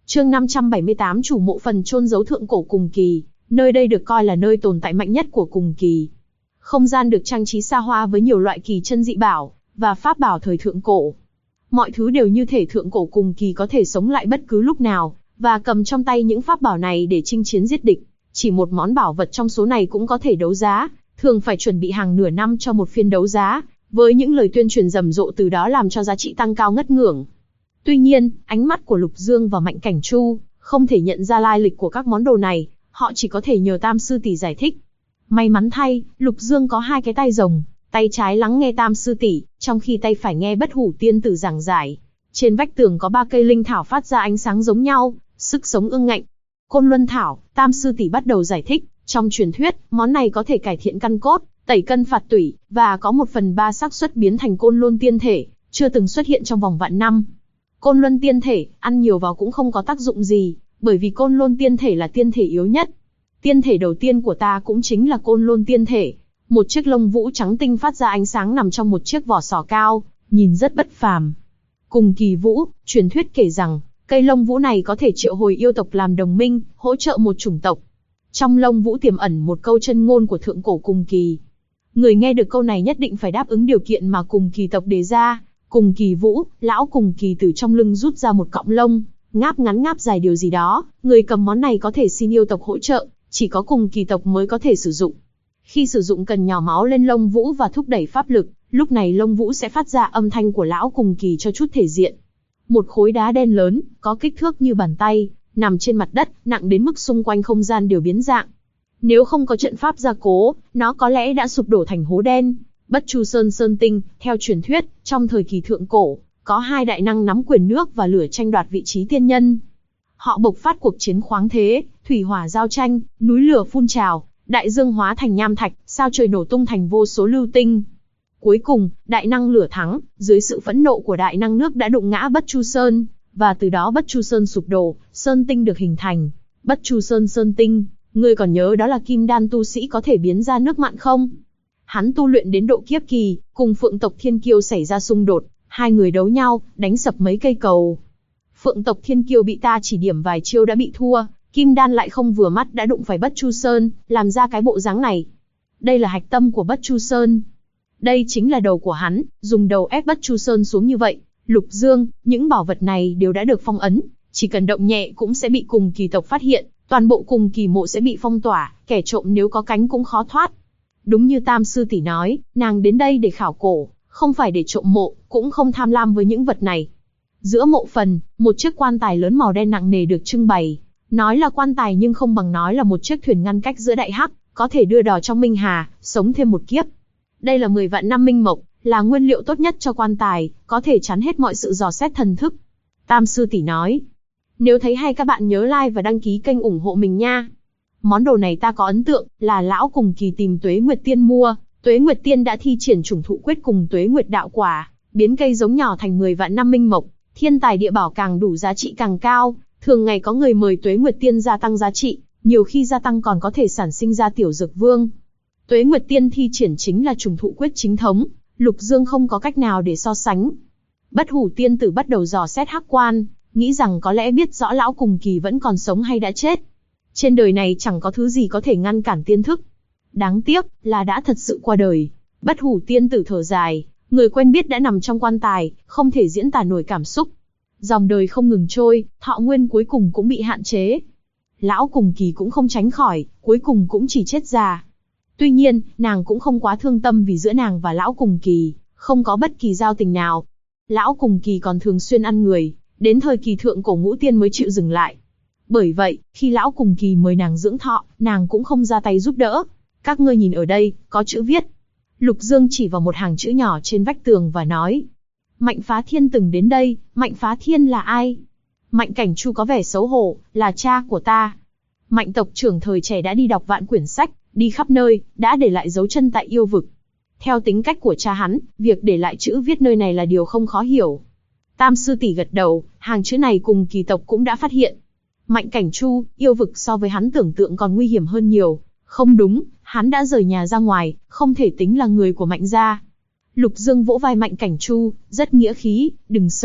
Chương 578 chủ mộ phần chôn giấu thượng cổ cùng kỳ, nơi đây được coi là nơi tồn tại mạnh nhất của cùng kỳ. Không gian được trang trí xa hoa với nhiều loại kỳ chân dị bảo và pháp bảo thời thượng cổ. Mọi thứ đều như thể thượng cổ cùng kỳ có thể sống lại bất cứ lúc nào, và cầm trong tay những pháp bảo này để chinh chiến giết địch. Chỉ một món bảo vật trong số này cũng có thể đấu giá, thường phải chuẩn bị hàng nửa năm cho một phiên đấu giá, với những lời tuyên truyền rầm rộ từ đó làm cho giá trị tăng cao ngất ngưởng. Tuy nhiên, ánh mắt của Lục Dương và Mạnh Cảnh Chu không thể nhận ra lai lịch của các món đồ này, họ chỉ có thể nhờ Tam sư tỷ giải thích. May mắn thay, Lục Dương có hai cái tai rồng, tay trái lắng nghe Tam sư tỷ, trong khi tay phải nghe Bất Hủ tiên tử giảng giải. Trên vách tường có 3 cây linh thảo phát ra ánh sáng giống nhau, sức sống ương ngạnh. Côn Luân thảo, Tam sư tỷ bắt đầu giải thích, trong truyền thuyết, món này có thể cải thiện căn cốt, tẩy cân phạt tủy, và có 1/3 xác suất biến thành Côn Luân tiên thể, chưa từng xuất hiện trong vòng vạn năm. Côn Luân tiên thể, ăn nhiều vào cũng không có tác dụng gì, bởi vì Côn Luân tiên thể là tiên thể yếu nhất. Tiên thể đầu tiên của ta cũng chính là Côn Luân tiên thể. Một chiếc lông vũ trắng tinh phát ra ánh sáng nằm trong một chiếc vỏ sò cao, nhìn rất bất phàm. Cùng kỳ vũ, truyền thuyết kể rằng, cây lông vũ này có thể triệu hồi yêu tộc làm đồng minh, hỗ trợ một chủng tộc. Trong lông vũ tiềm ẩn một câu chân ngôn của thượng cổ cùng kỳ. Người nghe được câu này nhất định phải đáp ứng điều kiện mà cùng kỳ tộc đề ra. Cùng kỳ vũ, lão cùng kỳ từ trong lưng rút ra một cọng lông, ngáp ngắn ngáp dài điều gì đó, người cầm món này có thể xin yêu tộc hỗ trợ, chỉ có cùng kỳ tộc mới có thể sử dụng. Khi sử dụng cần nhỏ máu lên lông vũ và thúc đẩy pháp lực, lúc này lông vũ sẽ phát ra âm thanh của lão cùng kỳ cho chút thể diện. Một khối đá đen lớn, có kích thước như bàn tay, nằm trên mặt đất, nặng đến mức xung quanh không gian đều biến dạng. Nếu không có trận pháp gia cố, nó có lẽ đã sụp đổ thành hố đen. Bất Chu Sơn Sơn Tinh, theo truyền thuyết, trong thời kỳ thượng cổ, có 2 đại năng nắm quyền nước và lửa tranh đoạt vị trí tiên nhân. Họ bộc phát cuộc chiến khoáng thế, thủy hỏa giao tranh, núi lửa phun trào, đại dương hóa thành nham thạch, sao trời nổ tung thành vô số lưu tinh. Cuối cùng, đại năng lửa thắng, dưới sự phẫn nộ của đại năng nước đã đụng ngã Bất Chu Sơn, và từ đó Bất Chu Sơn sụp đổ, Sơn Tinh được hình thành. Bất Chu Sơn Sơn Tinh, ngươi còn nhớ đó là kim đan tu sĩ có thể biến ra nước mặn không? Hắn tu luyện đến độ kiếp kỳ, cùng Phượng tộc Thiên Kiêu xảy ra xung đột, 2 người đấu nhau, đánh sập mấy cây cầu. Phượng tộc Thiên Kiêu bị ta chỉ điểm vài chiêu đã bị thua, kim đan lại không vừa mắt đã đụng phải Bất Chu Sơn, làm ra cái bộ dáng này. Đây là hạch tâm của Bất Chu Sơn. Đây chính là đầu của hắn, dùng đầu ép Bất Chu Sơn xuống như vậy. Lục Dương, những bảo vật này đều đã được phong ấn, chỉ cần động nhẹ cũng sẽ bị cùng kỳ tộc phát hiện, toàn bộ cùng kỳ mộ sẽ bị phong tỏa, kẻ trộm nếu có cánh cũng khó thoát. Đúng như Tam sư tỷ nói, nàng đến đây để khảo cổ, không phải để trộm mộ, cũng không tham lam với những vật này. Giữa mộ phần, một chiếc quan tài lớn màu đen nặng nề được trưng bày. Nói là quan tài nhưng không bằng nói là một chiếc thuyền ngăn cách giữa đại hắc, có thể đưa đò trong minh hà, sống thêm một kiếp. Đây là 10 vạn năm minh mộc, là nguyên liệu tốt nhất cho quan tài, có thể chắn hết mọi sự dò xét thần thức. Tam sư tỷ nói, nếu thấy hay các bạn nhớ like và đăng ký kênh ủng hộ mình nha. Món đồ này ta có ấn tượng, là lão cùng kỳ tìm Tuế Nguyệt Tiên mua. Tuế Nguyệt Tiên đã thi triển chủng thụ quyết cùng Tuế Nguyệt đạo quả, biến cây giống nhỏ thành 10 vạn năm minh mộc, thiên tài địa bảo càng đủ giá trị càng cao. Thường ngày có người mời Tuế Nguyệt Tiên gia tăng giá trị, nhiều khi gia tăng còn có thể sản sinh ra tiểu dược vương. Tuế Nguyệt Tiên thi triển chính là chủng thụ quyết chính thống, Lục Dương không có cách nào để so sánh. Bất Hủ tiên tử bắt đầu dò xét hắc quan, nghĩ rằng có lẽ biết rõ lão cùng kỳ vẫn còn sống hay đã chết. Trên đời này chẳng có thứ gì có thể ngăn cản tiên thức. Đáng tiếc là đã thật sự qua đời. Bất Hủ tiên tử thở dài, người quen biết đã nằm trong quan tài, không thể diễn tả nổi cảm xúc. Dòng đời không ngừng trôi, thọ nguyên cuối cùng cũng bị hạn chế. Lão cùng kỳ cũng không tránh khỏi, cuối cùng cũng chỉ chết già. Tuy nhiên, nàng cũng không quá thương tâm vì giữa nàng và lão cùng kỳ, không có bất kỳ giao tình nào. Lão cùng kỳ còn thường xuyên ăn người, đến thời kỳ thượng cổ ngũ tiên mới chịu dừng lại. Bởi vậy, khi lão cùng kỳ mời nàng dưỡng thọ, nàng cũng không ra tay giúp đỡ. Các ngươi nhìn ở đây, có chữ viết. Lục Dương chỉ vào một hàng chữ nhỏ trên vách tường và nói. Mạnh Phá Thiên từng đến đây, Mạnh Phá Thiên là ai? Mạnh Cảnh Chu có vẻ xấu hổ, là cha của ta. Mạnh tộc trưởng thời trẻ đã đi đọc vạn quyển sách, đi khắp nơi, đã để lại dấu chân tại yêu vực. Theo tính cách của cha hắn, việc để lại chữ viết nơi này là điều không khó hiểu. Tam sư tỷ gật đầu, hàng chữ này cùng kỳ tộc cũng đã phát hiện. Mạnh Cảnh Chu, yêu vực so với hắn tưởng tượng còn nguy hiểm hơn nhiều. Không đúng, hắn đã rời nhà ra ngoài, không thể tính là người của Mạnh gia. Lục Dương vỗ vai Mạnh Cảnh Chu, rất nghĩa khí, đừng sợ,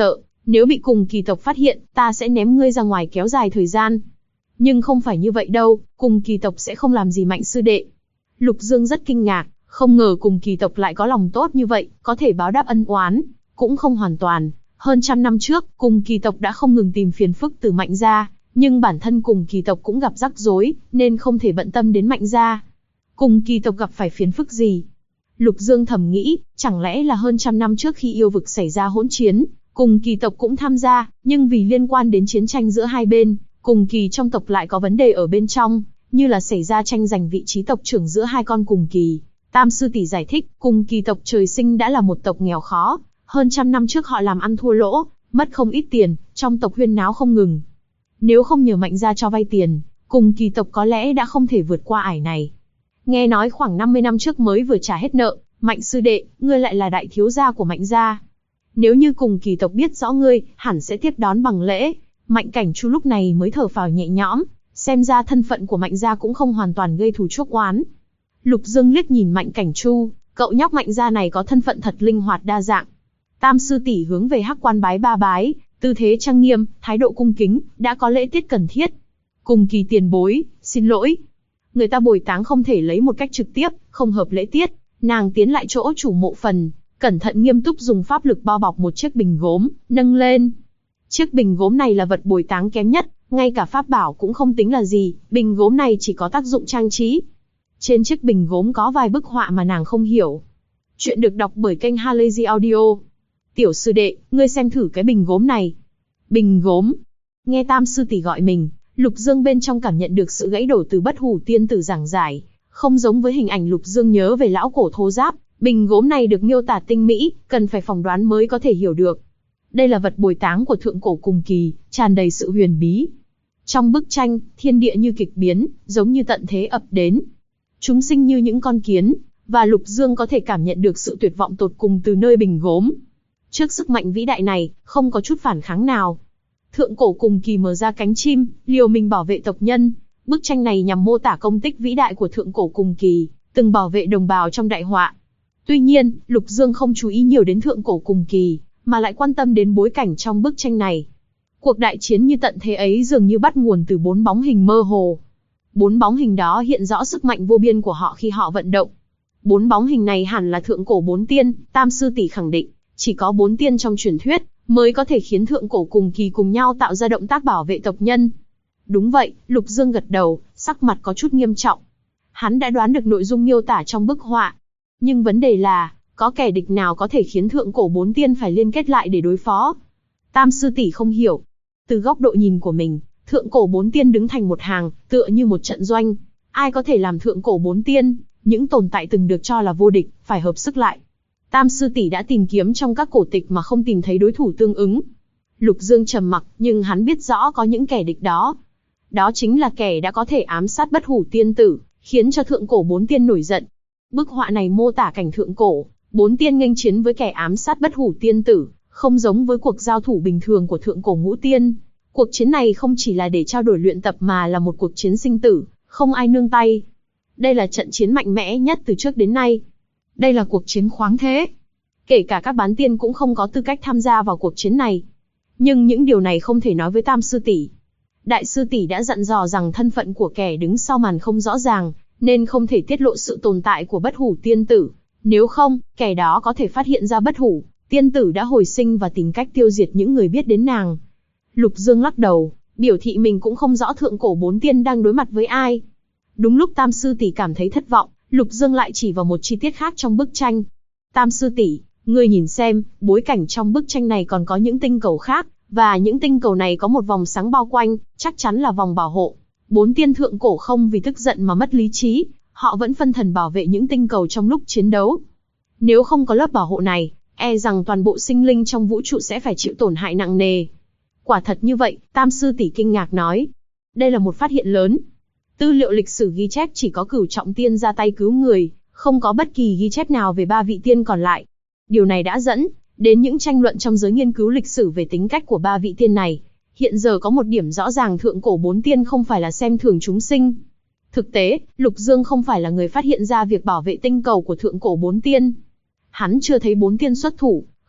Nếu bị cùng kỳ tộc phát hiện, ta sẽ ném ngươi ra ngoài kéo dài thời gian. Nhưng không phải như vậy đâu, cùng kỳ tộc sẽ không làm gì Mạnh sư đệ. Lục Dương rất kinh ngạc, không ngờ cùng kỳ tộc lại có lòng tốt như vậy, có thể báo đáp ân oán. Cũng không hoàn toàn, hơn trăm năm trước, cùng kỳ tộc đã không ngừng tìm phiền phức từ Mạnh gia, nhưng bản thân cùng kỳ tộc cũng gặp rắc rối, nên không thể bận tâm đến Mạnh gia. Cùng kỳ tộc gặp phải phiền phức gì? Lục Dương thầm nghĩ, chẳng lẽ là hơn trăm năm trước khi yêu vực xảy ra hỗn chiến, cùng kỳ tộc cũng tham gia, nhưng vì liên quan đến chiến tranh giữa hai bên, cùng kỳ trong tộc lại có vấn đề ở bên trong, như là xảy ra tranh giành vị trí tộc trưởng giữa hai con cùng kỳ. Tam sư tỷ giải thích, cùng kỳ tộc trời sinh đã là một tộc nghèo khó, hơn trăm năm trước họ làm ăn thua lỗ, mất không ít tiền, trong tộc huyên náo không ngừng. Nếu không nhờ Mạnh gia cho vay tiền, cùng kỳ tộc có lẽ đã không thể vượt qua ải này. Nghe nói khoảng 50 năm trước mới vừa trả hết nợ, Mạnh sư đệ, ngươi lại là đại thiếu gia của Mạnh gia. Nếu như cùng kỳ tộc biết rõ ngươi, hẳn sẽ tiếp đón bằng lễ. Mạnh Cảnh Chu lúc này mới thở phào nhẹ nhõm, xem ra thân phận của Mạnh gia cũng không hoàn toàn gây thù chuốc oán. Lục Dương liếc nhìn Mạnh Cảnh Chu, cậu nhóc Mạnh gia này có thân phận thật linh hoạt đa dạng. Tam sư tỷ hướng về Hắc Quan bái ba bái, tư thế trang nghiêm, thái độ cung kính, đã có lễ tiết cần thiết. Cùng kỳ tiền bối, xin lỗi. Người ta bồi táng không thể lấy một cách trực tiếp, không hợp lễ tiết. Nàng tiến lại chỗ chủ mộ phần, cẩn thận nghiêm túc dùng pháp lực bao bọc một chiếc bình gốm, nâng lên. Chiếc bình gốm này là vật bồi táng kém nhất, ngay cả pháp bảo cũng không tính là gì, bình gốm này chỉ có tác dụng trang trí. Trên chiếc bình gốm có vài bức họa mà nàng không hiểu. Chuyện được đọc bởi kênh Halazy Audio. Tiểu sư đệ, ngươi xem thử cái bình gốm này. Bình gốm. Nghe Tam sư tỷ gọi mình, Lục Dương bên trong cảm nhận được sự gãy đổ từ Bất Hủ tiên tử giảng giải, không giống với hình ảnh Lục Dương nhớ về lão cổ thô giáp. Bình gốm này được miêu tả tinh mỹ, cần phải phỏng đoán mới có thể hiểu được. Đây là vật bồi táng của thượng cổ cùng kỳ, tràn đầy sự huyền bí. Trong bức tranh, thiên địa như kịch biến, giống như tận thế ập đến. Chúng sinh như những con kiến, và Lục Dương có thể cảm nhận được sự tuyệt vọng tột cùng từ nơi bình gốm. Trước sức mạnh vĩ đại này, không có chút phản kháng nào. Thượng cổ cùng kỳ mở ra cánh chim, liều mình bảo vệ tộc nhân. Bức tranh này nhằm mô tả công tích vĩ đại của thượng cổ cùng kỳ, từng bảo vệ đồng bào trong đại họa. Tuy nhiên, Lục Dương không chú ý nhiều đến thượng cổ cùng kỳ, mà lại quan tâm đến bối cảnh trong bức tranh này. Cuộc đại chiến như tận thế ấy dường như bắt nguồn từ 4 bóng hình mơ hồ. 4 bóng hình đó hiện rõ sức mạnh vô biên của họ khi họ vận động. 4 bóng hình này hẳn là thượng cổ 4 tiên, Tam sư tỷ khẳng định, chỉ có 4 tiên trong truyền thuyết mới có thể khiến thượng cổ cùng kỳ cùng nhau tạo ra động tác bảo vệ tộc nhân. Đúng vậy, Lục Dương gật đầu, sắc mặt có chút nghiêm trọng. Hắn đã đoán được nội dung miêu tả trong bức họa. Nhưng vấn đề là, có kẻ địch nào có thể khiến thượng cổ 4 tiên phải liên kết lại để đối phó? Tam sư tỷ không hiểu. Từ góc độ nhìn của mình, thượng cổ 4 tiên đứng thành một hàng, tựa như một trận doanh. Ai có thể làm thượng cổ 4 tiên? Những tồn tại từng được cho là vô địch, phải hợp sức lại. Tam sư tỷ đã tìm kiếm trong các cổ tịch mà không tìm thấy đối thủ tương ứng. Lục Dương trầm mặc, nhưng hắn biết rõ có những kẻ địch đó. Đó chính là kẻ đã có thể ám sát Bất Hủ tiên tử, khiến cho thượng cổ 4 tiên nổi giận. Bức họa này mô tả cảnh thượng cổ, 4 tiên nghênh chiến với kẻ ám sát Bất Hủ tiên tử, không giống với cuộc giao thủ bình thường của thượng cổ ngũ tiên. Cuộc chiến này không chỉ là để trao đổi luyện tập mà là một cuộc chiến sinh tử, không ai nương tay. Đây là trận chiến mạnh mẽ nhất từ trước đến nay. Đây là cuộc chiến khoáng thế. Kể cả các bán tiên cũng không có tư cách tham gia vào cuộc chiến này. Nhưng những điều này không thể nói với Tam sư tỷ. Đại sư tỷ đã dặn dò rằng thân phận của kẻ đứng sau màn không rõ ràng, nên không thể tiết lộ sự tồn tại của Bất Hủ tiên tử. Nếu không, kẻ đó có thể phát hiện ra Bất Hủ tiên tử đã hồi sinh và tìm cách tiêu diệt những người biết đến nàng. Lục Dương lắc đầu, biểu thị mình cũng không rõ thượng cổ 4 tiên đang đối mặt với ai. Đúng lúc Tam sư tỷ cảm thấy thất vọng, Lục Dương lại chỉ vào một chi tiết khác trong bức tranh. Tam sư tỷ, ngươi nhìn xem, bối cảnh trong bức tranh này còn có những tinh cầu khác, và những tinh cầu này có một vòng sáng bao quanh, chắc chắn là vòng bảo hộ. 4 tiên thượng cổ không vì tức giận mà mất lý trí, họ vẫn phân thần bảo vệ những tinh cầu trong lúc chiến đấu. Nếu không có lớp bảo hộ này, e rằng toàn bộ sinh linh trong vũ trụ sẽ phải chịu tổn hại nặng nề. Quả thật như vậy, Tam sư tỷ kinh ngạc nói. Đây là một phát hiện lớn. Tư liệu lịch sử ghi chép chỉ có Cửu Trọng Tiên ra tay cứu người, không có bất kỳ ghi chép nào về 3 vị tiên còn lại. Điều này đã dẫn đến những tranh luận trong giới nghiên cứu lịch sử về tính cách của 3 vị tiên này. Hiện giờ có một điểm rõ ràng, thượng cổ 4 tiên không phải là xem thường chúng sinh. Thực tế, Lục Dương không phải là người phát hiện ra việc bảo vệ tinh cầu của thượng cổ 4 tiên. Hắn chưa thấy 4 tiên xuất thủ,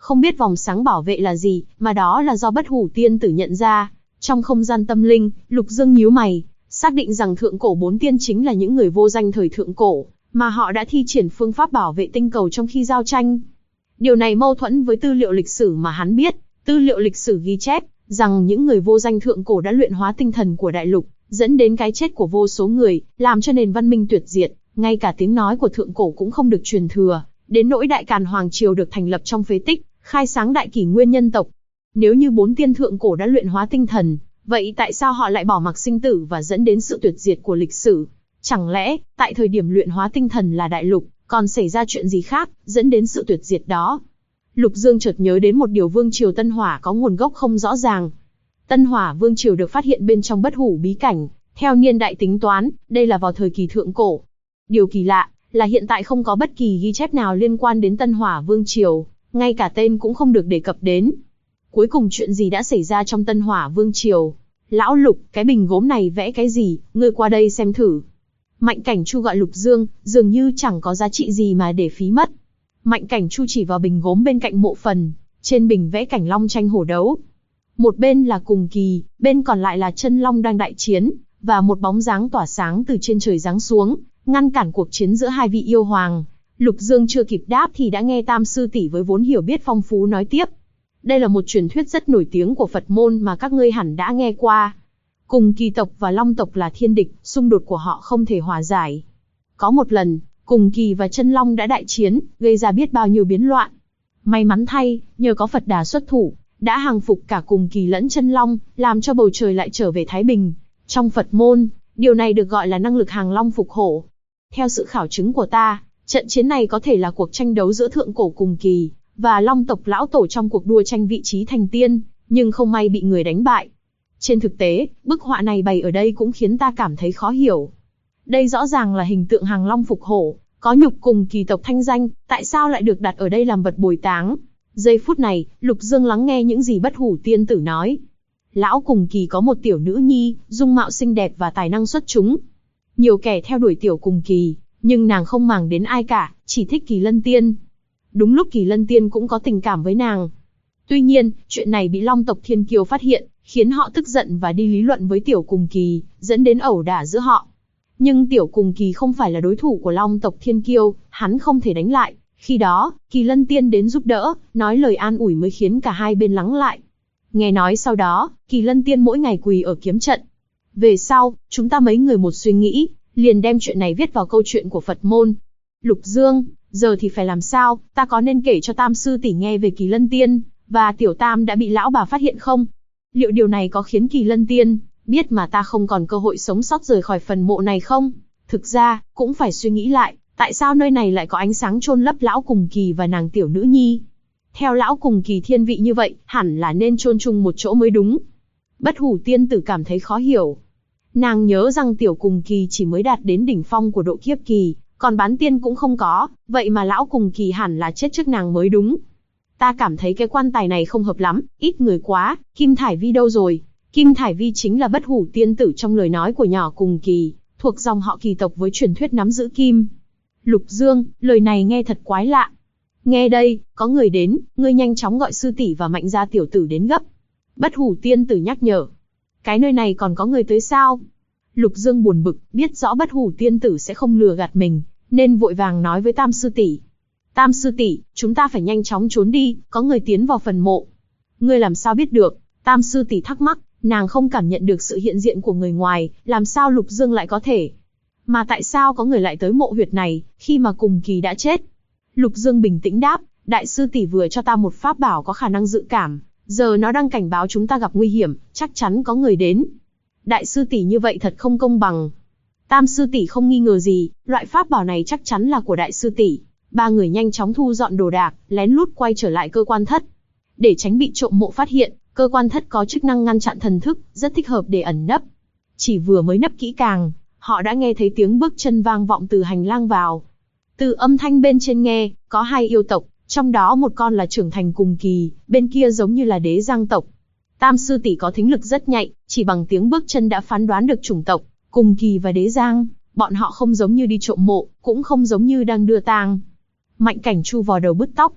Không biết vòng sáng bảo vệ là gì, mà đó là do Bất Hủ tiên tử nhận ra. Trong không gian tâm linh, Lục Dương nhíu mày, xác định rằng thượng cổ 4 tiên chính là những người vô danh thời thượng cổ, mà họ đã thi triển phương pháp bảo vệ tinh cầu trong khi giao tranh. Điều này mâu thuẫn với tư liệu lịch sử mà hắn biết. Tư liệu lịch sử ghi chép rằng những người vô danh thượng cổ đã luyện hóa tinh thần của đại lục, dẫn đến cái chết của vô số người, làm cho nền văn minh tuyệt diệt, ngay cả tiếng nói của thượng cổ cũng không được truyền thừa, đến nỗi Đại Càn Hoàng Triều được thành lập trong phế tích, khai sáng đại kỷ nguyên nhân tộc. Nếu như 4 tiên thượng cổ đã luyện hóa tinh thần, vậy tại sao họ lại bỏ mặc sinh tử và dẫn đến sự tuyệt diệt của lịch sử? Chẳng lẽ, tại thời điểm luyện hóa tinh thần là đại lục, còn xảy ra chuyện gì khác, dẫn đến sự tuyệt diệt đó? Lục Dương chợt nhớ đến một điều, vương triều Tân Hỏa có nguồn gốc không rõ ràng. Tân Hỏa vương triều được phát hiện bên trong Bất Hủ bí cảnh, theo niên đại tính toán, đây là vào thời kỳ thượng cổ. Điều kỳ lạ là hiện tại không có bất kỳ ghi chép nào liên quan đến Tân Hỏa vương triều, ngay cả tên cũng không được đề cập đến. Cuối cùng chuyện gì đã xảy ra trong Tân Hỏa vương triều? Lão Lục, cái bình gốm này vẽ cái gì, ngươi qua đây xem thử. Mạnh Cảnh Chu gọi Lục Dương, dường như chẳng có giá trị gì mà để phí mất. Mạnh Cảnh Chu chỉ vào bình gốm bên cạnh mộ phần, trên bình vẽ cảnh long tranh hổ đấu. Một bên là cùng kỳ, bên còn lại là chân long đang đại chiến, và một bóng dáng tỏa sáng từ trên trời giáng xuống, ngăn cản cuộc chiến giữa hai vị yêu hoàng. Lục Dương chưa kịp đáp thì đã nghe Tam sư tỷ với vốn hiểu biết phong phú nói tiếp. Đây là một truyền thuyết rất nổi tiếng của Phật môn mà các ngươi hẳn đã nghe qua. Cùng kỳ tộc và long tộc là thiên địch, xung đột của họ không thể hòa giải. Có một lần, cùng kỳ và chân long đã đại chiến, gây ra biết bao nhiêu biến loạn. May mắn thay, nhờ có Phật Đà xuất thủ, đã hàng phục cả cùng kỳ lẫn chân long, làm cho bầu trời lại trở về thái bình. Trong Phật môn, điều này được gọi là năng lực hàng long phục hổ. Theo sự khảo chứng của ta, trận chiến này có thể là cuộc tranh đấu giữa thượng cổ cùng kỳ và long tộc lão tổ trong cuộc đua tranh vị trí thành tiên, nhưng không may bị người đánh bại. Trên thực tế, bức họa này bày ở đây cũng khiến ta cảm thấy khó hiểu. Đây rõ ràng là hình tượng hàng long phục hổ, có nhục cùng kỳ tộc thanh danh, tại sao lại được đặt ở đây làm vật bồi táng? Giây phút này, Lục Dương lắng nghe những gì Bất Hủ tiên tử nói. Lão cùng kỳ có một tiểu nữ nhi, dung mạo xinh đẹp và tài năng xuất chúng. Nhiều kẻ theo đuổi tiểu cùng kỳ, nhưng nàng không màng đến ai cả, chỉ thích Kỳ Lân Tiên. Đúng lúc Kỳ Lân Tiên cũng có tình cảm với nàng. Tuy nhiên, chuyện này bị Long tộc Thiên Kiêu phát hiện, khiến họ tức giận và đi lý luận với tiểu cùng kỳ, dẫn đến ẩu đả giữa họ. Nhưng tiểu cùng kỳ không phải là đối thủ của Long tộc Thiên Kiêu, hắn không thể đánh lại. Khi đó, Kỳ Lân Tiên đến giúp đỡ, nói lời an ủi mới khiến cả hai bên lắng lại. Nghe nói sau đó, Kỳ Lân Tiên mỗi ngày quỳ ở kiếm trận. Về sau, chúng ta mấy người một suy nghĩ, liền đem chuyện này viết vào câu chuyện của Phật môn. Lục Dương, giờ thì phải làm sao, ta có nên kể cho Tam sư tỷ nghe về Kỳ Lân Tiên, và tiểu Tam đã bị lão bà phát hiện không? Liệu điều này có khiến Kỳ Lân Tiên biết mà ta không còn cơ hội sống sót rời khỏi phần mộ này không? Thực ra, cũng phải suy nghĩ lại, tại sao nơi này lại có ánh sáng chôn lấp lão cùng kỳ và nàng tiểu nữ nhi? Theo lão cùng kỳ thiên vị như vậy, hẳn là nên chôn chung một chỗ mới đúng. Bất Hủ tiên tử cảm thấy khó hiểu. Nàng nhớ rằng tiểu cùng kỳ chỉ mới đạt đến đỉnh phong của độ kiếp kỳ, còn bán tiên cũng không có, vậy mà lão cùng kỳ hẳn là chết trước nàng mới đúng. Ta cảm thấy cái quan tài này không hợp lắm, ít người quá. Kim Thải Vi đâu rồi? Kim Thải Vi chính là Bất Hủ tiên tử trong lời nói của nhỏ cùng kỳ, thuộc dòng họ Kỳ tộc với truyền thuyết nắm giữ kim. Lục Dương, lời này nghe thật quái lạ. Nghe đây, có người đến, ngươi nhanh chóng gọi sư tỷ và Mạnh gia tiểu tử đến gấp. Bất Hủ tiên tử nhắc nhở. Cái nơi này còn có người tới sao? Lục Dương buồn bực, biết rõ Bất Hủ tiên tử sẽ không lừa gạt mình, nên vội vàng nói với Tam sư tỷ. Tam sư tỷ, chúng ta phải nhanh chóng trốn đi, có người tiến vào phần mộ. Ngươi làm sao biết được? Tam sư tỷ thắc mắc, nàng không cảm nhận được sự hiện diện của người ngoài, làm sao Lục Dương lại có thể? Mà tại sao có người lại tới mộ huyệt này, khi mà cùng kỳ đã chết? Lục Dương bình tĩnh đáp, đại sư tỷ vừa cho ta một pháp bảo có khả năng dự cảm, giờ nó đang cảnh báo chúng ta gặp nguy hiểm, chắc chắn có người đến. Đại sư tỷ như vậy thật không công bằng. Tam sư tỷ không nghi ngờ gì, loại pháp bảo này chắc chắn là của đại sư tỷ. Ba người nhanh chóng thu dọn đồ đạc, lén lút quay trở lại cơ quan thất. Để tránh bị trộm mộ phát hiện, cơ quan thất có chức năng ngăn chặn thần thức, rất thích hợp để ẩn nấp. Chỉ vừa mới nấp kỹ càng, họ đã nghe thấy tiếng bước chân vang vọng từ hành lang vào. Từ âm thanh bên trên nghe, có hai yêu tộc, trong đó một con là trưởng thành cùng kỳ, bên kia giống như là đế giang tộc. Tam sư tỷ có thính lực rất nhạy, chỉ bằng tiếng bước chân đã phán đoán được chủng tộc, cùng kỳ và đế giang, bọn họ không giống như đi trộm mộ, cũng không giống như đang đưa tang. Mạnh Cảnh Chu vò đầu bứt tóc.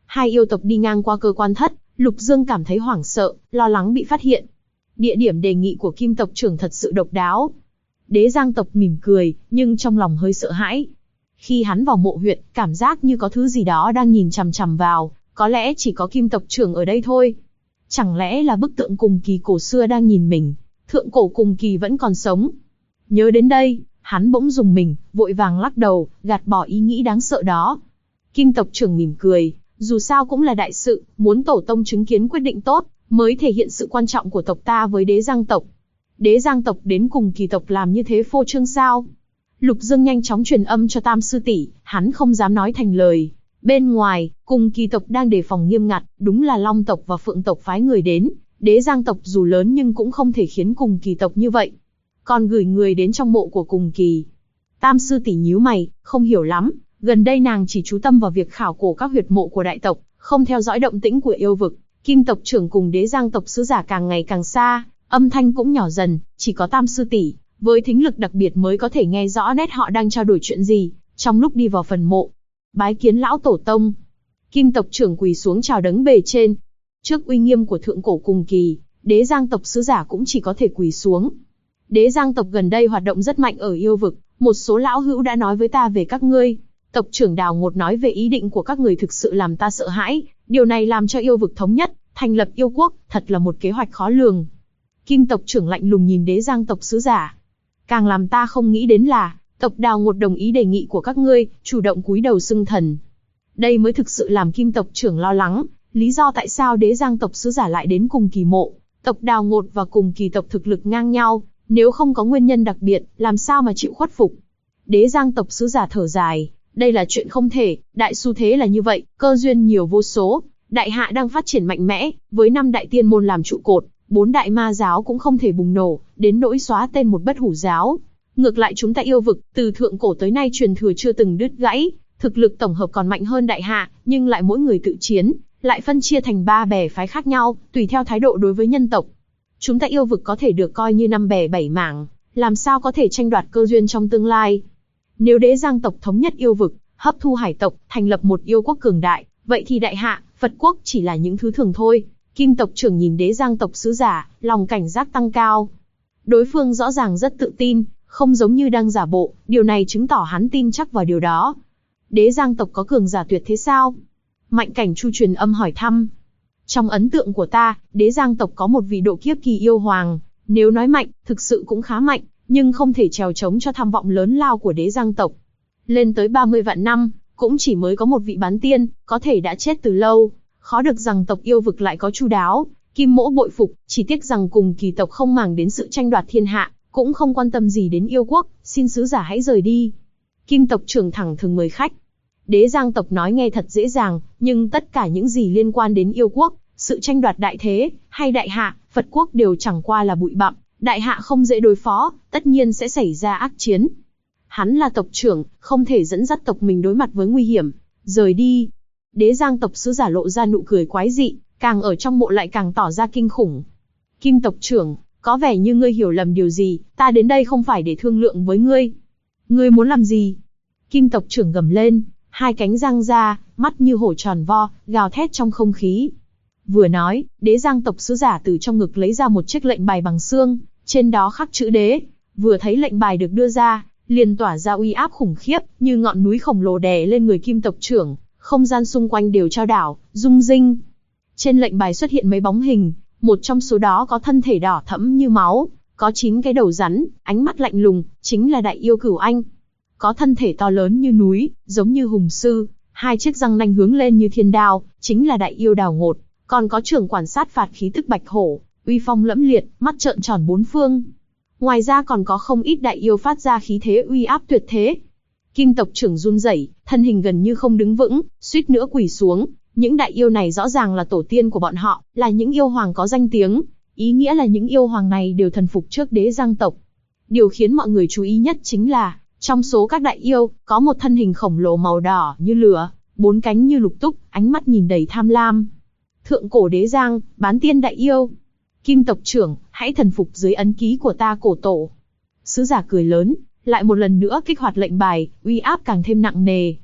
Hai yêu tộc đi ngang qua cơ quan thất, Lục Dương cảm thấy hoảng sợ, lo lắng bị phát hiện. Địa điểm đề nghị của Kim tộc trưởng thật sự độc đáo. Đế Giang tộc mỉm cười, nhưng trong lòng hơi sợ hãi. Khi hắn vào mộ huyệt, cảm giác như có thứ gì đó đang nhìn chằm chằm vào, có lẽ chỉ có Kim tộc trưởng ở đây thôi. Chẳng lẽ là bức tượng Cùng Kỳ cổ xưa đang nhìn mình? Thượng cổ Cùng Kỳ vẫn còn sống. Nhớ đến đây, hắn bỗng rùng mình, vội vàng lắc đầu, gạt bỏ ý nghĩ đáng sợ đó. Kim tộc trưởng mỉm cười, dù sao cũng là đại sự, muốn tổ tông chứng kiến quyết định tốt, mới thể hiện sự quan trọng của tộc ta với Đế Giang tộc. Đế Giang tộc đến Cùng Kỳ tộc làm như thế phô trương sao? Lục Dương nhanh chóng truyền âm cho Tam sư tỷ, hắn không dám nói thành lời. Bên ngoài, Cùng Kỳ tộc đang đề phòng nghiêm ngặt, đúng là Long tộc và Phượng tộc phái người đến. Đế Giang tộc dù lớn nhưng cũng không thể khiến Cùng Kỳ tộc như vậy. Còn gửi người đến trong mộ của Cùng Kỳ. Tam sư tỷ nhíu mày, không hiểu lắm. Gần đây nàng chỉ chú tâm vào việc khảo cổ các huyệt mộ của đại tộc, không theo dõi động tĩnh của yêu vực. Kim tộc trưởng cùng Đế Giang tộc sứ giả càng ngày càng xa, âm thanh cũng nhỏ dần, chỉ có Tam sư tỷ với thính lực đặc biệt mới có thể nghe rõ nét họ đang trao đổi chuyện gì, trong lúc đi vào phần mộ. Bái kiến lão tổ tông. Kim tộc trưởng quỳ xuống chào đấng bề trên. Trước uy nghiêm của thượng cổ Cùng Kỳ, Đế Giang tộc sứ giả cũng chỉ có thể quỳ xuống. Đế Giang tộc gần đây hoạt động rất mạnh ở yêu vực, một số lão hữu đã nói với ta về các ngươi. Tộc trưởng Đào Ngột nói về ý định của các người thực sự làm ta sợ hãi, điều này làm cho yêu vực thống nhất, thành lập yêu quốc, thật là một kế hoạch khó lường. Kim tộc trưởng lạnh lùng nhìn Đế Giang tộc sứ giả. Càng làm ta không nghĩ đến là, tộc Đào Ngột đồng ý đề nghị của các ngươi, chủ động cúi đầu xưng thần. Đây mới thực sự làm Kim tộc trưởng lo lắng, lý do tại sao Đế Giang tộc sứ giả lại đến Cùng Kỳ mộ. Tộc Đào Ngột và Cùng Kỳ tộc thực lực ngang nhau, nếu không có nguyên nhân đặc biệt, làm sao mà chịu khuất phục. Đế Giang tộc sứ giả thở dài, đây là chuyện không thể, đại xu thế là như vậy, cơ duyên nhiều vô số, đại hạ đang phát triển mạnh mẽ, với 5 đại tiên môn làm trụ cột, 4 đại ma giáo cũng không thể bùng nổ, đến nỗi xóa tên một bất hủ giáo. Ngược lại chúng ta yêu vực, từ thượng cổ tới nay truyền thừa chưa từng đứt gãy, thực lực tổng hợp còn mạnh hơn đại hạ, nhưng lại mỗi người tự chiến, lại phân chia thành 3 bè phái khác nhau, tùy theo thái độ đối với nhân tộc. Chúng ta yêu vực có thể được coi như 5 bè 7 mảng, làm sao có thể tranh đoạt cơ duyên trong tương lai. Nếu Đế Giang tộc thống nhất yêu vực, hấp thu hải tộc, thành lập một yêu quốc cường đại, vậy thì đại hạ, Phật quốc chỉ là những thứ thường thôi. Kim tộc trưởng nhìn Đế Giang tộc sứ giả, lòng cảnh giác tăng cao. Đối phương rõ ràng rất tự tin, không giống như đang giả bộ, điều này chứng tỏ hắn tin chắc vào điều đó. Đế Giang tộc có cường giả tuyệt thế sao? Mạnh Cảnh Chu truyền âm hỏi thăm. Trong ấn tượng của ta, Đế Giang tộc có một vị độ kiếp kỳ yêu hoàng, nếu nói mạnh, thực sự cũng khá mạnh, nhưng không thể trèo chống cho tham vọng lớn lao của Đế Giang tộc. Lên tới 30 vạn năm, cũng chỉ mới có một vị bán tiên, có thể đã chết từ lâu. Khó được rằng tộc yêu vực lại có chu đáo. Kim Mỗ bội phục, chỉ tiếc rằng Cùng Kỳ tộc không màng đến sự tranh đoạt thiên hạ, cũng không quan tâm gì đến yêu quốc, xin sứ giả hãy rời đi. Kim tộc trưởng thẳng thừng mời khách. Đế Giang tộc nói nghe thật dễ dàng, nhưng tất cả những gì liên quan đến yêu quốc, sự tranh đoạt đại thế, hay đại hạ, Phật quốc đều chẳng qua là bụi bặm. Đại hạ không dễ đối phó, tất nhiên sẽ xảy ra ác chiến. Hắn là tộc trưởng, không thể dẫn dắt tộc mình đối mặt với nguy hiểm. Rời đi. Đế Giang tộc sứ giả lộ ra nụ cười quái dị, càng ở trong mộ lại càng tỏ ra kinh khủng. Kim tộc trưởng, có vẻ như ngươi hiểu lầm điều gì, ta đến đây không phải để thương lượng với ngươi. Ngươi muốn làm gì? Kim tộc trưởng gầm lên, hai cánh giang ra, mắt như hổ tròn vo, gào thét trong không khí. Vừa nói, Đế Giang tộc sứ giả từ trong ngực lấy ra một chiếc lệnh bài bằng xương, trên đó khắc chữ đế. Vừa thấy lệnh bài được đưa ra, liền tỏa ra uy áp khủng khiếp, như ngọn núi khổng lồ đè lên người Kim tộc trưởng, không gian xung quanh đều chao đảo, rung rinh. Trên lệnh bài xuất hiện mấy bóng hình, một trong số đó có thân thể đỏ thẫm như máu, có 9 cái đầu rắn, ánh mắt lạnh lùng, chính là đại yêu Cửu Anh. Có thân thể to lớn như núi, giống như hùng sư, 2 chiếc răng nanh hướng lên như thiên đao, chính là đại yêu Đào Ngột. Còn có trưởng quản sát phạt khí tức Bạch Hổ, uy phong lẫm liệt, mắt trợn tròn bốn phương. Ngoài ra còn có không ít đại yêu phát ra khí thế uy áp tuyệt thế. Kim tộc trưởng run rẩy, thân hình gần như không đứng vững, suýt nữa quỳ xuống. Những đại yêu này rõ ràng là tổ tiên của bọn họ, là những yêu hoàng có danh tiếng. Ý nghĩa là những yêu hoàng này đều thần phục trước Đế Giang tộc. Điều khiến mọi người chú ý nhất chính là, trong số các đại yêu, có một thân hình khổng lồ màu đỏ như lửa, 4 cánh như lục túc, ánh mắt nhìn đầy tham lam. Thượng cổ Đế Giang, bán tiên đại yêu. Kim tộc trưởng, hãy thần phục dưới ấn ký của ta cổ tổ. Sứ giả cười lớn, lại một lần nữa kích hoạt lệnh bài, uy áp càng thêm nặng nề.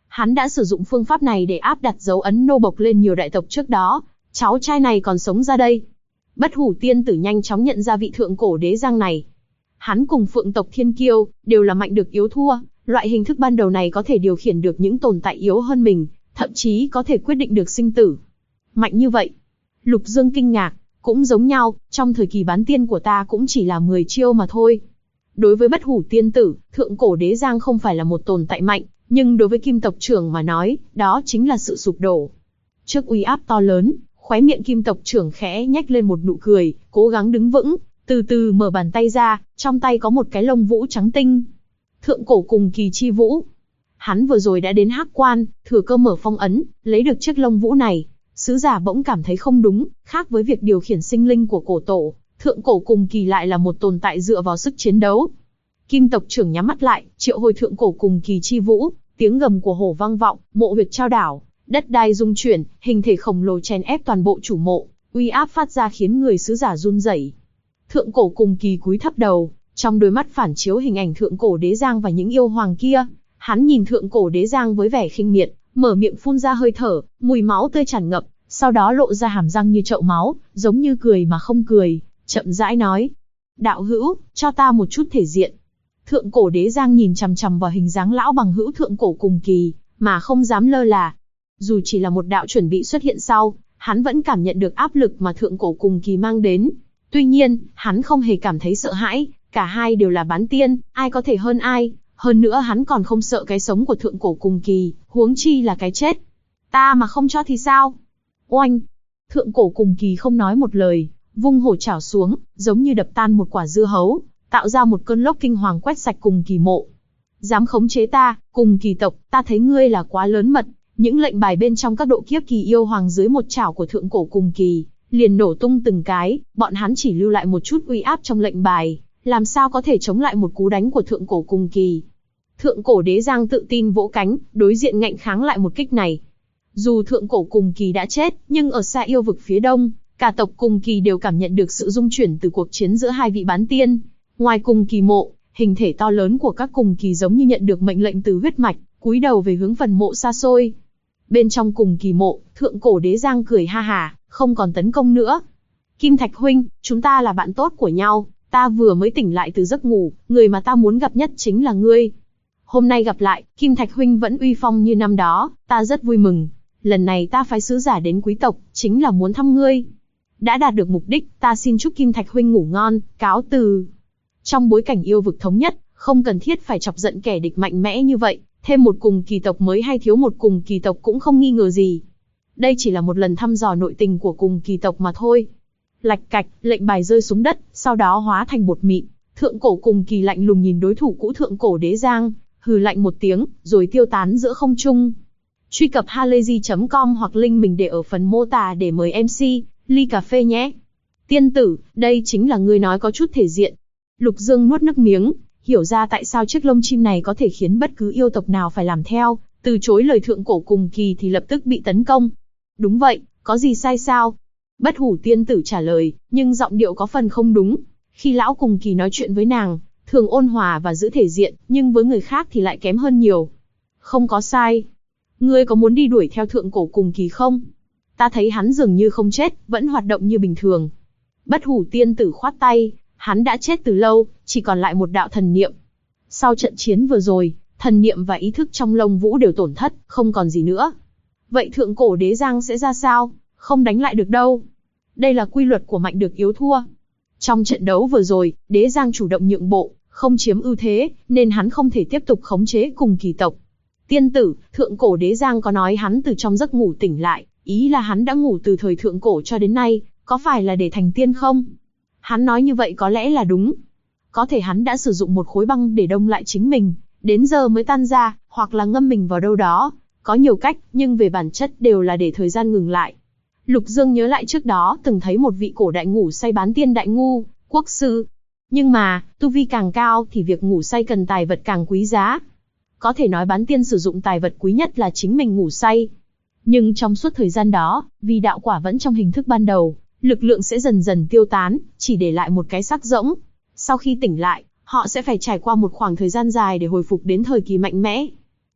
Hắn đã sử dụng phương pháp này để áp đặt dấu ấn nô bộc lên nhiều đại tộc trước đó. Cháu trai này còn sống ra đây. Bất Hủ tiên tử nhanh chóng nhận ra vị thượng cổ đế giang này. Hắn cùng Phượng tộc Thiên Kiêu đều là mạnh được yếu thua. Loại hình thức ban đầu này có thể điều khiển được những tồn tại yếu hơn mình, thậm chí có thể quyết định được sinh tử. Mạnh như vậy. Lục Dương kinh ngạc. Cũng giống nhau, trong thời kỳ bán tiên của ta cũng chỉ là 10 chiêu mà thôi. Đối với Bất Hủ tiên tử, thượng cổ đế giang không phải là một tồn tại mạnh, nhưng đối với Kim tộc trưởng mà nói, đó chính là sự sụp đổ. Trước uy áp to lớn, khóe miệng Kim tộc trưởng khẽ nhếch lên một nụ cười, cố gắng đứng vững, từ từ mở bàn tay ra, trong tay có một cái lông vũ trắng tinh. Thượng cổ cùng kỳ chi vũ. Hắn vừa rồi đã đến Hắc Quan, thừa cơ mở phong ấn, lấy được chiếc lông vũ này. Sứ giả bỗng cảm thấy không đúng, khác với việc điều khiển sinh linh của cổ tổ, thượng cổ cùng kỳ lại là một tồn tại dựa vào sức chiến đấu. Kim tộc trưởng nhắm mắt lại, triệu hồi thượng cổ cùng kỳ chi vũ, tiếng gầm của hổ vang vọng, mộ huyệt trao đảo, đất đai rung chuyển, hình thể khổng lồ chèn ép toàn bộ chủ mộ, uy áp phát ra khiến người sứ giả run rẩy. Thượng cổ cùng kỳ cúi thấp đầu, trong đôi mắt phản chiếu hình ảnh thượng cổ đế giang và những yêu hoàng kia. Hắn nhìn thượng cổ đế giang với vẻ khinh miệt, mở miệng phun ra hơi thở, mùi máu tươi tràn ngập, sau đó lộ ra hàm răng như chậu máu, giống như cười mà không cười, chậm rãi nói: đạo hữu, cho ta một chút thể diện. Thượng cổ đế giang nhìn chằm chằm vào hình dáng lão bằng hữu thượng cổ cùng kỳ, mà không dám lơ là. Dù chỉ là một đạo chuẩn bị xuất hiện sau, hắn vẫn cảm nhận được áp lực mà thượng cổ cùng kỳ mang đến. Tuy nhiên, hắn không hề cảm thấy sợ hãi, cả hai đều là bán tiên, ai có thể hơn ai. Hơn nữa hắn còn không sợ cái sống của thượng cổ cùng kỳ, huống chi là cái chết. Ta mà không cho thì sao? Oanh! Thượng cổ cùng kỳ không nói một lời, vung hổ chảo xuống, giống như đập tan một quả dưa hấu, tạo ra một cơn lốc kinh hoàng quét sạch cùng kỳ mộ. Dám khống chế ta, cùng kỳ tộc, ta thấy ngươi là quá lớn mật. Những lệnh bài bên trong các độ kiếp kỳ yêu hoàng dưới một chảo của thượng cổ cùng kỳ, liền nổ tung từng cái, bọn hắn chỉ lưu lại một chút uy áp trong lệnh bài, làm sao có thể chống lại một cú đánh của thượng cổ cùng kỳ. Thượng cổ đế giang tự tin vỗ cánh, đối diện ngạnh kháng lại một kích này. Dù thượng cổ cùng kỳ đã chết, nhưng ở xa yêu vực phía đông, cả tộc cùng kỳ đều cảm nhận được sự rung chuyển từ cuộc chiến giữa hai vị bán tiên. Ngoài cùng kỳ mộ, hình thể to lớn của các cùng kỳ giống như nhận được mệnh lệnh từ huyết mạch, cúi đầu về hướng phần mộ xa xôi. Bên trong cùng kỳ mộ, thượng cổ đế giang cười ha hà, không còn tấn công nữa. Kim Thạch huynh, chúng ta là bạn tốt của nhau, ta vừa mới tỉnh lại từ giấc ngủ, người mà ta muốn gặp nhất chính là ngươi. Hôm nay gặp lại, Kim Thạch huynh vẫn uy phong như năm đó, ta rất vui mừng. Lần này ta phái sứ giả đến quý tộc, chính là muốn thăm ngươi. Đã đạt được mục đích, ta xin chúc Kim Thạch huynh ngủ ngon, cáo từ. Trong bối cảnh yêu vực thống nhất, không cần thiết phải chọc giận kẻ địch mạnh mẽ như vậy, thêm một cùng kỳ tộc mới hay thiếu một cùng kỳ tộc cũng không nghi ngờ gì. Đây chỉ là một lần thăm dò nội tình của cùng kỳ tộc mà thôi. Lạch cạch, lệnh bài rơi xuống đất, sau đó hóa thành bột mịn. Thượng cổ cùng kỳ lạnh lùng nhìn đối thủ cũ thượng cổ đế giang, hừ lạnh một tiếng, rồi tiêu tán giữa không trung. Truy cập halayzi.com hoặc link mình để ở phần mô tả để mời MC, ly cà phê nhé. Tiên tử, đây chính là ngươi nói có chút thể diện. Lục Dương nuốt nước miếng, hiểu ra tại sao chiếc lông chim này có thể khiến bất cứ yêu tộc nào phải làm theo, từ chối lời thượng cổ cùng kỳ thì lập tức bị tấn công. Đúng vậy, có gì sai sao? Bất Hủ tiên tử trả lời, nhưng giọng điệu có phần không đúng. Khi lão cùng kỳ nói chuyện với nàng, thường ôn hòa và giữ thể diện, nhưng với người khác thì lại kém hơn nhiều. Không có sai. Ngươi có muốn đi đuổi theo thượng cổ cùng kỳ không? Ta thấy hắn dường như không chết, vẫn hoạt động như bình thường. Bất Hủ tiên tử khoát tay, hắn đã chết từ lâu, chỉ còn lại một đạo thần niệm. Sau trận chiến vừa rồi, thần niệm và ý thức trong lông vũ đều tổn thất, không còn gì nữa. Vậy thượng cổ đế giang sẽ ra sao? Không đánh lại được đâu. Đây là quy luật của mạnh được yếu thua. Trong trận đấu vừa rồi, đế giang chủ động nhượng bộ, không chiếm ưu thế, nên hắn không thể tiếp tục khống chế cùng kỳ tộc. Tiên tử, thượng cổ đế giang có nói hắn từ trong giấc ngủ tỉnh lại, ý là hắn đã ngủ từ thời thượng cổ cho đến nay, có phải là để thành tiên không? Hắn nói như vậy có lẽ là đúng. Có thể hắn đã sử dụng một khối băng để đông lại chính mình, đến giờ mới tan ra, hoặc là ngâm mình vào đâu đó. Có nhiều cách, nhưng về bản chất đều là để thời gian ngừng lại. Lục Dương nhớ lại trước đó từng thấy một vị cổ đại ngủ say bán tiên đại ngu, quốc sư. Nhưng mà, tu vi càng cao thì việc ngủ say cần tài vật càng quý giá. Có thể nói bán tiên sử dụng tài vật quý nhất là chính mình ngủ say. Nhưng trong suốt thời gian đó, vì đạo quả vẫn trong hình thức ban đầu, lực lượng sẽ dần dần tiêu tán, chỉ để lại một cái xác rỗng. Sau khi tỉnh lại, họ sẽ phải trải qua một khoảng thời gian dài để hồi phục đến thời kỳ mạnh mẽ.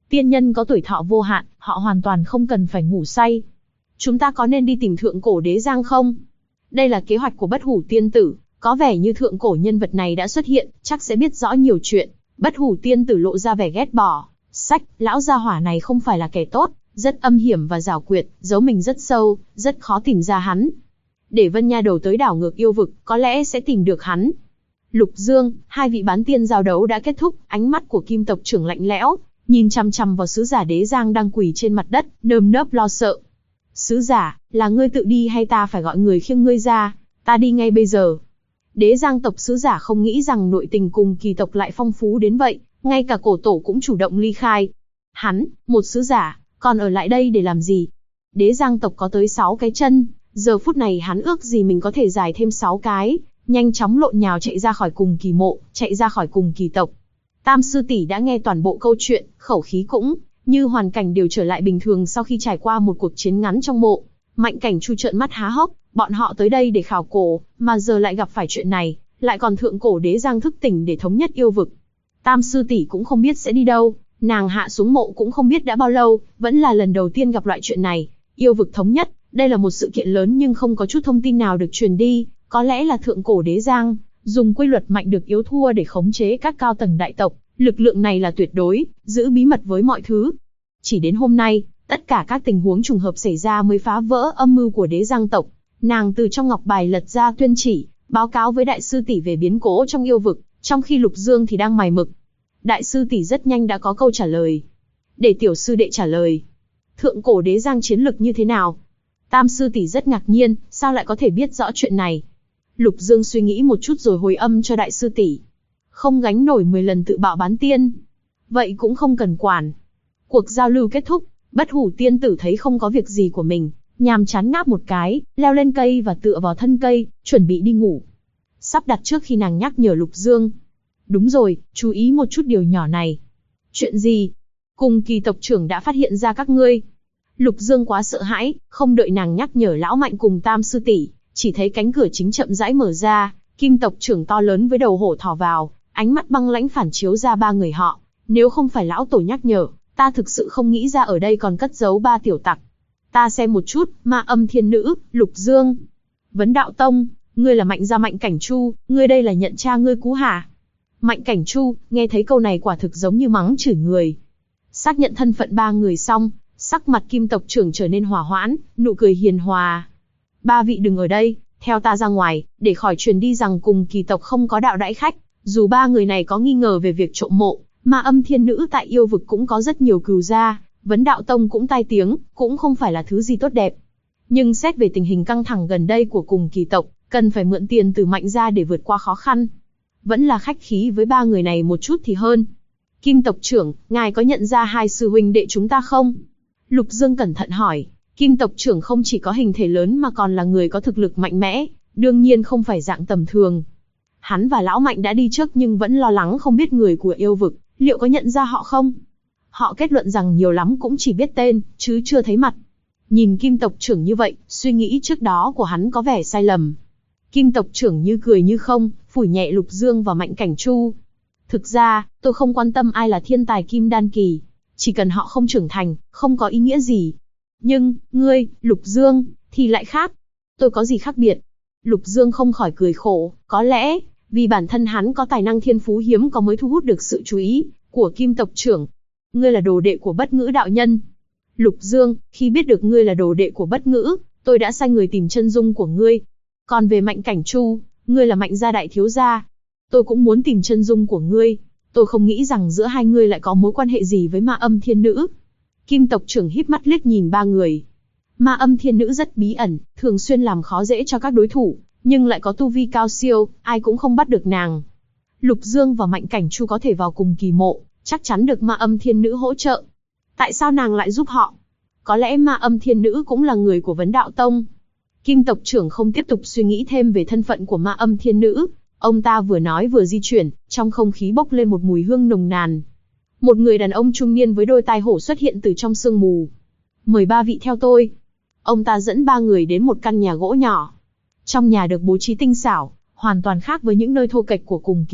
Tiên nhân có tuổi thọ vô hạn, họ hoàn toàn không cần phải ngủ say. Chúng ta có nên đi tìm thượng cổ đế giang không? Đây là kế hoạch của Bất Hủ tiên tử, có vẻ như thượng cổ nhân vật này đã xuất hiện, chắc sẽ biết rõ nhiều chuyện. Bất Hủ tiên tử lộ ra vẻ ghét bỏ. Sách, lão gia hỏa này không phải là kẻ tốt, rất âm hiểm và giảo quyệt, giấu mình rất sâu, rất khó tìm ra hắn. Để Vân Nha Đầu tới đảo ngược yêu vực, có lẽ sẽ tìm được hắn. Lục Dương, hai vị bán tiên giao đấu đã kết thúc, ánh mắt của Kim tộc trưởng lạnh lẽo, nhìn chằm chằm vào sứ giả đế giang đang quỳ trên mặt đất, nơm nớp lo sợ. Sứ giả, là ngươi tự đi hay ta phải gọi người khiêng ngươi ra? Ta đi ngay bây giờ. Đế giang tộc sứ giả không nghĩ rằng nội tình cùng Kỳ tộc lại phong phú đến vậy, ngay cả cổ tổ cũng chủ động ly khai. Hắn, một sứ giả, còn ở lại đây để làm gì? Đế giang tộc có tới 6 cái chân, giờ phút này hắn ước gì mình có thể dài thêm 6 cái, nhanh chóng lộn nhào chạy ra khỏi cùng Kỳ mộ, chạy ra khỏi cùng Kỳ tộc. Tam sư tỷ đã nghe toàn bộ câu chuyện, khẩu khí cũng như hoàn cảnh đều trở lại bình thường sau khi trải qua một cuộc chiến ngắn trong mộ. Mạnh Cảnh Chu trợn mắt há hốc, bọn họ tới đây để khảo cổ, mà giờ lại gặp phải chuyện này, lại còn thượng cổ đế giang thức tỉnh để thống nhất yêu vực. Tam sư tỷ cũng không biết sẽ đi đâu, nàng hạ xuống mộ cũng không biết đã bao lâu, vẫn là lần đầu tiên gặp loại chuyện này. Yêu vực thống nhất, đây là một sự kiện lớn nhưng không có chút thông tin nào được truyền đi, có lẽ là thượng cổ đế giang dùng quy luật mạnh được yếu thua để khống chế các cao tầng đại tộc, lực lượng này là tuyệt đối, giữ bí mật với mọi thứ. Chỉ đến hôm nay, tất cả các tình huống trùng hợp xảy ra mới phá vỡ âm mưu của đế giang tộc. Nàng từ trong ngọc bài lật ra tuyên chỉ, báo cáo với đại sư tỷ về biến cố trong yêu vực, trong khi Lục Dương thì đang mải mực. Đại sư tỷ rất nhanh đã có câu trả lời. Để tiểu sư đệ trả lời. Thượng cổ đế giang chiến lực như thế nào? Tam sư tỷ rất ngạc nhiên, sao lại có thể biết rõ chuyện này? Lục Dương suy nghĩ một chút rồi hồi âm cho đại sư tỷ. Không gánh nổi 10 lần tự bạo bán tiên. Vậy cũng không cần quản. Cuộc giao lưu kết thúc, Bất Hủ tiên tử thấy không có việc gì của mình, nhàm chán ngáp một cái, leo lên cây và tựa vào thân cây, chuẩn bị đi ngủ. Sắp đặt trước khi nàng nhắc nhở Lục Dương. Đúng rồi, chú ý một chút điều nhỏ này. Chuyện gì? Cùng Kỳ tộc trưởng đã phát hiện ra các ngươi. Lục Dương quá sợ hãi, không đợi nàng nhắc nhở lão Mạnh cùng Tam sư tỷ, chỉ thấy cánh cửa chính chậm rãi mở ra, Kim tộc trưởng to lớn với đầu hổ thò vào, ánh mắt băng lãnh phản chiếu ra ba người họ. Nếu không phải lão tổ nhắc nhở, ta thực sự không nghĩ ra ở đây còn cất giấu 3 tiểu tặc. Ta xem một chút, Ma Âm Thiên Nữ, Lục Dương. Vấn Đạo Tông, ngươi là Mạnh gia Mạnh Cảnh Chu, ngươi đây là nhận cha ngươi cú hả? Mạnh Cảnh Chu, nghe thấy câu này quả thực giống như mắng chửi người. Xác nhận thân phận ba người xong, sắc mặt Kim tộc trưởng trở nên hòa hoãn, nụ cười hiền hòa. Ba vị đừng ở đây, theo ta ra ngoài, để khỏi truyền đi rằng cùng Kỳ tộc không có đạo đãi khách. Dù ba người này có nghi ngờ về việc trộm mộ, Ma Âm Thiên Nữ tại yêu vực cũng có rất nhiều cừu gia, Vấn Đạo Tông cũng tai tiếng, cũng không phải là thứ gì tốt đẹp. Nhưng xét về tình hình căng thẳng gần đây của cùng Kỳ tộc, cần phải mượn tiền từ Mạnh gia để vượt qua khó khăn. Vẫn là khách khí với ba người này một chút thì hơn. Kim tộc trưởng, ngài có nhận ra hai sư huynh đệ chúng ta không? Lục Dương cẩn thận hỏi. Kim tộc trưởng không chỉ có hình thể lớn mà còn là người có thực lực mạnh mẽ, đương nhiên không phải dạng tầm thường. Hắn và lão Mạnh đã đi trước nhưng vẫn lo lắng không biết người của yêu vực, liệu có nhận ra họ không? Họ kết luận rằng nhiều lắm cũng chỉ biết tên, chứ chưa thấy mặt. Nhìn Kim tộc trưởng như vậy, suy nghĩ trước đó của hắn có vẻ sai lầm. Kim tộc trưởng như cười như không, phủi nhẹ Lục Dương và Mạnh Cảnh Chu. Thực ra, tôi không quan tâm ai là thiên tài Kim Đan kỳ. Chỉ cần họ không trưởng thành, không có ý nghĩa gì. Nhưng, ngươi, Lục Dương, thì lại khác. Tôi có gì khác biệt? Lục Dương không khỏi cười khổ, có lẽ, vì bản thân hắn có tài năng thiên phú hiếm có mới thu hút được sự chú ý của Kim tộc trưởng. Ngươi là đồ đệ của Bất Ngữ đạo nhân. Lục Dương, khi biết được ngươi là đồ đệ của Bất Ngữ, tôi đã sai người tìm chân dung của ngươi. Còn về Mạnh Cảnh Chu, ngươi là Mạnh gia đại thiếu gia. Tôi cũng muốn tìm chân dung của ngươi. Tôi không nghĩ rằng giữa hai ngươi lại có mối quan hệ gì với Ma Âm Thiên Nữ. Kim tộc trưởng híp mắt liếc nhìn ba người. Ma Âm Thiên Nữ rất bí ẩn, thường xuyên làm khó dễ cho các đối thủ, nhưng lại có tu vi cao siêu, ai cũng không bắt được nàng. Lục Dương và Mạnh Cảnh Chu có thể vào cùng Kỳ mộ, chắc chắn được Ma Âm Thiên Nữ hỗ trợ. Tại sao nàng lại giúp họ? Có lẽ Ma Âm Thiên Nữ cũng là người của Vấn Đạo Tông. Kim tộc trưởng không tiếp tục suy nghĩ thêm về thân phận của Ma Âm Thiên Nữ. Ông ta vừa nói vừa di chuyển, trong không khí bốc lên một mùi hương nồng nàn. Một người đàn ông trung niên với đôi tai hổ xuất hiện từ trong sương mù. Mời ba vị theo tôi. Ông ta dẫn ba người đến một căn nhà gỗ nhỏ. Trong nhà được bố trí tinh xảo, hoàn toàn khác với những nơi thô kệch của cùng Kỳ tộc.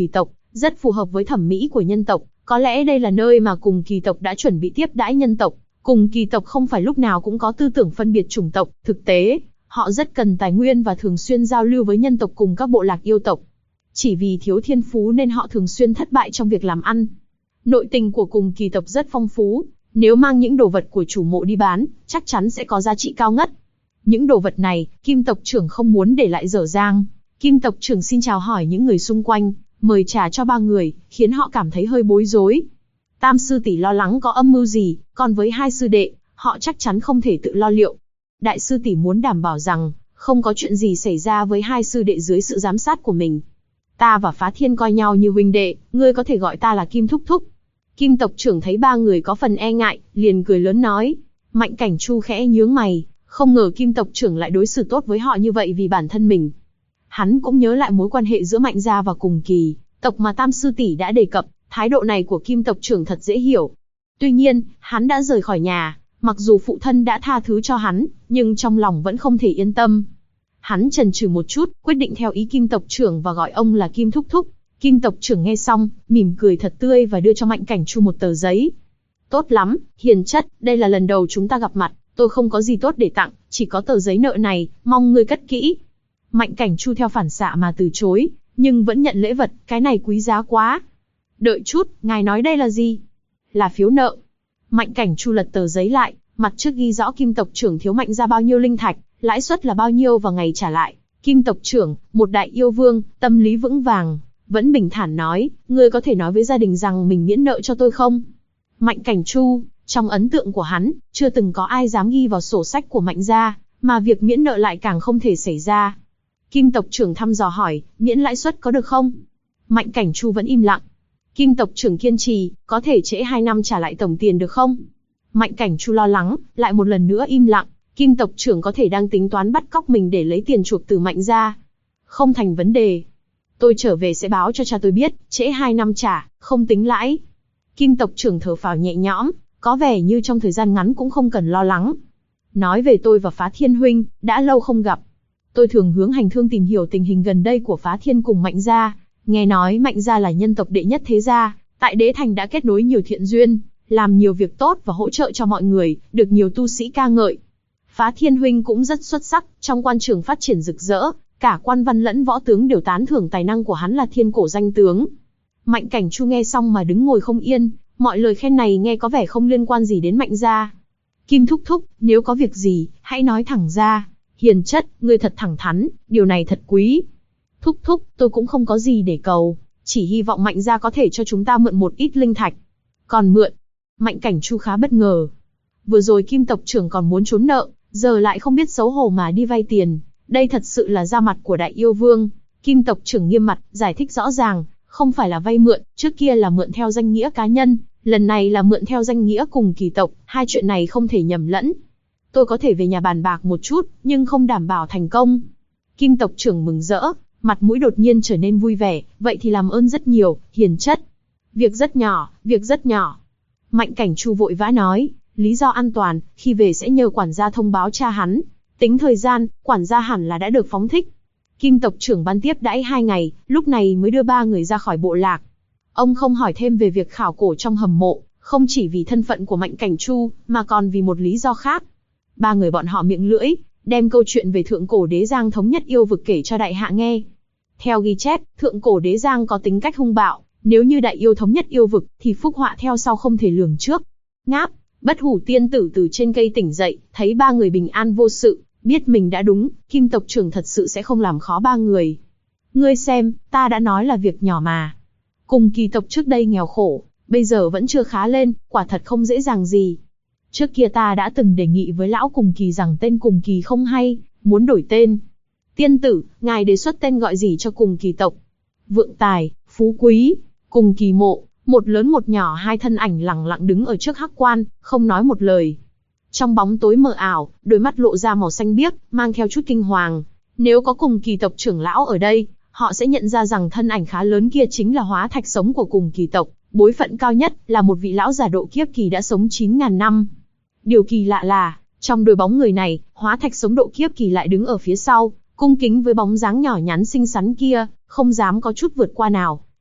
rất phù hợp với thẩm mỹ của nhân tộc, có lẽ đây là nơi mà cùng kỳ tộc đã chuẩn bị tiếp đãi nhân tộc. Cùng kỳ tộc không phải lúc nào cũng có tư tưởng phân biệt chủng tộc, thực tế, họ rất cần tài nguyên và thường xuyên giao lưu với nhân tộc cùng các bộ lạc yêu tộc. Chỉ vì thiếu thiên phú nên họ thường xuyên thất bại trong việc làm ăn. Nội tình của cùng kỳ tộc rất phong phú, nếu mang những đồ vật của chủ mộ đi bán, chắc chắn sẽ có giá trị cao ngất. Những đồ vật này, Kim tộc trưởng không muốn để lại dở dang. Kim tộc trưởng xin chào hỏi những người xung quanh, mời trà cho ba người, khiến họ cảm thấy hơi bối rối. Tam sư tỷ lo lắng có âm mưu gì, còn với hai sư đệ, họ chắc chắn không thể tự lo liệu. Đại sư tỷ muốn đảm bảo rằng, không có chuyện gì xảy ra với hai sư đệ dưới sự giám sát của mình. Ta và Phá Thiên coi nhau như huynh đệ, ngươi có thể gọi ta là Kim thúc thúc. Kim tộc trưởng thấy ba người có phần e ngại, liền cười lớn nói. Mạnh Cảnh Chu khẽ nhướng mày, không ngờ Kim tộc trưởng lại đối xử tốt với họ như vậy vì bản thân mình. Hắn cũng nhớ lại mối quan hệ giữa Mạnh gia và cùng kỳ tộc mà Tam sư tỷ đã đề cập, thái độ này của Kim tộc trưởng thật dễ hiểu. Tuy nhiên, hắn đã rời khỏi nhà, mặc dù phụ thân đã tha thứ cho hắn, nhưng trong lòng vẫn không thể yên tâm. Hắn chần chừ một chút, quyết định theo ý Kim tộc trưởng và gọi ông là Kim thúc thúc. Kim tộc trưởng nghe xong, mỉm cười thật tươi và đưa cho Mạnh Cảnh Chu một tờ giấy. Tốt lắm, hiền chất, đây là lần đầu chúng ta gặp mặt, tôi không có gì tốt để tặng, chỉ có tờ giấy nợ này, mong ngươi cất kỹ. Mạnh Cảnh Chu theo phản xạ mà từ chối, nhưng vẫn nhận lễ vật, cái này quý giá quá. Đợi chút, ngài nói đây là gì? Là phiếu nợ. Mạnh Cảnh Chu lật tờ giấy lại, mặt trước ghi rõ Kim tộc trưởng thiếu Mạnh ra bao nhiêu linh thạch, lãi suất là bao nhiêu và ngày trả lại. Kim tộc trưởng, một đại yêu vương, tâm lý vững vàng, vẫn bình thản nói, ngươi có thể nói với gia đình rằng mình miễn nợ cho tôi không? Mạnh Cảnh Chu, trong ấn tượng của hắn, chưa từng có ai dám ghi vào sổ sách của Mạnh gia, mà việc miễn nợ lại càng không thể xảy ra. Kim tộc trưởng thăm dò hỏi, miễn lãi suất có được không? Mạnh Cảnh Chu vẫn im lặng. Kim tộc trưởng kiên trì, có thể trễ 2 năm trả lại tổng tiền được không? Mạnh Cảnh Chu lo lắng, lại một lần nữa im lặng. Kim tộc trưởng có thể đang tính toán bắt cóc mình để lấy tiền chuộc từ Mạnh gia. Không thành vấn đề. Tôi trở về sẽ báo cho cha tôi biết, trễ 2 năm trả, không tính lãi. Kim tộc trưởng thở phào nhẹ nhõm, có vẻ như trong thời gian ngắn cũng không cần lo lắng. Nói về tôi và Phá Thiên huynh, đã lâu không gặp. Tôi thường hướng hành thương tìm hiểu tình hình gần đây của Phá Thiên cùng Mạnh gia. Nghe nói Mạnh gia là nhân tộc đệ nhất thế gia, tại Đế Thành đã kết nối nhiều thiện duyên, làm nhiều việc tốt và hỗ trợ cho mọi người, được nhiều tu sĩ ca ngợi. Phá Thiên huynh cũng rất xuất sắc, trong quan trường phát triển rực rỡ, cả quan văn lẫn võ tướng đều tán thưởng tài năng của hắn là thiên cổ danh tướng. Mạnh Cảnh Chu nghe xong mà đứng ngồi không yên, mọi lời khen này nghe có vẻ không liên quan gì đến Mạnh gia. Kim thúc thúc, nếu có việc gì, hãy nói thẳng ra. Hiền chất, ngươi thật thẳng thắn, điều này thật quý. Thúc thúc, tôi cũng không có gì để cầu, chỉ hy vọng Mạnh gia có thể cho chúng ta mượn một ít linh thạch. Còn mượn? Mạnh Cảnh Chu khá bất ngờ. Vừa rồi Kim tộc trưởng còn muốn trốn nợ, giờ lại không biết xấu hổ mà đi vay tiền. Đây thật sự là ra mặt của đại yêu vương. Kim tộc trưởng nghiêm mặt, giải thích rõ ràng, không phải là vay mượn, trước kia là mượn theo danh nghĩa cá nhân, lần này là mượn theo danh nghĩa cùng kỳ tộc, hai chuyện này không thể nhầm lẫn. Tôi có thể về nhà bàn bạc một chút, nhưng không đảm bảo thành công. Kim tộc trưởng mừng rỡ, mặt mũi đột nhiên trở nên vui vẻ, vậy thì làm ơn rất nhiều, hiền chất. Việc rất nhỏ, việc rất nhỏ. Mạnh Cảnh Chu vội vã nói, lý do an toàn, khi về sẽ nhờ quản gia thông báo cha hắn. Tính thời gian, quản gia hẳn là đã được phóng thích. Kim tộc trưởng ban tiếp đãi 2 ngày, lúc này mới đưa 3 người ra khỏi bộ lạc. Ông không hỏi thêm về việc khảo cổ trong hầm mộ, không chỉ vì thân phận của Mạnh Cảnh Chu, mà còn vì một lý do khác. 3 người bọn họ miệng lưỡi, đem câu chuyện về thượng cổ đế giang thống nhất yêu vực kể cho đại hạ nghe. Theo ghi chép, thượng cổ đế giang có tính cách hung bạo, nếu như đại yêu thống nhất yêu vực, thì phúc họa theo sau không thể lường trước. Ngáp, Bất Hủ tiên tử từ trên cây tỉnh dậy, thấy 3 người bình an vô sự, biết mình đã đúng, Kim tộc trưởng thật sự sẽ không làm khó 3 người. Ngươi xem, ta đã nói là việc nhỏ mà. Cùng kỳ tộc trước đây nghèo khổ, bây giờ vẫn chưa khá lên, quả thật không dễ dàng gì. Trước kia ta đã từng đề nghị với lão Cùng Kỳ rằng tên Cùng Kỳ không hay, muốn đổi tên. Tiên tử, ngài đề xuất tên gọi gì cho Cùng Kỳ tộc? Vượng Tài, Phú Quý, Cùng Kỳ mộ, một lớn một nhỏ, 2 thân ảnh lẳng lặng đứng ở trước hắc quan, không nói một lời. Trong bóng tối mờ ảo, đôi mắt lộ ra màu xanh biếc, mang theo chút kinh hoàng. Nếu có Cùng Kỳ tộc trưởng lão ở đây, họ sẽ nhận ra rằng thân ảnh khá lớn kia chính là hóa thạch sống của Cùng Kỳ tộc, bối phận cao nhất là một vị lão già độ kiếp kỳ đã sống 9.000 năm. Điều kỳ lạ là, trong đôi bóng người này, hóa thạch sống độ kiếp kỳ lại đứng ở phía sau, cung kính với bóng dáng nhỏ nhắn xinh xắn kia, không dám có chút vượt qua nào.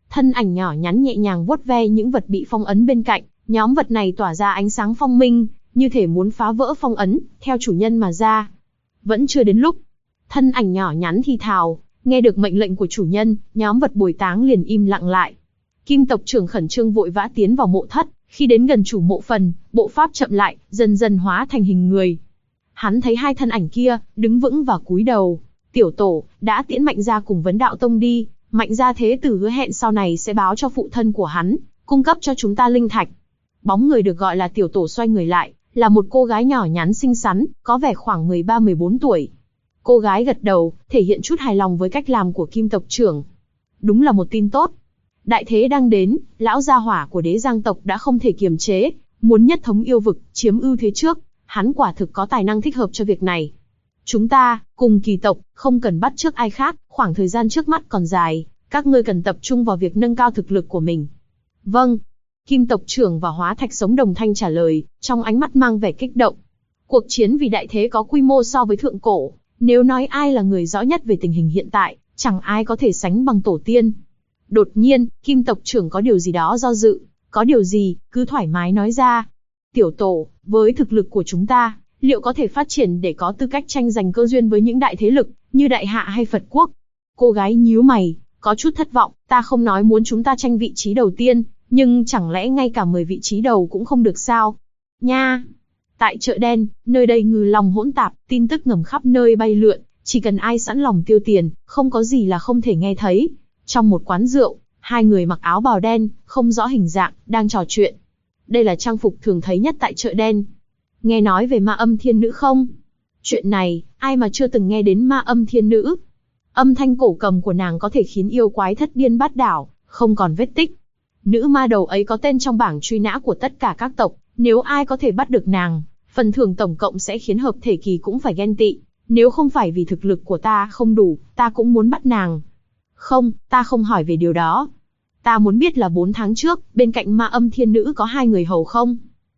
Thân ảnh nhỏ nhắn nhẹ nhàng vuốt ve những vật bị phong ấn bên cạnh, nhóm vật này tỏa ra ánh sáng phong minh, như thể muốn phá vỡ phong ấn, theo chủ nhân mà ra. Vẫn chưa đến lúc. Thân ảnh nhỏ nhắn thì thào, nghe được mệnh lệnh của chủ nhân, nhóm vật bồi táng liền im lặng lại. Kim tộc trưởng khẩn trương vội vã tiến vào mộ thất, khi đến gần chủ mộ phần, bộ pháp chậm lại, dần dần hóa thành hình người. Hắn thấy hai thân ảnh kia, đứng vững và cúi đầu. Tiểu tổ, đã tiễn Mạnh gia cùng Vấn Đạo Tông đi, Mạnh gia thế tử hứa hẹn sau này sẽ báo cho phụ thân của hắn, cung cấp cho chúng ta linh thạch. Bóng người được gọi là tiểu tổ xoay người lại, là một cô gái nhỏ nhắn xinh xắn, có vẻ khoảng 13-14 tuổi. Cô gái gật đầu, thể hiện chút hài lòng với cách làm của Kim tộc trưởng. Đúng là một tin tốt. Đại thế đang đến, lão gia hỏa của Đế Giang tộc đã không thể kiềm chế, muốn nhất thống yêu vực, chiếm ưu thế trước. Hắn quả thực có tài năng thích hợp cho việc này. Chúng ta, cùng Kỳ tộc, không cần bắt chước ai khác, khoảng thời gian trước mắt còn dài, các ngươi cần tập trung vào việc nâng cao thực lực của mình. Vâng. Kim tộc trưởng và Hóa Thạch Sống đồng thanh trả lời, trong ánh mắt mang vẻ kích động. Cuộc chiến vì đại thế có quy mô so với thượng cổ, nếu nói ai là người rõ nhất về tình hình hiện tại, chẳng ai có thể sánh bằng tổ tiên. Đột nhiên, Kim tộc trưởng có điều gì đó do dự, có điều gì, cứ thoải mái nói ra. Tiểu tổ, với thực lực của chúng ta, liệu có thể phát triển để có tư cách tranh giành cơ duyên với những đại thế lực, như Đại Hạ hay Phật Quốc? Cô gái nhíu mày, có chút thất vọng, ta không nói muốn chúng ta tranh vị trí đầu tiên, nhưng chẳng lẽ ngay cả 10 vị trí đầu cũng không được sao? Nha! Tại chợ đen, nơi đây ngư long hỗn tạp, tin tức ngầm khắp nơi bay lượn, chỉ cần ai sẵn lòng tiêu tiền, không có gì là không thể nghe thấy. Trong một quán rượu, hai người mặc áo bào đen, không rõ hình dạng, đang trò chuyện. Đây là trang phục thường thấy nhất tại chợ đen. Nghe nói về Ma Âm Thiên Nữ không? Chuyện này, ai mà chưa từng nghe đến Ma Âm Thiên Nữ? Âm thanh cổ cầm của nàng có thể khiến yêu quái thất điên bát đảo, không còn vết tích. Nữ ma đầu ấy có tên trong bảng truy nã của tất cả các tộc, nếu ai có thể bắt được nàng, phần thưởng tổng cộng sẽ khiến hợp thể kỳ cũng phải ghen tị. Nếu không phải vì thực lực của ta không đủ, ta cũng muốn bắt nàng. Không, ta không hỏi về điều đó. Ta muốn biết là 4 tháng trước, bên cạnh Ma Âm Thiên Nữ có 2 người hầu không?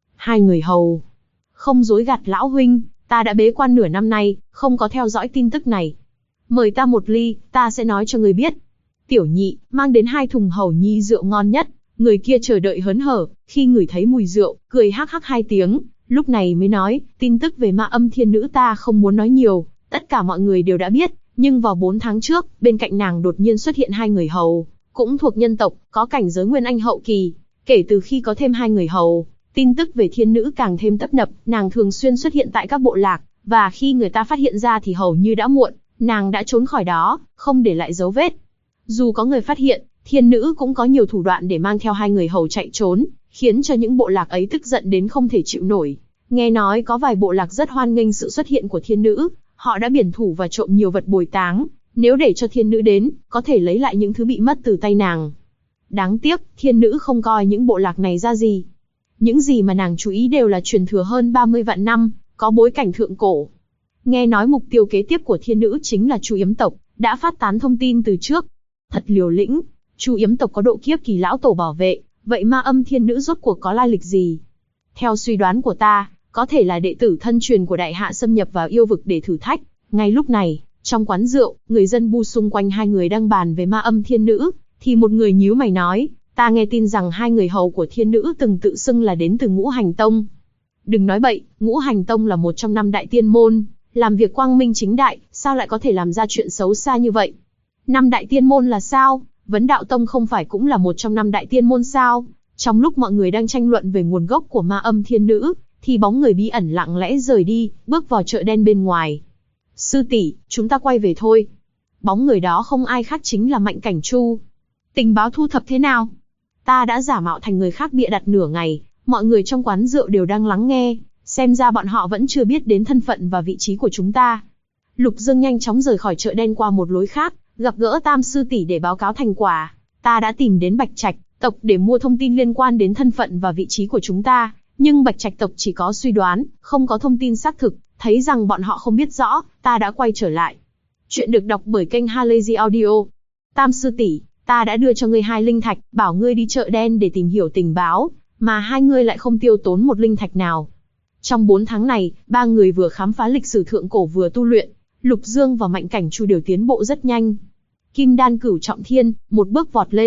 2 người hầu? Không dối gạt lão huynh, ta đã bế quan nửa năm nay, không có theo dõi tin tức này. Mời ta một ly, ta sẽ nói cho người biết. Tiểu nhị, mang đến 2 thùng hầu nhi rượu ngon nhất. Người kia chờ đợi hớn hở, khi ngửi thấy mùi rượu, cười hắc hắc 2 tiếng, lúc này mới nói, tin tức về Ma Âm Thiên Nữ ta không muốn nói nhiều, tất cả mọi người đều đã biết, nhưng vào 4 tháng trước, bên cạnh nàng đột nhiên xuất hiện 2 người hầu, cũng thuộc nhân tộc, có cảnh giới Nguyên Anh hậu kỳ. Kể từ khi có thêm 2 người hầu, tin tức về thiên nữ càng thêm tấp nập, nàng thường xuyên xuất hiện tại các bộ lạc, và khi người ta phát hiện ra thì hầu như đã muộn, nàng đã trốn khỏi đó, không để lại dấu vết. Dù có người phát hiện, thiên nữ cũng có nhiều thủ đoạn để mang theo 2 người hầu chạy trốn, khiến cho những bộ lạc ấy tức giận đến không thể chịu nổi. Nghe nói có vài bộ lạc rất hoan nghênh sự xuất hiện của thiên nữ, họ đã biển thủ và trộm nhiều vật bồi táng, nếu để cho thiên nữ đến, có thể lấy lại những thứ bị mất từ tay nàng. Đáng tiếc, thiên nữ không coi những bộ lạc này ra gì. Những gì mà nàng chú ý đều là truyền thừa hơn 30 vạn năm, có bối cảnh thượng cổ. Nghe nói mục tiêu kế tiếp của thiên nữ chính là Chu Yếm tộc, đã phát tán thông tin từ trước. Thật liều lĩnh, Chu Yếm tộc có độ kiếp kỳ lão tổ bảo vệ, vậy Ma Âm Thiên Nữ rốt cuộc có lai lịch gì? Theo suy đoán của ta, có thể là đệ tử thân truyền của Đại Hạ xâm nhập vào yêu vực để thử thách. Ngay lúc này, trong quán rượu, người dân bu xung quanh 2 người đang bàn về Ma Âm Thiên Nữ, thì một người nhíu mày nói, ta nghe tin rằng 2 người hầu của thiên nữ từng tự xưng là đến từ Ngũ Hành Tông. Đừng nói bậy, Ngũ Hành Tông là một trong 5 đại tiên môn, làm việc quang minh chính đại, sao lại có thể làm ra chuyện xấu xa như vậy? 5 đại tiên môn là sao? Vấn Đạo Tông không phải cũng là một trong 5 đại tiên môn sao? Trong lúc mọi người đang tranh luận về nguồn gốc của Ma Âm Thiên Nữ, thì bóng người bí ẩn lặng lẽ rời đi, bước vào chợ đen bên ngoài. Sư tỷ, chúng ta quay về thôi. Bóng người đó không ai khác chính là Mạnh Cảnh Chu. Tình báo thu thập thế nào? Ta đã giả mạo thành người khác bịa đặt nửa ngày, mọi người trong quán rượu đều đang lắng nghe, xem ra bọn họ vẫn chưa biết đến thân phận và vị trí của chúng ta. Lục Dương nhanh chóng rời khỏi chợ đen qua một lối khác, gặp gỡ Tam sư tỷ để báo cáo thành quả. Ta đã tìm đến Bạch Trạch tộc để mua thông tin liên quan đến thân phận và vị trí của chúng ta, nhưng Bạch Trạch tộc chỉ có suy đoán, không có thông tin xác thực, thấy rằng bọn họ không biết rõ, ta đã quay trở lại. Chuyện được đọc bởi kênh Halazy Audio. Tam sư tỷ, ta đã đưa cho ngươi 2 linh thạch, bảo ngươi đi chợ đen để tìm hiểu tình báo, mà 2 ngươi lại không tiêu tốn 1 linh thạch nào. Trong 4 tháng này, 3 người vừa khám phá lịch sử thượng cổ vừa tu luyện, Lục Dương và Mạnh Cảnh Chu đều tiến bộ rất nhanh. Kim đan cửu trọng thiên, một bước vọt lên,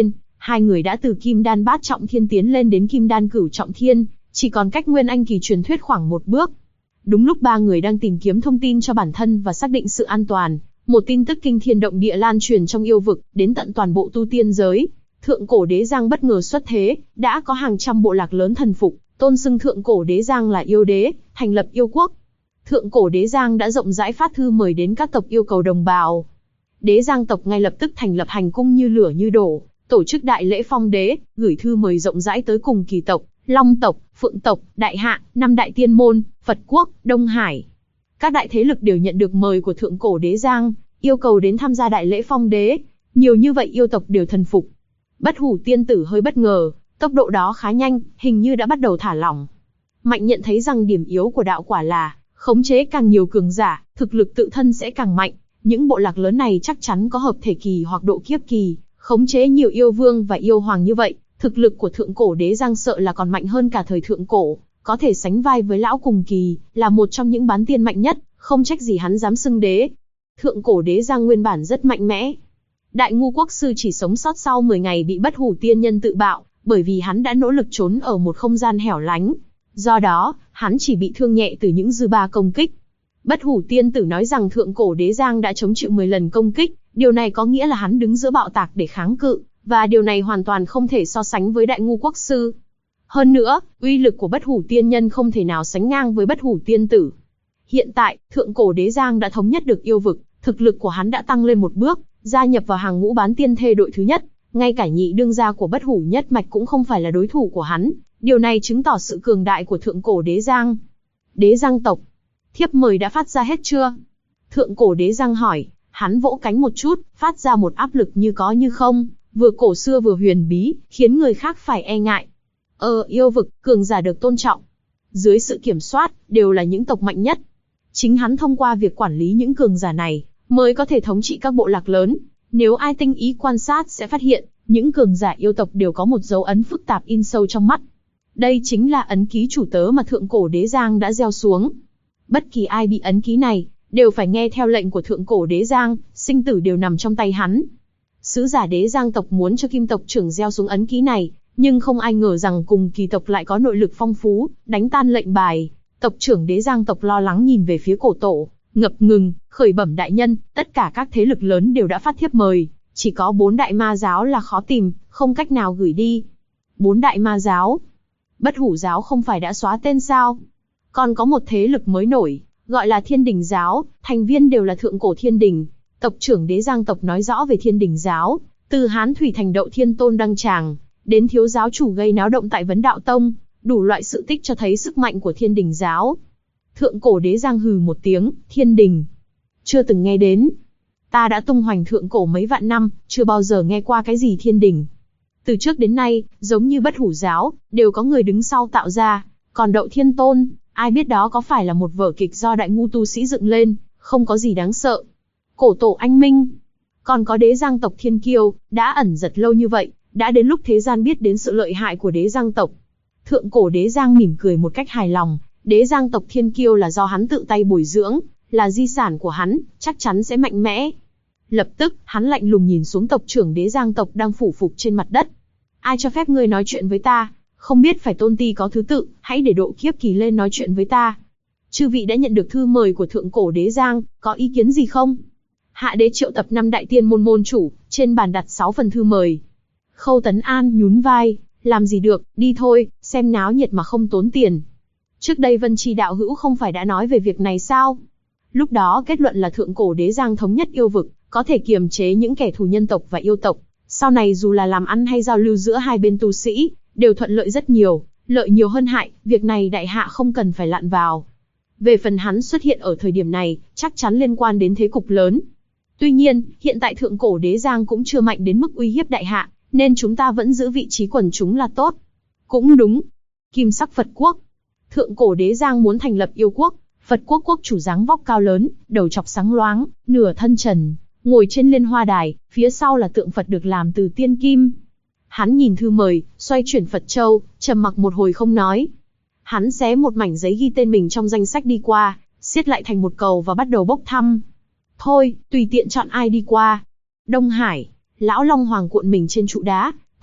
Hai người đã từ Kim Đan Bát Trọng Thiên tiến lên đến Kim Đan Cửu Trọng Thiên, chỉ còn cách Nguyên Anh kỳ truyền thuyết khoảng một bước. Đúng lúc ba người đang tìm kiếm thông tin cho bản thân và xác định sự an toàn, một tin tức kinh thiên động địa lan truyền trong yêu vực, đến tận toàn bộ tu tiên giới. Thượng cổ đế giang bất ngờ xuất thế, đã có hàng trăm bộ lạc lớn thần phục, tôn xưng thượng cổ đế giang là yêu đế, thành lập yêu quốc. Thượng cổ đế giang đã rộng rãi phát thư mời đến các tộc yêu cầu đồng bào. Đế giang tộc ngay lập tức thành lập hành cung như lửa như đổ, tổ chức đại lễ phong đế, gửi thư mời rộng rãi tới cùng kỳ tộc, Long tộc, Phượng tộc, Đại Hạ, năm đại tiên môn, Phật quốc, Đông Hải. Các đại thế lực đều nhận được mời của thượng cổ đế giang, yêu cầu đến tham gia đại lễ phong đế. Nhiều như vậy yêu tộc đều thần phục. Bất Hủ tiên tử hơi bất ngờ, tốc độ đó khá nhanh, hình như đã bắt đầu thả lỏng. Mạnh nhận thấy rằng điểm yếu của đạo quả là khống chế càng nhiều cường giả, thực lực tự thân sẽ càng mạnh. Những bộ lạc lớn này chắc chắn có hợp thể kỳ hoặc độ kiếp kỳ, khống chế nhiều yêu vương và yêu hoàng như vậy, thực lực của thượng cổ đế giang sợ là còn mạnh hơn cả thời thượng cổ, có thể sánh vai với lão cùng kỳ, là một trong những bán tiên mạnh nhất, không trách gì hắn dám xưng đế. Thượng cổ đế giang nguyên bản rất mạnh mẽ. Đại ngu quốc sư chỉ sống sót sau 10 ngày bị Bất Hủ tiên nhân tự bạo, bởi vì hắn đã nỗ lực trốn ở một không gian hẻo lánh. Do đó, hắn chỉ bị thương nhẹ từ những dư ba công kích. Bất Hủ tiên tử nói rằng thượng cổ đế giang đã chống chịu 10 lần công kích, điều này có nghĩa là hắn đứng giữa bạo tạc để kháng cự, và điều này hoàn toàn không thể so sánh với đại ngu quốc sư. Hơn nữa, uy lực của Bất Hủ tiên nhân không thể nào sánh ngang với Bất Hủ tiên tử. Hiện tại, thượng cổ đế giang đã thống nhất được yêu vực, thực lực của hắn đã tăng lên một bước, gia nhập vào hàng ngũ bán tiên thê đội thứ nhất. Ngay cả nhị đương gia của Bất Hủ nhất mạch cũng không phải là đối thủ của hắn. Điều này chứng tỏ sự cường đại của thượng cổ đế giang. Đế giang tộc, thiếp mời đã phát ra hết chưa? Thượng cổ đế giang hỏi. Hắn vỗ cánh một chút, phát ra một áp lực như có như không, vừa cổ xưa vừa huyền bí, khiến người khác phải e ngại. Yêu vực, cường giả được tôn trọng. Dưới sự kiểm soát, đều là những tộc mạnh nhất. Chính hắn thông qua việc quản lý những cường giả này, mới có thể thống trị các bộ lạc lớn. Nếu ai tinh ý quan sát sẽ phát hiện, những cường giả yêu tộc đều có một dấu ấn phức tạp in sâu trong mắt. Đây chính là ấn ký chủ tớ mà thượng cổ đế giang đã gieo xuống. Bất kỳ ai bị ấn ký này, đều phải nghe theo lệnh của thượng cổ đế giang, sinh tử đều nằm trong tay hắn. Sứ giả đế giang tộc muốn cho kim tộc trưởng gieo xuống ấn ký này, nhưng không ai ngờ rằng cùng kỳ tộc lại có nội lực phong phú, đánh tan lệnh bài. Tộc trưởng đế giang tộc lo lắng nhìn về phía cổ tổ, ngập ngừng, khởi bẩm đại nhân, tất cả các thế lực lớn đều đã phát thiếp mời, chỉ có 4 đại ma giáo là khó tìm, không cách nào gửi đi. 4 đại ma giáo? Bất Hủ giáo không phải đã xóa tên sao? Còn có một thế lực mới nổi, gọi là Thiên Đình giáo, thành viên đều là thượng cổ thiên đình. Tộc trưởng đế giang tộc nói rõ về Thiên Đình giáo, từ Hán Thủy thành Đậu Thiên Tôn đăng tràng, đến thiếu giáo chủ gây náo động tại Vấn Đạo Tông, đủ loại sự tích cho thấy sức mạnh của Thiên Đình giáo. Thượng cổ đế giang hừ một tiếng, Thiên Đình. Chưa từng nghe đến. Ta đã tung hoành thượng cổ mấy vạn năm, chưa bao giờ nghe qua cái gì Thiên Đình. Từ trước đến nay, giống như Bất Hủ giáo, đều có người đứng sau tạo ra, còn Đậu Thiên Tôn, ai biết đó có phải là một vở kịch do đại ngu tu sĩ dựng lên, không có gì đáng sợ. Cổ tổ anh minh. Còn có đế giang tộc Thiên Kiêu, đã ẩn giật lâu như vậy, đã đến lúc thế gian biết đến sự lợi hại của đế giang tộc. Thượng cổ đế giang mỉm cười một cách hài lòng, đế giang tộc Thiên Kiêu là do hắn tự tay bồi dưỡng, là di sản của hắn, chắc chắn sẽ mạnh mẽ. Lập tức, hắn lạnh lùng nhìn xuống tộc trưởng đế giang tộc đang phủ phục trên mặt đất. Ai cho phép ngươi nói chuyện với ta? Không biết phải tôn ti có thứ tự, hãy để độ kiếp kỳ lên nói chuyện với ta. Chư vị đã nhận được thư mời của thượng cổ đế giang, có ý kiến gì không? Hạ đế triệu tập 5 đại tiên môn môn chủ, trên bàn đặt 6 phần thư mời. Khâu Tấn An nhún vai, làm gì được, đi thôi, xem náo nhiệt mà không tốn tiền. Trước đây Vân Chi đạo hữu không phải đã nói về việc này sao? Lúc đó kết luận là thượng cổ đế giang thống nhất yêu vực, có thể kiềm chế những kẻ thù nhân tộc và yêu tộc. Sau này dù là làm ăn hay giao lưu giữa hai bên tu sĩ, đều thuận lợi rất nhiều, lợi nhiều hơn hại, việc này đại hạ không cần phải lặn vào. Về phần hắn xuất hiện ở thời điểm này, chắc chắn liên quan đến thế cục lớn. Tuy nhiên, hiện tại thượng cổ đế giang cũng chưa mạnh đến mức uy hiếp đại hạ, nên chúng ta vẫn giữ vị trí quần chúng là tốt. Cũng đúng. Kim sắc Phật quốc. Thượng cổ đế giang muốn thành lập yêu quốc, Phật quốc quốc chủ dáng vóc cao lớn, đầu chọc sáng loáng, nửa thân trần, ngồi trên liên hoa đài, phía sau là tượng Phật được làm từ tiên kim. Hắn nhìn thư mời, xoay chuyển Phật châu, trầm mặc một hồi không nói. Hắn xé một mảnh giấy ghi tên mình trong danh sách đi qua, siết lại thành một cầu và bắt đầu bốc thăm. Thôi, tùy tiện chọn ai đi qua. Đông Hải, lão Long Hoàng cuộn mình trên trụ đá,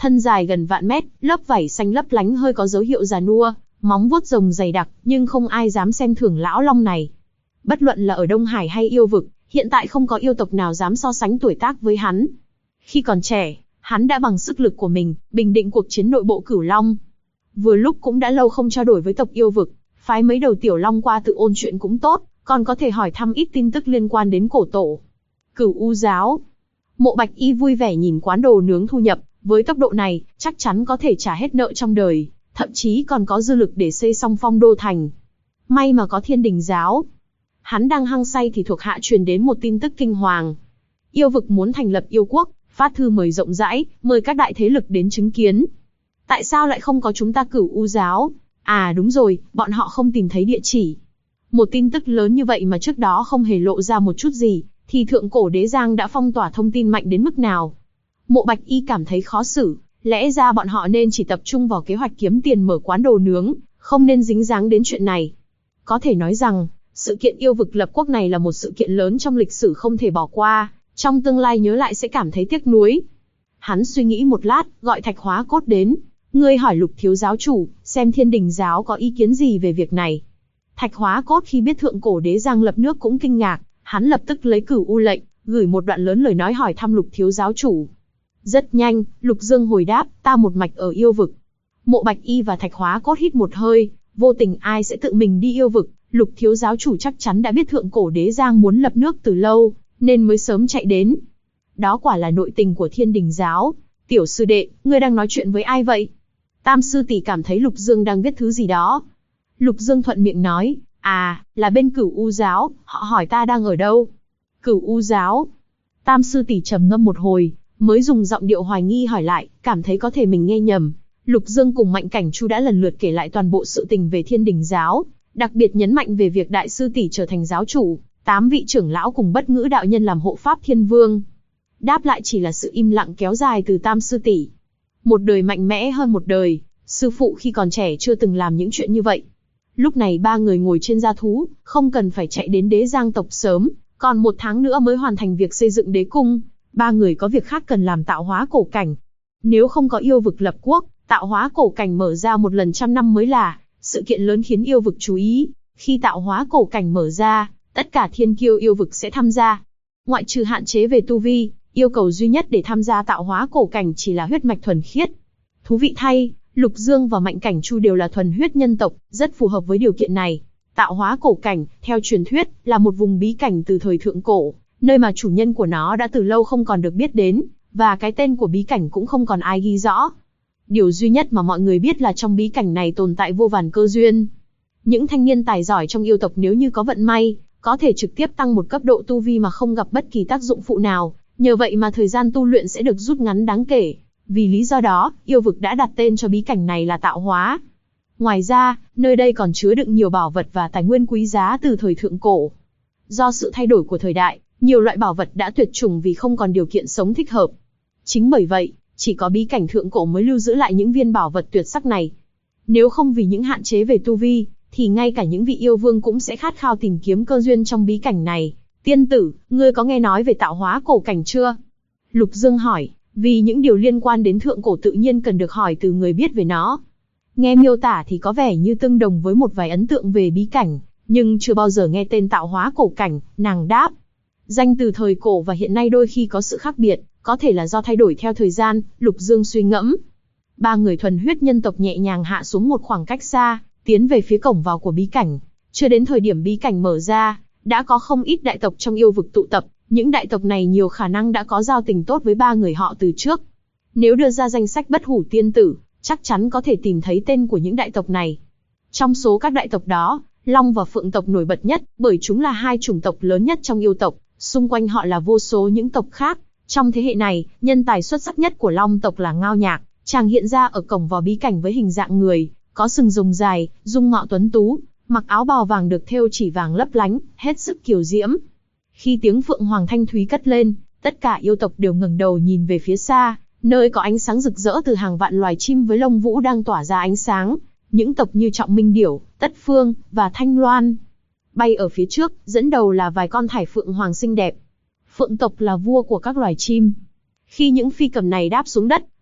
thân dài gần vạn mét, lớp vảy xanh lấp lánh hơi có dấu hiệu già nua, móng vuốt rồng dày đặc, nhưng không ai dám xem thường lão long này. Bất luận là ở Đông Hải hay yêu vực, hiện tại không có yêu tộc nào dám so sánh tuổi tác với hắn. Khi còn trẻ, hắn đã bằng sức lực của mình, bình định cuộc chiến nội bộ Cửu Long. Vừa lúc cũng đã lâu không trao đổi với tộc yêu vực, phái mấy đầu tiểu long qua tự ôn chuyện cũng tốt, còn có thể hỏi thăm ít tin tức liên quan đến cổ tổ. Cửu U giáo. Mộ Bạch Y vui vẻ nhìn quán đồ nướng thu nhập, với tốc độ này, chắc chắn có thể trả hết nợ trong đời, thậm chí còn có dư lực để xây xong Phong Đô thành. May mà có Thiên Đình giáo. Hắn đang hăng say thì thuộc hạ truyền đến một tin tức kinh hoàng. Yêu vực muốn thành lập yêu quốc, phát thư mời rộng rãi, mời các đại thế lực đến chứng kiến. Tại sao lại không có chúng ta Cửu U giáo? À đúng rồi, bọn họ không tìm thấy địa chỉ. Một tin tức lớn như vậy mà trước đó không hề lộ ra một chút gì, thì thượng cổ đế giang đã phong tỏa thông tin mạnh đến mức nào? Mộ Bạch Y cảm thấy khó xử, lẽ ra bọn họ nên chỉ tập trung vào kế hoạch kiếm tiền mở quán đồ nướng, không nên dính dáng đến chuyện này. Có thể nói rằng, sự kiện yêu vực lập quốc này là một sự kiện lớn trong lịch sử không thể bỏ qua, trong tương lai nhớ lại sẽ cảm thấy tiếc nuối. Hắn suy nghĩ một lát, gọi Thạch Hóa Cốt đến. Ngươi hỏi Lục thiếu giáo chủ, xem Thiên Đình giáo có ý kiến gì về việc này. Thạch Hóa Cốt khi biết thượng cổ đế giang lập nước cũng kinh ngạc, hắn lập tức lấy Cửu U lệnh, gửi một đoạn lớn lời nói hỏi thăm Lục thiếu giáo chủ. Rất nhanh, Lục Dương hồi đáp, ta một mạch ở yêu vực. Mộ Bạch Y và Thạch Hóa Cốt hít một hơi, vô tình ai sẽ tự mình đi yêu vực, Lục thiếu giáo chủ chắc chắn đã biết thượng cổ đế giang muốn lập nước từ lâu, nên mới sớm chạy đến. Đó quả là nội tình của Thiên Đình giáo. Tiểu sư đệ, ngươi đang nói chuyện với ai vậy? Tam sư tỷ cảm thấy Lục Dương đang viết thứ gì đó. Lục Dương thuận miệng nói, à, là bên Cửu U giáo, họ hỏi ta đang ở đâu. Cửu U giáo. Tam sư tỷ trầm ngâm một hồi, mới dùng giọng điệu hoài nghi hỏi lại, cảm thấy có thể mình nghe nhầm. Lục Dương cùng Mạnh Cảnh Chu đã lần lượt kể lại toàn bộ sự tình về Thiên Đình giáo, đặc biệt nhấn mạnh về việc đại sư tỷ trở thành giáo chủ, 8 vị trưởng lão cùng Bất Ngữ đạo nhân làm hộ pháp Thiên Vương. Đáp lại chỉ là sự im lặng kéo dài từ Tam sư tỷ. Một đời mạnh mẽ hơn một đời, sư phụ khi còn trẻ chưa từng làm những chuyện như vậy. Lúc này ba người ngồi trên gia thú, không cần phải chạy đến đế giang tộc sớm, còn 1 tháng nữa mới hoàn thành việc xây dựng đế cung. Ba người có việc khác cần làm tạo hóa cổ cảnh. Nếu không có yêu vực lập quốc, tạo hóa cổ cảnh mở ra một lần 100 năm mới là sự kiện lớn khiến yêu vực chú ý. Khi tạo hóa cổ cảnh mở ra, tất cả thiên kiêu yêu vực sẽ tham gia. Ngoại trừ hạn chế về tu vi, yêu cầu duy nhất để tham gia tạo hóa cổ cảnh chỉ là huyết mạch thuần khiết. Thú vị thay, Lục Dương và Mạnh Cảnh Chu đều là thuần huyết nhân tộc, rất phù hợp với điều kiện này. Tạo hóa cổ cảnh, theo truyền thuyết, là một vùng bí cảnh từ thời thượng cổ, nơi mà chủ nhân của nó đã từ lâu không còn được biết đến, và cái tên của bí cảnh cũng không còn ai ghi rõ. Điều duy nhất mà mọi người biết là trong bí cảnh này tồn tại vô vàn cơ duyên. Những thanh niên tài giỏi trong yêu tộc nếu như có vận may, có thể trực tiếp tăng một cấp độ tu vi mà không gặp bất kỳ tác dụng phụ nào, nhờ vậy mà thời gian tu luyện sẽ được rút ngắn đáng kể. Vì lý do đó, yêu vực đã đặt tên cho bí cảnh này là Tạo Hóa. Ngoài ra, nơi đây còn chứa đựng nhiều bảo vật và tài nguyên quý giá từ thời thượng cổ. Do sự thay đổi của thời đại, nhiều loại bảo vật đã tuyệt chủng vì không còn điều kiện sống thích hợp. Chính bởi vậy, chỉ có bí cảnh thượng cổ mới lưu giữ lại những viên bảo vật tuyệt sắc này. Nếu không vì những hạn chế về tu vi, thì ngay cả những vị yêu vương cũng sẽ khát khao tìm kiếm cơ duyên trong bí cảnh này. Tiên tử, ngươi có nghe nói về Tạo Hóa cổ cảnh chưa? Lục Dương hỏi, vì những điều liên quan đến thượng cổ tự nhiên cần được hỏi từ người biết về nó. Nghe miêu tả thì có vẻ như tương đồng với một vài ấn tượng về bí cảnh, nhưng chưa bao giờ nghe tên Tạo Hóa cổ cảnh, nàng đáp. Danh từ thời cổ và hiện nay đôi khi có sự khác biệt, có thể là do thay đổi theo thời gian, Lục Dương suy ngẫm. Ba người thuần huyết nhân tộc nhẹ nhàng hạ xuống một khoảng cách xa, tiến về phía cổng vào của bí cảnh. Chưa đến thời điểm bí cảnh mở ra, đã có không ít đại tộc trong yêu vực tụ tập, những đại tộc này nhiều khả năng đã có giao tình tốt với ba người họ từ trước. Nếu đưa ra danh sách bất hủ tiên tử, chắc chắn có thể tìm thấy tên của những đại tộc này. Trong số các đại tộc đó, Long và Phượng tộc nổi bật nhất, bởi chúng là hai chủng tộc lớn nhất trong yêu tộc, xung quanh họ là vô số những tộc khác. Trong thế hệ này, nhân tài xuất sắc nhất của Long tộc là Ngao Nhạc, chàng hiện ra ở cổng vào bí cảnh với hình dạng người, có sừng rồng dài, dung mạo tuấn tú, mặc áo bào vàng được thêu chỉ vàng lấp lánh, hết sức kiều diễm. Khi tiếng phượng hoàng thanh thúy cất lên, tất cả yêu tộc đều ngẩng đầu nhìn về phía xa, nơi có ánh sáng rực rỡ từ hàng vạn loài chim với lông vũ đang tỏa ra ánh sáng. Những tộc như Trọng Minh Điểu, Tất Phương và Thanh Loan. Bay ở phía trước, dẫn đầu là vài con thải phượng hoàng xinh đẹp. Phượng tộc là vua của các loài chim. Khi những phi cầm này đáp xuống đất,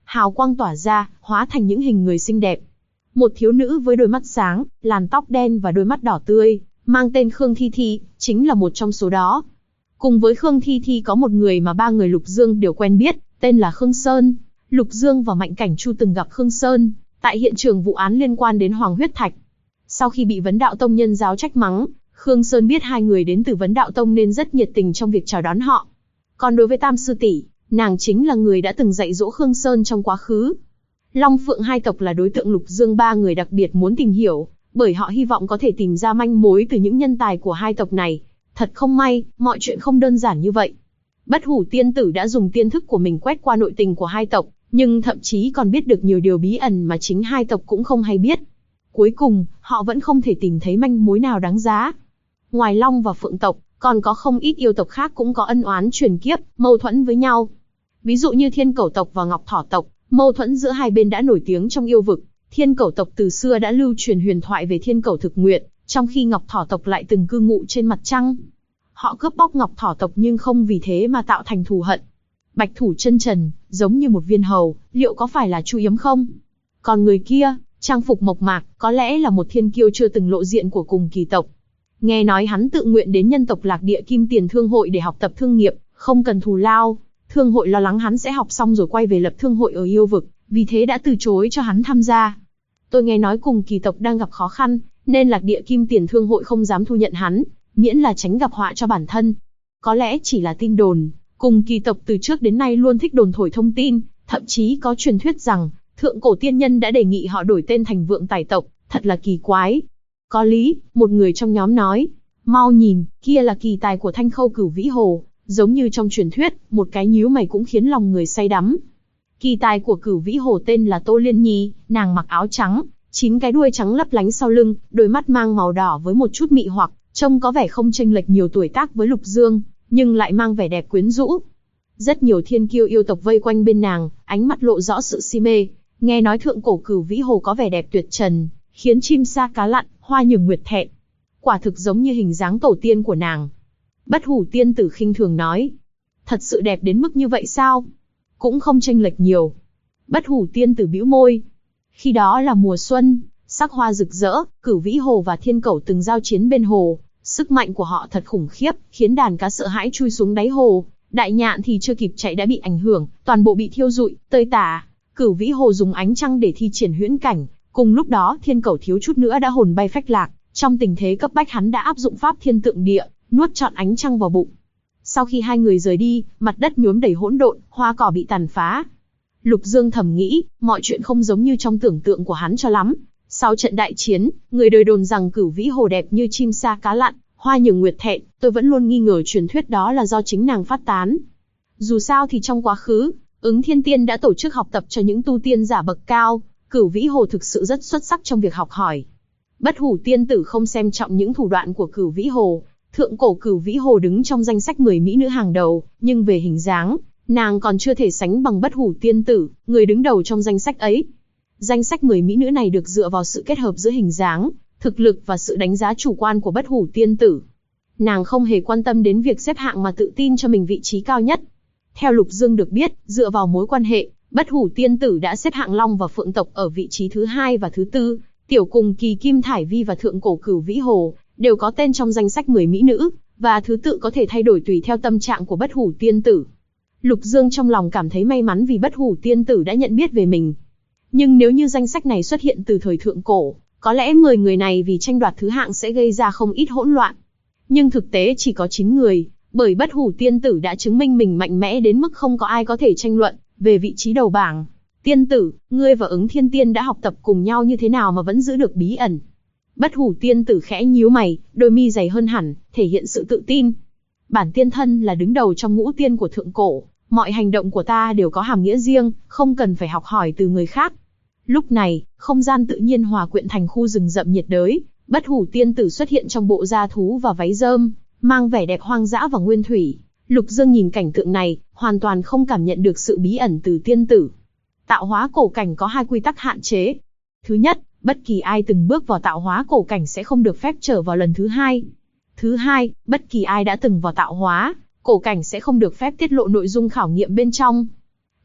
hào quang tỏa ra, hóa thành những hình người xinh đẹp. Một thiếu nữ với đôi mắt sáng, làn tóc đen và đôi mắt đỏ tươi, mang tên Khương Thi Thi, chính là một trong số đó. Cùng với Khương Thi Thi có một người mà ba người Lục Dương đều quen biết, tên là Khương Sơn. Lục Dương và Mạnh Cảnh Chu từng gặp Khương Sơn tại hiện trường vụ án liên quan đến Hoàng Huyết Thạch. Sau khi bị Vấn Đạo Tông nhân giáo trách mắng, Khương Sơn biết hai người đến từ Vấn Đạo Tông nên rất nhiệt tình trong việc chào đón họ. Còn đối với Tam sư tỷ, nàng chính là người đã từng dạy dỗ Khương Sơn trong quá khứ. Long Phượng hai tộc là đối tượng Lục Dương ba người đặc biệt muốn tìm hiểu, bởi họ hy vọng có thể tìm ra manh mối từ những nhân tài của hai tộc này. Thật không may, mọi chuyện không đơn giản như vậy. Bất Hủ tiên tử đã dùng tiên thức của mình quét qua nội tình của hai tộc, nhưng thậm chí còn biết được nhiều điều bí ẩn mà chính hai tộc cũng không hay biết. Cuối cùng, họ vẫn không thể tìm thấy manh mối nào đáng giá. Ngoài Long và Phượng tộc, còn có không ít yêu tộc khác cũng có ân oán truyền kiếp, mâu thuẫn với nhau. Ví dụ như Thiên Cẩu tộc và Ngọc Thỏ tộc, mâu thuẫn giữa hai bên đã nổi tiếng trong yêu vực. Thiên Cẩu tộc từ xưa đã lưu truyền huyền thoại về Thiên Cẩu thực nguyện, trong khi Ngọc Thỏ tộc lại từng cư ngụ trên mặt trăng. Họ cướp bóc Ngọc Thỏ tộc nhưng không vì thế mà tạo thành thù hận. Bạch Thủ chân trần, giống như một viên hầu, liệu có phải là Chu Yếm không? Còn người kia, trang phục mộc mạc, có lẽ là một thiên kiêu chưa từng lộ diện của cùng kỳ tộc. Nghe nói hắn tự nguyện đến nhân tộc Lạc Địa Kim Tiền Thương hội để học tập thương nghiệp, không cần thù lao. Thương hội lo lắng hắn sẽ học xong rồi quay về lập thương hội ở yêu vực, vì thế đã từ chối cho hắn tham gia. Tôi nghe nói cùng kỳ tộc đang gặp khó khăn, nên Lạc Địa Kim Tiền Thương hội không dám thu nhận hắn, miễn là tránh gặp họa cho bản thân. Có lẽ chỉ là tin đồn, cùng kỳ tộc từ trước đến nay luôn thích đồn thổi thông tin, thậm chí có truyền thuyết rằng, thượng cổ tiên nhân đã đề nghị họ đổi tên thành Vượng Tài tộc, thật là kỳ quái. Có lý, một người trong nhóm nói, mau nhìn, kia là kỳ tài của Thanh Khâu Cửu Vĩ Hồ, giống như trong truyền thuyết, một cái nhíu mày cũng khiến lòng người say đắm. Kỳ tài của Cửu Vĩ Hồ tên là Tô Liên Nhi, nàng mặc áo trắng, 9 cái đuôi trắng lấp lánh sau lưng, đôi mắt mang màu đỏ với một chút mị hoặc, trông có vẻ không chênh lệch nhiều tuổi tác với Lục Dương, nhưng lại mang vẻ đẹp quyến rũ. Rất nhiều thiên kiêu yêu tộc vây quanh bên nàng, ánh mắt lộ rõ sự si mê. Nghe nói thượng cổ Cửu Vĩ Hồ có vẻ đẹp tuyệt trần, khiến chim sa cá lặn, hoa nhường nguyệt thẹn. Quả thực giống như hình dáng tổ tiên của nàng. Bất Hủ tiên tử khinh thường nói, thật sự đẹp đến mức như vậy sao? Cũng không chênh lệch nhiều. Bất Hủ tiên tử bĩu môi. Khi đó là mùa xuân, sắc hoa rực rỡ, Cửu Vĩ Hồ và Thiên Cẩu từng giao chiến bên hồ, sức mạnh của họ thật khủng khiếp, khiến đàn cá sợ hãi chui xuống đáy hồ. Đại nhạn thì chưa kịp chạy đã bị ảnh hưởng, toàn bộ bị thiêu rụi, tơi tả. Cửu Vĩ Hồ dùng ánh trăng để thi triển huyễn cảnh, cùng lúc đó Thiên Cẩu thiếu chút nữa đã hồn bay phách lạc. Trong tình thế cấp bách hắn đã áp dụng pháp thiên tượng địa, nuốt trọn ánh trăng vào bụng. Sau khi hai người rời đi, mặt đất nhuốm đầy hỗn độn, hoa cỏ bị tàn phá. Lục Dương thầm nghĩ, mọi chuyện không giống như trong tưởng tượng của hắn cho lắm. Sau trận đại chiến, người đời đồn rằng Cửu Vĩ Hồ đẹp như chim sa cá lặn, hoa nhường nguyệt thẹn, tôi vẫn luôn nghi ngờ truyền thuyết đó là do chính nàng phát tán. Dù sao thì trong quá khứ, Ứng Thiên Tiên đã tổ chức học tập cho những tu tiên giả bậc cao, Cửu Vĩ Hồ thực sự rất xuất sắc trong việc học hỏi. Bất Hủ tiên tử không xem trọng những thủ đoạn của Cửu Vĩ Hồ. Thượng cổ Cửu Vĩ Hồ đứng trong danh sách 10 mỹ nữ hàng đầu, nhưng về hình dáng, nàng còn chưa thể sánh bằng Bất Hủ tiên tử, người đứng đầu trong danh sách ấy. Danh sách 10 mỹ nữ này được dựa vào sự kết hợp giữa hình dáng, thực lực và sự đánh giá chủ quan của Bất Hủ tiên tử. Nàng không hề quan tâm đến việc xếp hạng mà tự tin cho mình vị trí cao nhất. Theo Lục Dương được biết, dựa vào mối quan hệ, Bất Hủ tiên tử đã xếp hạng Long và Phượng tộc ở vị trí thứ 2 và thứ 4, tiểu cùng kỳ Kim Thải Vi và thượng cổ Cửu Vĩ Hồ đều có tên trong danh sách 10 mỹ nữ, và thứ tự có thể thay đổi tùy theo tâm trạng của Bất Hủ tiên tử. Lục Dương trong lòng cảm thấy may mắn vì Bất Hủ tiên tử đã nhận biết về mình. Nhưng nếu như danh sách này xuất hiện từ thời thượng cổ, có lẽ 10 người này vì tranh đoạt thứ hạng sẽ gây ra không ít hỗn loạn. Nhưng thực tế chỉ có 9 người, bởi Bất Hủ tiên tử đã chứng minh mình mạnh mẽ đến mức không có ai có thể tranh luận về vị trí đầu bảng. Tiên tử, ngươi và Ứng Thiên Tiên đã học tập cùng nhau như thế nào mà vẫn giữ được bí ẩn? Bất Hủ tiên tử khẽ nhíu mày, đôi mi dày hơn hẳn, thể hiện sự tự tin. Bản tiên thân là đứng đầu trong ngũ tiên của thượng cổ, mọi hành động của ta đều có hàm nghĩa riêng, không cần phải học hỏi từ người khác. Lúc này, không gian tự nhiên hòa quyện thành khu rừng rậm nhiệt đới, Bất Hủ tiên tử xuất hiện trong bộ da thú và váy rơm, mang vẻ đẹp hoang dã và nguyên thủy. Lục Dương nhìn cảnh tượng này, hoàn toàn không cảm nhận được sự bí ẩn từ tiên tử. Tạo hóa cổ cảnh có 2 quy tắc hạn chế. Thứ nhất, bất kỳ ai từng bước vào tạo hóa cổ cảnh sẽ không được phép trở vào lần thứ 2. Thứ hai, bất kỳ ai đã từng vào tạo hóa cổ cảnh sẽ không được phép tiết lộ nội dung khảo nghiệm bên trong.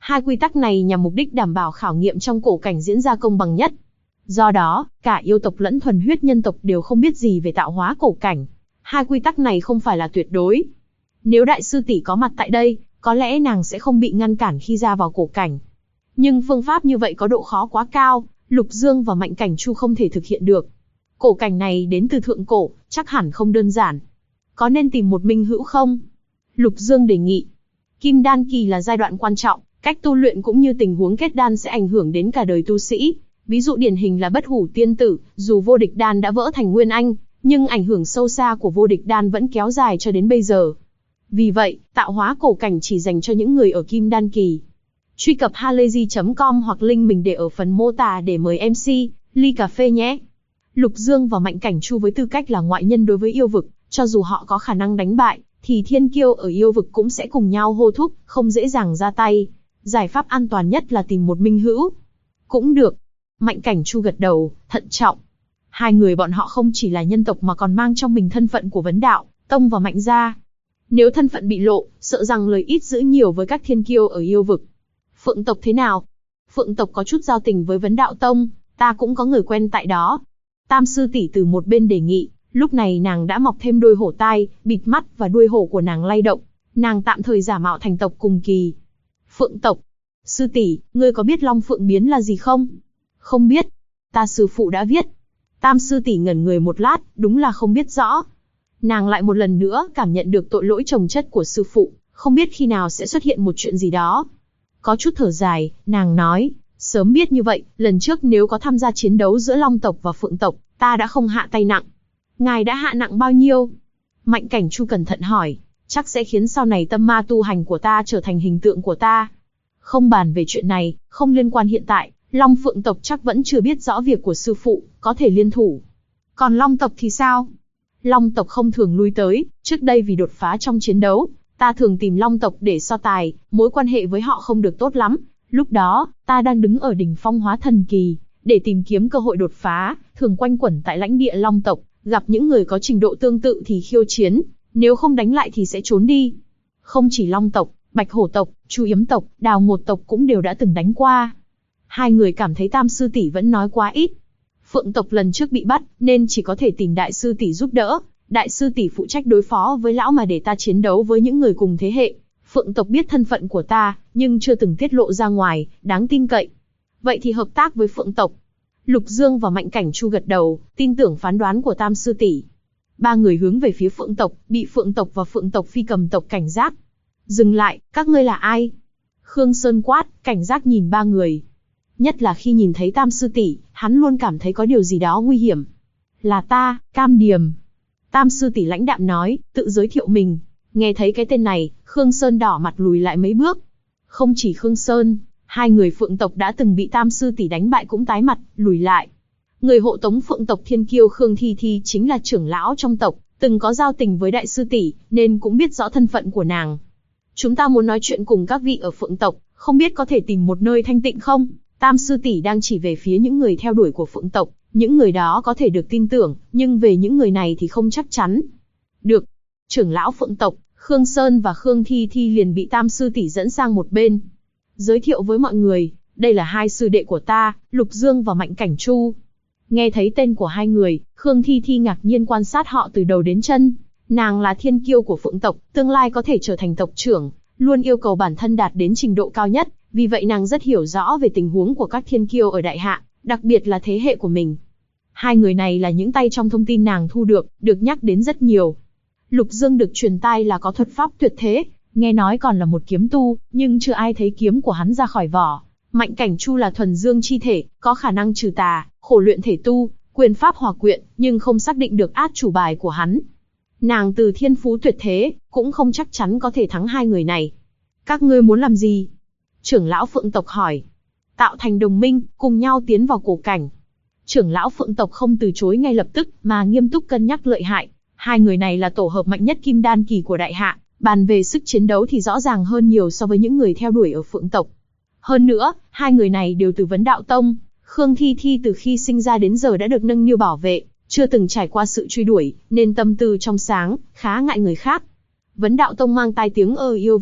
Hai quy tắc này nhằm mục đích đảm bảo khảo nghiệm trong cổ cảnh diễn ra công bằng nhất. Do đó, cả yêu tộc lẫn thuần huyết nhân tộc đều không biết gì về tạo hóa cổ cảnh. Hai quy tắc này không phải là tuyệt đối. Nếu đại sư tỷ có mặt tại đây, có lẽ nàng sẽ không bị ngăn cản khi ra vào cổ cảnh. Nhưng phương pháp như vậy có độ khó quá cao, Lục Dương và Mạnh Cảnh Chu không thể thực hiện được. Cổ cảnh này đến từ thượng cổ, chắc hẳn không đơn giản. Có nên tìm một minh hữu không? Lục Dương đề nghị. Kim đan kỳ là giai đoạn quan trọng, cách tu luyện cũng như tình huống kết đan sẽ ảnh hưởng đến cả đời tu sĩ. Ví dụ điển hình là Bất Hủ Tiên Tử, dù vô địch đan đã vỡ thành nguyên anh, nhưng ảnh hưởng sâu xa của vô địch đan vẫn kéo dài cho đến bây giờ. Vì vậy, tạo hóa cổ cảnh chỉ dành cho những người ở kim đan kỳ. Truy cập halayzi.com hoặc link mình để ở phần mô tả để mời MC, ly cà phê nhé. Lục Dương và Mạnh Cảnh Chu với tư cách là ngoại nhân đối với yêu vực, cho dù họ có khả năng đánh bại, thì thiên kiêu ở yêu vực cũng sẽ cùng nhau hô thúc, không dễ dàng ra tay. Giải pháp an toàn nhất là tìm một minh hữu. Cũng được. Mạnh Cảnh Chu gật đầu, thận trọng. Hai người bọn họ không chỉ là nhân tộc mà còn mang trong mình thân phận của Vấn Đạo Tông và Mạnh gia. Nếu thân phận bị lộ, sợ rằng lời ít giữ nhiều với các thiên kiêu ở yêu vực. Phượng tộc thế nào? Phượng tộc có chút giao tình với Vấn Đạo Tông, ta cũng có người quen tại đó. Tam sư tỷ từ một bên đề nghị, lúc này nàng đã mọc thêm đôi hổ tai, bịt mắt và đuôi hổ của nàng lay động. Nàng tạm thời giả mạo thành tộc cùng kỳ. Phượng tộc. Sư tỷ, ngươi có biết Long Phượng biến là gì không? Không biết. Ta sư phụ đã viết. Tam sư tỷ ngẩn người một lát, đúng là không biết rõ. Nàng lại một lần nữa cảm nhận được tội lỗi chồng chất của sư phụ, không biết khi nào sẽ xuất hiện một chuyện gì đó. Có chút thở dài, nàng nói, sớm biết như vậy, lần trước nếu có tham gia chiến đấu giữa Long tộc và Phượng tộc, ta đã không hạ tay nặng. Ngài đã hạ nặng bao nhiêu? Mạnh Cảnh Chu cẩn thận hỏi, chắc sẽ khiến sau này tâm ma tu hành của ta trở thành hình tượng của ta. Không bàn về chuyện này, không liên quan hiện tại, Long Phượng tộc chắc vẫn chưa biết rõ việc của sư phụ, có thể liên thủ. Còn Long tộc thì sao? Long tộc không thường lui tới, trước đây vì đột phá trong chiến đấu, ta thường tìm Long tộc để so tài, mối quan hệ với họ không được tốt lắm. Lúc đó, ta đang đứng ở đỉnh phong hóa thần kỳ, để tìm kiếm cơ hội đột phá, thường quanh quẩn tại lãnh địa Long tộc, gặp những người có trình độ tương tự thì khiêu chiến, nếu không đánh lại thì sẽ trốn đi. Không chỉ Long tộc, Bạch Hổ tộc, Chu Yếm tộc, Đào Ngột tộc cũng đều đã từng đánh qua. Hai người cảm thấy Tam sư tỷ vẫn nói quá ít. Phượng tộc lần trước bị bắt, nên chỉ có thể tìm đại sư tỷ giúp đỡ. Đại sư tỷ phụ trách đối phó với lão mà để ta chiến đấu với những người cùng thế hệ. Phượng tộc biết thân phận của ta, nhưng chưa từng tiết lộ ra ngoài, đáng tin cậy. Vậy thì hợp tác với Phượng tộc. Lục Dương và Mạnh Cảnh Chu gật đầu, tin tưởng phán đoán của Tam sư tỷ. Ba người hướng về phía Phượng tộc, bị Phượng tộc và Phượng tộc Phi Cầm tộc cảnh giác. Dừng lại, các ngươi là ai? Khương Sơn quát, cảnh giác nhìn ba người. Nhất là khi nhìn thấy Tam sư tỷ, hắn luôn cảm thấy có điều gì đó nguy hiểm. Là ta, Cam Điềm. Tam sư tỷ lãnh đạm nói, tự giới thiệu mình. Nghe thấy cái tên này, Khương Sơn đỏ mặt lùi lại mấy bước. Không chỉ Khương Sơn, hai người Phượng tộc đã từng bị Tam sư tỷ đánh bại cũng tái mặt, lùi lại. Người hộ tống Phượng tộc thiên kiêu Khương Thi Thi chính là trưởng lão trong tộc, từng có giao tình với đại sư tỷ, nên cũng biết rõ thân phận của nàng. Chúng ta muốn nói chuyện cùng các vị ở Phượng tộc, không biết có thể tìm một nơi thanh tịnh không? Tam sư tỷ đang chỉ về phía những người theo đuổi của Phượng tộc, những người đó có thể được tin tưởng, nhưng về những người này thì không chắc chắn. Được. Trưởng lão Phượng tộc, Khương Sơn và Khương Thi Thi liền bị Tam sư tỷ dẫn sang một bên. Giới thiệu với mọi người, đây là hai sư đệ của ta, Lục Dương và Mạnh Cảnh Chu. Nghe thấy tên của hai người, Khương Thi Thi ngạc nhiên quan sát họ từ đầu đến chân. Nàng là thiên kiêu của Phượng tộc, tương lai có thể trở thành tộc trưởng, luôn yêu cầu bản thân đạt đến trình độ cao nhất, vì vậy nàng rất hiểu rõ về tình huống của các thiên kiêu ở Đại Hạ, đặc biệt là thế hệ của mình. Hai người này là những tay trong thông tin nàng thu được nhắc đến rất nhiều. Lục Dương được truyền tai là có thuật pháp tuyệt thế, nghe nói còn là một kiếm tu, nhưng chưa ai thấy kiếm của hắn ra khỏi vỏ. Mạnh Cảnh Chu là thuần dương chi thể, có khả năng trừ tà, khổ luyện thể tu, quyền pháp hòa quyện, nhưng không xác định được át chủ bài của hắn. Nàng từ thiên phú tuyệt thế, cũng không chắc chắn có thể thắng hai người này. Các ngươi muốn làm gì? Trưởng lão Phượng tộc hỏi. Tạo thành đồng minh, cùng nhau tiến vào cổ cảnh. Trưởng lão Phượng tộc không từ chối ngay lập tức, mà nghiêm túc cân nhắc lợi hại. Hai người này là tổ hợp mạnh nhất kim đan kỳ của Đại Hạ, bàn về sức chiến đấu thì rõ ràng hơn nhiều so với những người theo đuổi ở Phượng tộc. Hơn nữa, hai người này đều từ Vấn Đạo Tông. Khương Thi Thi từ khi sinh ra đến giờ đã được nâng niu bảo vệ, chưa từng trải qua sự truy đuổi, nên tâm tư trong sáng, khá ngại người khác. Vấn Đạo Tông mang tai tiếng ở yêu vực,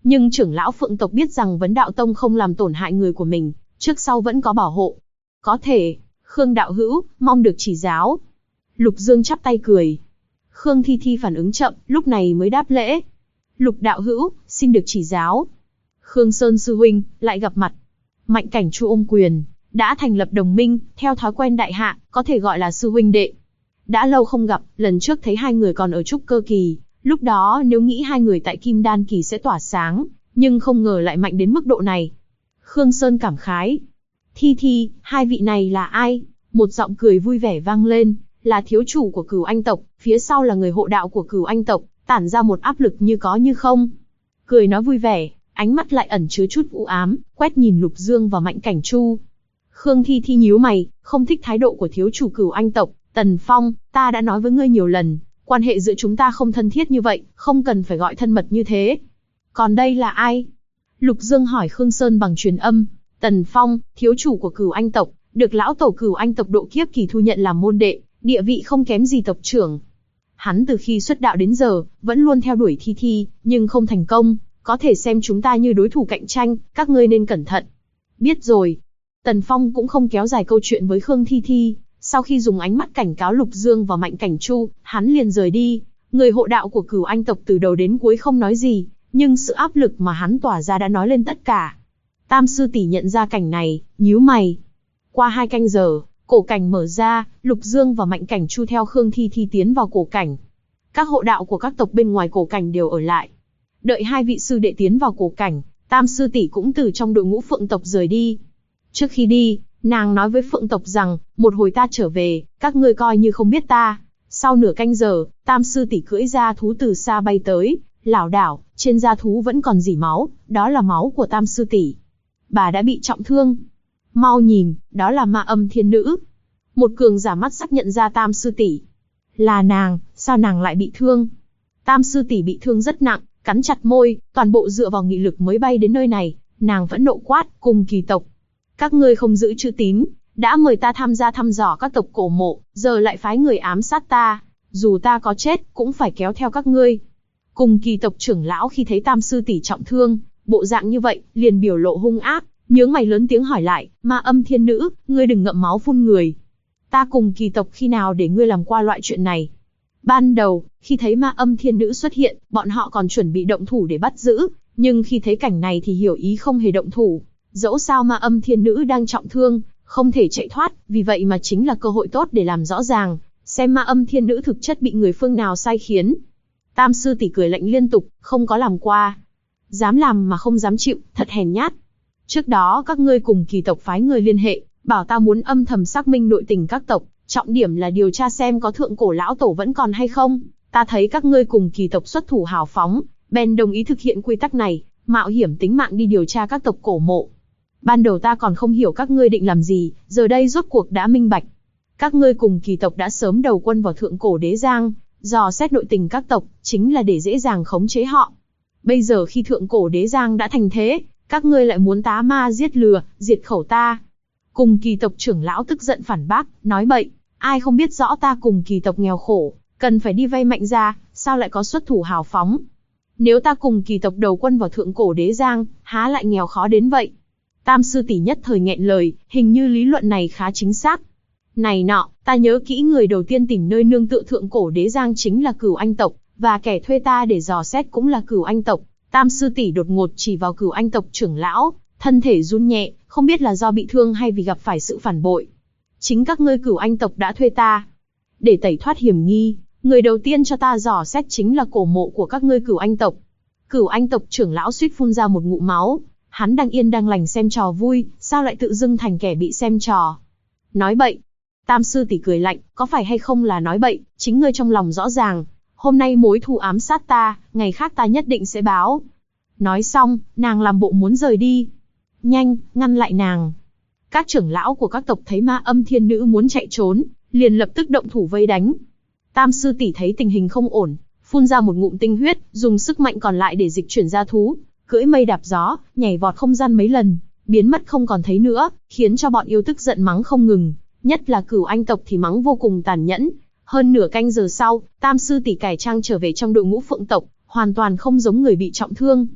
Nhưng trưởng lão Phượng tộc biết rằng Vấn Đạo Tông không làm tổn hại người của mình, trước sau vẫn có bảo hộ. Có thể, Khương đạo hữu, mong được chỉ giáo. Lục Dương chắp tay cười. Khương Thi Thi phản ứng chậm, lúc này mới đáp lễ. Lục đạo hữu, xin được chỉ giáo. Khương Sơn sư huynh, lại gặp mặt. Mạnh Cảnh Chu ôm quyền, đã thành lập đồng minh, theo thói quen đại hạ, có thể gọi là sư huynh đệ. Đã lâu không gặp, lần trước thấy hai người còn ở trúc cơ kỳ, lúc đó nếu nghĩ hai người tại Kim Đan kỳ sẽ tỏa sáng, nhưng không ngờ lại mạnh đến mức độ này. Khương Sơn cảm khái. Thi Thi, hai vị này là ai? Một giọng cười vui vẻ vang lên, là thiếu chủ của Cửu Anh tộc, phía sau là người hộ đạo của Cửu Anh tộc, tản ra một áp lực như có như không. Cười nói vui vẻ, ánh mắt lại ẩn chứa chút u ám, quét nhìn Lục Dương và Mạnh Cảnh Chu. Khương Thi Thi nhíu mày, không thích thái độ của thiếu chủ Cửu Anh tộc. Tần Phong, ta đã nói với ngươi nhiều lần, quan hệ giữa chúng ta không thân thiết như vậy, không cần phải gọi thân mật như thế. Còn đây là ai? Lục Dương hỏi Khương Sơn bằng truyền âm. Tần Phong, thiếu chủ của Cửu Anh tộc, được lão tổ Cửu Anh tộc độ kiếp kỳ thu nhận làm môn đệ, địa vị không kém gì tộc trưởng. Hắn từ khi xuất đạo đến giờ, vẫn luôn theo đuổi Thi Thi, nhưng không thành công, có thể xem chúng ta như đối thủ cạnh tranh, các ngươi nên cẩn thận. Biết rồi. Tần Phong cũng không kéo dài câu chuyện với Khương Thi Thi, sau khi dùng ánh mắt cảnh cáo Lục Dương và Mạnh Cảnh Chu, hắn liền rời đi. Người hộ đạo của Cửu Anh tộc từ đầu đến cuối không nói gì, nhưng sự áp lực mà hắn tỏa ra đã nói lên tất cả. Tam sư tỷ nhận ra cảnh này, nhíu mày. Qua 2 canh giờ, cổ cảnh mở ra, Lục Dương và Mạnh Cảnh Chu theo Khương Thi Thi tiến vào cổ cảnh. Các hộ đạo của các tộc bên ngoài cổ cảnh đều ở lại. Đợi hai vị sư đệ tiến vào cổ cảnh, Tam sư tỷ cũng từ trong đội ngũ Phượng tộc rời đi. Trước khi đi, nàng nói với Phượng tộc rằng, một hồi ta trở về, các ngươi coi như không biết ta. Sau nửa canh giờ, Tam sư tỷ cưỡi ra thú từ xa bay tới, lảo đảo, trên da thú vẫn còn rỉ máu, đó là máu của Tam sư tỷ. Bà đã bị trọng thương. Mau nhìn, đó là Ma Âm Thiên Nữ. Một cường giả mắt sắc nhận ra Tam sư tỷ. Là nàng, sao nàng lại bị thương? Tam sư tỷ bị thương rất nặng, cắn chặt môi, toàn bộ dựa vào nghị lực mới bay đến nơi này. Nàng vẫn nộ quát, cùng kỳ tộc. Các ngươi không giữ chữ tín, đã mời ta tham gia thăm dò các tộc cổ mộ, giờ lại phái người ám sát ta. Dù ta có chết, cũng phải kéo theo các ngươi. Cùng kỳ tộc trưởng lão khi thấy Tam sư tỷ trọng thương, bộ dạng như vậy, liền biểu lộ hung ác, nhướng mày lớn tiếng hỏi lại, Ma Âm Thiên Nữ, ngươi đừng ngậm máu phun người. Ta cùng kỳ tộc khi nào để ngươi làm qua loại chuyện này? Ban đầu, khi thấy Ma Âm Thiên Nữ xuất hiện, bọn họ còn chuẩn bị động thủ để bắt giữ, nhưng khi thấy cảnh này thì hiểu ý không hề động thủ. Dẫu sao Ma Âm Thiên Nữ đang trọng thương, không thể chạy thoát, vì vậy mà chính là cơ hội tốt để làm rõ ràng, xem Ma Âm Thiên Nữ thực chất bị người phương nào sai khiến. Tam sư tỷ cười lạnh liên tục, không có làm qua. Dám làm mà không dám chịu, thật hèn nhát. Trước đó các ngươi cùng kỳ tộc phái người liên hệ, bảo ta muốn âm thầm xác minh nội tình các tộc, trọng điểm là điều tra xem có thượng cổ lão tổ vẫn còn hay không. Ta thấy các ngươi cùng kỳ tộc xuất thủ hào phóng, bèn đồng ý thực hiện quy tắc này, mạo hiểm tính mạng đi điều tra các tộc cổ mộ. Ban đầu ta còn không hiểu các ngươi định làm gì, giờ đây rốt cuộc đã minh bạch. Các ngươi cùng kỳ tộc đã sớm đầu quân vào thượng cổ đế giang, dò xét nội tình các tộc, chính là để dễ dàng khống chế họ. Bây giờ khi thượng cổ đế giang đã thành thế, các ngươi lại muốn tá ma giết lừa, diệt khẩu ta. Cùng kỳ tộc trưởng lão tức giận phản bác, nói bậy, ai không biết rõ ta cùng kỳ tộc nghèo khổ, cần phải đi vay mạnh ra, sao lại có xuất thủ hào phóng. Nếu ta cùng kỳ tộc đầu quân vào thượng cổ đế giang, há lại nghèo khó đến vậy. Tam sư tỷ nhất thời nghẹn lời, hình như lý luận này khá chính xác. Này nọ, ta nhớ kỹ người đầu tiên tìm nơi nương tựa thượng cổ đế giang chính là Cửu Anh tộc, và kẻ thuê ta để dò xét cũng là Cửu Anh tộc. Tam sư tỷ đột ngột chỉ vào Cửu Anh tộc trưởng lão, thân thể run nhẹ, không biết là do bị thương hay vì gặp phải sự phản bội. Chính các ngươi Cửu Anh tộc đã thuê ta. Để tẩy thoát hiểm nghi, người đầu tiên cho ta dò xét chính là cổ mộ của các ngươi Cửu Anh tộc. Cửu Anh tộc trưởng lão suýt phun ra một ngụm máu, hắn đang yên đang lành xem trò vui, sao lại tự dưng thành kẻ bị xem trò. Nói bậy. Tam sư tỷ cười lạnh, có phải hay không là nói bậy, chính ngươi trong lòng rõ ràng. Hôm nay mối thù ám sát ta, ngày khác ta nhất định sẽ báo. Nói xong, nàng làm bộ muốn rời đi. Nhanh, ngăn lại nàng. Các trưởng lão của các tộc thấy Ma Âm Thiên Nữ muốn chạy trốn, liền lập tức động thủ vây đánh. Tam sư tỷ thấy tình hình không ổn, phun ra một ngụm tinh huyết, dùng sức mạnh còn lại để dịch chuyển ra thú, cưỡi mây đạp gió, nhảy vọt không gian mấy lần, biến mất không còn thấy nữa, khiến cho bọn yêu tức giận mắng không ngừng, nhất là Cửu Anh tộc thì mắng vô cùng tàn nhẫn. Hơn nửa canh giờ sau, Tam sư tỷ cải trang trở về trong đội ngũ Phượng tộc, hoàn toàn không giống người bị trọng thương.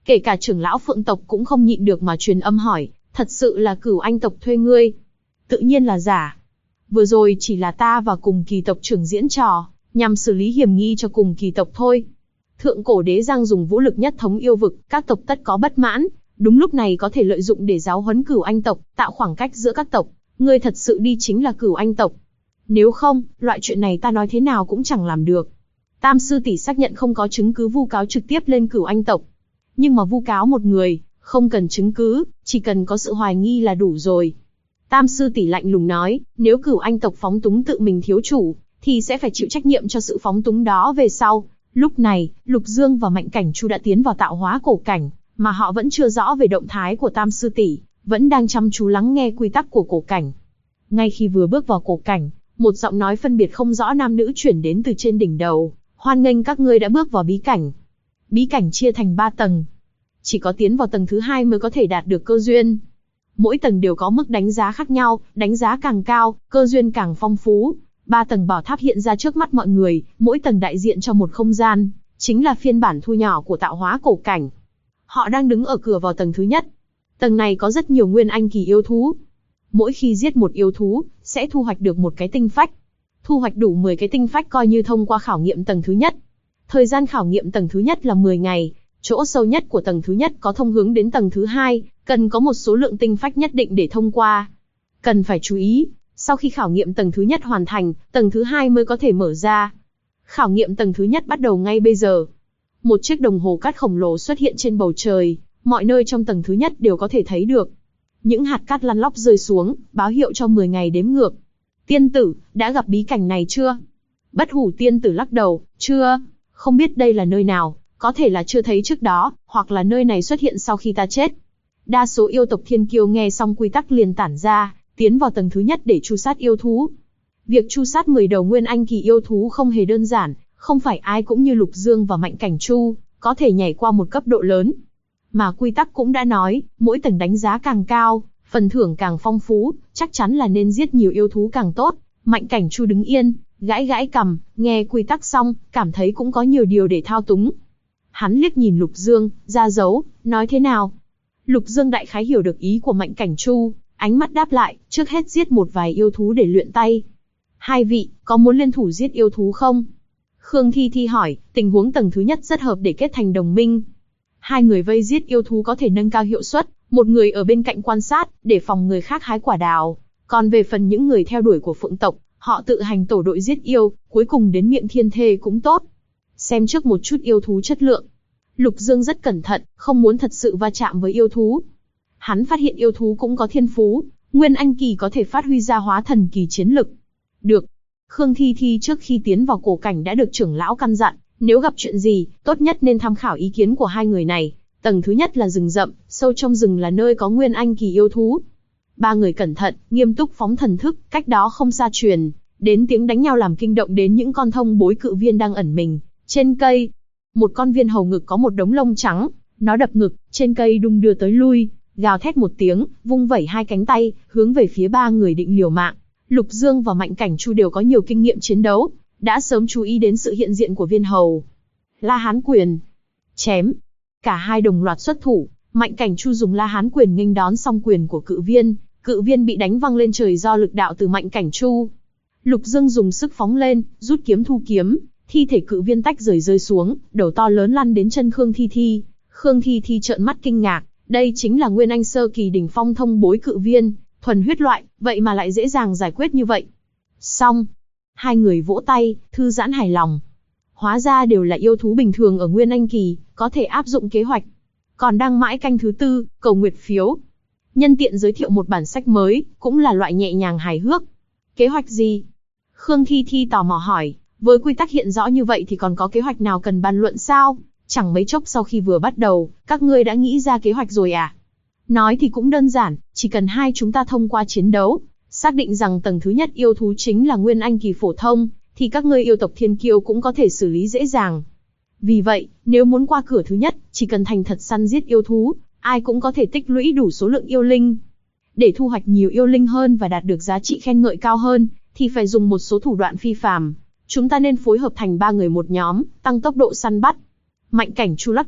Kể cả trưởng lão Phượng tộc cũng không nhịn được mà truyền âm hỏi, thật sự là Cửu Anh tộc thuê ngươi? Tự nhiên là giả. Vừa rồi chỉ là ta và Cùng Kỳ tộc trưởng diễn trò, nhằm xử lý hiểm nghi cho Cùng Kỳ tộc thôi. Thượng cổ đế giang dùng vũ lực nhất thống yêu vực, các tộc tất có bất mãn, đúng lúc này có thể lợi dụng để giáo huấn Cửu Anh tộc, tạo khoảng cách giữa các tộc. Ngươi thật sự đi chính là Cửu Anh tộc. Nếu không, loại chuyện này ta nói thế nào cũng chẳng làm được. Tam sư tỷ xác nhận không có chứng cứ vu cáo trực tiếp lên Cửu Anh tộc. Nhưng mà vu cáo một người, không cần chứng cứ, chỉ cần có sự hoài nghi là đủ rồi. Tam sư tỷ lạnh lùng nói, nếu Cửu Anh tộc phóng túng tự mình thiếu chủ, thì sẽ phải chịu trách nhiệm cho sự phóng túng đó về sau. Lúc này, Lục Dương và Mạnh Cảnh Chu đã tiến vào tạo hóa cổ cảnh, mà họ vẫn chưa rõ về động thái của Tam sư tỷ, vẫn đang chăm chú lắng nghe quy tắc của cổ cảnh. Ngay khi vừa bước vào cổ cảnh, một giọng nói phân biệt không rõ nam nữ chuyển đến từ trên đỉnh đầu, hoan nghênh các ngươi đã bước vào bí cảnh. Bí cảnh chia thành 3 tầng. Chỉ có tiến vào tầng thứ 2 mới có thể đạt được cơ duyên. Mỗi tầng đều có mức đánh giá khác nhau, đánh giá càng cao, cơ duyên càng phong phú. 3 tầng bảo tháp hiện ra trước mắt mọi người, mỗi tầng đại diện cho một không gian, chính là phiên bản thu nhỏ của tạo hóa cổ cảnh. Họ đang đứng ở cửa vào tầng thứ nhất. Tầng này có rất nhiều nguyên anh kỳ yêu thú. Mỗi khi giết một yêu thú, sẽ thu hoạch được một cái tinh phách. Thu hoạch đủ 10 cái tinh phách coi như thông qua khảo nghiệm tầng thứ nhất. Thời gian khảo nghiệm tầng thứ nhất là 10 ngày. Chỗ sâu nhất của tầng thứ nhất có thông hướng đến tầng thứ 2, cần có một số lượng tinh phách nhất định để thông qua. Cần phải chú ý, sau khi khảo nghiệm tầng thứ nhất hoàn thành, tầng thứ 2 mới có thể mở ra. Khảo nghiệm tầng thứ nhất bắt đầu ngay bây giờ. Một chiếc đồng hồ cát khổng lồ xuất hiện trên bầu trời, mọi nơi trong tầng thứ nhất đều có thể thấy được. Những hạt cát lăn lóc rơi xuống, báo hiệu cho 10 ngày đếm ngược. Tiên tử, đã gặp bí cảnh này chưa? Bất Hủ tiên tử lắc đầu, chưa, không biết đây là nơi nào, có thể là chưa thấy trước đó, hoặc là nơi này xuất hiện sau khi ta chết. Đa số yêu tộc thiên kiêu nghe xong quy tắc liền tản ra, tiến vào tầng thứ nhất để tru sát yêu thú. Việc tru sát 10 đầu nguyên anh kỳ yêu thú không hề đơn giản, không phải ai cũng như Lục Dương và Mạnh Cảnh Chu, có thể nhảy qua một cấp độ lớn. Mà quy tắc cũng đã nói, mỗi tầng đánh giá càng cao, phần thưởng càng phong phú, chắc chắn là nên giết nhiều yêu thú càng tốt. Mạnh Cảnh Chu đứng yên, gãi gãi cằm, nghe quy tắc xong, cảm thấy cũng có nhiều điều để thao túng. Hắn liếc nhìn Lục Dương, ra dấu, nói thế nào? Lục Dương đại khái hiểu được ý của Mạnh Cảnh Chu, ánh mắt đáp lại, trước hết giết một vài yêu thú để luyện tay. Hai vị, có muốn liên thủ giết yêu thú không? Khương Thi Thi hỏi, tình huống tầng thứ nhất rất hợp để kết thành đồng minh. Hai người vây giết yêu thú có thể nâng cao hiệu suất, một người ở bên cạnh quan sát, để phòng người khác hái quả đào. Còn về phần những người theo đuổi của Phượng tộc, họ tự hành tổ đội giết yêu, cuối cùng đến miệng thiên thê cũng tốt. Xem trước một chút yêu thú chất lượng. Lục Dương rất cẩn thận, không muốn thật sự va chạm với yêu thú. Hắn phát hiện yêu thú cũng có thiên phú, nguyên anh kỳ có thể phát huy ra hóa thần kỳ chiến lực. Được. Khương Thi Thi trước khi tiến vào cổ cảnh đã được trưởng lão căn dặn, nếu gặp chuyện gì, tốt nhất nên tham khảo ý kiến của hai người này. Tầng thứ nhất là rừng rậm, sâu trong rừng là nơi có nguyên anh kỳ yêu thú. Ba người cẩn thận, nghiêm túc phóng thần thức, cách đó không xa truyền đến tiếng đánh nhau làm kinh động đến những con thông bối cự viên đang ẩn mình trên cây. Một con viên hầu ngực có một đống lông trắng, nó đập ngực, trên cây đung đưa tới lui, gào thét một tiếng, vung vẩy hai cánh tay, hướng về phía ba người định liều mạng. Lục Dương và Mạnh Cảnh Chu đều có nhiều kinh nghiệm chiến đấu, đã sớm chú ý đến sự hiện diện của viên hầu. La Hán quyền, chém. Cả hai đồng loạt xuất thủ, Mạnh Cảnh Chu dùng La Hán quyền nghênh đón song quyền của cự viên bị đánh văng lên trời do lực đạo từ Mạnh Cảnh Chu. Lục Dương dùng sức phóng lên, rút kiếm thu kiếm, thi thể cự viên tách rơi xuống, đầu to lớn lăn đến chân Khương Thi Thi. Khương Thi Thi trợn mắt kinh ngạc, đây chính là nguyên anh sơ kỳ đỉnh phong thông bối cự viên, thuần huyết loại, vậy mà lại dễ dàng giải quyết như vậy. Xong, hai người vỗ tay, thư giãn hài lòng. Hóa ra đều là yêu thú bình thường ở nguyên anh kỳ, có thể áp dụng kế hoạch. Còn đang mãi canh thứ 4, cầu nguyệt phiếu. Nhân tiện giới thiệu một bản sách mới, cũng là loại nhẹ nhàng hài hước. Kế hoạch gì? Khương Thi Thi tò mò hỏi, với quy tắc hiện rõ như vậy thì còn có kế hoạch nào cần bàn luận sao? Chẳng mấy chốc sau khi vừa bắt đầu, các ngươi đã nghĩ ra kế hoạch rồi à? Nói thì cũng đơn giản, chỉ cần hai chúng ta thông qua chiến đấu, xác định rằng tầng thứ nhất yêu thú chính là nguyên anh kỳ phổ thông, thì các ngươi yêu tộc thiên kiêu cũng có thể xử lý dễ dàng. Vì vậy, nếu muốn qua cửa thứ nhất, chỉ cần thành thật săn giết yêu thú, ai cũng có thể tích lũy đủ số lượng yêu linh. Để thu hoạch nhiều yêu linh hơn và đạt được giá trị khen ngợi cao hơn, thì phải dùng một số thủ đoạn phi phàm. Chúng ta nên phối hợp thành 3 người một nhóm, tăng tốc độ săn bắt. Mạnh Cảnh Chu lắc đầu,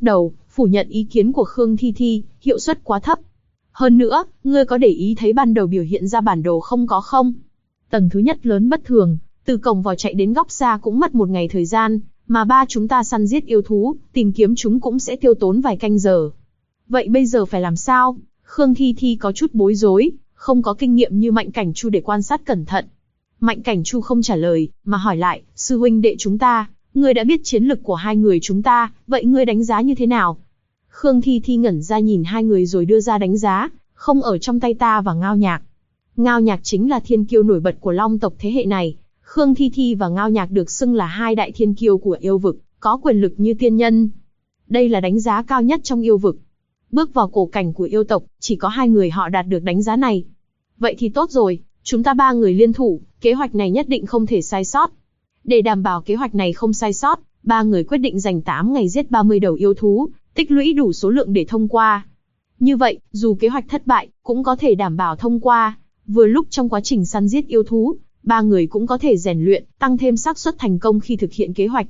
phủ nhận ý kiến của Khương Thi Thi, hiệu suất quá thấp. Hơn nữa, ngươi có để ý thấy ban đầu biểu hiện ra bản đồ không có không? Tầng thứ nhất lớn bất thường, từ cổng vào chạy đến góc xa cũng mất một ngày thời gian, mà ba chúng ta săn giết yêu thú, tìm kiếm chúng cũng sẽ tiêu tốn vài canh giờ. Vậy bây giờ phải làm sao? Khương Thi Thi có chút bối rối, không có kinh nghiệm như Mạnh Cảnh Chu để quan sát cẩn thận. Mạnh Cảnh Chu không trả lời, mà hỏi lại, sư huynh đệ chúng ta, ngươi đã biết chiến lực của hai người chúng ta, vậy ngươi đánh giá như thế nào? Khương Thi Thi ngẩn ra nhìn hai người rồi đưa ra đánh giá, không ở trong tay ta và Ngao Nhạc. Ngao Nhạc chính là thiên kiêu nổi bật của Long tộc thế hệ này. Khương Thi Thi và Ngao Nhạc được xưng là hai đại thiên kiêu của yêu vực, có quyền lực như tiên nhân. Đây là đánh giá cao nhất trong yêu vực. Bước vào cổ cảnh của yêu tộc, chỉ có hai người họ đạt được đánh giá này. Vậy thì tốt rồi, chúng ta ba người liên thủ, kế hoạch này nhất định không thể sai sót. Để đảm bảo kế hoạch này không sai sót, ba người quyết định dành 8 ngày giết 30 đầu yêu thú, tích lũy đủ số lượng để thông qua. Như vậy, dù kế hoạch thất bại, cũng có thể đảm bảo thông qua. Vừa lúc trong quá trình săn giết yêu thú, ba người cũng có thể rèn luyện, tăng thêm xác suất thành công khi thực hiện kế hoạch.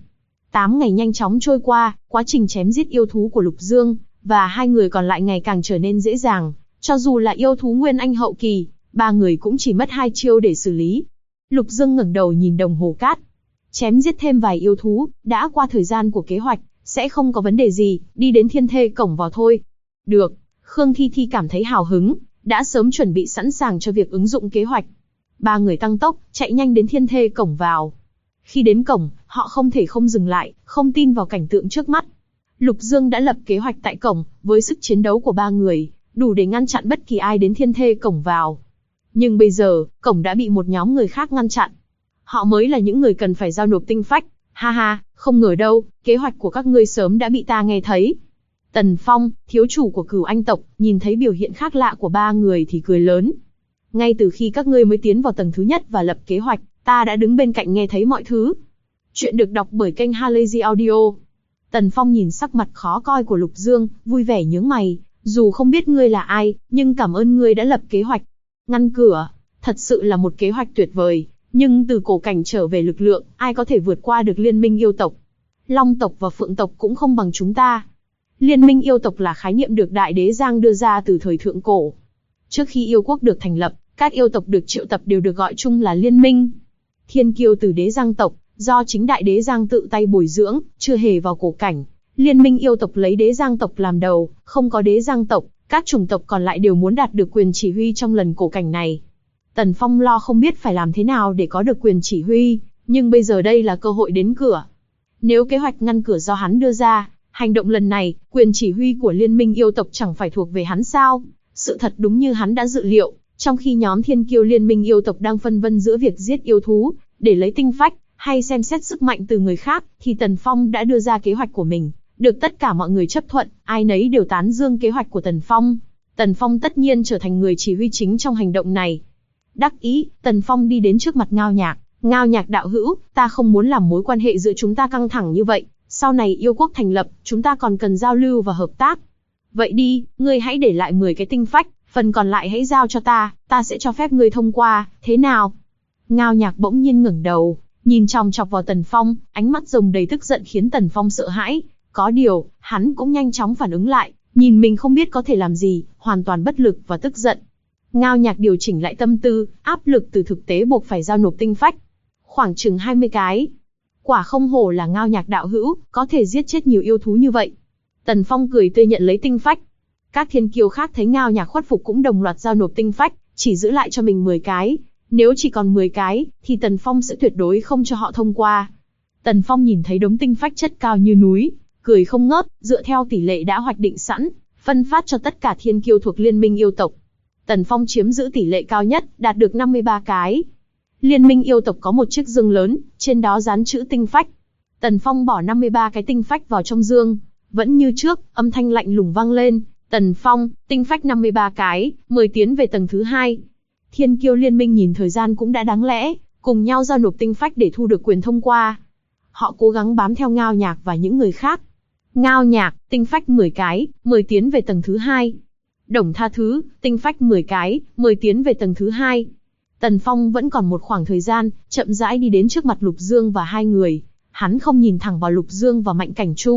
8 ngày nhanh chóng trôi qua, quá trình chém giết yêu thú của Lục Dương và hai người còn lại ngày càng trở nên dễ dàng. Cho dù là yêu thú Nguyên Anh hậu kỳ, ba người cũng chỉ mất 2 chiêu để xử lý. Lục Dương ngẩng đầu nhìn đồng hồ cát. Chém giết thêm vài yêu thú, đã qua thời gian của kế hoạch, sẽ không có vấn đề gì, đi đến thiên thê cổng vào thôi. Được, Khương Thi Thi cảm thấy hào hứng, đã sớm chuẩn bị sẵn sàng cho việc ứng dụng kế hoạch. Ba người tăng tốc, chạy nhanh đến thiên thê cổng vào. Khi đến cổng, họ không thể không dừng lại, không tin vào cảnh tượng trước mắt. Lục Dương đã lập kế hoạch tại cổng, với sức chiến đấu của ba người, đủ để ngăn chặn bất kỳ ai đến thiên thê cổng vào. Nhưng bây giờ, cổng đã bị một nhóm người khác ngăn chặn. Họ mới là những người cần phải giao nộp tinh phách. Ha ha, không ngờ đâu, kế hoạch của các ngươi sớm đã bị ta nghe thấy. Tần Phong, thiếu chủ của Cửu Anh tộc, nhìn thấy biểu hiện khác lạ của ba người thì cười lớn. Ngay từ khi các ngươi mới tiến vào tầng thứ nhất và lập kế hoạch, ta đã đứng bên cạnh nghe thấy mọi thứ. Chuyện được đọc bởi kênh Halazy Audio. Tần Phong nhìn sắc mặt khó coi của Lục Dương, vui vẻ nhướng mày. Dù không biết ngươi là ai, nhưng cảm ơn ngươi đã lập kế hoạch. Ngăn cửa, thật sự là một kế hoạch tuyệt vời. Nhưng từ cổ cảnh trở về lực lượng, ai có thể vượt qua được liên minh yêu tộc? Long tộc và Phượng tộc cũng không bằng chúng ta. Liên minh yêu tộc là khái niệm được Đại Đế Giang đưa ra từ thời thượng cổ. Trước khi yêu quốc được thành lập, các yêu tộc được triệu tập đều được gọi chung là liên minh. Thiên kiêu từ Đế Giang tộc, do chính Đại Đế Giang tự tay bồi dưỡng, chưa hề vào cổ cảnh. Liên minh yêu tộc lấy Đế Giang tộc làm đầu, không có Đế Giang tộc, các chủng tộc còn lại đều muốn đạt được quyền chỉ huy trong lần cổ cảnh này. Tần Phong lo không biết phải làm thế nào để có được quyền chỉ huy, nhưng bây giờ đây là cơ hội đến cửa. Nếu kế hoạch ngăn cửa do hắn đưa ra, hành động lần này, quyền chỉ huy của liên minh yêu tộc chẳng phải thuộc về hắn sao? Sự thật đúng như hắn đã dự liệu, trong khi nhóm thiên kiêu liên minh yêu tộc đang phân vân giữa việc giết yêu thú, để lấy tinh phách, hay xem xét sức mạnh từ người khác, thì Tần Phong đã đưa ra kế hoạch của mình, được tất cả mọi người chấp thuận, ai nấy đều tán dương kế hoạch của Tần Phong. Tần Phong tất nhiên trở thành người chỉ huy chính trong hành động này. Đắc ý, Tần Phong đi đến trước mặt Ngao Nhạc. Ngao Nhạc đạo hữu, ta không muốn làm mối quan hệ giữa chúng ta căng thẳng như vậy. Sau này yêu quốc thành lập, chúng ta còn cần giao lưu và hợp tác. Vậy đi, ngươi hãy để lại 10 cái tinh phách, phần còn lại hãy giao cho ta sẽ cho phép ngươi thông qua, thế nào? Ngao Nhạc bỗng nhiên ngẩng đầu, nhìn chòng chọc vào Tần Phong, ánh mắt rồng đầy tức giận khiến Tần Phong sợ hãi. Có điều, hắn cũng nhanh chóng phản ứng lại, nhìn mình không biết có thể làm gì, hoàn toàn bất lực và tức giận. Ngao Nhạc điều chỉnh lại tâm tư, áp lực từ thực tế buộc phải giao nộp tinh phách. Khoảng chừng 20 cái. Quả không hổ là Ngao Nhạc đạo hữu, có thể giết chết nhiều yêu thú như vậy. Tần Phong cười tươi nhận lấy tinh phách. Các thiên kiêu khác thấy Ngao Nhạc khuất phục cũng đồng loạt giao nộp tinh phách, chỉ giữ lại cho mình 10 cái. Nếu chỉ còn 10 cái, thì Tần Phong sẽ tuyệt đối không cho họ thông qua. Tần Phong nhìn thấy đống tinh phách chất cao như núi, cười không ngớt, dựa theo tỷ lệ đã hoạch định sẵn, phân phát cho tất cả thiên kiêu thuộc liên minh yêu tộc. Tần Phong chiếm giữ tỷ lệ cao nhất, đạt được 53 cái. Liên minh yêu tộc có một chiếc dương lớn, trên đó dán chữ tinh phách. Tần Phong bỏ 53 cái tinh phách vào trong dương. Vẫn như trước, âm thanh lạnh lùng vang lên. Tần Phong, tinh phách 53 cái, mời tiến về tầng thứ 2. Thiên kiêu liên minh nhìn thời gian cũng đã đáng lẽ, cùng nhau giao nộp tinh phách để thu được quyền thông qua. Họ cố gắng bám theo Ngao Nhạc và những người khác. Ngao Nhạc, tinh phách 10 cái, mời tiến về tầng thứ 2. Đồng Tha Thứ, tinh phách 10 cái, mời tiến về tầng thứ 2. Tần Phong vẫn còn một khoảng thời gian, chậm rãi đi đến trước mặt Lục Dương và hai người. Hắn không nhìn thẳng vào Lục Dương và Mạnh Cảnh Chu,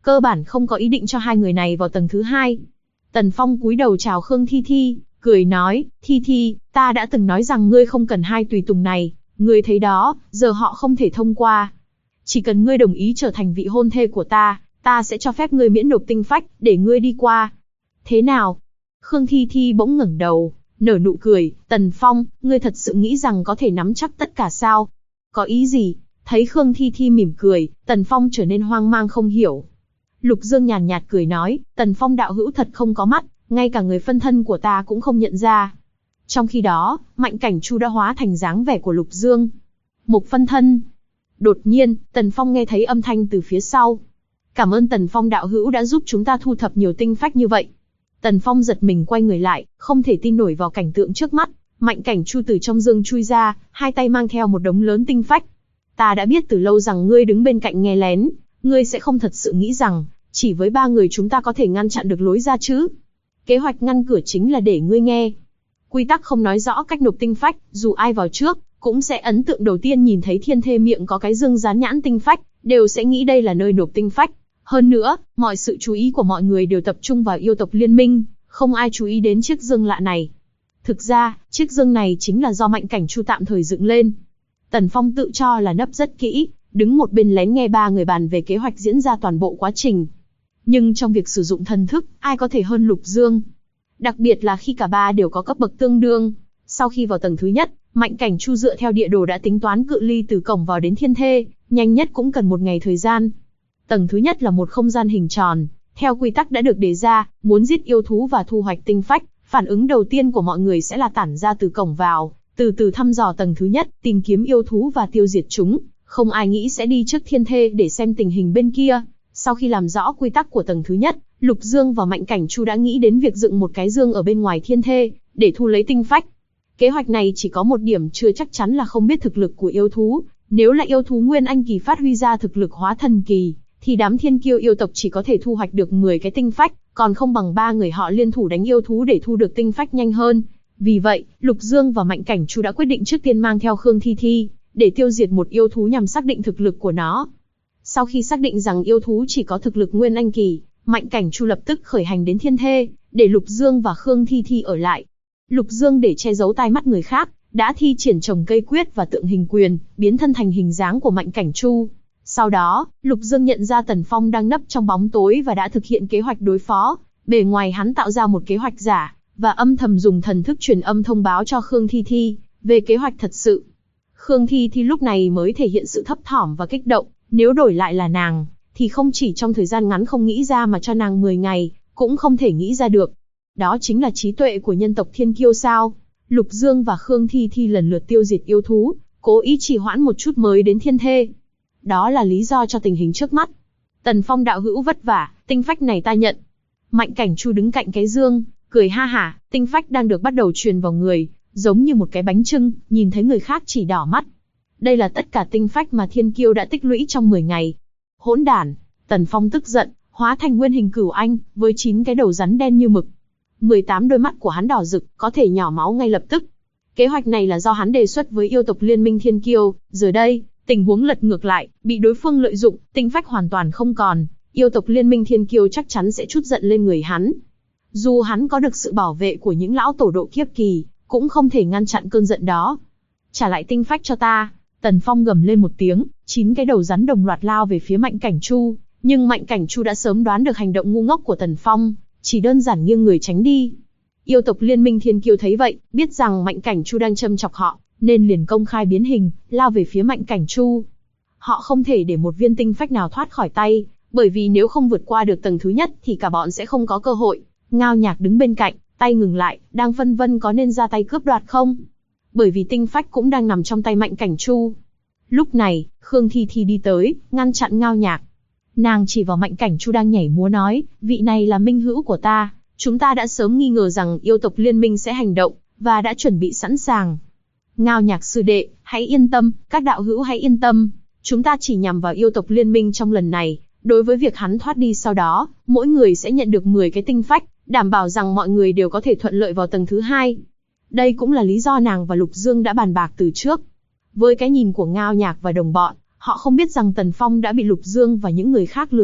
cơ bản không có ý định cho hai người này vào tầng thứ hai. Tần Phong cúi đầu chào Khương Thi Thi, cười nói, Thi Thi, ta đã từng nói rằng ngươi không cần hai tùy tùng này, ngươi thấy đó, giờ họ không thể thông qua. Chỉ cần ngươi đồng ý trở thành vị hôn thê của ta sẽ cho phép ngươi miễn nộp tinh phách, để ngươi đi qua. Thế nào? Khương Thi Thi bỗng ngẩng đầu, nở nụ cười, Tần Phong, ngươi thật sự nghĩ rằng có thể nắm chắc tất cả sao? Có ý gì? Thấy Khương Thi Thi mỉm cười, Tần Phong trở nên hoang mang không hiểu. Lục Dương nhàn nhạt cười nói, Tần Phong đạo hữu thật không có mắt, ngay cả người phân thân của ta cũng không nhận ra. Trong khi đó, Mạnh Cảnh Chu đã hóa thành dáng vẻ của Lục Dương. Một phân thân. Đột nhiên, Tần Phong nghe thấy âm thanh từ phía sau. Cảm ơn Tần Phong đạo hữu đã giúp chúng ta thu thập nhiều tinh phách như vậy. Tần Phong giật mình quay người lại, không thể tin nổi vào cảnh tượng trước mắt. Mạnh Cảnh Chu từ trong dương chui ra, hai tay mang theo một đống lớn tinh phách. Ta đã biết từ lâu rằng ngươi đứng bên cạnh nghe lén, ngươi sẽ không thật sự nghĩ rằng, chỉ với ba người chúng ta có thể ngăn chặn được lối ra chứ. Kế hoạch ngăn cửa chính là để ngươi nghe. Quy tắc không nói rõ cách nộp tinh phách, dù ai vào trước, cũng sẽ ấn tượng đầu tiên nhìn thấy thiên thê miệng có cái dương dán nhãn tinh phách, đều sẽ nghĩ đây là nơi nộp tinh phách. Hơn nữa, mọi sự chú ý của mọi người đều tập trung vào yêu tộc liên minh, không ai chú ý đến chiếc dương lạ này. Thực ra, chiếc dương này chính là do Mạnh Cảnh Chu tạm thời dựng lên. Tần Phong tự cho là nấp rất kỹ, đứng một bên lén nghe ba người bàn về kế hoạch diễn ra toàn bộ quá trình. Nhưng trong việc sử dụng thần thức, ai có thể hơn Lục Dương? Đặc biệt là khi cả ba đều có cấp bậc tương đương. Sau khi vào tầng thứ nhất, Mạnh Cảnh Chu dựa theo địa đồ đã tính toán cự ly từ cổng vào đến thiên thê, nhanh nhất cũng cần 1 ngày thời gian. Tầng thứ nhất là một không gian hình tròn, theo quy tắc đã được đề ra, muốn giết yêu thú và thu hoạch tinh phách, phản ứng đầu tiên của mọi người sẽ là tản ra từ cổng vào, từ từ thăm dò tầng thứ nhất, tìm kiếm yêu thú và tiêu diệt chúng, không ai nghĩ sẽ đi trước thiên thê để xem tình hình bên kia. Sau khi làm rõ quy tắc của tầng thứ nhất, Lục Dương và Mạnh Cảnh Chu đã nghĩ đến việc dựng một cái dương ở bên ngoài thiên thê, để thu lấy tinh phách. Kế hoạch này chỉ có một điểm chưa chắc chắn là không biết thực lực của yêu thú, nếu là yêu thú Nguyên Anh kỳ phát huy ra thực lực hóa thần kỳ, thì đám thiên kiêu yêu tộc chỉ có thể thu hoạch được 10 cái tinh phách, còn không bằng ba người họ liên thủ đánh yêu thú để thu được tinh phách nhanh hơn. Vì vậy, Lục Dương và Mạnh Cảnh Chu đã quyết định trước tiên mang theo Khương Thi Thi, để tiêu diệt một yêu thú nhằm xác định thực lực của nó. Sau khi xác định rằng yêu thú chỉ có thực lực Nguyên Anh kỳ, Mạnh Cảnh Chu lập tức khởi hành đến thiên thê, để Lục Dương và Khương Thi Thi ở lại. Lục Dương để che giấu tai mắt người khác, đã thi triển trồng cây quyết và tượng hình quyền, biến thân thành hình dáng của Mạnh Cảnh Chu. Sau đó, Lục Dương nhận ra Tần Phong đang nấp trong bóng tối và đã thực hiện kế hoạch đối phó. Bề ngoài hắn tạo ra một kế hoạch giả, và âm thầm dùng thần thức truyền âm thông báo cho Khương Thi Thi về kế hoạch thật sự. Khương Thi Thi lúc này mới thể hiện sự thấp thỏm và kích động, nếu đổi lại là nàng, thì không chỉ trong thời gian ngắn không nghĩ ra mà cho nàng 10 ngày, cũng không thể nghĩ ra được. Đó chính là trí tuệ của nhân tộc thiên kiêu sao. Lục Dương và Khương Thi Thi lần lượt tiêu diệt yêu thú, cố ý trì hoãn một chút mới đến thiên thê. Đó là lý do cho tình hình trước mắt. Tần Phong đạo hữu vất vả, tinh phách này ta nhận. Mạnh Cảnh Chu đứng cạnh cái dương, cười ha hả, tinh phách đang được bắt đầu truyền vào người, giống như một cái bánh chưng, nhìn thấy người khác chỉ đỏ mắt. Đây là tất cả tinh phách mà thiên kiêu đã tích lũy trong 10 ngày. Hỗn đản! Tần Phong tức giận, hóa thành nguyên hình cửu anh, với 9 cái đầu rắn đen như mực. 18 đôi mắt của hắn đỏ rực, có thể nhỏ máu ngay lập tức. Kế hoạch này là do hắn đề xuất với yêu tộc liên minh thiên kiêu, giờ đây, tình huống lật ngược lại, bị đối phương lợi dụng, tinh phách hoàn toàn không còn, yêu tộc liên minh thiên kiêu chắc chắn sẽ trút giận lên người hắn. Dù hắn có được sự bảo vệ của những lão tổ độ kiếp kỳ, cũng không thể ngăn chặn cơn giận đó. Trả lại tinh phách cho ta! Tần Phong gầm lên một tiếng, 9 cái đầu rắn đồng loạt lao về phía Mạnh Cảnh Chu, nhưng Mạnh Cảnh Chu đã sớm đoán được hành động ngu ngốc của Tần Phong, chỉ đơn giản nghiêng người tránh đi. Yêu tộc liên minh thiên kiêu thấy vậy, biết rằng Mạnh Cảnh Chu đang châm chọc họ, nên liền công khai biến hình, lao về phía Mạnh Cảnh Chu. Họ không thể để một viên tinh phách nào thoát khỏi tay, bởi vì nếu không vượt qua được tầng thứ nhất thì cả bọn sẽ không có cơ hội. Ngao Nhạc đứng bên cạnh, tay ngừng lại, đang phân vân có nên ra tay cướp đoạt không? Bởi vì tinh phách cũng đang nằm trong tay Mạnh Cảnh Chu. Lúc này, Khương Thi Thi đi tới, ngăn chặn Ngao Nhạc. Nàng chỉ vào Mạnh Cảnh Chu đang nhảy múa nói, vị này là minh hữu của ta, chúng ta đã sớm nghi ngờ rằng yêu tộc liên minh sẽ hành động, và đã chuẩn bị sẵn sàng. Ngao Nhạc sư đệ, hãy yên tâm, các đạo hữu hãy yên tâm, chúng ta chỉ nhằm vào yêu tộc liên minh trong lần này, đối với việc hắn thoát đi sau đó, mỗi người sẽ nhận được 10 cái tinh phách, đảm bảo rằng mọi người đều có thể thuận lợi vào tầng thứ 2. Đây cũng là lý do nàng và Lục Dương đã bàn bạc từ trước. Với cái nhìn của Ngao Nhạc và đồng bọn, họ không biết rằng Tần Phong đã bị Lục Dương và những người khác lừa gạt,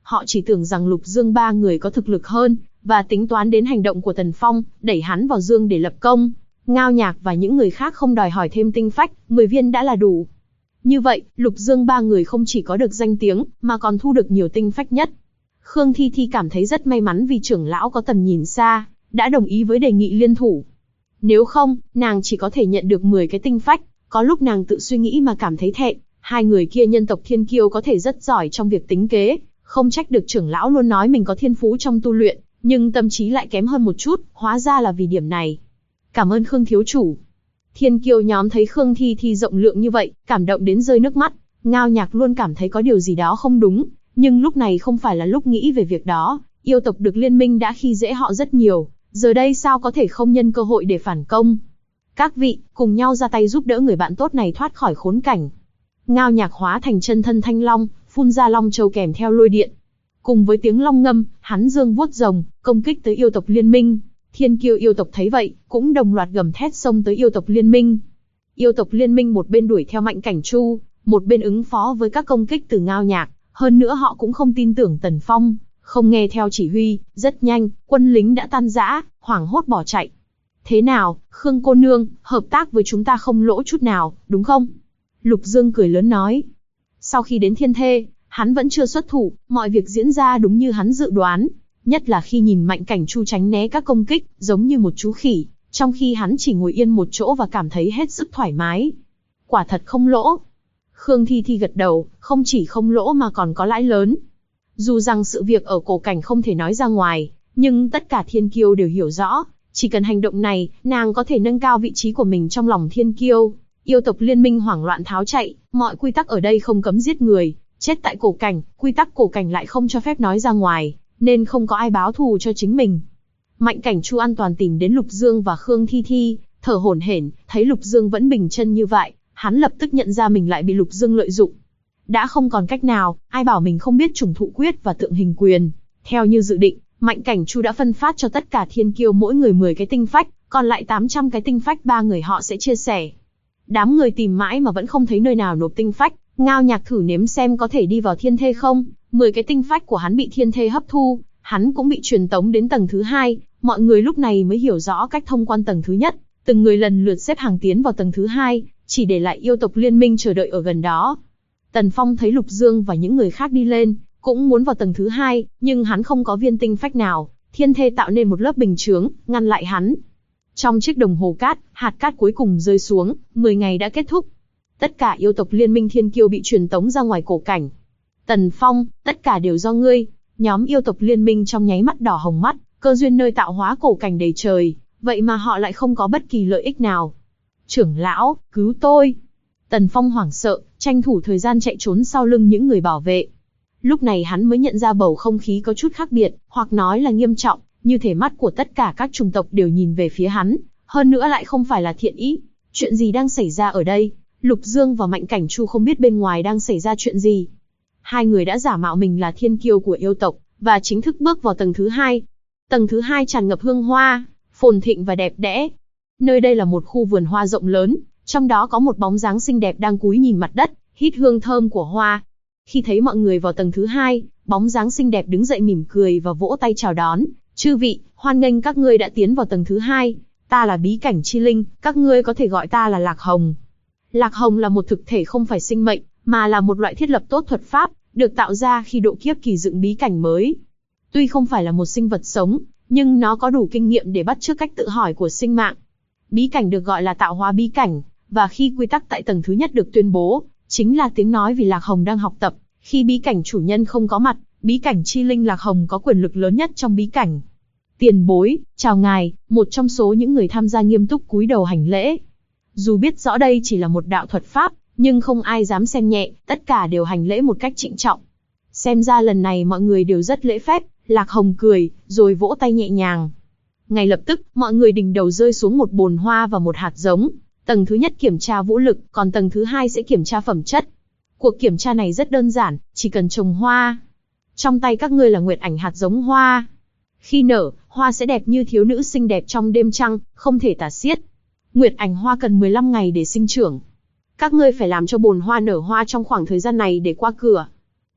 Họ chỉ tưởng rằng Lục Dương ba người có thực lực hơn, và tính toán đến hành động của Tần Phong, đẩy hắn vào dương để lập công. Ngao Nhạc và những người khác không đòi hỏi thêm tinh phách, 10 viên đã là đủ. Như vậy, Lục Dương ba người không chỉ có được danh tiếng, mà còn thu được nhiều tinh phách nhất. Khương Thi Thi cảm thấy rất may mắn vì trưởng lão có tầm nhìn xa, đã đồng ý với đề nghị liên thủ. Nếu không, nàng chỉ có thể nhận được 10 cái tinh phách, có lúc nàng tự suy nghĩ mà cảm thấy thẹn. Hai người kia nhân tộc Thiên Kiêu có thể rất giỏi trong việc tính kế, không trách được trưởng lão luôn nói mình có thiên phú trong tu luyện, nhưng tâm trí lại kém hơn một chút, hóa ra là vì điểm này. Cảm ơn Khương thiếu chủ. Thiên Kiêu nhóm thấy Khương Thi Thi rộng lượng như vậy, cảm động đến rơi nước mắt. Ngao Nhạc luôn cảm thấy có điều gì đó không đúng, nhưng lúc này không phải là lúc nghĩ về việc đó. Yêu tộc được liên minh đã khi dễ họ rất nhiều, giờ đây sao có thể không nhân cơ hội để phản công. Các vị, cùng nhau ra tay giúp đỡ người bạn tốt này thoát khỏi khốn cảnh. Ngao Nhạc hóa thành chân thân thanh long, phun ra long châu kèm theo lôi điện. Cùng với tiếng long ngâm, hắn dương vuốt rồng, công kích tới yêu tộc liên minh. Thiên Kiêu yêu tộc thấy vậy, cũng đồng loạt gầm thét xông tới yêu tộc liên minh. Yêu tộc liên minh một bên đuổi theo Mạnh Cảnh Chu, một bên ứng phó với các công kích từ Ngao Nhạc. Hơn nữa họ cũng không tin tưởng Tần Phong, không nghe theo chỉ huy, rất nhanh, quân lính đã tan rã, hoảng hốt bỏ chạy. Thế nào, Khương cô nương, hợp tác với chúng ta không lỗ chút nào, đúng không? Lục Dương cười lớn nói. Sau khi đến Thiên Thê, hắn vẫn chưa xuất thủ, mọi việc diễn ra đúng như hắn dự đoán. Nhất là khi nhìn Mạnh Cảnh Chu tránh né các công kích, giống như một chú khỉ, trong khi hắn chỉ ngồi yên một chỗ và cảm thấy hết sức thoải mái. Quả thật không lỗ. Khương Thi Thi gật đầu, không chỉ không lỗ mà còn có lãi lớn. Dù rằng sự việc ở cổ cảnh không thể nói ra ngoài, nhưng tất cả thiên kiêu đều hiểu rõ, chỉ cần hành động này, nàng có thể nâng cao vị trí của mình trong lòng thiên kiêu. Yêu tộc liên minh hoảng loạn tháo chạy, mọi quy tắc ở đây không cấm giết người, chết tại cổ cảnh, quy tắc cổ cảnh lại không cho phép nói ra ngoài, nên không có ai báo thù cho chính mình. Mạnh Cảnh Chu an toàn tìm đến Lục Dương và Khương Thi Thi, thở hổn hển, thấy Lục Dương vẫn bình chân như vậy, hắn lập tức nhận ra mình lại bị Lục Dương lợi dụng. Đã không còn cách nào, ai bảo mình không biết trùng thụ quyết và tượng hình quyền. Theo như dự định, Mạnh Cảnh Chu đã phân phát cho tất cả thiên kiêu mỗi người 10 cái tinh phách, còn lại 800 cái tinh phách ba người họ sẽ chia sẻ. Đám người tìm mãi mà vẫn không thấy nơi nào nộp tinh phách, Ngao Nhạc thử nếm xem có thể đi vào Thiên Thê không. 10 cái tinh phách của hắn bị Thiên Thê hấp thu, hắn cũng bị truyền tống đến tầng thứ 2, mọi người lúc này mới hiểu rõ cách thông quan tầng thứ nhất, từng người lần lượt xếp hàng tiến vào tầng thứ 2, chỉ để lại yêu tộc liên minh chờ đợi ở gần đó. Tần Phong thấy Lục Dương và những người khác đi lên, cũng muốn vào tầng thứ 2, nhưng hắn không có viên tinh phách nào, Thiên Thê tạo nên một lớp bình chướng, ngăn lại hắn. Trong chiếc đồng hồ cát, hạt cát cuối cùng rơi xuống, 10 ngày đã kết thúc. Tất cả yêu tộc liên minh thiên kiêu bị truyền tống ra ngoài cổ cảnh. Tần Phong, tất cả đều do ngươi. Nhóm yêu tộc liên minh trong nháy mắt đỏ hồng mắt, cơ duyên nơi tạo hóa cổ cảnh đầy trời, vậy mà họ lại không có bất kỳ lợi ích nào. Trưởng lão, cứu tôi. Tần Phong hoảng sợ, tranh thủ thời gian chạy trốn sau lưng những người bảo vệ. Lúc này hắn mới nhận ra bầu không khí có chút khác biệt, hoặc nói là nghiêm trọng, như thể mắt của tất cả các chủng tộc đều nhìn về phía hắn, hơn nữa lại không phải là thiện ý. Chuyện gì đang xảy ra ở đây? Lục Dương và Mạnh Cảnh Chu không biết bên ngoài đang xảy ra chuyện gì. Hai người đã giả mạo mình là thiên kiêu của yêu tộc, và chính thức bước vào tầng thứ 2. Tầng thứ 2 tràn ngập hương hoa, phồn thịnh và đẹp đẽ. Nơi đây là một khu vườn hoa rộng lớn, trong đó có một bóng dáng xinh đẹp đang cúi nhìn mặt đất, hít hương thơm của hoa. Khi thấy mọi người vào tầng thứ 2, bóng dáng xinh đẹp đứng dậy mỉm cười và vỗ tay chào đón. Chư vị, hoan nghênh các ngươi đã tiến vào tầng thứ 2. Ta là bí cảnh chi linh, các ngươi có thể gọi ta là Lạc Hồng. Lạc Hồng là một thực thể không phải sinh mệnh, mà là một loại thiết lập tốt thuật pháp, được tạo ra khi độ kiếp kỳ dựng bí cảnh mới. Tuy không phải là một sinh vật sống, nhưng nó có đủ kinh nghiệm để bắt chước cách tự hỏi của sinh mạng. Bí cảnh được gọi là tạo hóa bí cảnh, và khi quy tắc tại tầng thứ nhất được tuyên bố, chính là tiếng nói vì Lạc Hồng đang học tập. Khi bí cảnh chủ nhân không có mặt, bí cảnh chi linh Lạc Hồng có quyền lực lớn nhất trong bí cảnh. Tiền bối, chào ngài, một trong số những người tham gia nghiêm túc cúi đầu hành lễ. Dù biết rõ đây chỉ là một đạo thuật pháp, nhưng không ai dám xem nhẹ, tất cả đều hành lễ một cách trịnh trọng. Xem ra lần này mọi người đều rất lễ phép, Lạc Hồng cười, rồi vỗ tay nhẹ nhàng. Ngay lập tức, mọi người đỉnh đầu rơi xuống một bồn hoa và một hạt giống. Tầng thứ nhất kiểm tra vũ lực, còn tầng thứ 2 sẽ kiểm tra phẩm chất. Cuộc kiểm tra này rất đơn giản, chỉ cần trồng hoa. Trong tay các ngươi là nguyệt ảnh hạt giống hoa. Khi nở, hoa sẽ đẹp như thiếu nữ xinh đẹp trong đêm trăng, không thể tả xiết. Nguyệt ảnh hoa cần 15 ngày để sinh trưởng. Các ngươi phải làm cho bồn hoa nở hoa trong khoảng thời gian này để qua cửa.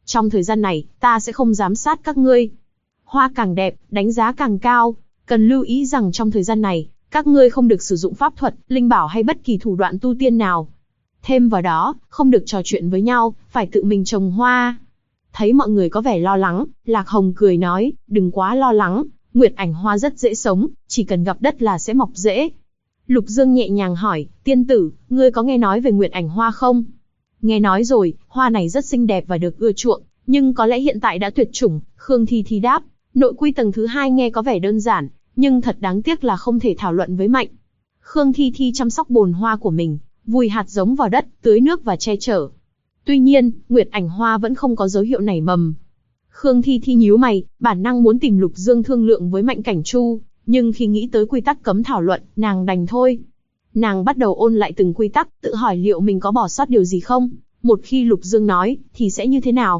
Trong thời gian này, ta sẽ không giám sát các ngươi. Hoa càng đẹp, đánh giá càng cao. Cần lưu ý rằng trong thời gian này, các ngươi không được sử dụng pháp thuật, linh bảo hay bất kỳ thủ đoạn tu tiên nào. Thêm vào đó, không được trò chuyện với nhau, phải tự mình trồng hoa. Thấy mọi người có vẻ lo lắng, Lạc Hồng cười nói, đừng quá lo lắng, Nguyệt Ảnh Hoa rất dễ sống, chỉ cần gặp đất là sẽ mọc rễ. Lục Dương nhẹ nhàng hỏi, tiên tử, ngươi có nghe nói về Nguyệt Ảnh Hoa không? Nghe nói rồi, hoa này rất xinh đẹp và được ưa chuộng, nhưng có lẽ hiện tại đã tuyệt chủng. Khương Thi Thi đáp, nội quy tầng thứ 2 nghe có vẻ đơn giản, nhưng thật đáng tiếc là không thể thảo luận với mạnh. Khương Thi Thi chăm sóc bồn hoa của mình, vùi hạt giống vào đất, tưới nước và che chở. Tuy nhiên, Nguyệt Ảnh Hoa vẫn không có dấu hiệu nảy mầm. Khương Thi Thi nhíu mày, bản năng muốn tìm Lục Dương thương lượng với Mạnh Cảnh Chu, nhưng khi nghĩ tới quy tắc cấm thảo luận, nàng đành thôi. Nàng bắt đầu ôn lại từng quy tắc, tự hỏi liệu mình có bỏ sót điều gì không. Một khi Lục Dương nói, thì sẽ như thế nào?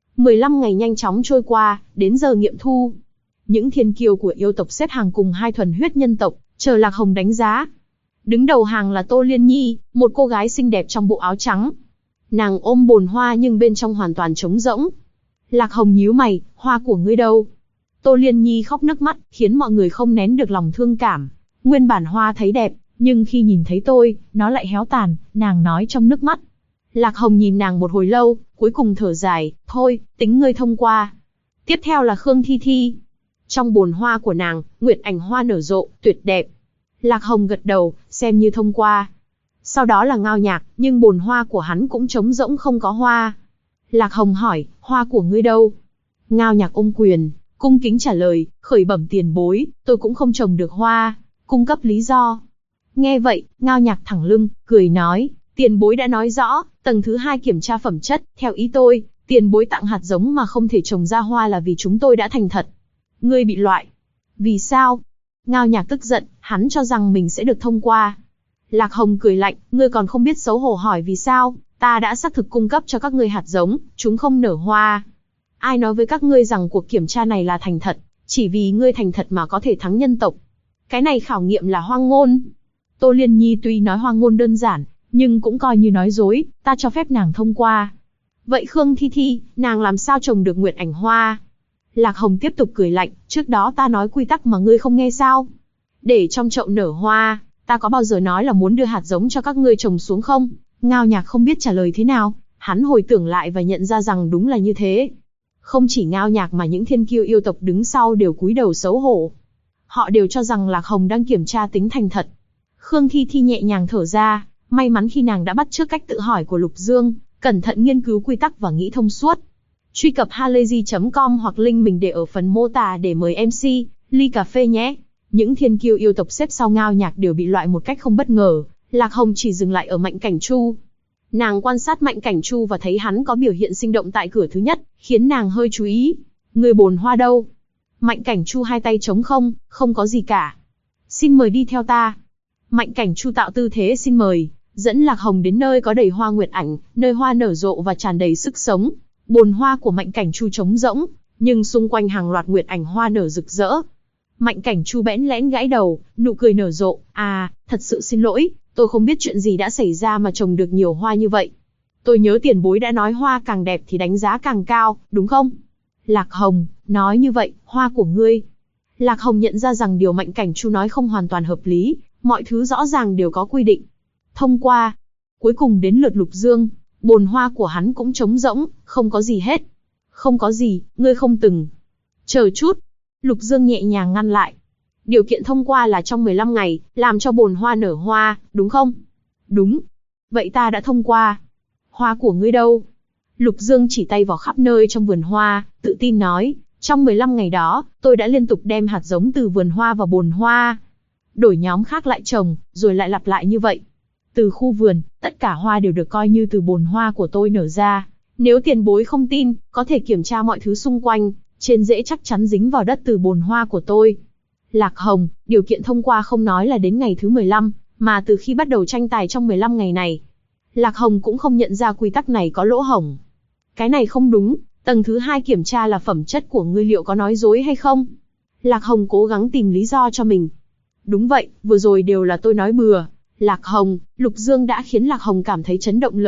15 ngày nhanh chóng trôi qua, đến giờ nghiệm thu. Những thiên kiêu của yêu tộc xếp hàng cùng hai thuần huyết nhân tộc, chờ Lạc Hồng đánh giá. Đứng đầu hàng là Tô Liên Nhi, một cô gái xinh đẹp trong bộ áo trắng. Nàng ôm bồn hoa nhưng bên trong hoàn toàn trống rỗng. Lạc Hồng nhíu mày, hoa của ngươi đâu? Tô Liên Nhi khóc nức mắt, khiến mọi người không nén được lòng thương cảm. Nguyên bản hoa thấy đẹp, nhưng khi nhìn thấy tôi, nó lại héo tàn, nàng nói trong nước mắt. Lạc Hồng nhìn nàng một hồi lâu, cuối cùng thở dài, thôi, tính ngươi thông qua. Tiếp theo là Khương Thi Thi. Trong bồn hoa của nàng, Nguyệt Ảnh Hoa nở rộ, tuyệt đẹp. Lạc Hồng gật đầu, xem như thông qua. Sau đó là Ngao Nhạc, nhưng bồn hoa của hắn cũng trống rỗng không có hoa. Lạc Hồng hỏi, hoa của ngươi đâu? Ngao Nhạc ôm quyền, cung kính trả lời, khởi bẩm tiền bối, tôi cũng không trồng được hoa, cung cấp lý do. Nghe vậy, Ngao Nhạc thẳng lưng, cười nói, tiền bối đã nói rõ, tầng thứ 2 kiểm tra phẩm chất, theo ý tôi, tiền bối tặng hạt giống mà không thể trồng ra hoa là vì chúng tôi đã thành thật. Ngươi bị loại. Vì sao? Ngao Nhạc tức giận, hắn cho rằng mình sẽ được thông qua. Lạc Hồng cười lạnh, ngươi còn không biết xấu hổ hỏi vì sao, ta đã xác thực cung cấp cho các ngươi hạt giống, chúng không nở hoa. Ai nói với các ngươi rằng cuộc kiểm tra này là thành thật, chỉ vì ngươi thành thật mà có thể thắng nhân tộc. Cái này khảo nghiệm là hoang ngôn. Tô Liên Nhi tuy nói hoang ngôn đơn giản, nhưng cũng coi như nói dối, ta cho phép nàng thông qua. Vậy Khương Thi Thi, nàng làm sao trồng được Nguyệt Ảnh Hoa? Lạc Hồng tiếp tục cười lạnh, trước đó ta nói quy tắc mà ngươi không nghe sao? Để trong chậu nở hoa, ta có bao giờ nói là muốn đưa hạt giống cho các ngươi trồng xuống không? Ngao Nhạc không biết trả lời thế nào, hắn hồi tưởng lại và nhận ra rằng đúng là như thế. Không chỉ Ngao Nhạc mà những thiên kiêu yêu tộc đứng sau đều cúi đầu xấu hổ. Họ đều cho rằng Lạc Hồng đang kiểm tra tính thành thật. Khương Thi Thi nhẹ nhàng thở ra, may mắn khi nàng đã bắt chước cách tự hỏi của Lục Dương, cẩn thận nghiên cứu quy tắc và nghĩ thông suốt. Truy cập halayzi.com hoặc link mình để ở phần mô tả để mời MC, ly cà phê nhé. Những thiên kiêu yêu tộc xếp sau Ngao Nhạc đều bị loại một cách không bất ngờ, Lạc Hồng chỉ dừng lại ở Mạnh Cảnh Chu. Nàng quan sát Mạnh Cảnh Chu và thấy hắn có biểu hiện sinh động tại cửa thứ nhất, khiến nàng hơi chú ý. Người bồn hoa đâu? Mạnh Cảnh Chu hai tay trống không, không có gì cả. Xin mời đi theo ta. Mạnh Cảnh Chu tạo tư thế xin mời, dẫn Lạc Hồng đến nơi có đầy hoa nguyệt ảnh, nơi hoa nở rộ và tràn đầy sức sống. Bồn hoa của Mạnh Cảnh Chu trống rỗng, nhưng xung quanh hàng loạt nguyệt ảnh hoa nở rực rỡ. Mạnh Cảnh Chu bẽn lẽn gãi đầu, nụ cười nở rộ, thật sự xin lỗi, tôi không biết chuyện gì đã xảy ra mà trồng được nhiều hoa như vậy. Tôi nhớ tiền bối đã nói hoa càng đẹp thì đánh giá càng cao, đúng không? Lạc Hồng, nói như vậy, hoa của ngươi. Lạc Hồng nhận ra rằng điều Mạnh Cảnh Chu nói không hoàn toàn hợp lý, mọi thứ rõ ràng đều có quy định. Thông qua. Cuối cùng đến lượt Lục Dương, bồn hoa của hắn cũng trống rỗng, không có gì hết. Không có gì, ngươi không từng. Chờ chút. Lục Dương nhẹ nhàng ngăn lại. Điều kiện thông qua là trong 15 ngày, làm cho bồn hoa nở hoa, đúng không? Đúng. Vậy ta đã thông qua. Hoa của ngươi đâu? Lục Dương chỉ tay vào khắp nơi trong vườn hoa, tự tin nói, trong 15 ngày đó, tôi đã liên tục đem hạt giống từ vườn hoa vào bồn hoa. Đổi nhóm khác lại trồng, rồi lại lặp lại như vậy. Từ khu vườn, tất cả hoa đều được coi như từ bồn hoa của tôi nở ra. Nếu tiền bối không tin, có thể kiểm tra mọi thứ xung quanh, trên rễ chắc chắn dính vào đất từ bồn hoa của tôi. Lạc Hồng, điều kiện thông qua không nói là đến ngày thứ 15, mà từ khi bắt đầu tranh tài trong 15 ngày này. Lạc Hồng cũng không nhận ra quy tắc này có lỗ hổng. Cái này không đúng, tầng thứ 2 kiểm tra là phẩm chất của ngươi liệu có nói dối hay không? Lạc Hồng cố gắng tìm lý do cho mình. Đúng vậy, vừa rồi đều là tôi nói bừa. Lạc Hồng, Lục Dương đã khiến Lạc Hồng cảm thấy chấn động lớn,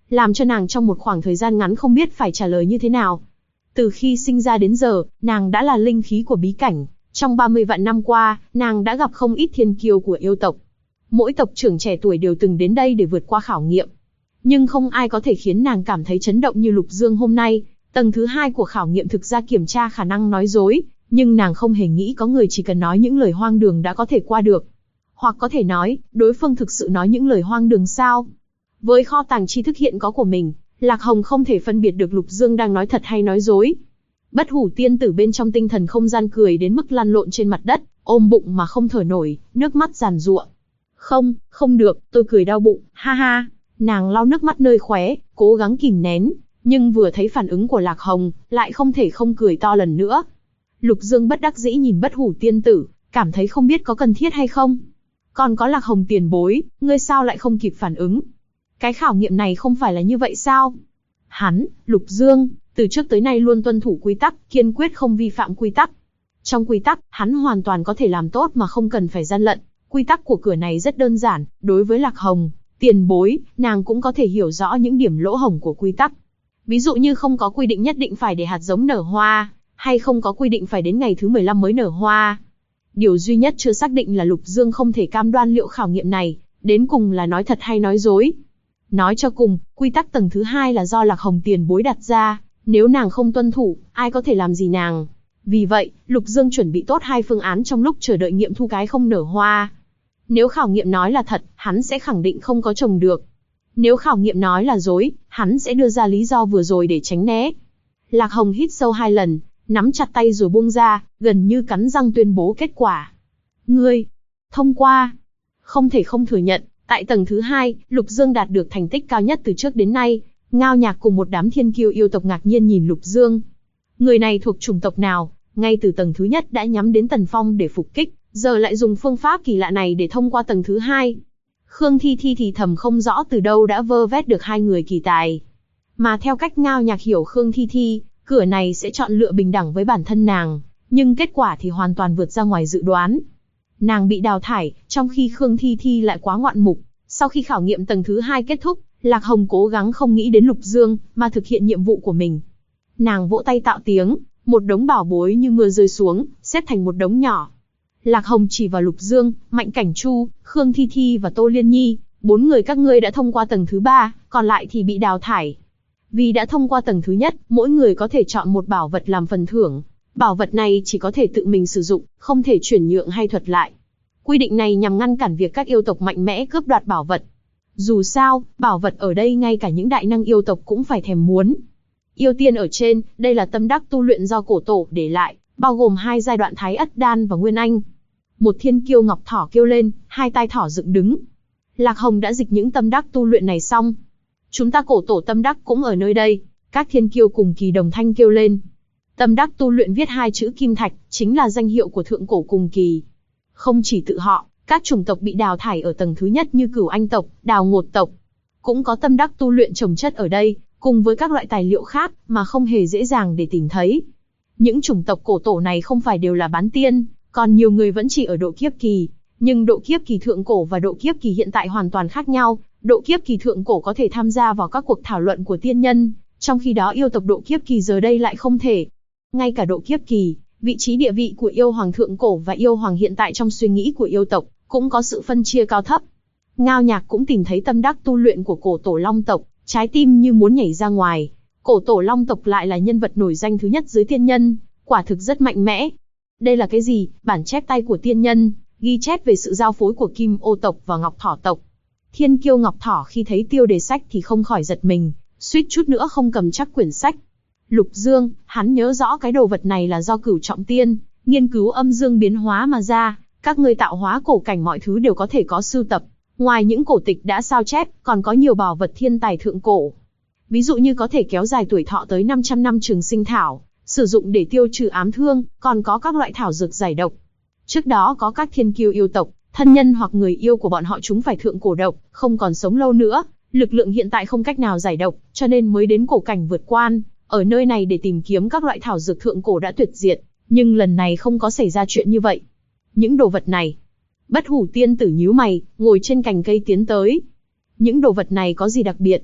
làm cho nàng trong một khoảng thời gian ngắn không biết phải trả lời như thế nào. Từ khi sinh ra đến giờ, nàng đã là linh khí của bí cảnh. Trong 30 vạn năm qua, nàng đã gặp không ít thiên kiêu của yêu tộc. Mỗi tộc trưởng trẻ tuổi đều từng đến đây để vượt qua khảo nghiệm. Nhưng không ai có thể khiến nàng cảm thấy chấn động như Lục Dương hôm nay. Tầng thứ 2 của khảo nghiệm thực ra kiểm tra khả năng nói dối, nhưng nàng không hề nghĩ có người chỉ cần nói những lời hoang đường đã có thể qua được. Hoặc có thể nói, đối phương thực sự nói những lời hoang đường sao? Với kho tàng tri thức hiện có của mình, Lạc Hồng không thể phân biệt được Lục Dương đang nói thật hay nói dối. Bất Hủ tiên tử bên trong tinh thần không gian cười đến mức lăn lộn trên mặt đất, ôm bụng mà không thở nổi, nước mắt giàn giụa. Không được, tôi cười đau bụng, ha ha. Nàng lau nước mắt nơi khóe, cố gắng kìm nén, nhưng vừa thấy phản ứng của Lạc Hồng, lại không thể không cười to lần nữa. Lục Dương bất đắc dĩ nhìn Bất Hủ tiên tử, cảm thấy không biết có cần thiết hay không. Còn có Lạc Hồng tiền bối, ngươi sao lại không kịp phản ứng? Cái khảo nghiệm này không phải là như vậy sao? Hắn, Lục Dương, từ trước tới nay luôn tuân thủ quy tắc, kiên quyết không vi phạm quy tắc. Trong quy tắc, hắn hoàn toàn có thể làm tốt mà không cần phải gian lận. Quy tắc của cửa này rất đơn giản, đối với Lạc Hồng, tiền bối, nàng cũng có thể hiểu rõ những điểm lỗ hổng của quy tắc. Ví dụ như không có quy định nhất định phải để hạt giống nở hoa, hay không có quy định phải đến ngày thứ 15 mới nở hoa. Điều duy nhất chưa xác định là Lục Dương không thể cam đoan liệu khảo nghiệm này, đến cùng là nói thật hay nói dối. Nói cho cùng, quy tắc tầng thứ 2 là do Lạc Hồng tiền bối đặt ra, nếu nàng không tuân thủ, ai có thể làm gì nàng. Vì vậy, Lục Dương chuẩn bị tốt 2 phương án trong lúc chờ đợi nghiệm thu cái không nở hoa. Nếu khảo nghiệm nói là thật, hắn sẽ khẳng định không có trồng được. Nếu khảo nghiệm nói là dối, hắn sẽ đưa ra lý do vừa rồi để tránh né. Lạc Hồng hít sâu 2 lần, nắm chặt tay rồi buông ra, gần như cắn răng tuyên bố kết quả. Ngươi, thông qua. Không thể không thừa nhận, tại tầng thứ 2, Lục Dương đạt được thành tích cao nhất từ trước đến nay. Ngao Nhạc cùng một đám thiên kiêu yêu tộc ngạc nhiên nhìn Lục Dương. Người này thuộc chủng tộc nào, ngay từ tầng thứ nhất đã nhắm đến Tần Phong để phục kích, giờ lại dùng phương pháp kỳ lạ này để thông qua tầng thứ 2. Khương Thi Thi thì thầm không rõ từ đâu đã vơ vét được 2 người kỳ tài. Mà theo cách Ngao Nhạc hiểu Khương Thi Thi, cửa này sẽ chọn lựa bình đẳng với bản thân nàng, nhưng kết quả thì hoàn toàn vượt ra ngoài dự đoán. Nàng bị đào thải, trong khi Khương Thi Thi lại quá ngoạn mục. Sau khi khảo nghiệm tầng thứ 2 kết thúc, Lạc Hồng cố gắng không nghĩ đến Lục Dương, mà thực hiện nhiệm vụ của mình. Nàng vỗ tay tạo tiếng, một đống bảo bối như mưa rơi xuống, xếp thành một đống nhỏ. Lạc Hồng chỉ vào Lục Dương, Mạnh Cảnh Chu, Khương Thi Thi và Tô Liên Nhi, 4 người các ngươi đã thông qua tầng thứ 3, còn lại thì bị đào thải. Vì đã thông qua tầng thứ nhất, mỗi người có thể chọn một bảo vật làm phần thưởng. Bảo vật này chỉ có thể tự mình sử dụng, không thể chuyển nhượng hay thuật lại. Quy định này nhằm ngăn cản việc các yêu tộc mạnh mẽ cướp đoạt bảo vật. Dù sao, bảo vật ở đây ngay cả những đại năng yêu tộc cũng phải thèm muốn. Yêu tiên ở trên, đây là tâm đắc tu luyện do cổ tổ để lại, bao gồm 2 giai đoạn Thái Ất Đan và Nguyên Anh. Một thiên kiêu ngọc thỏ kêu lên, 2 tai thỏ dựng đứng. Lạc Hồng đã dịch những tâm đắc tu luyện này xong. Chúng ta cổ tổ tâm đắc cũng ở nơi đây, các thiên kiêu cùng kỳ đồng thanh kêu lên. Tâm đắc tu luyện viết 2 chữ kim thạch, chính là danh hiệu của thượng cổ cùng kỳ. Không chỉ tự họ, các chủng tộc bị đào thải ở tầng thứ nhất như Cửu Anh tộc, Đào Ngột tộc, cũng có tâm đắc tu luyện trồng chất ở đây, cùng với các loại tài liệu khác mà không hề dễ dàng để tìm thấy. Những chủng tộc cổ tổ này không phải đều là bán tiên, còn nhiều người vẫn chỉ ở độ kiếp kỳ, nhưng độ kiếp kỳ thượng cổ và độ kiếp kỳ hiện tại hoàn toàn khác nhau. Độ kiếp kỳ thượng cổ có thể tham gia vào các cuộc thảo luận của tiên nhân, trong khi đó yêu tộc độ kiếp kỳ giờ đây lại không thể. Ngay cả độ kiếp kỳ, vị trí địa vị của yêu hoàng thượng cổ và yêu hoàng hiện tại trong suy nghĩ của yêu tộc cũng có sự phân chia cao thấp. Ngao Nhạc cũng tìm thấy tâm đắc tu luyện của cổ tổ Long tộc, trái tim như muốn nhảy ra ngoài. Cổ tổ Long tộc lại là nhân vật nổi danh thứ nhất dưới tiên nhân, quả thực rất mạnh mẽ. Đây là cái gì? Bản chép tay của tiên nhân, ghi chép về sự giao phối của Kim Ô tộc và Ngọc Thỏ tộc. Thiên kiêu Ngọc Thỏ khi thấy tiêu đề sách thì không khỏi giật mình, suýt chút nữa không cầm chắc quyển sách. Lục Dương, hắn nhớ rõ cái đồ vật này là do Cửu Trọng Tiên nghiên cứu âm dương biến hóa mà ra, các ngươi tạo hóa cổ cảnh mọi thứ đều có thể có sưu tập. Ngoài những cổ tịch đã sao chép, còn có nhiều bảo vật thiên tài thượng cổ. Ví dụ như có thể kéo dài tuổi thọ tới 500 năm trường sinh thảo, sử dụng để tiêu trừ ám thương, còn có các loại thảo dược giải độc. Trước đó có các thiên kiêu yêu tộc, thân nhân hoặc người yêu của bọn họ chúng phải thượng cổ độc, không còn sống lâu nữa, lực lượng hiện tại không cách nào giải độc, cho nên mới đến cổ cảnh vượt quan, ở nơi này để tìm kiếm các loại thảo dược thượng cổ đã tuyệt diệt, nhưng lần này không có xảy ra chuyện như vậy. Những đồ vật này, Bất Hủ tiên tử nhíu mày, ngồi trên cành cây tiến tới. Những đồ vật này có gì đặc biệt?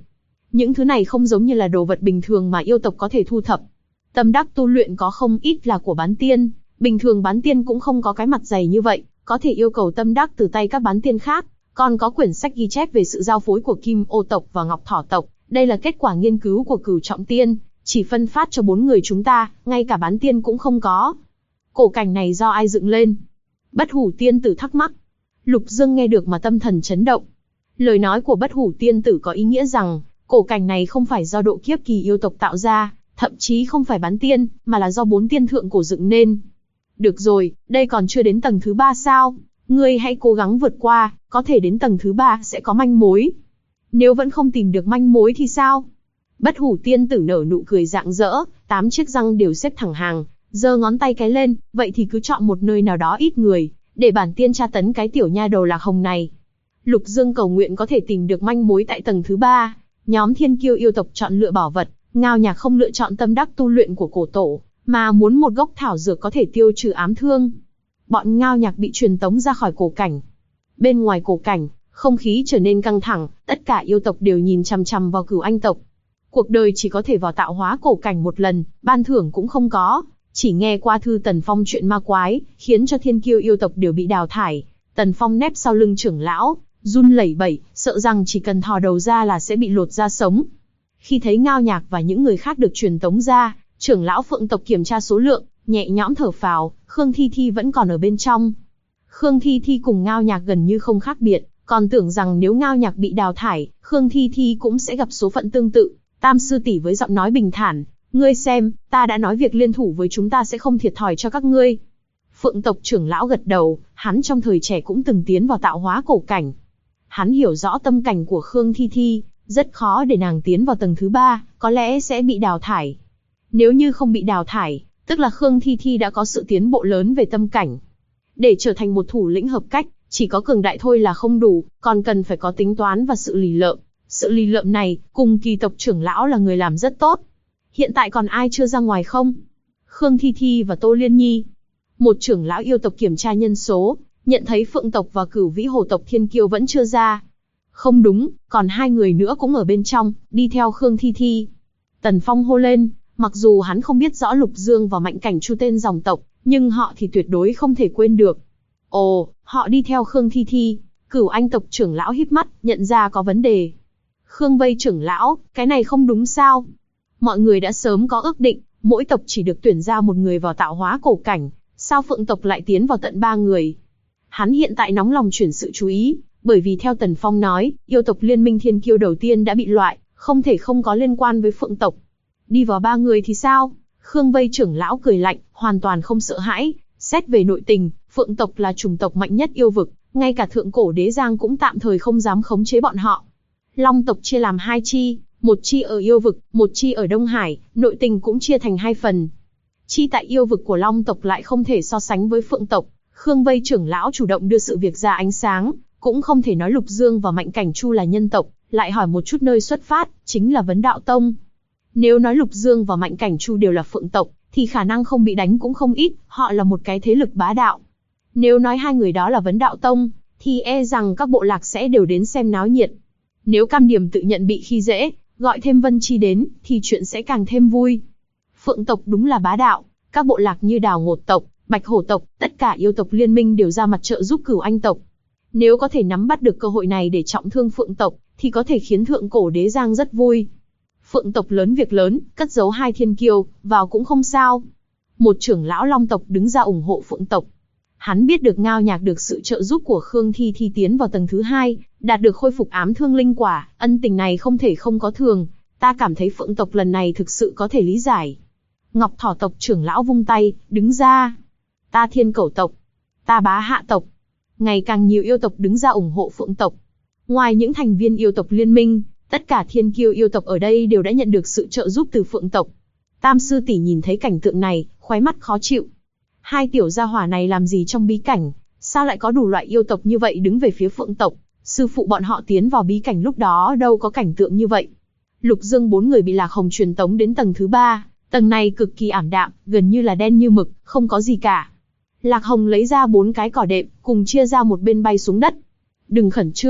Những thứ này không giống như là đồ vật bình thường mà yêu tộc có thể thu thập. Tâm đắc tu luyện có không ít là của bán tiên, bình thường bán tiên cũng không có cái mặt dày như vậy, có thể yêu cầu tâm đắc từ tay các bán tiên khác. Còn có quyển sách ghi chép về sự giao phối của Kim Ô tộc và Ngọc Thỏ tộc, đây là kết quả nghiên cứu của Cửu Trọng Tiên, chỉ phân phát cho 4 người chúng ta, ngay cả bán tiên cũng không có. Cổ cảnh này do ai dựng lên? Bất Hủ tiên tử thắc mắc. Lục Dương nghe được mà tâm thần chấn động. Lời nói của Bất Hủ tiên tử có ý nghĩa rằng, cổ cảnh này không phải do độ kiếp kỳ yêu tộc tạo ra, thậm chí không phải bán tiên, mà là do 4 tiên thượng cổ dựng nên. Được rồi, đây còn chưa đến tầng thứ 3 sao? Ngươi hãy cố gắng vượt qua, có thể đến tầng thứ 3 sẽ có manh mối. Nếu vẫn không tìm được manh mối thì sao? Bất Hủ tiên tử nở nụ cười rạng rỡ, 8 chiếc răng đều xếp thẳng hàng, giơ ngón tay cái lên, vậy thì cứ chọn một nơi nào đó ít người, để bản tiên tra tấn cái tiểu nha đầu Lạc Hồng này. Lục Dương cầu nguyện có thể tìm được manh mối tại tầng thứ 3. Nhóm thiên kiêu yêu tộc chọn lựa bảo vật, Ngao Nhạc không lựa chọn tâm đắc tu luyện của cổ tổ, mà muốn một gốc thảo dược có thể tiêu trừ ám thương. Bọn Ngao Nhạc bị truyền tống ra khỏi cổ cảnh. Bên ngoài cổ cảnh, không khí trở nên căng thẳng, tất cả yêu tộc đều nhìn chằm chằm vào Cửu Anh tộc. Cuộc đời chỉ có thể vào tạo hóa cổ cảnh một lần, ban thưởng cũng không có. Chỉ nghe qua thư Tần Phong chuyện ma quái, khiến cho thiên kiêu yêu tộc đều bị đào thải. Tần Phong nép sau lưng trưởng lão, run lẩy bẩy, sợ rằng chỉ cần thò đầu ra là sẽ bị lột da sống. Khi thấy Ngao Nhạc và những người khác được truyền tống ra, trưởng lão Phượng tộc kiểm tra số lượng, nhẹ nhõm thở phào, Khương Thi Thi vẫn còn ở bên trong. Khương Thi Thi cùng Ngao Nhạc gần như không khác biệt, còn tưởng rằng nếu Ngao Nhạc bị đào thải, Khương Thi Thi cũng sẽ gặp số phận tương tự. Tam sư tỷ với giọng nói bình thản, ngươi xem, ta đã nói việc liên thủ với chúng ta sẽ không thiệt thòi cho các ngươi. Phượng tộc trưởng lão gật đầu, hắn trong thời trẻ cũng từng tiến vào tạo hóa cổ cảnh. Hắn hiểu rõ tâm cảnh của Khương Thi Thi, rất khó để nàng tiến vào tầng thứ 3, có lẽ sẽ bị đào thải. Nếu như không bị đào thải, tức là Khương Thi Thi đã có sự tiến bộ lớn về tâm cảnh. Để trở thành một thủ lĩnh hợp cách, chỉ có cường đại thôi là không đủ, còn cần phải có tính toán và sự lì lợm. Sự lì lợm này, cùng Kỳ tộc trưởng lão là người làm rất tốt. Hiện tại còn ai chưa ra ngoài không? Khương Thi Thi và Tô Liên Nhi. Một trưởng lão yêu tộc kiểm tra nhân số, nhận thấy Phượng tộc và Cửu Vĩ Hồ tộc Thiên Kiêu vẫn chưa ra. Không đúng, còn 2 người nữa cũng ở bên trong, đi theo Khương Thi Thi. Tần Phong hô lên, mặc dù hắn không biết rõ Lục Dương và Mạnh Cảnh Chu tên dòng tộc, nhưng họ thì tuyệt đối không thể quên được. Ồ, họ đi theo Khương Thi Thi. Cửu Anh tộc trưởng lão híp mắt, nhận ra có vấn đề. Khương Vây trưởng lão, cái này không đúng sao? Mọi người đã sớm có ước định, mỗi tộc chỉ được tuyển ra một người vào tạo hóa cổ cảnh, sao Phượng tộc lại tiến vào tận 3 người? Hắn hiện tại nóng lòng chuyển sự chú ý, bởi vì theo Tần Phong nói, yêu tộc liên minh thiên kiêu đầu tiên đã bị loại, không thể không có liên quan với Phượng tộc. Đi vào 3 người thì sao? Khương Vây trưởng lão cười lạnh, hoàn toàn không sợ hãi. Xét về nội tình, Phượng tộc là chủng tộc mạnh nhất yêu vực, ngay cả thượng cổ đế giang cũng tạm thời không dám khống chế bọn họ. Long tộc chia làm 2 chi, một chi ở yêu vực, một chi ở Đông Hải, nội tình cũng chia thành 2 phần. Chi tại yêu vực của Long tộc lại không thể so sánh với Phượng tộc. Khương Vây trưởng lão chủ động đưa sự việc ra ánh sáng, cũng không thể nói Lục Dương và Mạnh Cảnh Chu là nhân tộc, lại hỏi một chút nơi xuất phát, chính là Vấn Đạo Tông. Nếu nói Lục Dương và Mạnh Cảnh Chu đều là Phượng tộc, thì khả năng không bị đánh cũng không ít, họ là một cái thế lực bá đạo. Nếu nói 2 người đó là Vấn Đạo Tông, thì e rằng các bộ lạc sẽ đều đến xem náo nhiệt. Nếu Cam Điểm tự nhận bị khi dễ, gọi thêm Vân Chi đến, thì chuyện sẽ càng thêm vui. Phượng tộc đúng là bá đạo, các bộ lạc như Đào Ngột tộc, Bạch Hổ tộc, tất cả yêu tộc liên minh đều ra mặt trợ giúp Cửu Anh tộc. Nếu có thể nắm bắt được cơ hội này để trọng thương Phượng tộc, thì có thể khiến thượng cổ đế giang rất vui. Phượng tộc lớn việc lớn, cất giấu 2 thiên kiêu, vào cũng không sao. Một trưởng lão Long tộc đứng ra ủng hộ Phượng tộc. Hắn biết được Ngao Nhạc được sự trợ giúp của Khương Thi Thi tiến vào tầng thứ 2, đạt được khôi phục ám thương linh quả, ân tình này không thể không có thường. Ta cảm thấy Phượng tộc lần này thực sự có thể lý giải. Ngọc Thỏ tộc trưởng lão vung tay, đứng ra. Ta Thiên Cẩu tộc, ta Bá Hạ tộc. Ngày càng nhiều yêu tộc đứng ra ủng hộ Phượng tộc. Ngoài những thành viên yêu tộc liên minh, tất cả thiên kiêu yêu tộc ở đây đều đã nhận được sự trợ giúp từ Phượng tộc. Tam sư tỷ nhìn thấy cảnh tượng này, khóe mắt khó chịu. 2 tiểu gia hỏa này làm gì trong bí cảnh, sao lại có đủ loại yêu tộc như vậy đứng về phía Phượng tộc? Sư phụ bọn họ tiến vào bí cảnh lúc đó đâu có cảnh tượng như vậy. Lục Dương 4 người bị Lạc Hồng truyền tống đến tầng thứ 3, tầng này cực kỳ ảm đạm, gần như là đen như mực, không có gì cả. Lạc Hồng lấy ra 4 cái cỏ đệm, cùng chia ra một bên bay xuống đất. Đừng khẩn trương,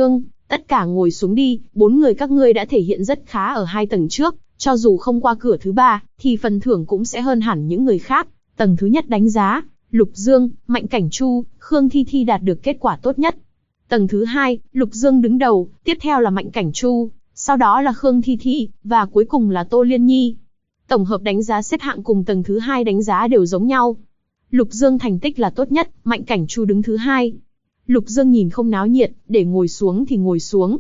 Tất cả ngồi xuống đi, 4 người các ngươi đã thể hiện rất khá ở 2 tầng trước, cho dù không qua cửa thứ 3, thì phần thưởng cũng sẽ hơn hẳn những người khác. Tầng thứ nhất đánh giá, Lục Dương, Mạnh Cảnh Chu, Khương Thi Thi đạt được kết quả tốt nhất. Tầng thứ 2, Lục Dương đứng đầu, tiếp theo là Mạnh Cảnh Chu, sau đó là Khương Thi Thi, và cuối cùng là Tô Liên Nhi. Tổng hợp đánh giá xếp hạng cùng tầng thứ 2 đánh giá đều giống nhau. Lục Dương thành tích là tốt nhất, Mạnh Cảnh Chu đứng thứ 2. Lục Dương nhìn không náo nhiệt, để ngồi xuống thì ngồi xuống.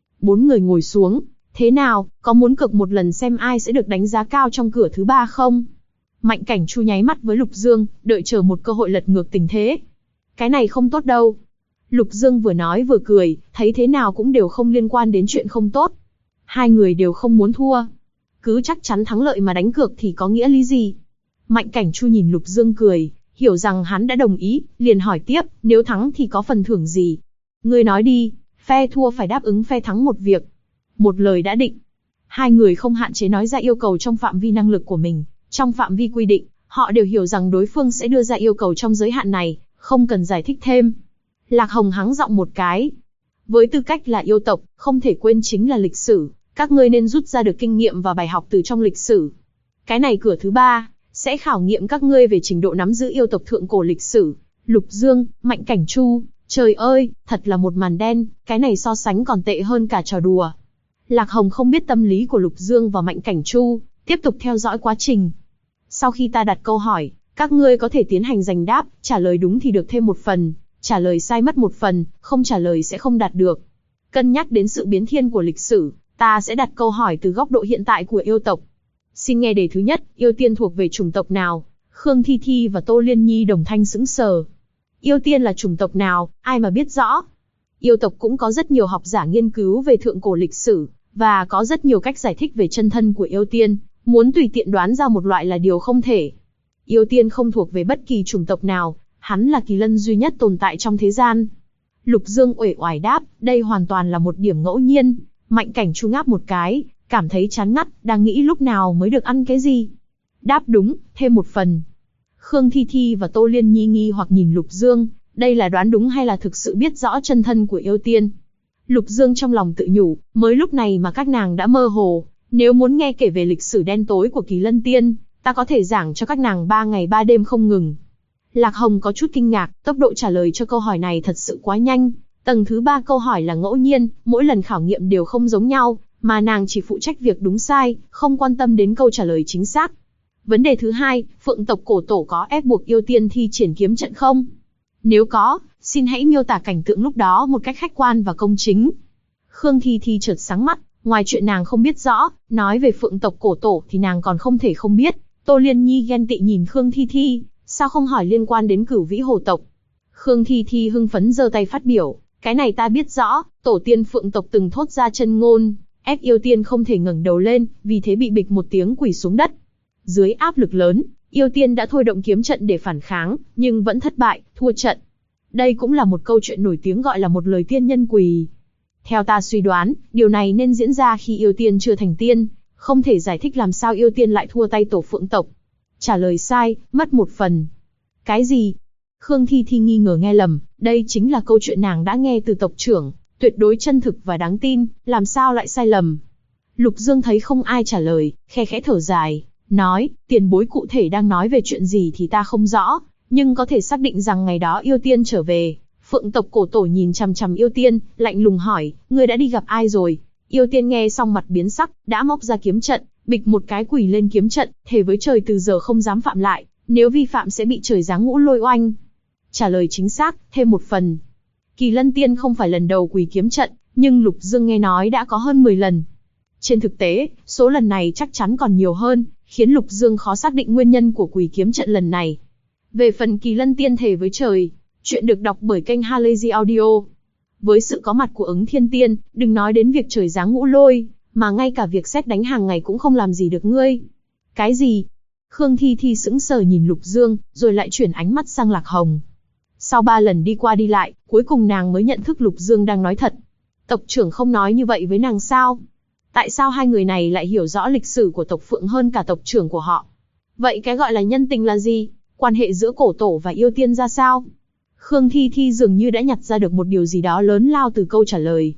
4 người ngồi xuống, thế nào, có muốn cược một lần xem ai sẽ được đánh giá cao trong cửa thứ 3 không? Mạnh Cảnh Chu nháy mắt với Lục Dương, đợi chờ một cơ hội lật ngược tình thế. Cái này không tốt đâu. Lục Dương vừa nói vừa cười, thấy thế nào cũng đều không liên quan đến chuyện không tốt. Hai người đều không muốn thua. Cứ chắc chắn thắng lợi mà đánh cược thì có nghĩa lý gì? Mạnh Cảnh Chu nhìn Lục Dương cười, hiểu rằng hắn đã đồng ý, liền hỏi tiếp, nếu thắng thì có phần thưởng gì? Ngươi nói đi, phe thua phải đáp ứng phe thắng một việc. Một lời đã định. Hai người không hạn chế nói ra yêu cầu trong phạm vi năng lực của mình. Trong phạm vi quy định, họ đều hiểu rằng đối phương sẽ đưa ra yêu cầu trong giới hạn này, không cần giải thích thêm. Lạc Hồng hắng giọng một cái. Với tư cách là yêu tộc, không thể quên chính là lịch sử. Các ngươi nên rút ra được kinh nghiệm và bài học từ trong lịch sử. Cái này cửa thứ 3, sẽ khảo nghiệm các ngươi về trình độ nắm giữ yêu tộc thượng cổ lịch sử. Lục Dương, Mạnh Cảnh Chu, trời ơi, thật là một màn đen, cái này so sánh còn tệ hơn cả trò đùa. Lạc Hồng không biết tâm lý của Lục Dương và Mạnh Cảnh Chu, tiếp tục theo dõi quá trình. Sau khi ta đặt câu hỏi, các ngươi có thể tiến hành giành đáp, trả lời đúng thì được thêm 1 phần, trả lời sai mất 1 phần, không trả lời sẽ không đạt được. Cân nhắc đến sự biến thiên của lịch sử, ta sẽ đặt câu hỏi từ góc độ hiện tại của yêu tộc. Xin nghe đề thứ nhất, yêu tiên thuộc về chủng tộc nào? Khương Thi Thi và Tô Liên Nhi đồng thanh sững sờ. Yêu tiên là chủng tộc nào, ai mà biết rõ? Yêu tộc cũng có rất nhiều học giả nghiên cứu về thượng cổ lịch sử, và có rất nhiều cách giải thích về chân thân của yêu tiên, muốn tùy tiện đoán ra một loại là điều không thể. Yêu tiên không thuộc về bất kỳ chủng tộc nào, hắn là kỳ lân duy nhất tồn tại trong thế gian. Lục Dương uể oải đáp, đây hoàn toàn là một điểm ngẫu nhiên. Mạnh Cảnh Chu ngáp một cái, cảm thấy chán ngắt, đang nghĩ lúc nào mới được ăn cái gì. Đáp đúng, thêm 1 phần. Khương Thi Thi và Tô Liên Nhi nghi hoặc nhìn Lục Dương, đây là đoán đúng hay là thực sự biết rõ chân thân của yêu tiên. Lục Dương trong lòng tự nhủ, mới lúc này mà các nàng đã mơ hồ, nếu muốn nghe kể về lịch sử đen tối của Kỳ Lân Tiên, ta có thể giảng cho các nàng 3 ngày 3 đêm không ngừng. Lạc Hồng có chút kinh ngạc, tốc độ trả lời cho câu hỏi này thật sự quá nhanh. Tầng thứ 3 câu hỏi là ngẫu nhiên, mỗi lần khảo nghiệm đều không giống nhau, mà nàng chỉ phụ trách việc đúng sai, không quan tâm đến câu trả lời chính xác. Vấn đề thứ 2, Phượng tộc cổ tổ có ép buộc yêu tiên thi triển kiếm trận không? Nếu có, xin hãy miêu tả cảnh tượng lúc đó một cách khách quan và công chính. Khương Thi Thi chợt sáng mắt, ngoài chuyện nàng không biết rõ, nói về Phượng tộc cổ tổ thì nàng còn không thể không biết. Tô Liên Nhi ghen tị nhìn Khương Thi Thi, sao không hỏi liên quan đến Cửu Vĩ Hồ tộc? Khương Thi Thi hưng phấn giơ tay phát biểu, cái này ta biết rõ, tổ tiên Phượng tộc từng thốt ra chân ngôn, ép yêu tiên không thể ngẩng đầu lên, vì thế bị bịch một tiếng quỳ xuống đất. Dưới áp lực lớn, yêu tiên đã thôi động kiếm trận để phản kháng, nhưng vẫn thất bại, thua trận. Đây cũng là một câu chuyện nổi tiếng gọi là một lời tiên nhân quỳ. Theo ta suy đoán, điều này nên diễn ra khi yêu tiên chưa thành tiên, không thể giải thích làm sao yêu tiên lại thua tay tổ Phượng tộc. Trả lời sai, mất 1 phần. Cái gì? Khương Thi Thi nghi ngờ nghe lầm, đây chính là câu chuyện nàng đã nghe từ tộc trưởng, tuyệt đối chân thực và đáng tin, làm sao lại sai lầm? Lục Dương thấy không ai trả lời, khe khẽ thở dài, nói, tiền bối cụ thể đang nói về chuyện gì thì ta không rõ, nhưng có thể xác định rằng ngày đó yêu tiên trở về. Phượng tộc cổ tổ nhìn chằm chằm yêu tiên, lạnh lùng hỏi, ngươi đã đi gặp ai rồi? Yêu tiên nghe xong mặt biến sắc, đã móc ra kiếm trận, bịch một cái quỳ lên kiếm trận, thề với trời từ giờ không dám phạm lại, nếu vi phạm sẽ bị trời giáng ngũ lôi oanh. Trả lời chính xác, thêm 1 phần. Kỳ Lân Tiên không phải lần đầu quỳ kiếm trận, nhưng Lục Dương nghe nói đã có hơn 10 lần. Trên thực tế, số lần này chắc chắn còn nhiều hơn, khiến Lục Dương khó xác định nguyên nhân của quỳ kiếm trận lần này. Về phần Kỳ Lân Tiên thề với trời, chuyện được đọc bởi kênh Halazy Audio. Với sự có mặt của Ứng Thiên Tiên, đừng nói đến việc trời giáng ngũ lôi, mà ngay cả việc sét đánh hàng ngày cũng không làm gì được ngươi. Cái gì? Khương Thi Thi sững sờ nhìn Lục Dương, rồi lại chuyển ánh mắt sang Lạc Hồng. Sau 3 lần đi qua đi lại, cuối cùng nàng mới nhận thức Lục Dương đang nói thật. Tộc trưởng không nói như vậy với nàng sao? Tại sao hai người này lại hiểu rõ lịch sử của tộc Phượng hơn cả tộc trưởng của họ? Vậy cái gọi là nhân tình là gì? Quan hệ giữa cổ tổ và yêu tiên ra sao? Khương Thi Thi dường như đã nhặt ra được một điều gì đó lớn lao từ câu trả lời.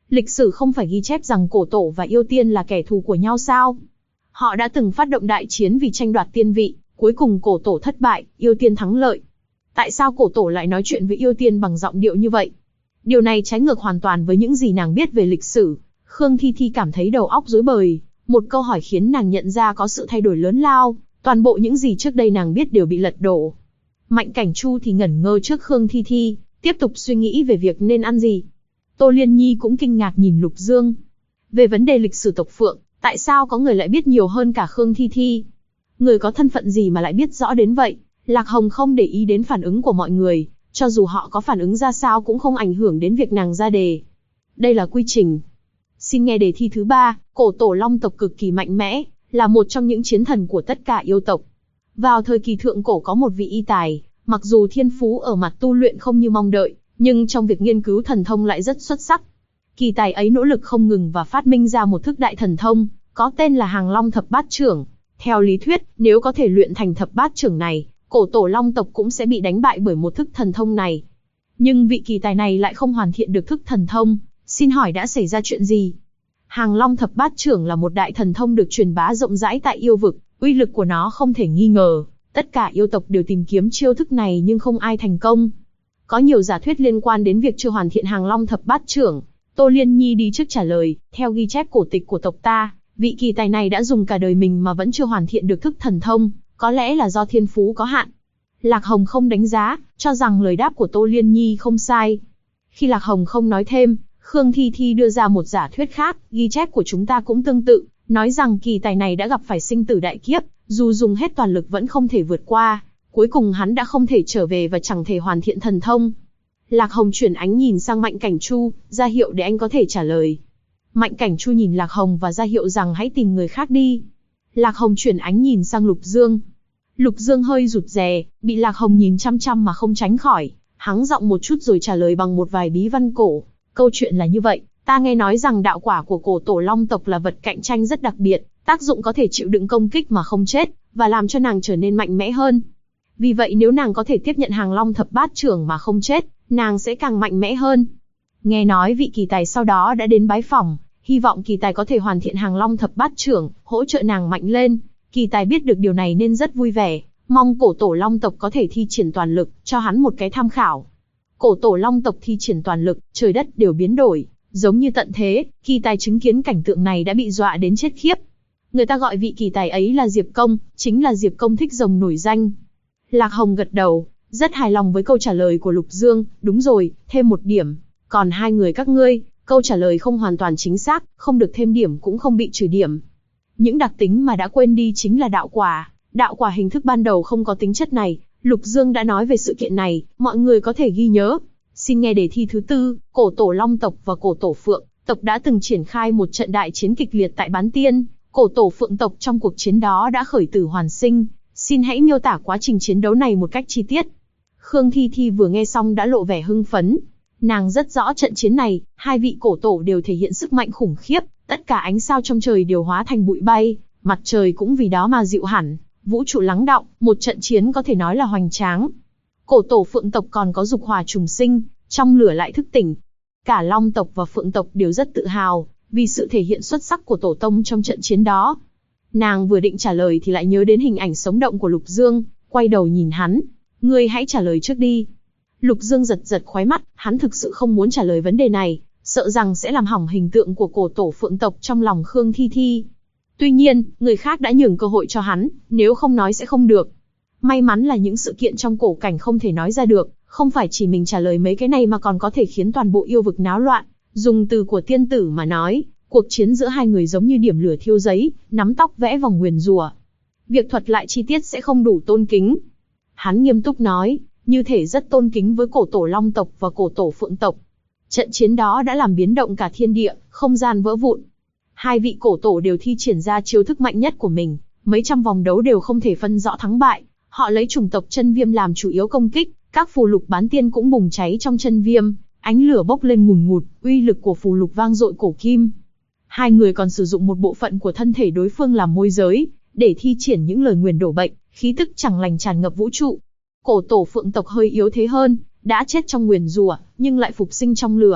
Lịch sử không phải ghi chép rằng cổ tổ và yêu tiên là kẻ thù của nhau sao? Họ đã từng phát động đại chiến vì tranh đoạt tiên vị, cuối cùng cổ tổ thất bại, yêu tiên thắng lợi. Tại sao cổ tổ lại nói chuyện với yêu tiên bằng giọng điệu như vậy? Điều này trái ngược hoàn toàn với những gì nàng biết về lịch sử. Khương Thi Thi cảm thấy đầu óc rối bời, một câu hỏi khiến nàng nhận ra có sự thay đổi lớn lao, toàn bộ những gì trước đây nàng biết đều bị lật đổ. Mạnh Cảnh Chu thì ngẩn ngơ trước Khương Thi Thi, tiếp tục suy nghĩ về việc nên ăn gì. Tô Liên Nhi cũng kinh ngạc nhìn Lục Dương. Về vấn đề lịch sử tộc Phượng, tại sao có người lại biết nhiều hơn cả Khương Thi Thi? Người có thân phận gì mà lại biết rõ đến vậy? Lạc Hồng không để ý đến phản ứng của mọi người, cho dù họ có phản ứng ra sao cũng không ảnh hưởng đến việc nàng ra đề. Đây là quy trình. Xin nghe đề thi thứ 3, cổ tổ Long tộc cực kỳ mạnh mẽ, là một trong những chiến thần của tất cả yêu tộc. Vào thời kỳ thượng cổ có một vị y tài, mặc dù thiên phú ở mặt tu luyện không như mong đợi, nhưng trong việc nghiên cứu thần thông lại rất xuất sắc. Kỳ tài ấy nỗ lực không ngừng và phát minh ra một thức đại thần thông, có tên là Hàng Long Thập Bát Chưởng. Theo lý thuyết, nếu có thể luyện thành thập bát chưởng này, cổ tổ Long tộc cũng sẽ bị đánh bại bởi một thức thần thông này. Nhưng vị kỳ tài này lại không hoàn thiện được thức thần thông, xin hỏi đã xảy ra chuyện gì? Hàng Long Thập Bát Chưởng là một đại thần thông được truyền bá rộng rãi tại yêu vực, uy lực của nó không thể nghi ngờ. Tất cả yêu tộc đều tìm kiếm chiêu thức này nhưng không ai thành công. Có nhiều giả thuyết liên quan đến việc chưa hoàn thiện Hàng Long Thập Bát Chưởng. Tô Liên Nhi đi trước trả lời, theo ghi chép cổ tịch của tộc ta, vị kỳ tài này đã dùng cả đời mình mà vẫn chưa hoàn thiện được thức thần thông, có lẽ là do thiên phú có hạn. Lạc Hồng không đánh giá, cho rằng lời đáp của Tô Liên Nhi không sai. Khi Lạc Hồng không nói thêm, Khương Thi Thi đưa ra một giả thuyết khác, ghi chép của chúng ta cũng tương tự, nói rằng kỳ tài này đã gặp phải sinh tử đại kiếp, dù dùng hết toàn lực vẫn không thể vượt qua, cuối cùng hắn đã không thể trở về và chẳng thể hoàn thiện thần thông. Lạc Hồng chuyển ánh nhìn sang Mạnh Cảnh Chu, ra hiệu để anh có thể trả lời. Mạnh Cảnh Chu nhìn Lạc Hồng và ra hiệu rằng hãy tìm người khác đi. Lạc Hồng chuyển ánh nhìn sang Lục Dương. Lục Dương hơi rụt rè, bị Lạc Hồng nhìn chăm chăm mà không tránh khỏi, hắng giọng một chút rồi trả lời bằng một vài bí văn cổ. Câu chuyện là như vậy, ta nghe nói rằng đạo quả của cổ tổ Long tộc là vật cạnh tranh rất đặc biệt, tác dụng có thể chịu đựng công kích mà không chết, và làm cho nàng trở nên mạnh mẽ hơn. Vì vậy nếu nàng có thể tiếp nhận Hàng Long Thập Bát Chưởng mà không chết, nàng sẽ càng mạnh mẽ hơn. Nghe nói vị kỳ tài sau đó đã đến bái phỏng, hy vọng kỳ tài có thể hoàn thiện Hàng Long Thập Bát Chưởng, hỗ trợ nàng mạnh lên. Kỳ tài biết được điều này nên rất vui vẻ, mong cổ tổ Long tộc có thể thi triển toàn lực, cho hắn một cái tham khảo. Cổ tổ Long tộc thi triển toàn lực, trời đất đều biến đổi, giống như tận thế. Kỳ tài chứng kiến cảnh tượng này đã bị dọa đến chết khiếp. Người ta gọi vị kỳ tài ấy là Diệp Công, chính là Diệp Công thích rồng nổi danh. Lạc Hồng gật đầu, rất hài lòng với câu trả lời của Lục Dương. Đúng rồi, thêm một điểm. Còn hai người các ngươi, câu trả lời không hoàn toàn chính xác, không được thêm điểm cũng không bị trừ điểm. Những đặc tính mà đã quên đi chính là đạo quả. Đạo quả hình thức ban đầu không có tính chất này. Lục Dương đã nói về sự kiện này, mọi người có thể ghi nhớ. Xin nghe đề thi thứ 4, cổ tổ Long tộc và cổ tổ Phượng tộc đã từng triển khai một trận đại chiến kịch liệt tại Bán Tiên. Cổ tổ Phượng tộc trong cuộc chiến đó đã khởi tử hoàn sinh. Xin hãy miêu tả quá trình chiến đấu này một cách chi tiết. Khương Thi Thi vừa nghe xong đã lộ vẻ hưng phấn. Nàng rất rõ trận chiến này, hai vị cổ tổ đều thể hiện sức mạnh khủng khiếp, tất cả ánh sao trong trời đều hóa thành bụi bay, mặt trời cũng vì đó mà dịu hẳn, vũ trụ lắng đọng, một trận chiến có thể nói là hoành tráng. Cổ tổ Phượng tộc còn có dục hỏa trùng sinh, trong lửa lại thức tỉnh. Cả Long tộc và Phượng tộc đều rất tự hào, vì sự thể hiện xuất sắc của tổ tông trong trận chiến đó. Nàng vừa định trả lời thì lại nhớ đến hình ảnh sống động của Lục Dương, quay đầu nhìn hắn. Ngươi hãy trả lời trước đi. Lục Dương giật giật khóe mắt, hắn thực sự không muốn trả lời vấn đề này, sợ rằng sẽ làm hỏng hình tượng của cổ tổ Phượng tộc trong lòng Khương Thi Thi. Tuy nhiên, người khác đã nhường cơ hội cho hắn, nếu không nói sẽ không được. May mắn là những sự kiện trong cổ cảnh không thể nói ra được, không phải chỉ mình trả lời mấy cái này mà còn có thể khiến toàn bộ yêu vực náo loạn. Dùng từ của tiên tử mà nói, cuộc chiến giữa hai người giống như điểm lửa thiêu giấy, nắm tóc vẽ vòng nguyền rủa. Việc thuật lại chi tiết sẽ không đủ tôn kính. Hắn nghiêm túc nói, như thể rất tôn kính với cổ tổ Long tộc và cổ tổ Phượng tộc. Trận chiến đó đã làm biến động cả thiên địa, không gian vỡ vụn. Hai vị cổ tổ đều thi triển ra chiêu thức mạnh nhất của mình, mấy trăm vòng đấu đều không thể phân rõ thắng bại. Họ lấy chủng tộc chân viêm làm chủ yếu công kích, các phù lục bán tiên cũng bùng cháy trong chân viêm, ánh lửa bốc lên ngùn ngụt, uy lực của phù lục vang dội cổ kim. Hai người còn sử dụng một bộ phận của thân thể đối phương làm môi giới, để thi triển những lời nguyền đổ bệnh, khí tức chẳng lành tràn ngập vũ trụ. Cổ tổ Phượng tộc hơi yếu thế hơn, đã chết trong nguyền rủa, nhưng lại phục sinh trong lửa.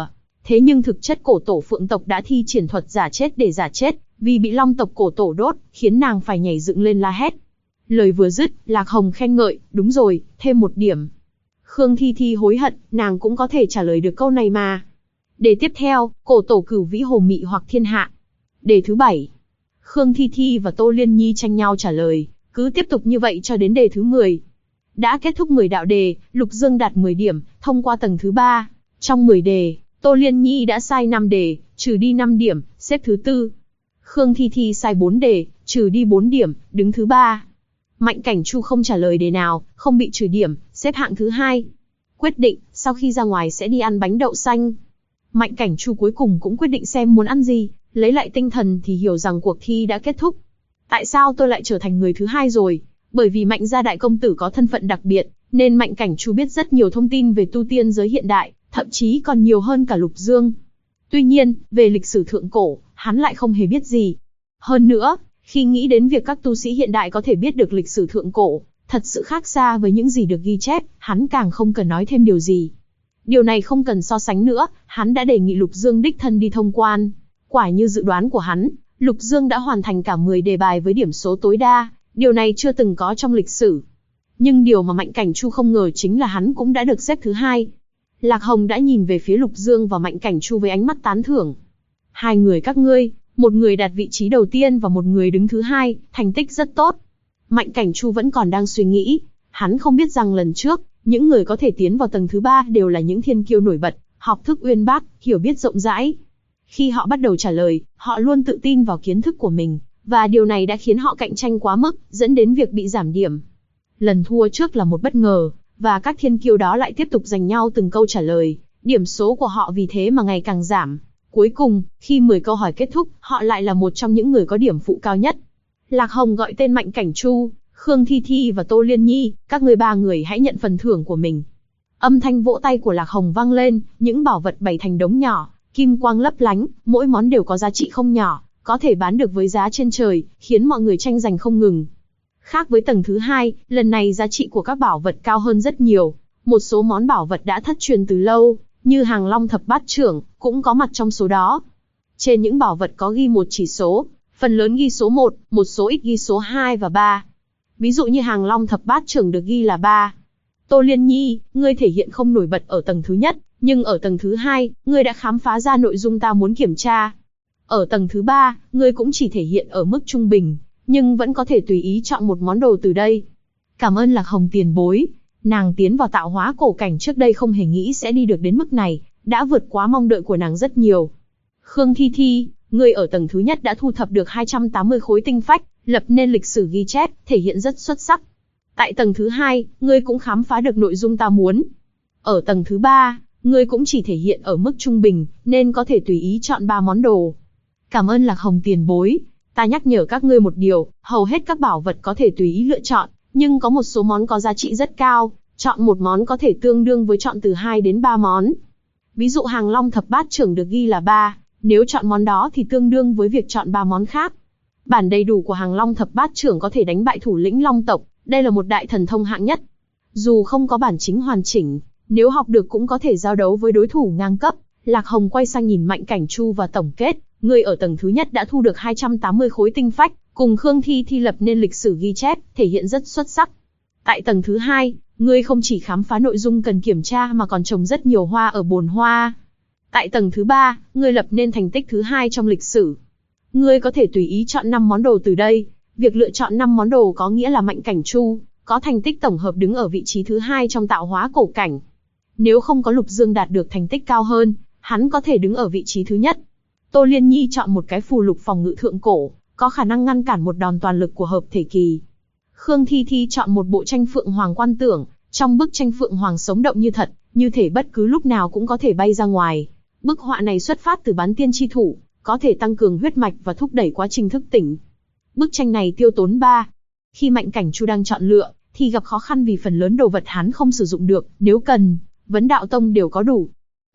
Thế nhưng thực chất cổ tổ Phượng tộc đã thi triển thuật giả chết để giả chết, vì bị Long tộc cổ tổ đốt, khiến nàng phải nhảy dựng lên la hét. Lời vừa dứt, Lạc Hồng khen ngợi, đúng rồi, thêm một điểm. Khương Thi Thi hối hận, nàng cũng có thể trả lời được câu này mà. Đề tiếp theo, cổ tổ Cửu Vĩ Hồ Mị hoặc thiên hạ. Đề thứ 7. Khương Thi Thi và Tô Liên Nhi tranh nhau trả lời, cứ tiếp tục như vậy cho đến đề thứ 10. Đã kết thúc 10 đạo đề, Lục Dương đạt 10 điểm, thông qua tầng thứ 3. Trong 10 đề, Tô Liên Nhi đã sai 5 đề, trừ đi 5 điểm, xếp thứ 4. Khương Thi Thi sai 4 đề, trừ đi 4 điểm, đứng thứ 3. Mạnh Cảnh Chu không trả lời đề nào, không bị trừ điểm, xếp hạng thứ 2. Quyết định, sau khi ra ngoài sẽ đi ăn bánh đậu xanh. Mạnh Cảnh Chu cuối cùng cũng quyết định xem muốn ăn gì, lấy lại tinh thần thì hiểu rằng cuộc thi đã kết thúc. Tại sao tôi lại trở thành người thứ 2 rồi? Bởi vì Mạnh gia đại công tử có thân phận đặc biệt, nên Mạnh Cảnh Chu biết rất nhiều thông tin về tu tiên giới hiện đại, thậm chí còn nhiều hơn cả Lục Dương. Tuy nhiên, về lịch sử thượng cổ, hắn lại không hề biết gì. Hơn nữa, khi nghĩ đến việc các tu sĩ hiện đại có thể biết được lịch sử thượng cổ, thật sự khác xa với những gì được ghi chép, hắn càng không cần nói thêm điều gì. Điều này không cần so sánh nữa, hắn đã đề nghị Lục Dương đích thân đi thông quan. Quả như dự đoán của hắn, Lục Dương đã hoàn thành cả 10 đề bài với điểm số tối đa, điều này chưa từng có trong lịch sử. Nhưng điều mà Mạnh Cảnh Chu không ngờ chính là hắn cũng đã được xếp thứ 2. Lạc Hồng đã nhìn về phía Lục Dương và Mạnh Cảnh Chu với ánh mắt tán thưởng. Hai người các ngươi, một người đạt vị trí đầu tiên và một người đứng thứ 2, thành tích rất tốt. Mạnh Cảnh Chu vẫn còn đang suy nghĩ, hắn không biết rằng lần trước, những người có thể tiến vào tầng thứ 3 đều là những thiên kiêu nổi bật, học thức uyên bác, hiểu biết rộng rãi. Khi họ bắt đầu trả lời, họ luôn tự tin vào kiến thức của mình, và điều này đã khiến họ cạnh tranh quá mức, dẫn đến việc bị giảm điểm. Lần thua trước là một bất ngờ, và các thiên kiêu đó lại tiếp tục giành nhau từng câu trả lời, điểm số của họ vì thế mà ngày càng giảm. Cuối cùng, khi 10 câu hỏi kết thúc, họ lại là một trong những người có điểm phụ cao nhất. Lạc Hồng gọi tên Mạnh Cảnh Chu, Khương Thi Thi và Tô Liên Nhi, các ngươi 3 người hãy nhận phần thưởng của mình. Âm thanh vỗ tay của Lạc Hồng vang lên, những bảo vật bày thành đống nhỏ, kim quang lấp lánh, mỗi món đều có giá trị không nhỏ, có thể bán được với giá trên trời, khiến mọi người tranh giành không ngừng. Khác với tầng thứ 2, lần này giá trị của các bảo vật cao hơn rất nhiều. Một số món bảo vật đã thất truyền từ lâu, như hàng Long Thập Bát Chưởng, cũng có mặt trong số đó. Trên những bảo vật có ghi một chỉ số, phần lớn ghi số 1, một số ít ghi số 2 và 3. Ví dụ như hàng Long Thập Bát Chưởng được ghi là 3. Tô Liên Nhi, ngươi thể hiện không nổi bật ở tầng thứ nhất, nhưng ở tầng thứ 2, ngươi đã khám phá ra nội dung ta muốn kiểm tra. Ở tầng thứ 3, ngươi cũng chỉ thể hiện ở mức trung bình, nhưng vẫn có thể tùy ý chọn một món đồ từ đây. Cảm ơn Lạc Hồng tiền bối. Nàng tiến vào tạo hóa cổ cảnh trước đây không hề nghĩ sẽ đi được đến mức này, đã vượt quá mong đợi của nàng rất nhiều. Khương Thi Thi, ngươi ở tầng thứ nhất đã thu thập được 280 khối tinh phách, lập nên lịch sử ghi chép, thể hiện rất xuất sắc. Tại tầng thứ 2, ngươi cũng khám phá được nội dung ta muốn. Ở tầng thứ 3, ngươi cũng chỉ thể hiện ở mức trung bình, nên có thể tùy ý chọn 3 món đồ. Cảm ơn Lạc Hồng tiền bối. Ta nhắc nhở các ngươi một điều, hầu hết các bảo vật có thể tùy ý lựa chọn, nhưng có một số món có giá trị rất cao, chọn một món có thể tương đương với chọn từ 2 đến 3 món. Ví dụ hàng Long Thập Bát Chưởng được ghi là 3, nếu chọn món đó thì tương đương với việc chọn 3 món khác. Bản đầy đủ của hàng Long Thập Bát Chưởng có thể đánh bại thủ lĩnh Long tộc, đây là một đại thần thông hạng nhất. Dù không có bản chính hoàn chỉnh, nếu học được cũng có thể giao đấu với đối thủ ngang cấp. Lạc Hồng quay sang nhìn Mạnh Cảnh Chu và tổng kết, ngươi ở tầng thứ nhất đã thu được 280 khối tinh phách, cùng Khương Thi Thi lập nên lịch sử ghi chép, thể hiện rất xuất sắc. Tại tầng thứ 2, ngươi không chỉ khám phá nội dung cần kiểm tra mà còn trồng rất nhiều hoa ở bồn hoa. Tại tầng thứ 3, ngươi lập nên thành tích thứ 2 trong lịch sử. Ngươi có thể tùy ý chọn 5 món đồ từ đây. Việc lựa chọn 5 món đồ có nghĩa là Mạnh Cảnh Chu có thành tích tổng hợp đứng ở vị trí thứ 2 trong tạo hóa cổ cảnh. Nếu không có Lục Dương đạt được thành tích cao hơn, hắn có thể đứng ở vị trí thứ nhất. Tô Liên Nhi chọn một cái phù lục phòng ngự thượng cổ, có khả năng ngăn cản một đòn toàn lực của hợp thể kỳ. Khương Thi Thi chọn một bộ tranh Phượng Hoàng quan tưởng, trong bức tranh Phượng Hoàng sống động như thật, như thể bất cứ lúc nào cũng có thể bay ra ngoài. Bức họa này xuất phát từ bán tiên chi thủ, có thể tăng cường huyết mạch và thúc đẩy quá trình thức tỉnh. Bức tranh này tiêu tốn 3. Khi Mạnh Cảnh Chu đang chọn lựa, thì gặp khó khăn vì phần lớn đồ vật hắn không sử dụng được, nếu cần, Vấn Đạo Tông đều có đủ.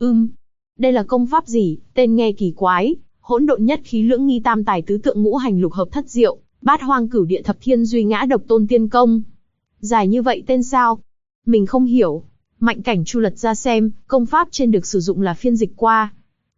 Đây là công pháp gì, tên nghe kỳ quái, hỗn độn nhất khí lưỡng nghi tam tài tứ tượng ngũ hành lục hợp thất diệu, bát hoang cửu địa thập thiên duy ngã độc tôn tiên công. Dài như vậy tên sao? Mình không hiểu. Mạnh Cảnh Chu lật ra xem, công pháp trên được sử dụng là phiên dịch qua.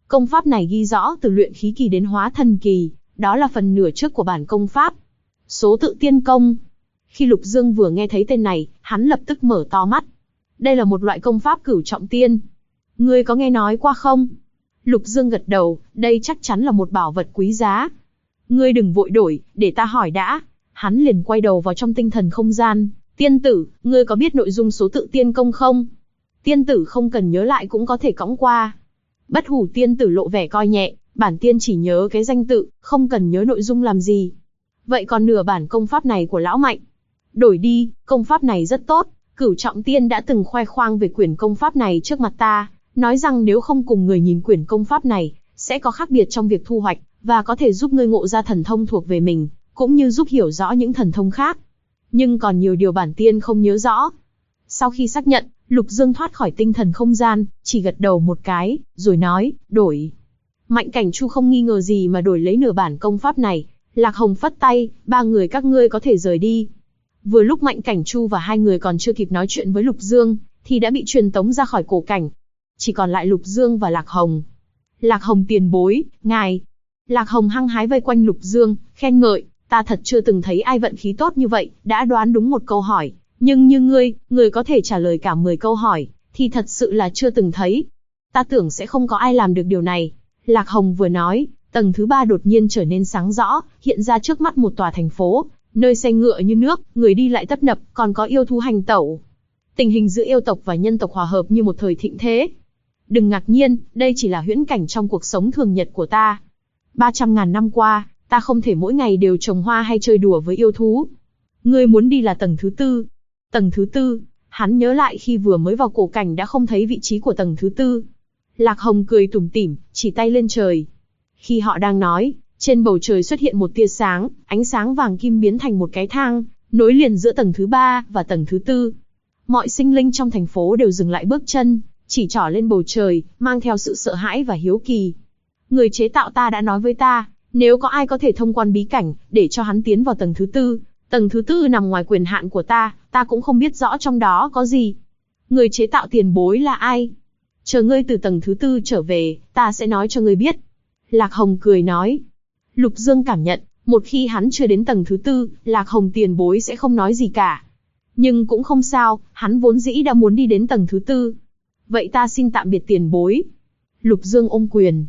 Công pháp này ghi rõ từ luyện khí kỳ đến hóa thần kỳ, đó là phần nửa trước của bản công pháp. Số tự tiên công. Khi Lục Dương vừa nghe thấy tên này, hắn lập tức mở to mắt. Đây là một loại công pháp cửu trọng tiên. Ngươi có nghe nói qua không? Lục Dương gật đầu, đây chắc chắn là một bảo vật quý giá. Ngươi đừng vội đổi, để ta hỏi đã. Hắn liền quay đầu vào trong tinh thần không gian. Tiên tử, ngươi có biết nội dung số tự tiên công không? Tiên tử không cần nhớ lại cũng có thể cõng qua. Bất Hủ tiên tử lộ vẻ coi nhẹ, bản tiên chỉ nhớ cái danh tự, không cần nhớ nội dung làm gì. Vậy còn nửa bản công pháp này của lão Mạnh? Đổi đi, công pháp này rất tốt. Cửu trọng tiên đã từng khoe khoang về quyển công pháp này trước mặt ta, nói rằng nếu không cùng người nhìn quyển công pháp này, sẽ có khác biệt trong việc thu hoạch, và có thể giúp ngươi ngộ ra thần thông thuộc về mình, cũng như giúp hiểu rõ những thần thông khác. Nhưng còn nhiều điều bản tiên không nhớ rõ. Sau khi xác nhận, Lục Dương thoát khỏi tinh thần không gian, chỉ gật đầu một cái, rồi nói, đổi. Mạnh Cảnh Chu không nghi ngờ gì mà đổi lấy nửa bản công pháp này. Lạc Hồng phất tay, ba người các ngươi có thể rời đi. Vừa lúc Mạnh Cảnh Chu và hai người còn chưa kịp nói chuyện với Lục Dương, thì đã bị truyền tống ra khỏi cổ cảnh. Chỉ còn lại Lục Dương và Lạc Hồng. Lạc Hồng tiền bối, ngài. Lạc Hồng hăng hái vây quanh Lục Dương, khen ngợi, ta thật chưa từng thấy ai vận khí tốt như vậy, đã đoán đúng một câu hỏi. Nhưng như ngươi có thể trả lời cả 10 câu hỏi, thì thật sự là chưa từng thấy. Ta tưởng sẽ không có ai làm được điều này. Lạc Hồng vừa nói, tầng thứ 3 đột nhiên trở nên sáng rõ, hiện ra trước mắt một tòa thành phố, nơi xe ngựa như nước, người đi lại tấp nập, còn có yêu thú hành tẩu. Tình hình giữa yêu tộc và nhân tộc hòa hợp như một thời thịnh thế. Đừng ngạc nhiên, đây chỉ là huyễn cảnh trong cuộc sống thường nhật của ta. 300.000 năm qua, ta không thể mỗi ngày đều trồng hoa hay chơi đùa với yêu thú. Ngươi muốn đi là tầng thứ 4. Tầng thứ 4, hắn nhớ lại khi vừa mới vào cổ cảnh đã không thấy vị trí của tầng thứ 4. Lạc Hồng cười tủm tỉm, chỉ tay lên trời. Khi họ đang nói, trên bầu trời xuất hiện một tia sáng, ánh sáng vàng kim biến thành một cái thang, nối liền giữa tầng thứ 3 và tầng thứ 4. Mọi sinh linh trong thành phố đều dừng lại bước chân, chỉ trỏ lên bầu trời, mang theo sự sợ hãi và hiếu kỳ. Người chế tạo ta đã nói với ta, nếu có ai có thể thông quan bí cảnh, để cho hắn tiến vào tầng thứ 4. Tầng thứ 4 nằm ngoài quyền hạn của ta cũng không biết rõ trong đó có gì. Người chế tạo tiền bối là ai? Chờ ngươi từ tầng thứ 4 trở về, ta sẽ nói cho ngươi biết. Lạc Hồng cười nói. Lục Dương cảm nhận, một khi hắn chưa đến tầng thứ 4, Lạc Hồng tiền bối sẽ không nói gì cả. Nhưng cũng không sao, hắn vốn dĩ đã muốn đi đến tầng thứ 4. Vậy ta xin tạm biệt tiền bối. Lục Dương ôm quyền.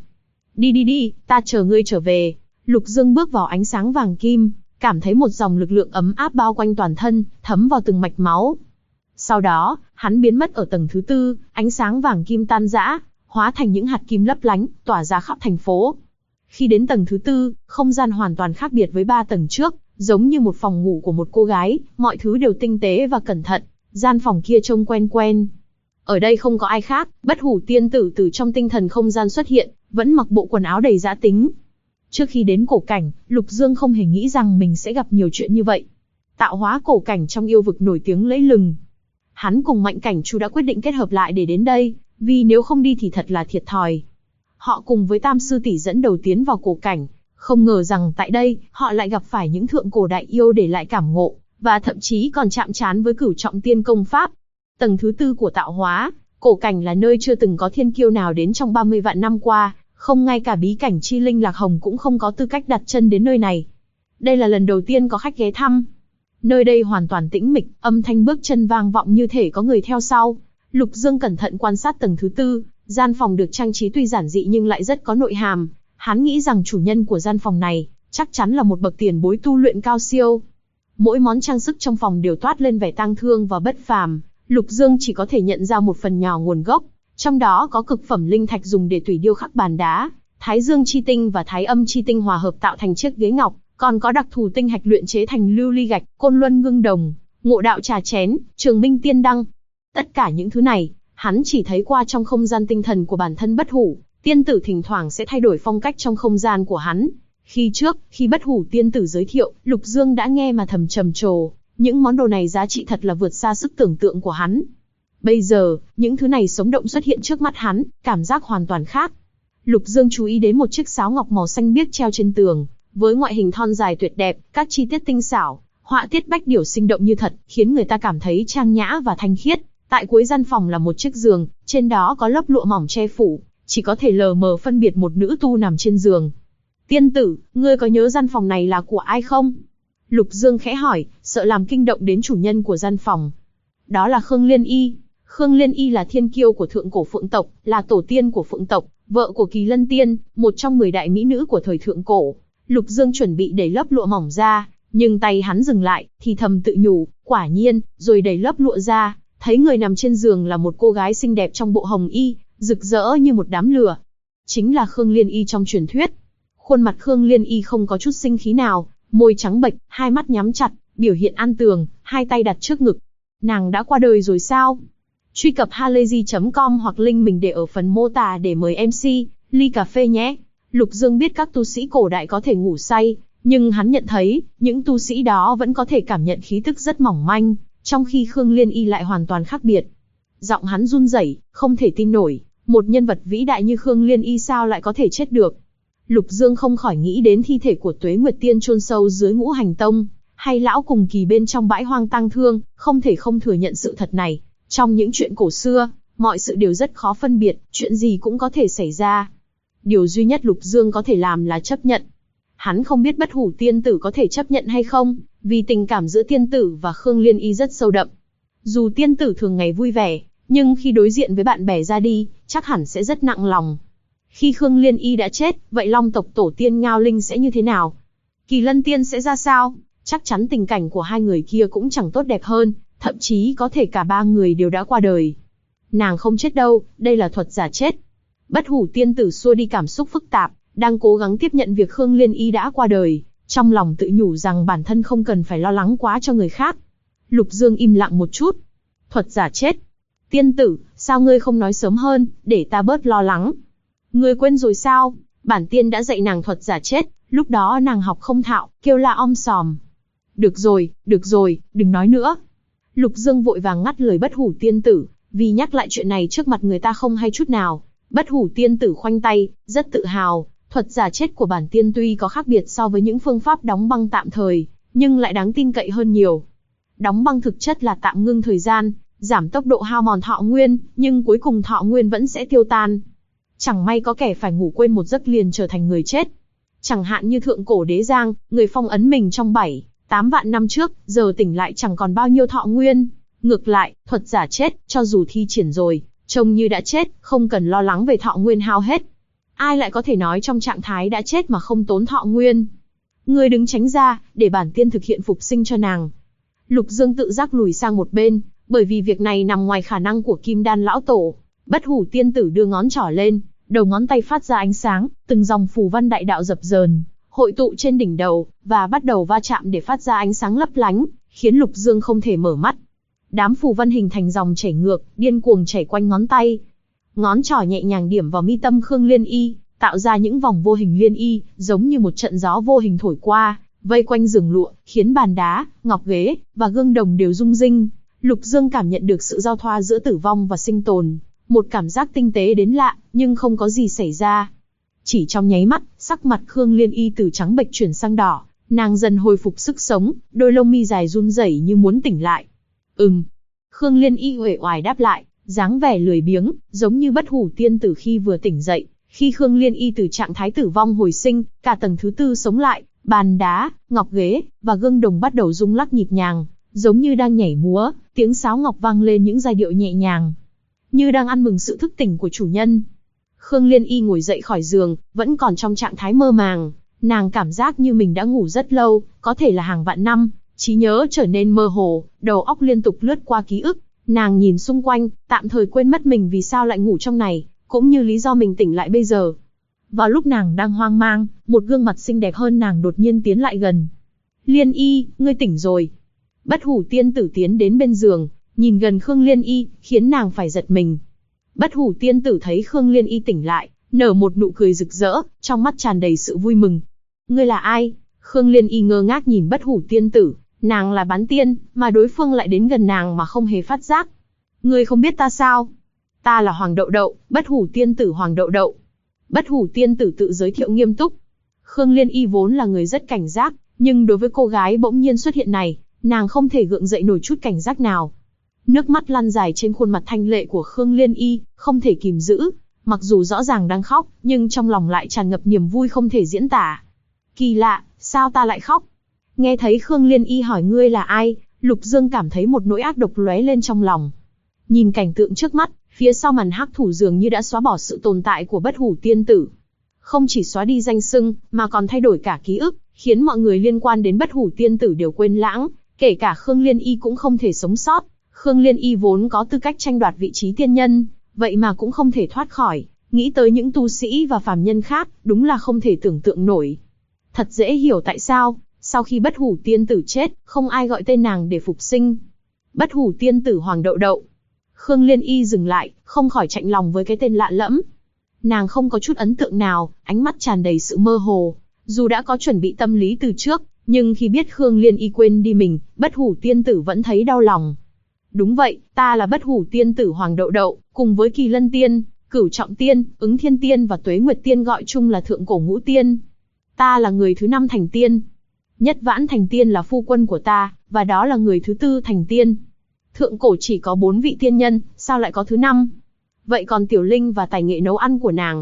Đi, ta chờ ngươi trở về. Lục Dương bước vào ánh sáng vàng kim, cảm thấy một dòng lực lượng ấm áp bao quanh toàn thân, thấm vào từng mạch máu. Sau đó, hắn biến mất ở tầng thứ 4, ánh sáng vàng kim tan rã, hóa thành những hạt kim lấp lánh, tỏa ra khắp thành phố. Khi đến tầng thứ 4, không gian hoàn toàn khác biệt với 3 tầng trước, giống như một phòng ngủ của một cô gái, mọi thứ đều tinh tế và cẩn thận, gian phòng kia trông quen quen. Ở đây không có ai khác, Bất Hủ tiên tử từ trong tinh thần không gian xuất hiện, vẫn mặc bộ quần áo đầy dã tính. Trước khi đến cổ cảnh, Lục Dương không hề nghĩ rằng mình sẽ gặp nhiều chuyện như vậy. Tạo hóa cổ cảnh trong yêu vực nổi tiếng lẫy lừng. Hắn cùng Mạnh Cảnh Chu đã quyết định kết hợp lại để đến đây, vì nếu không đi thì thật là thiệt thòi. Họ cùng với Tam sư tỷ dẫn đầu tiến vào cổ cảnh, không ngờ rằng tại đây, họ lại gặp phải những thượng cổ đại yêu để lại cảm ngộ, và thậm chí còn chạm trán với cửu trọng tiên công pháp. Tầng thứ 4 của tạo hóa, cổ cảnh là nơi chưa từng có thiên kiêu nào đến trong 30 vạn năm qua, không ngay cả bí cảnh chi linh Lạc Hồng cũng không có tư cách đặt chân đến nơi này. Đây là lần đầu tiên có khách ghé thăm. Nơi đây hoàn toàn tĩnh mịch, âm thanh bước chân vang vọng như thể có người theo sau. Lục Dương cẩn thận quan sát tầng thứ 4, gian phòng được trang trí tuy giản dị nhưng lại rất có nội hàm. Hắn nghĩ rằng chủ nhân của gian phòng này chắc chắn là một bậc tiền bối tu luyện cao siêu. Mỗi món trang sức trong phòng đều toát lên vẻ tang thương và bất phàm. Lục Dương chỉ có thể nhận ra một phần nhỏ nguồn gốc, trong đó có cực phẩm linh thạch dùng để tùy điêu khắc bàn đá, Thái Dương chi tinh và Thái Âm chi tinh hòa hợp tạo thành chiếc ghế ngọc, còn có đặc thù tinh hạch luyện chế thành lưu ly gạch, côn luân ngưng đồng, ngộ đạo trà chén, trường minh tiên đăng. Tất cả những thứ này, hắn chỉ thấy qua trong không gian tinh thần của bản thân Bất Hủ tiên tử thỉnh thoảng sẽ thay đổi phong cách trong không gian của hắn. Khi Bất Hủ tiên tử giới thiệu, Lục Dương đã nghe mà thầm trầm trồ, những món đồ này giá trị thật là vượt xa sức tưởng tượng của hắn. Bây giờ, những thứ này sống động xuất hiện trước mắt hắn, cảm giác hoàn toàn khác. Lục Dương chú ý đến một chiếc sáo ngọc màu xanh biếc treo trên tường, với ngoại hình thon dài tuyệt đẹp, các chi tiết tinh xảo, họa tiết bách điểu sinh động như thật, khiến người ta cảm thấy trang nhã và thanh khiết. Tại cuối gian phòng là một chiếc giường, trên đó có lớp lụa mỏng che phủ, chỉ có thể lờ mờ phân biệt một nữ tu nằm trên giường. Tiên tử, ngươi có nhớ gian phòng này là của ai không? Lục Dương khẽ hỏi, sợ làm kinh động đến chủ nhân của gian phòng. Đó là Khương Liên Y. Khương Liên Y là thiên kiêu của thượng cổ Phượng tộc, là tổ tiên của Phượng tộc, vợ của Kỳ Lân Tiên, một trong 10 đại mỹ nữ của thời thượng cổ. Lục Dương chuẩn bị đẩy lớp lụa mỏng ra, nhưng tay hắn dừng lại, thì thầm tự nhủ, quả nhiên, rồi đẩy lớp lụa ra, thấy người nằm trên giường là một cô gái xinh đẹp trong bộ hồng y, rực rỡ như một đám lửa. Chính là Khương Liên Y trong truyền thuyết. Khuôn mặt Khương Liên Y không có chút sinh khí nào, môi trắng bệch, hai mắt nhắm chặt, biểu hiện an tường, hai tay đặt trước ngực. Nàng đã qua đời rồi sao? Truy cập halayzi.com hoặc link mình để ở phần mô tả để mời MC, ly cà phê nhé. Lục Dương biết các tu sĩ cổ đại có thể ngủ say, nhưng hắn nhận thấy, những tu sĩ đó vẫn có thể cảm nhận khí tức rất mỏng manh, trong khi Khương Liên Y lại hoàn toàn khác biệt. Giọng hắn run rẩy, không thể tin nổi, một nhân vật vĩ đại như Khương Liên Y sao lại có thể chết được. Lục Dương không khỏi nghĩ đến thi thể của Tuế Nguyệt Tiên chôn sâu dưới Ngũ Hành Tông, hay lão cùng kỳ bên trong bãi hoang tang thương, không thể không thừa nhận sự thật này. Trong những chuyện cổ xưa, mọi sự đều rất khó phân biệt, chuyện gì cũng có thể xảy ra. Điều duy nhất Lục Dương có thể làm là chấp nhận. Hắn không biết Bất Hủ tiên tử có thể chấp nhận hay không, vì tình cảm giữa tiên tử và Khương Liên Y rất sâu đậm. Dù tiên tử thường ngày vui vẻ, nhưng khi đối diện với bạn bè ra đi, chắc hẳn sẽ rất nặng lòng. Khi Khương Liên Y đã chết, vậy Long tộc tổ tiên Ngao Linh sẽ như thế nào? Kỳ Lân Tiên sẽ ra sao? Chắc chắn tình cảnh của hai người kia cũng chẳng tốt đẹp hơn, thậm chí có thể cả ba người đều đã qua đời. Nàng không chết đâu, đây là thuật giả chết. Bất Hủ tiên tử xua đi cảm xúc phức tạp, đang cố gắng tiếp nhận việc Khương Liên Y đã qua đời, trong lòng tự nhủ rằng bản thân không cần phải lo lắng quá cho người khác. Lục Dương im lặng một chút. Thuật giả chết. Tiên tử, sao ngươi không nói sớm hơn, để ta bớt lo lắng? Ngươi quên rồi sao? Bản tiên đã dạy nàng thuật giả chết, lúc đó nàng học không thạo, kêu la om sòm. Được rồi, đừng nói nữa. Lục Dương vội vàng ngắt lời Bất Hủ tiên tử, vì nhắc lại chuyện này trước mặt người ta không hay chút nào. Bất Hủ tiên tử khoanh tay, rất tự hào, thuật giả chết của bản tiên tuy có khác biệt so với những phương pháp đóng băng tạm thời, nhưng lại đáng tin cậy hơn nhiều. Đóng băng thực chất là tạm ngưng thời gian, giảm tốc độ hao mòn thọ nguyên, nhưng cuối cùng thọ nguyên vẫn sẽ tiêu tan. Chẳng may có kẻ phải ngủ quên một giấc liền trở thành người chết. Chẳng hạn như thượng cổ đế Giang, người phong ấn mình trong 7-8 vạn năm trước, giờ tỉnh lại chẳng còn bao nhiêu thọ nguyên. Ngược lại, thuật giả chết, cho dù thi triển rồi, trông như đã chết, không cần lo lắng về thọ nguyên hao hết. Ai lại có thể nói trong trạng thái đã chết mà không tốn thọ nguyên? Ngươi đứng tránh ra, để bản tiên thực hiện phục sinh cho nàng. Lục Dương tự giác lùi sang một bên, bởi vì việc này nằm ngoài khả năng của Kim Đan lão tổ. Bất Hủ tiên tử đưa ngón trỏ lên, đầu ngón tay phát ra ánh sáng, từng dòng phù văn đại đạo dập dờn, hội tụ trên đỉnh đầu, và bắt đầu va chạm để phát ra ánh sáng lấp lánh, khiến Lục Dương không thể mở mắt. Đám phù văn hình thành dòng chảy ngược, điên cuồng chảy quanh ngón tay. Ngón trỏ nhẹ nhàng điểm vào mi tâm Khương Liên Y, tạo ra những vòng vô hình liên y, giống như một trận gió vô hình thổi qua, vây quanh giường lụa, khiến bàn đá, ngọc ghế và gương đồng đều rung rinh. Lục Dương cảm nhận được sự giao thoa giữa tử vong và sinh tồn, một cảm giác tinh tế đến lạ, nhưng không có gì xảy ra. Chỉ trong nháy mắt, sắc mặt Khương Liên Y từ trắng bệch chuyển sang đỏ, nàng dần hồi phục sức sống, đôi lông mi dài run rẩy như muốn tỉnh lại. Khương Liên Y uể oải đáp lại, dáng vẻ lười biếng, giống như Bất Hủ tiên tử khi vừa tỉnh dậy. Khi Khương Liên Y từ trạng thái tử vong hồi sinh, cả tầng thứ tư sống lại, bàn đá, ngọc ghế và gương đồng bắt đầu rung lắc nhịp nhàng, giống như đang nhảy múa, tiếng sáo ngọc vang lên những giai điệu nhẹ nhàng, như đang ăn mừng sự thức tỉnh của chủ nhân. Khương Liên Y ngồi dậy khỏi giường, vẫn còn trong trạng thái mơ màng, nàng cảm giác như mình đã ngủ rất lâu, có thể là hàng vạn năm, trí nhớ trở nên mơ hồ, đầu óc liên tục lướt qua ký ức, nàng nhìn xung quanh, tạm thời quên mất mình vì sao lại ngủ trong này, cũng như lý do mình tỉnh lại bây giờ. Vào lúc nàng đang hoang mang, một gương mặt xinh đẹp hơn nàng đột nhiên tiến lại gần. Liên Y, ngươi tỉnh rồi. Bất Hủ tiên tử tiến đến bên giường, nhìn gần Khương Liên Y, khiến nàng phải giật mình. Bất Hủ tiên tử thấy Khương Liên Y tỉnh lại, nở một nụ cười rực rỡ, trong mắt tràn đầy sự vui mừng. Ngươi là ai? Khương Liên Y ngơ ngác nhìn Bất Hủ tiên tử, nàng là bán tiên, mà đối phương lại đến gần nàng mà không hề phát giác. Ngươi không biết ta sao? Ta là Hoàng Đậu Đậu, Bất Hủ tiên tử Hoàng Đậu Đậu. Bất Hủ tiên tử tự giới thiệu nghiêm túc. Khương Liên Y vốn là người rất cảnh giác, nhưng đối với cô gái bỗng nhiên xuất hiện này, nàng không thể gượng dậy nổi chút cảnh giác nào. Nước mắt lăn dài trên khuôn mặt thanh lệ của Khương Liên Y, không thể kìm giữ, mặc dù rõ ràng đang khóc, nhưng trong lòng lại tràn ngập niềm vui không thể diễn tả. Kỳ lạ, sao ta lại khóc? Nghe thấy Khương Liên Y hỏi ngươi là ai, Lục Dương cảm thấy một nỗi ác độc lóe lên trong lòng. Nhìn cảnh tượng trước mắt, phía sau màn hắc thủ dường như đã xóa bỏ sự tồn tại của Bất Hủ Tiên Tử. Không chỉ xóa đi danh xưng, mà còn thay đổi cả ký ức, khiến mọi người liên quan đến Bất Hủ Tiên Tử đều quên lãng, kể cả Khương Liên Y cũng không thể sống sót. Khương Liên Y vốn có tư cách tranh đoạt vị trí tiên nhân, vậy mà cũng không thể thoát khỏi, nghĩ tới những tu sĩ và phàm nhân khác, đúng là không thể tưởng tượng nổi. Thật dễ hiểu tại sao, sau khi Bất Hủ Tiên Tử chết, không ai gọi tên nàng để phục sinh. Bất Hủ Tiên Tử Hoàng Đậu Đậu. Khương Liên Y dừng lại, không khỏi chạnh lòng với cái tên lạ lẫm. Nàng không có chút ấn tượng nào, ánh mắt tràn đầy sự mơ hồ. Dù đã có chuẩn bị tâm lý từ trước, nhưng khi biết Khương Liên Y quên đi mình, Bất Hủ Tiên Tử vẫn thấy đau lòng. Đúng vậy, ta là Bất Hủ Tiên Tử Hoàng Đậu Đậu, cùng với Kỳ Lân Tiên, Cửu Trọng Tiên, Ứng Thiên Tiên và Tuế Nguyệt Tiên gọi chung là Thượng Cổ Ngũ Tiên. Ta là người thứ 5 thành tiên. Nhất Vãn thành tiên là phu quân của ta, và đó là người thứ 4 thành tiên. Thượng cổ chỉ có 4 vị tiên nhân, sao lại có thứ 5? Vậy còn Tiểu Linh và tài nghệ nấu ăn của nàng?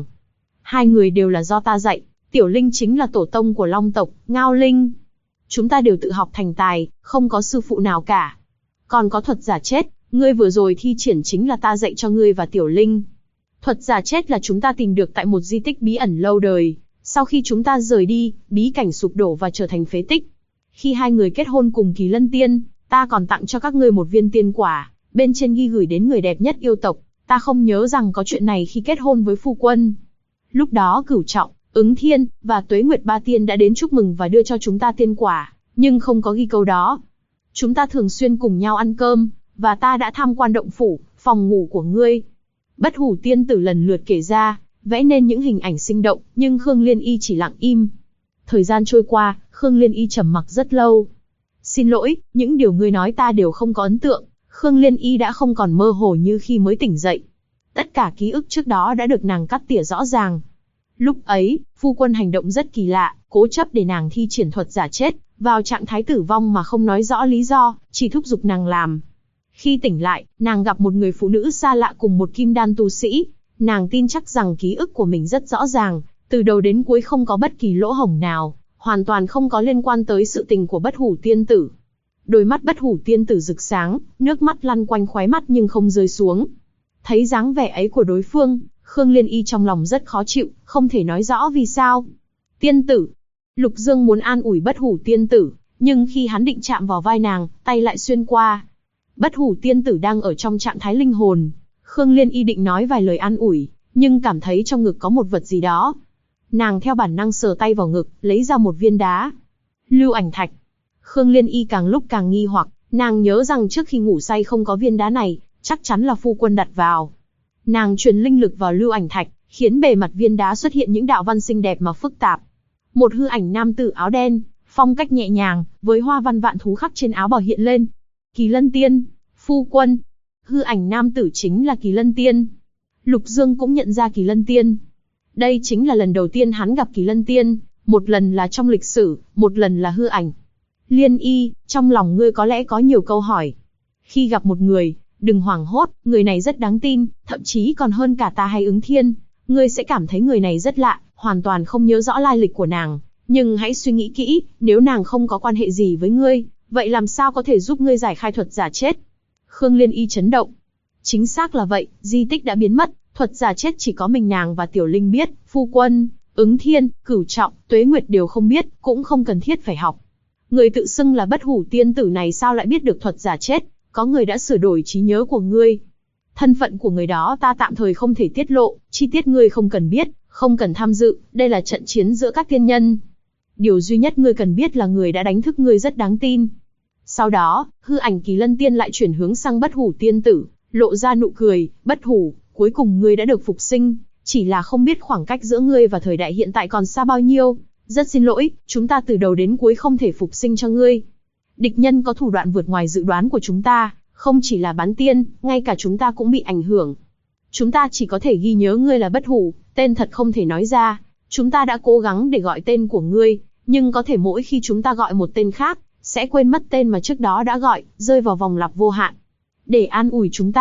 2 người đều là do ta dạy, Tiểu Linh chính là tổ tông của Long tộc, Ngao Linh. Chúng ta đều tự học thành tài, không có sư phụ nào cả. Còn có thuật giả chết, ngươi vừa rồi thi triển chính là ta dạy cho ngươi và Tiểu Linh. Thuật giả chết là chúng ta tìm được tại một di tích bí ẩn lâu đời. Sau khi chúng ta rời đi, bí cảnh sụp đổ và trở thành phế tích. Khi 2 người kết hôn cùng Kỳ Lân Tiên, ta còn tặng cho các ngươi một viên tiên quả, bên trên ghi gửi đến người đẹp nhất yêu tộc. Ta không nhớ rằng có chuyện này khi kết hôn với phu quân. Lúc đó Cửu Trọng, Ứng Thiên và Tuế Nguyệt Ba Tiên đã đến chúc mừng và đưa cho chúng ta tiên quả, nhưng không có ghi câu đó. Chúng ta thường xuyên cùng nhau ăn cơm, và ta đã tham quan động phủ, phòng ngủ của ngươi. Bất Hủ Tiên Tử lần lượt kể ra, vẽ nên những hình ảnh sinh động, nhưng Khương Liên Y chỉ lặng im. Thời gian trôi qua, Khương Liên Y trầm mặc rất lâu. Xin lỗi, những điều ngươi nói ta đều không có ấn tượng. Khương Liên Y đã không còn mơ hồ như khi mới tỉnh dậy. Tất cả ký ức trước đó đã được nàng cắt tỉa rõ ràng. Lúc ấy, phu quân hành động rất kỳ lạ, cố chấp để nàng thi triển thuật giả chết, vào trạng thái tử vong mà không nói rõ lý do, chỉ thúc giục nàng làm. Khi tỉnh lại, nàng gặp một người phụ nữ xa lạ cùng một kim đan tu sĩ. Nàng tin chắc rằng ký ức của mình rất rõ ràng, từ đầu đến cuối không có bất kỳ lỗ hổng nào, hoàn toàn không có liên quan tới sự tình của Bất Hủ Tiên Tử. Đôi mắt Bất Hủ Tiên Tử rực sáng, nước mắt lăn quanh khóe mắt nhưng không rơi xuống. Thấy dáng vẻ ấy của đối phương, Khương Liên Y trong lòng rất khó chịu, không thể nói rõ vì sao. Tiên tử. Lục Dương muốn an ủi Bất Hủ Tiên Tử, nhưng khi hắn định chạm vào vai nàng, tay lại xuyên qua. Bất Hủ Tiên Tử đang ở trong trạng thái linh hồn. Khương Liên Y định nói vài lời an ủi, nhưng cảm thấy trong ngực có một vật gì đó. Nàng theo bản năng sờ tay vào ngực, lấy ra một viên đá. Lưu ảnh thạch. Khương Liên Y càng lúc càng nghi hoặc, nàng nhớ rằng trước khi ngủ say không có viên đá này, chắc chắn là phu quân đặt vào. Nàng truyền linh lực vào lưu ảnh thạch, khiến bề mặt viên đá xuất hiện những đạo văn xinh đẹp mà phức tạp. Một hư ảnh nam tử áo đen, phong cách nhẹ nhàng, với hoa văn vạn thú khắc trên áo bào hiện lên. Kỳ Lân Tiên, phu quân. Hư ảnh nam tử chính là Kỳ Lân Tiên. Lục Dương cũng nhận ra Kỳ Lân Tiên. Đây chính là lần đầu tiên hắn gặp Kỳ Lân Tiên, một lần là trong lịch sử, một lần là hư ảnh. Liên Y, trong lòng ngươi có lẽ có nhiều câu hỏi. Khi gặp một người, đừng hoảng hốt, người này rất đáng tin, thậm chí còn hơn cả ta hay Ứng Thiên. Ngươi sẽ cảm thấy người này rất lạ, hoàn toàn không nhớ rõ lai lịch của nàng. Nhưng hãy suy nghĩ kỹ, nếu nàng không có quan hệ gì với ngươi, vậy làm sao có thể giúp ngươi giải khai thuật giả chết? Khương Liên Y chấn động. Chính xác là vậy, di tích đã biến mất, thuật giả chết chỉ có mình nàng và Tiểu Linh biết, phu quân, Ứng Thiên, Cửu Trọng, Tuế Nguyệt đều không biết, cũng không cần thiết phải học. Người tự xưng là Bất Hủ Tiên Tử này sao lại biết được thuật giả chết? Có người đã sửa đổi trí nhớ của ngươi. Thân phận của người đó ta tạm thời không thể tiết lộ, chi tiết ngươi không cần biết, không cần tham dự, đây là trận chiến giữa các tiên nhân. Điều duy nhất ngươi cần biết là người đã đánh thức ngươi rất đáng tin. Sau đó, hư ảnh Kỳ Lân Tiên lại chuyển hướng sang Bất Hủ Tiên Tử, lộ ra nụ cười, Bất Hủ, cuối cùng ngươi đã được phục sinh, chỉ là không biết khoảng cách giữa ngươi và thời đại hiện tại còn xa bao nhiêu. Rất xin lỗi, chúng ta từ đầu đến cuối không thể phục sinh cho ngươi. Địch nhân có thủ đoạn vượt ngoài dự đoán của chúng ta, không chỉ là bán tiên, ngay cả chúng ta cũng bị ảnh hưởng. Chúng ta chỉ có thể ghi nhớ ngươi là Bất Hủ, tên thật không thể nói ra. Chúng ta đã cố gắng để gọi tên của ngươi, nhưng có thể mỗi khi chúng ta gọi một tên khác, sẽ quên mất tên mà trước đó đã gọi, rơi vào vòng lặp vô hạn. Để an ủi chúng ta,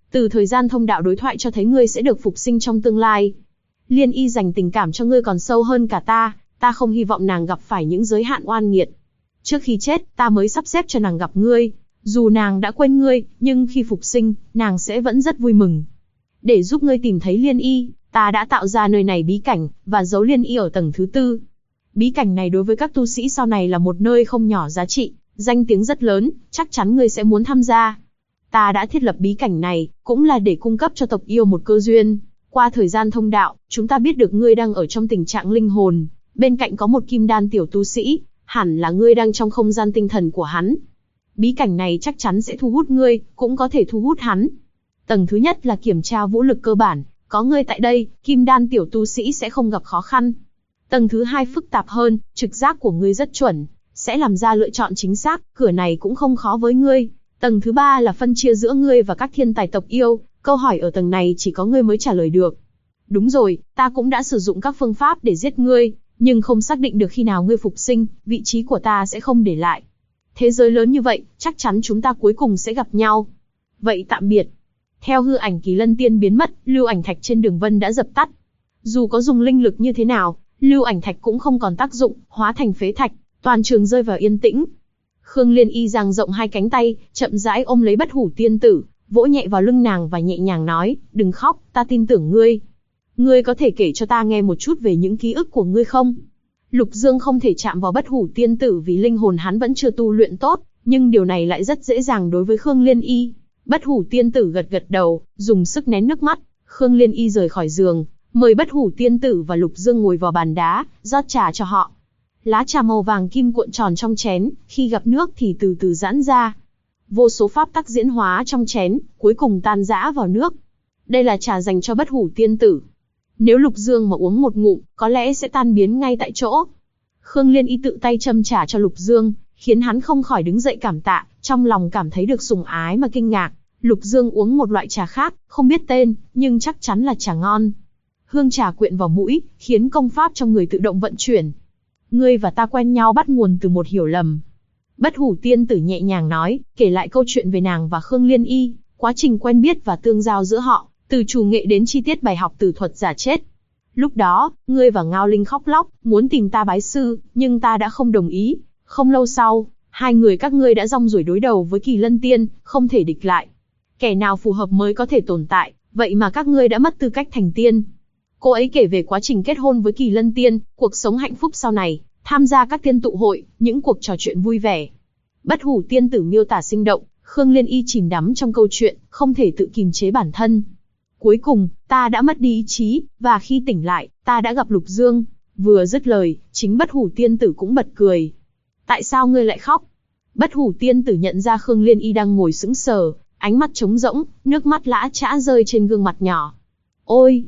Từ thời gian thông đạo đối thoại cho thấy ngươi sẽ được phục sinh trong tương lai. Liên Y dành tình cảm cho ngươi còn sâu hơn cả ta không hy vọng nàng gặp phải những giới hạn oan nghiệt. Trước khi chết, ta mới sắp xếp cho nàng gặp ngươi. Dù nàng đã quên ngươi, nhưng khi phục sinh, nàng sẽ vẫn rất vui mừng. Để giúp ngươi tìm thấy Liên Y, ta đã tạo ra nơi này bí cảnh, và giấu Liên Y ở tầng thứ 4. Bí cảnh này đối với các tu sĩ sau này là một nơi không nhỏ giá trị, danh tiếng rất lớn, chắc chắn ngươi sẽ muốn tham gia. Ta đã thiết lập bí cảnh này, cũng là để cung cấp cho tộc yêu một cơ duyên. Qua thời gian thông đạo, chúng ta biết được ngươi đang ở trong tình trạng linh hồn, bên cạnh có một kim đan tiểu tu sĩ, hẳn là ngươi đang trong không gian tinh thần của hắn. Bí cảnh này chắc chắn sẽ thu hút ngươi, cũng có thể thu hút hắn. Tầng thứ nhất là kiểm tra vũ lực cơ bản, có ngươi tại đây, kim đan tiểu tu sĩ sẽ không gặp khó khăn. Tầng thứ hai phức tạp hơn, trực giác của ngươi rất chuẩn, sẽ làm ra lựa chọn chính xác, cửa này cũng không khó với ngươi. Tầng thứ ba là phân chia giữa ngươi và các thiên tài tộc yêu, câu hỏi ở tầng này chỉ có ngươi mới trả lời được. Đúng rồi, ta cũng đã sử dụng các phương pháp để giết ngươi, nhưng không xác định được khi nào ngươi phục sinh, vị trí của ta sẽ không để lại. Thế giới lớn như vậy, chắc chắn chúng ta cuối cùng sẽ gặp nhau. Vậy tạm biệt. Theo hư ảnh Kỳ Lân Tiên biến mất, lưu ảnh thạch trên đường vân đã dập tắt. Dù có dùng linh lực như thế nào, lưu ảnh thạch cũng không còn tác dụng, hóa thành phế thạch, toàn trường rơi vào yên tĩnh. Khương Liên Y dang rộng hai cánh tay, chậm rãi ôm lấy Bất Hủ Tiên Tử, vỗ nhẹ vào lưng nàng và nhẹ nhàng nói, đừng khóc, ta tin tưởng ngươi. Ngươi có thể kể cho ta nghe một chút về những ký ức của ngươi không? Lục Dương không thể chạm vào Bất Hủ Tiên Tử vì linh hồn hắn vẫn chưa tu luyện tốt, nhưng điều này lại rất dễ dàng đối với Khương Liên Y. Bất Hủ Tiên Tử gật gật đầu, dùng sức nén nước mắt. Khương Liên Y rời khỏi giường, mời Bất Hủ Tiên Tử và Lục Dương ngồi vào bàn đá, rót trà cho họ. Lá trà màu vàng kim cuộn tròn trong chén, khi gặp nước thì từ từ giãn ra. Vô số pháp tắc diễn hóa trong chén, cuối cùng tan rã vào nước. Đây là trà dành cho Bất Hủ Tiên Tử. Nếu Lục Dương mà uống một ngụm, có lẽ sẽ tan biến ngay tại chỗ. Khương Liên Y tự tay châm trà cho Lục Dương, khiến hắn không khỏi đứng dậy cảm tạ, trong lòng cảm thấy được sủng ái mà kinh ngạc. Lục Dương uống một loại trà khác, không biết tên, nhưng chắc chắn là trà ngon. Hương trà quyện vào mũi, khiến công pháp trong người tự động vận chuyển. Ngươi và ta quen nhau bắt nguồn từ một hiểu lầm. Bất Hủ Tiên Tử nhẹ nhàng nói, kể lại câu chuyện về nàng và Khương Liên Y, quá trình quen biết và tương giao giữa họ, từ chủ nghệ đến chi tiết bài học tử thuật giả chết. Lúc đó, ngươi và Ngao Linh khóc lóc, muốn tìm ta bái sư, nhưng ta đã không đồng ý. Không lâu sau, hai người các ngươi đã rong ruổi đối đầu với Kỳ Lân Tiên, không thể địch lại. Kẻ nào phù hợp mới có thể tồn tại, vậy mà các ngươi đã mất tư cách thành tiên. Cô ấy kể về quá trình kết hôn với Kỳ Lân Tiên, cuộc sống hạnh phúc sau này, tham gia các tiên tụ hội, những cuộc trò chuyện vui vẻ. Bất Hủ Tiên Tử miêu tả sinh động, Khương Liên Y chìm đắm trong câu chuyện, không thể tự kìm chế bản thân. Cuối cùng, ta đã mất đi ý chí, và khi tỉnh lại, ta đã gặp Lục Dương. Vừa dứt lời, chính Bất Hủ Tiên Tử cũng bật cười. Tại sao ngươi lại khóc? Bất Hủ Tiên Tử nhận ra Khương Liên Y đang ngồi sững sờ, ánh mắt trống rỗng, nước mắt lã chã rơi trên gương mặt nhỏ. Ôi!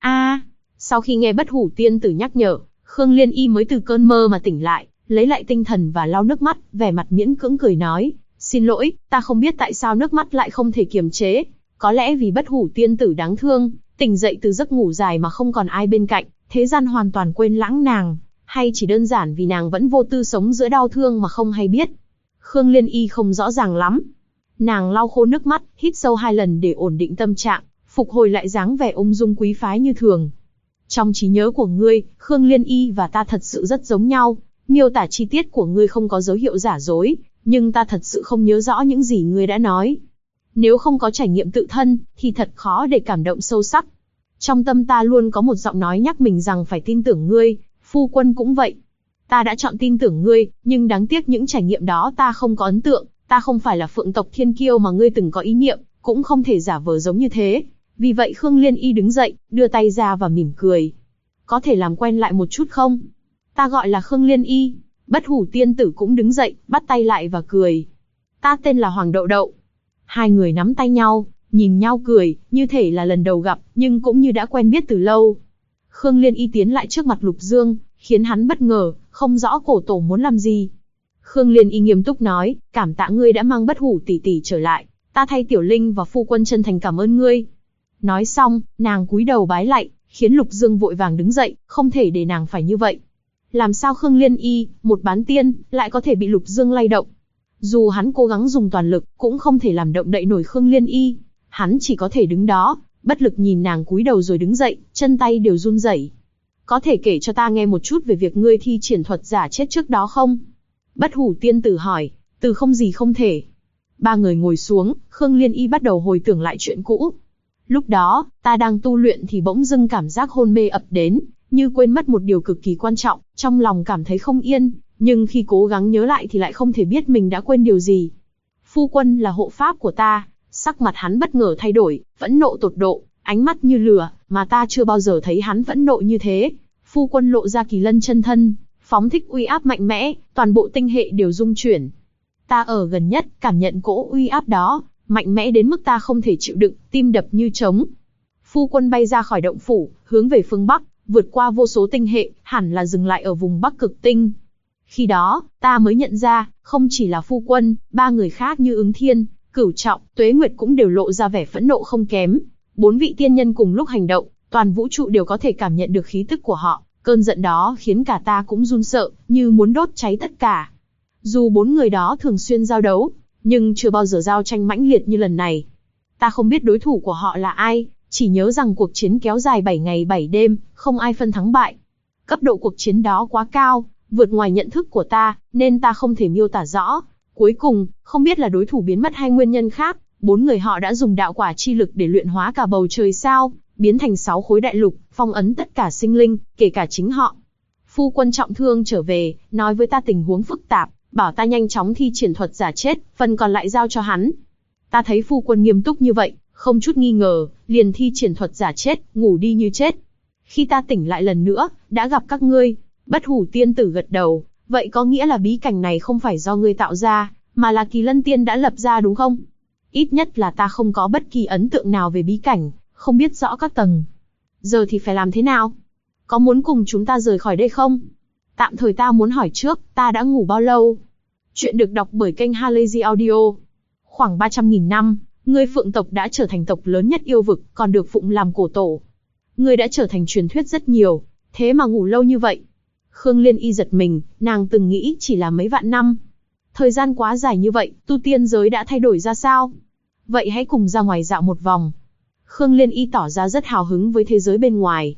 Sau khi nghe Bất Hủ Tiên Tử nhắc nhở, Khương Liên Y mới từ cơn mơ mà tỉnh lại, lấy lại tinh thần và lau nước mắt, vẻ mặt miễn cưỡng cười nói, xin lỗi, ta không biết tại sao nước mắt lại không thể kiềm chế. Có lẽ vì Bất Hủ Tiên Tử đáng thương, tỉnh dậy từ giấc ngủ dài mà không còn ai bên cạnh, thế gian hoàn toàn quên lãng nàng, hay chỉ đơn giản vì nàng vẫn vô tư sống giữa đau thương mà không hay biết. Khương Liên Y không rõ ràng lắm. Nàng lau khô nước mắt, hít sâu 2 lần để ổn định tâm trạng, phục hồi lại dáng vẻ ung dung quý phái như thường. Trong trí nhớ của ngươi, Khương Liên Y và ta thật sự rất giống nhau, miêu tả chi tiết của ngươi không có dấu hiệu giả dối, nhưng ta thật sự không nhớ rõ những gì ngươi đã nói. Nếu không có trải nghiệm tự thân, thì thật khó để cảm động sâu sắc. Trong tâm ta luôn có một giọng nói nhắc mình rằng phải tin tưởng ngươi, phu quân cũng vậy. Ta đã chọn tin tưởng ngươi, nhưng đáng tiếc những trải nghiệm đó ta không có ấn tượng, ta không phải là phượng tộc thiên kiêu mà ngươi từng có ý niệm, cũng không thể giả vờ giống như thế. Vì vậy Khương Liên Y đứng dậy, đưa tay ra và mỉm cười. Có thể làm quen lại một chút không? Ta gọi là Khương Liên Y. Bất Hủ Tiên Tử cũng đứng dậy, bắt tay lại và cười. Ta tên là Hoàng Đậu Đậu. Hai người nắm tay nhau, nhìn nhau cười, như thể là lần đầu gặp, nhưng cũng như đã quen biết từ lâu. Khương Liên Y tiến lại trước mặt Lục Dương, khiến hắn bất ngờ, không rõ cổ tổ muốn làm gì. Khương Liên Y nghiêm túc nói, cảm tạ ngươi đã mang Bất Hủ tỷ tỷ trở lại, ta thay Tiểu Linh và phu quân chân thành cảm ơn ngươi. Nói xong, nàng cúi đầu bái lạy, khiến Lục Dương vội vàng đứng dậy, không thể để nàng phải như vậy. Làm sao Khương Liên Y, một bán tiên, lại có thể bị Lục Dương lay động? Dù hắn cố gắng dùng toàn lực, cũng không thể làm động đậy nổi Khương Liên Y. Hắn chỉ có thể đứng đó, bất lực nhìn nàng cúi đầu rồi đứng dậy, chân tay đều run rẩy. Có thể kể cho ta nghe một chút về việc ngươi thi triển thuật giả chết trước đó không? Bất hủ tiên tử hỏi. Từ không gì không thể. Ba người ngồi xuống, Khương Liên Y bắt đầu hồi tưởng lại chuyện cũ. Lúc đó, ta đang tu luyện thì bỗng dưng cảm giác hôn mê ập đến, như quên mất một điều cực kỳ quan trọng, trong lòng cảm thấy không yên, nhưng khi cố gắng nhớ lại thì lại không thể biết mình đã quên điều gì. Phu quân là hộ pháp của ta. Sắc mặt hắn bất ngờ thay đổi, phẫn nộ tột độ, ánh mắt như lửa, mà ta chưa bao giờ thấy hắn phẫn nộ như thế. Phu quân lộ ra kỳ lân chân thân, phóng thích uy áp mạnh mẽ, toàn bộ tinh hệ đều rung chuyển. Ta ở gần nhất, cảm nhận cỗ uy áp đó, mạnh mẽ đến mức ta không thể chịu đựng, tim đập như trống. Phu quân bay ra khỏi động phủ, hướng về phương Bắc, vượt qua vô số tinh hệ, hẳn là dừng lại ở vùng Bắc Cực Tinh. Khi đó, ta mới nhận ra, không chỉ là phu quân, ba người khác như Ứng Thiên, Cửu Trọng, Tuế Nguyệt cũng đều lộ ra vẻ phẫn nộ không kém. 4 vị tiên nhân cùng lúc hành động, toàn vũ trụ đều có thể cảm nhận được khí tức của họ. Cơn giận đó khiến cả ta cũng run sợ, như muốn đốt cháy tất cả. Dù 4 người đó thường xuyên giao đấu, nhưng chưa bao giờ giao tranh mãnh liệt như lần này. Ta không biết đối thủ của họ là ai, chỉ nhớ rằng cuộc chiến kéo dài 7 ngày 7 đêm, không ai phân thắng bại. Cấp độ cuộc chiến đó quá cao, vượt ngoài nhận thức của ta, nên ta không thể miêu tả rõ. Cuối cùng, không biết là đối thủ biến mất hay nguyên nhân khác, 4 người họ đã dùng đạo quả chi lực để luyện hóa cả bầu trời sao, biến thành 6 khối đại lục, phong ấn tất cả sinh linh, kể cả chính họ. Phu quân trọng thương trở về, nói với ta tình huống phức tạp, bảo ta nhanh chóng thi triển thuật giả chết, phần còn lại giao cho hắn. Ta thấy phu quân nghiêm túc như vậy, không chút nghi ngờ, liền thi triển thuật giả chết, ngủ đi như chết. Khi ta tỉnh lại lần nữa, đã gặp các ngươi. Bất hủ tiên tử gật đầu, vậy có nghĩa là bí cảnh này không phải do ngươi tạo ra, mà là Kỳ Lân Tiên đã lập ra đúng không? Ít nhất là ta không có bất kỳ ấn tượng nào về bí cảnh, không biết rõ các tầng. Giờ thì phải làm thế nào? Có muốn cùng chúng ta rời khỏi đây không? Tạm thời ta muốn hỏi trước, ta đã ngủ bao lâu? Chuyện được đọc bởi kênh Halazy Audio. Khoảng 300.000 năm, ngươi Phượng tộc đã trở thành tộc lớn nhất yêu vực, còn được phụng làm cổ tổ. Ngươi đã trở thành truyền thuyết rất nhiều, thế mà ngủ lâu như vậy. Khương Liên Y giật mình, nàng từng nghĩ chỉ là mấy vạn năm. Thời gian quá dài như vậy, tu tiên giới đã thay đổi ra sao? Vậy hãy cùng ra ngoài dạo một vòng. Khương Liên Y tỏ ra rất hào hứng với thế giới bên ngoài.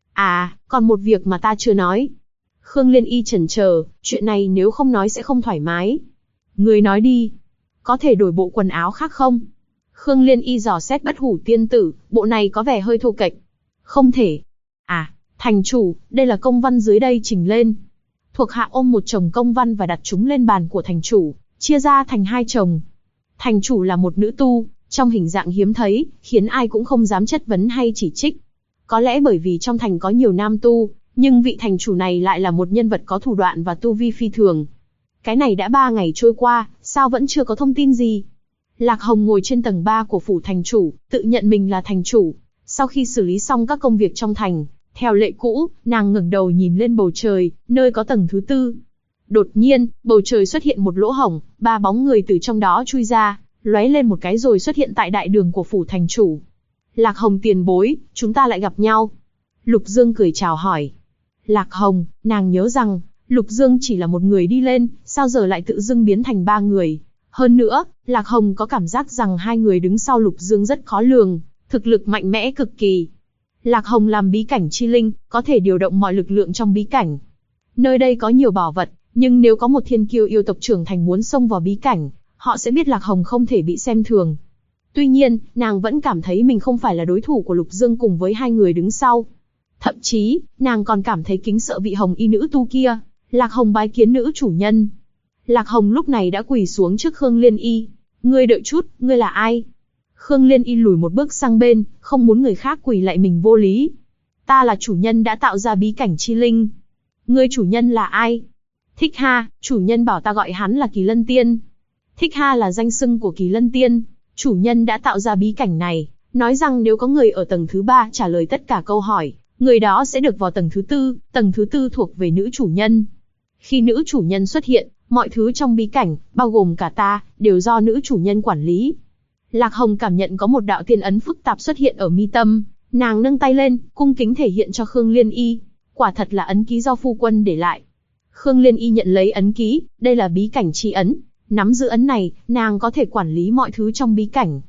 À, còn một việc mà ta chưa nói. Khương Liên Y chần chờ, chuyện này nếu không nói sẽ không thoải mái. Ngươi nói đi. Có thể đổi bộ quần áo khác không? Khương Liên Y dò xét bất hủ tiên tử, bộ này có vẻ hơi thô kệch. Không thể. À, thành chủ, đây là công văn dưới đây trình lên. Thuộc hạ ôm một chồng công văn và đặt chúng lên bàn của thành chủ, chia ra thành 2 chồng. Thành chủ là một nữ tu, trong hình dạng hiếm thấy, khiến ai cũng không dám chất vấn hay chỉ trích. Có lẽ bởi vì trong thành có nhiều nam tu, nhưng vị thành chủ này lại là một nhân vật có thủ đoạn và tu vi phi thường. Cái này đã 3 ngày trôi qua, sao vẫn chưa có thông tin gì? Lạc Hồng ngồi trên tầng 3 của phủ thành chủ, tự nhận mình là thành chủ. Sau khi xử lý xong các công việc trong thành, theo lệ cũ, nàng ngẩng đầu nhìn lên bầu trời, nơi có tầng thứ 4. Đột nhiên, bầu trời xuất hiện một lỗ hổng, 3 bóng người từ trong đó chui ra, lóe lên một cái rồi xuất hiện tại đại đường của phủ thành chủ. Lạc Hồng tiền bối, chúng ta lại gặp nhau. Lục Dương cười chào hỏi. Lạc Hồng, nàng nhớ rằng, Lục Dương chỉ là một người đi lên, sao giờ lại tự dưng biến thành 3 người. Hơn nữa, Lạc Hồng có cảm giác rằng 2 người đứng sau Lục Dương rất khó lường, thực lực mạnh mẽ cực kỳ. Lạc Hồng làm bí cảnh chi linh, có thể điều động mọi lực lượng trong bí cảnh. Nơi đây có nhiều bảo vật, nhưng nếu có một thiên kiêu yêu tộc trưởng thành muốn xông vào bí cảnh, họ sẽ biết Lạc Hồng không thể bị xem thường. Tuy nhiên, nàng vẫn cảm thấy mình không phải là đối thủ của Lục Dương cùng với 2 người đứng sau. Thậm chí, nàng còn cảm thấy kính sợ vị hồng y nữ tu kia. Lạc Hồng bái kiến nữ chủ nhân. Lạc Hồng lúc này đã quỳ xuống trước Khương Liên Y. Ngươi đợi chút, ngươi là ai? Khương Liên Y lùi một bước sang bên, không muốn người khác quỳ lại mình vô lý. Ta là chủ nhân đã tạo ra bí cảnh chi linh. Ngươi chủ nhân là ai? Thích Ha, chủ nhân bảo ta gọi hắn là Kỳ Lân Tiên. Thích Ha là danh xưng của Kỳ Lân Tiên. Chủ nhân đã tạo ra bí cảnh này, nói rằng nếu có người ở tầng thứ 3 trả lời tất cả câu hỏi, người đó sẽ được vào tầng thứ 4, tầng thứ 4 thuộc về nữ chủ nhân. Khi nữ chủ nhân xuất hiện, mọi thứ trong bí cảnh, bao gồm cả ta, đều do nữ chủ nhân quản lý. Lạc Hồng cảm nhận có một đạo tiên ấn phức tạp xuất hiện ở mi tâm, nàng nâng tay lên, cung kính thể hiện cho Khương Liên Y. Quả thật là ấn ký do phu quân để lại. Khương Liên Y nhận lấy ấn ký, đây là bí cảnh chi ấn. Nắm giữ ấn này, nàng có thể quản lý mọi thứ trong bí cảnh.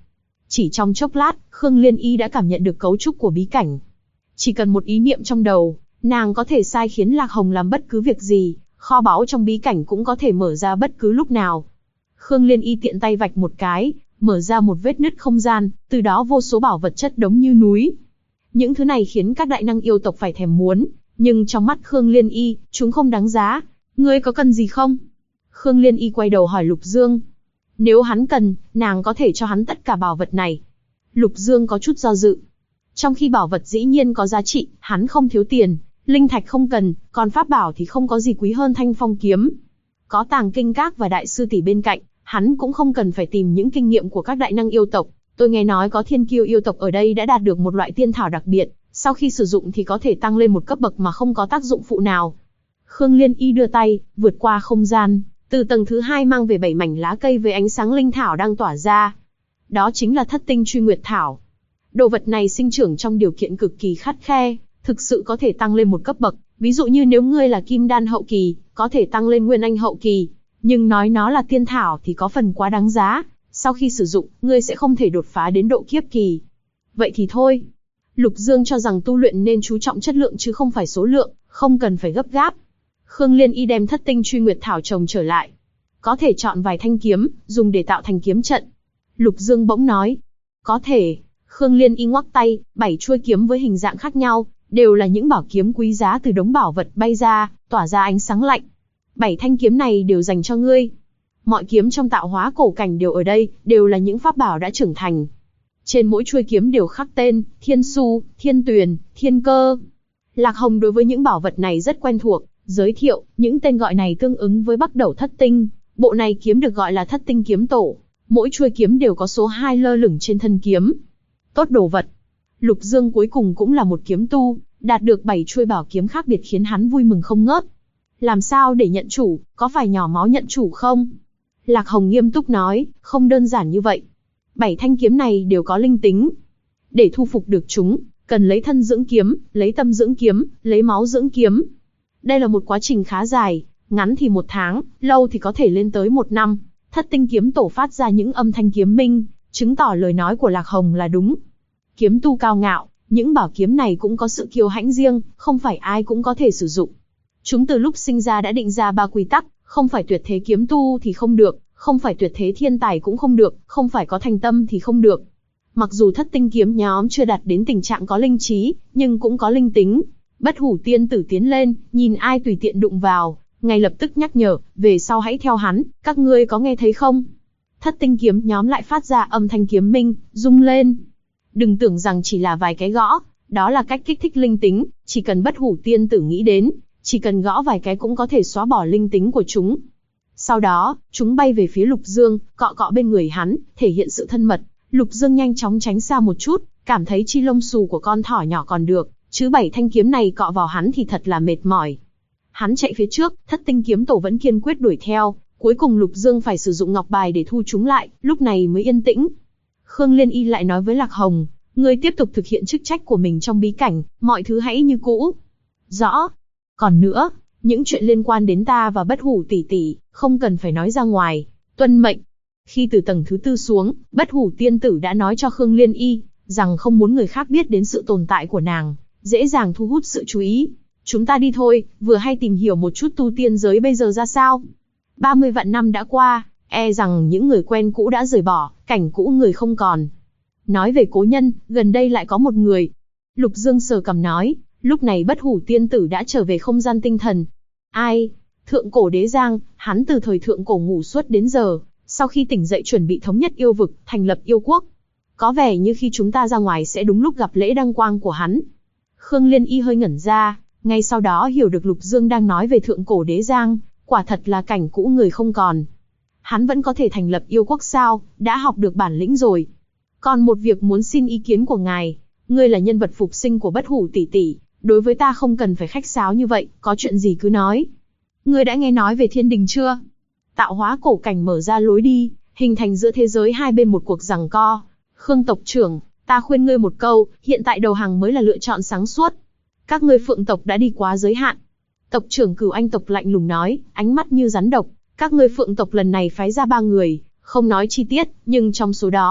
Chỉ trong chốc lát, Khương Liên Y đã cảm nhận được cấu trúc của bí cảnh. Chỉ cần một ý niệm trong đầu, nàng có thể sai khiến Lạc Hồng làm bất cứ việc gì, kho báu trong bí cảnh cũng có thể mở ra bất cứ lúc nào. Khương Liên Y tiện tay vạch một cái, mở ra một vết nứt không gian, từ đó vô số bảo vật chất đống như núi. Những thứ này khiến các đại năng yêu tộc phải thèm muốn, nhưng trong mắt Khương Liên Y, chúng không đáng giá. Ngươi có cần gì không? Khương Liên Y quay đầu hỏi Lục Dương. Nếu hắn cần, nàng có thể cho hắn tất cả bảo vật này. Lục Dương có chút do dự. Trong khi bảo vật dĩ nhiên có giá trị, hắn không thiếu tiền, linh thạch không cần, còn pháp bảo thì không có gì quý hơn Thanh Phong kiếm. Có Tàng Kinh Các và đại sư tỷ bên cạnh, hắn cũng không cần phải tìm những kinh nghiệm của các đại năng yêu tộc. Tôi nghe nói có thiên kiêu yêu tộc ở đây đã đạt được một loại tiên thảo đặc biệt, sau khi sử dụng thì có thể tăng lên một cấp bậc mà không có tác dụng phụ nào. Khương Liên Y đưa tay, vượt qua không gian, từ tầng thứ 2 mang về 7 mảnh lá cây với ánh sáng linh thảo đang tỏa ra. Đó chính là Thất Tinh Truy Nguyệt Thảo. Đồ vật này sinh trưởng trong điều kiện cực kỳ khắt khe, thực sự có thể tăng lên một cấp bậc. Ví dụ như nếu ngươi là Kim Đan hậu kỳ, có thể tăng lên Nguyên Anh hậu kỳ. Nhưng nói nó là tiên thảo thì có phần quá đáng giá. Sau khi sử dụng, ngươi sẽ không thể đột phá đến độ kiếp kỳ. Vậy thì thôi. Lục Dương cho rằng tu luyện nên chú trọng chất lượng chứ không phải số lượng, không cần phải gấp gáp. Khương Liên Y đem Thất Tinh Truy Nguyệt Thảo trồng trở lại. Có thể chọn vài thanh kiếm, dùng để tạo thành kiếm trận. Lục Dương bỗng nói. Có thể. Khương Liên Y ngoắc tay, 7 chuôi kiếm với hình dạng khác nhau, đều là những bảo kiếm quý giá từ đống bảo vật bay ra, tỏa ra ánh sáng lạnh. 7 thanh kiếm này đều dành cho ngươi. Mọi kiếm trong tạo hóa cổ cảnh đều ở đây, đều là những pháp bảo đã trưởng thành. Trên mỗi chuôi kiếm đều khắc tên, Thiên Su, Thiên Tuyền, Thiên Cơ. Lạc Hồng đối với những bảo vật này rất quen thuộc, giới thiệu, những tên gọi này tương ứng với Bắc Đẩu Thất Tinh. Bộ này kiếm được gọi là Thất Tinh Kiếm Tổ. Mỗi chuôi kiếm đều có số 2 lơ lửng trên thân kiếm. Tốt đồ vật. Lục Dương cuối cùng cũng là một kiếm tu, đạt được 7 chuôi bảo kiếm khác biệt khiến hắn vui mừng không ngớt. Làm sao để nhận chủ, có phải nhỏ máu nhận chủ không? Lạc Hồng nghiêm túc nói, không đơn giản như vậy. 7 thanh kiếm này đều có linh tính. Để thu phục được chúng, cần lấy thân dưỡng kiếm, lấy tâm dưỡng kiếm, lấy máu dưỡng kiếm. Đây là một quá trình khá dài, ngắn thì 1 tháng, lâu thì có thể lên tới 1 năm. Thất Tinh Kiếm Tổ phát ra những âm thanh kiếm minh, chứng tỏ lời nói của Lạc Hồng là đúng. Kiếm tu cao ngạo, những bảo kiếm này cũng có sự kiêu hãnh riêng, không phải ai cũng có thể sử dụng. Chúng từ lúc sinh ra đã định ra 3 quy tắc, không phải tuyệt thế kiếm tu thì không được, không phải tuyệt thế thiên tài cũng không được, không phải có thành tâm thì không được. Mặc dù Thất Tinh kiếm nhóm chưa đạt đến tình trạng có linh trí, nhưng cũng có linh tính. Bất Hủ tiên tử tiến lên, nhìn ai tùy tiện đụng vào, ngay lập tức nhắc nhở, về sau hãy theo hắn, các ngươi có nghe thấy không? Thất Tinh kiếm nhóm lại phát ra âm thanh kiếm minh, rung lên. Đừng tưởng rằng chỉ là vài cái gõ, đó là cách kích thích linh tính, chỉ cần Bất Hủ tiên tử nghĩ đến, chỉ cần gõ vài cái cũng có thể xóa bỏ linh tính của chúng. Sau đó, chúng bay về phía Lục Dương, cọ cọ bên người hắn, thể hiện sự thân mật. Lục Dương nhanh chóng tránh xa một chút, cảm thấy chi lông xù của con thỏ nhỏ còn được, chứ 7 thanh kiếm này cọ vào hắn thì thật là mệt mỏi. Hắn chạy phía trước, Thất Tinh kiếm tổ vẫn kiên quyết đuổi theo, cuối cùng Lục Dương phải sử dụng ngọc bài để thu chúng lại, lúc này mới yên tĩnh. Khương Liên Y lại nói với Lạc Hồng, ngươi tiếp tục thực hiện chức trách của mình trong bí cảnh, mọi thứ hãy như cũ. Rõ. Còn nữa, những chuyện liên quan đến ta và Bất Hủ tỷ tỷ, không cần phải nói ra ngoài. Tuân mệnh. Khi từ tầng thứ 4 xuống, Bất Hủ tiên tử đã nói cho Khương Liên Y, rằng không muốn người khác biết đến sự tồn tại của nàng, dễ dàng thu hút sự chú ý. Chúng ta đi thôi, vừa hay tìm hiểu một chút tu tiên giới bây giờ ra sao. 30 vạn năm đã qua, e rằng những người quen cũ đã rời bỏ, cảnh cũ người không còn. Nói về cố nhân, gần đây lại có một người. Lục Dương sờ cằm nói, lúc này Bất Hủ tiên tử đã trở về không gian tinh thần. Ai? Thượng cổ đế Giang, hắn từ thời thượng cổ ngủ suốt đến giờ, sau khi tỉnh dậy chuẩn bị thống nhất yêu vực, thành lập yêu quốc. Có vẻ như khi chúng ta ra ngoài sẽ đúng lúc gặp lễ đăng quang của hắn. Khương Liên Y hơi ngẩn ra, ngay sau đó hiểu được Lục Dương đang nói về thượng cổ đế Giang, quả thật là cảnh cũ người không còn. Hắn vẫn có thể thành lập yêu quốc sao, đã học được bản lĩnh rồi. Còn một việc muốn xin ý kiến của ngài, ngươi là nhân vật phục sinh của Bất Hủ tỷ tỷ, đối với ta không cần phải khách sáo như vậy, có chuyện gì cứ nói. Ngươi đã nghe nói về thiên đình chưa? Tạo hóa cổ cảnh mở ra lối đi, hình thành giữa thế giới hai bên một cuộc giằng co. Khương tộc trưởng, ta khuyên ngươi một câu, hiện tại đầu hàng mới là lựa chọn sáng suốt. Các ngươi Phượng tộc đã đi quá giới hạn. Tộc trưởng Cửu Anh tộc lạnh lùng nói, ánh mắt như rắn độc. Các ngươi Phượng tộc lần này phái ra 3 người, không nói chi tiết, nhưng trong số đó,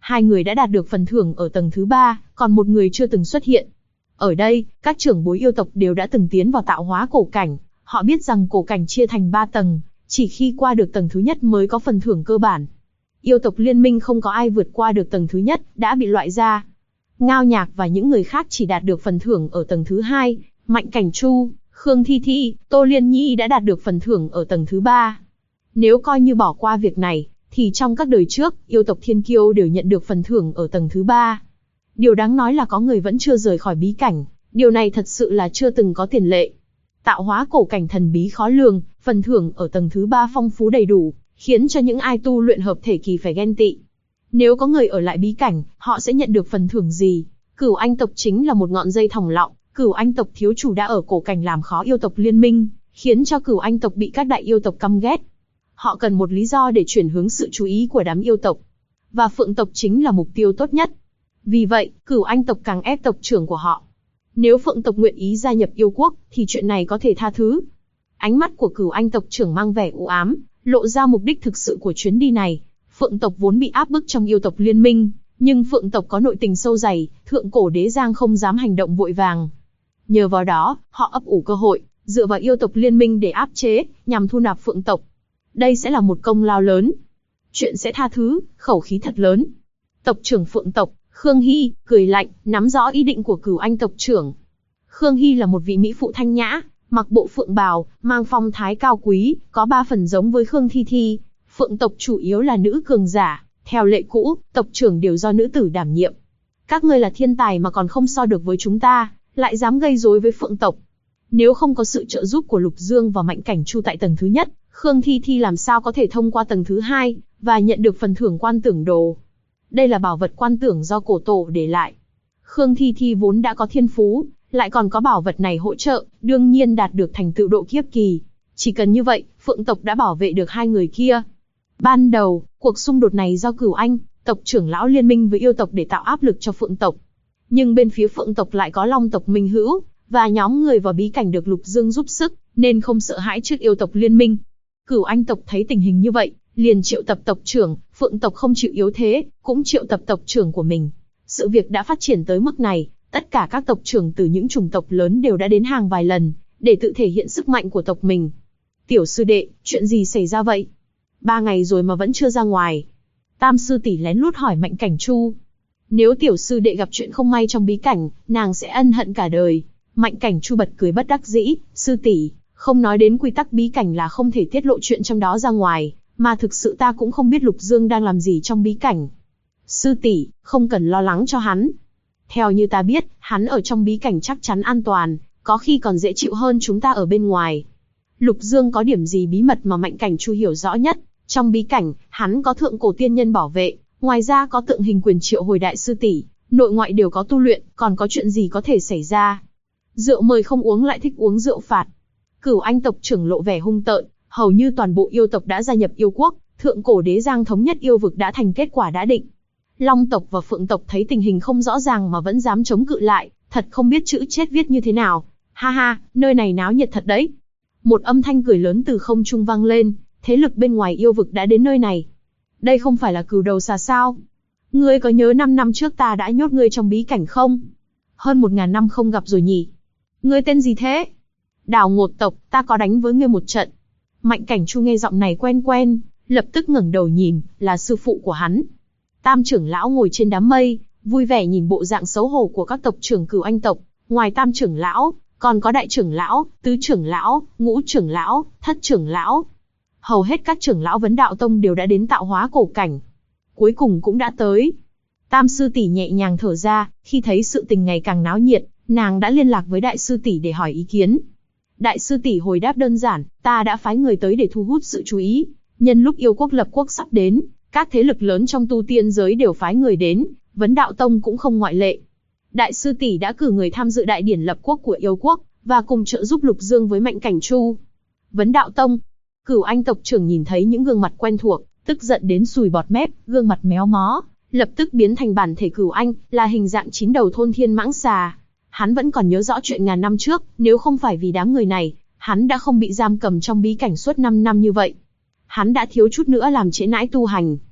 2 người đã đạt được phần thưởng ở tầng thứ 3, còn một người chưa từng xuất hiện. Ở đây, các trưởng bối yêu tộc đều đã từng tiến vào tạo hóa cổ cảnh, họ biết rằng cổ cảnh chia thành 3 tầng, chỉ khi qua được tầng thứ nhất mới có phần thưởng cơ bản. Yêu tộc liên minh không có ai vượt qua được tầng thứ nhất, đã bị loại ra. Ngao Nhạc và những người khác chỉ đạt được phần thưởng ở tầng thứ 2, Mạnh Cảnh Chu, Khương Thi Thi, Tô Liên Nhi đã đạt được phần thưởng ở tầng thứ 3. Nếu coi như bỏ qua việc này, thì trong các đời trước, yêu tộc thiên kiêu đều nhận được phần thưởng ở tầng thứ 3. Điều đáng nói là có người vẫn chưa rời khỏi bí cảnh, điều này thật sự là chưa từng có tiền lệ. Tạo hóa cổ cảnh thần bí khó lường, phần thưởng ở tầng thứ 3 phong phú đầy đủ, khiến cho những ai tu luyện hợp thể kỳ phải ghen tị. Nếu có người ở lại bí cảnh, họ sẽ nhận được phần thưởng gì? Cửu Anh tộc chính là một ngọn dây thòng lọng, Cửu Anh tộc thiếu chủ đã ở cổ cảnh làm khó yêu tộc liên minh, khiến cho Cửu Anh tộc bị các đại yêu tộc căm ghét. Họ cần một lý do để chuyển hướng sự chú ý của đám yêu tộc. Và Phượng tộc chính là mục tiêu tốt nhất. Vì vậy, Cửu Anh tộc càng ép tộc trưởng của họ. Nếu Phượng tộc nguyện ý gia nhập yêu quốc, thì chuyện này có thể tha thứ. Ánh mắt của Cửu Anh tộc trưởng mang vẻ u ám, lộ ra mục đích thực sự của chuyến đi này. Phượng tộc vốn bị áp bức trong yêu tộc liên minh, nhưng Phượng tộc có nội tình sâu dày, thượng cổ đế giang không dám hành động vội vàng. Nhờ vào đó, họ ấp ủ cơ hội, dựa vào yêu tộc liên minh để áp chế, nhằm thu nạp Phượng tộc. Đây sẽ là một công lao lớn. Chuyện sẽ tha thứ, khẩu khí thật lớn. Tộc trưởng Phượng tộc, Khương Hy, cười lạnh, nắm rõ ý định của Cửu Anh tộc trưởng. Khương Hy là một vị mỹ phụ thanh nhã, mặc bộ phượng bào, mang phong thái cao quý, có 3 phần giống với Khương Thi Thi. Phượng tộc chủ yếu là nữ cường giả, theo lệ cũ, tộc trưởng đều do nữ tử đảm nhiệm. Các ngươi là thiên tài mà còn không so được với chúng ta, lại dám gây rối với Phượng tộc. Nếu không có sự trợ giúp của Lục Dương và Mạnh Cảnh Chu tại tầng thứ nhất, Khương Thi Thi làm sao có thể thông qua tầng thứ 2, và nhận được phần thưởng quan tưởng đồ. Đây là bảo vật quan tưởng do cổ tổ để lại. Khương Thi Thi vốn đã có thiên phú, lại còn có bảo vật này hỗ trợ, đương nhiên đạt được thành tựu độ kiếp kỳ. Chỉ cần như vậy, Phượng tộc đã bảo vệ được 2 người kia. Ban đầu, cuộc xung đột này do Cửu Anh, tộc trưởng lão liên minh với yêu tộc để tạo áp lực cho Phượng tộc. Nhưng bên phía Phượng tộc lại có Long tộc minh hữu, và nhóm người vào bí cảnh được Lục Dương giúp sức, nên không sợ hãi trước yêu tộc liên minh. Cửu Anh tộc thấy tình hình như vậy, liền triệu tập tộc trưởng, Phượng tộc không chịu yếu thế, cũng triệu tập tộc trưởng của mình. Sự việc đã phát triển tới mức này, tất cả các tộc trưởng từ những chủng tộc lớn đều đã đến hàng vài lần, để tự thể hiện sức mạnh của tộc mình. Tiểu sư đệ, chuyện gì xảy ra vậy? 3 ngày rồi mà vẫn chưa ra ngoài. Tam sư tỷ lén lút hỏi Mạnh Cảnh Chu. Nếu tiểu sư đệ gặp chuyện không may trong bí cảnh, nàng sẽ ân hận cả đời. Mạnh Cảnh Chu bật cười bất đắc dĩ, sư tỷ, không nói đến quy tắc bí cảnh là không thể tiết lộ chuyện trong đó ra ngoài, mà thực sự ta cũng không biết Lục Dương đang làm gì trong bí cảnh. Sư tỷ, không cần lo lắng cho hắn. Theo như ta biết, hắn ở trong bí cảnh chắc chắn an toàn, có khi còn dễ chịu hơn chúng ta ở bên ngoài. Lục Dương có điểm gì bí mật mà Mạnh Cảnh Chu hiểu rõ nhất? Trong bí cảnh, hắn có thượng cổ tiên nhân bảo vệ, ngoài ra có tượng hình quyền triệu hồi đại sư tỷ, nội ngoại đều có tu luyện, còn có chuyện gì có thể xảy ra? Rượu mời không uống lại thích uống rượu phạt. Cửu Anh tộc trưởng lộ vẻ hung tợn, hầu như toàn bộ yêu tộc đã gia nhập yêu quốc, thượng cổ đế giang thống nhất yêu vực đã thành kết quả đã định. Long tộc và Phượng tộc thấy tình hình không rõ ràng mà vẫn dám chống cự lại, thật không biết chữ chết viết như thế nào. Ha ha, nơi này náo nhiệt thật đấy. Một âm thanh cười lớn từ không trung vang lên, thế lực bên ngoài yêu vực đã đến nơi này. Đây không phải là Cửu Đầu Xà sao? Ngươi có nhớ 5 năm trước ta đã nhốt ngươi trong bí cảnh không? Hơn 1000 năm không gặp rồi nhỉ? Ngươi tên gì thế? Đào Ngột tộc, ta có đánh với ngươi một trận. Mạnh Cảnh Chu nghe giọng này quen quen, lập tức ngẩng đầu nhìn, là sư phụ của hắn. Tam trưởng lão ngồi trên đám mây, vui vẻ nhìn bộ dạng xấu hổ của các tộc trưởng Cửu Anh tộc. Ngoài Tam trưởng lão, còn có Đại trưởng lão, Tứ trưởng lão, Ngũ trưởng lão, Thất trưởng lão. Hầu hết các trưởng lão Vấn Đạo Tông đều đã đến tạo hóa cổ cảnh. Cuối cùng cũng đã tới. Tam sư tỷ nhẹ nhàng thở ra, khi thấy sự tình ngày càng náo nhiệt, nàng đã liên lạc với đại sư tỷ để hỏi ý kiến. Đại sư tỷ hồi đáp đơn giản, ta đã phái người tới để thu hút sự chú ý. Nhân lúc yêu quốc lập quốc sắp đến, các thế lực lớn trong tu tiên giới đều phái người đến, Vấn Đạo Tông cũng không ngoại lệ. Đại sư tỷ đã cử người tham dự đại điển lập quốc của yêu quốc, và cùng trợ giúp Lục Dương với Mạnh Cảnh Chu. Vấn Đạo Tông. Cửu Anh tộc trưởng nhìn thấy những gương mặt quen thuộc, tức giận đến sùi bọt mép, gương mặt méo mó, lập tức biến thành bản thể Cửu Anh, là hình dạng 9 đầu thôn thiên mãng xà. Hắn vẫn còn nhớ rõ chuyện ngàn năm trước, nếu không phải vì đám người này, hắn đã không bị giam cầm trong bí cảnh suốt 5 năm như vậy. Hắn đã thiếu chút nữa làm trễ nãi tu hành.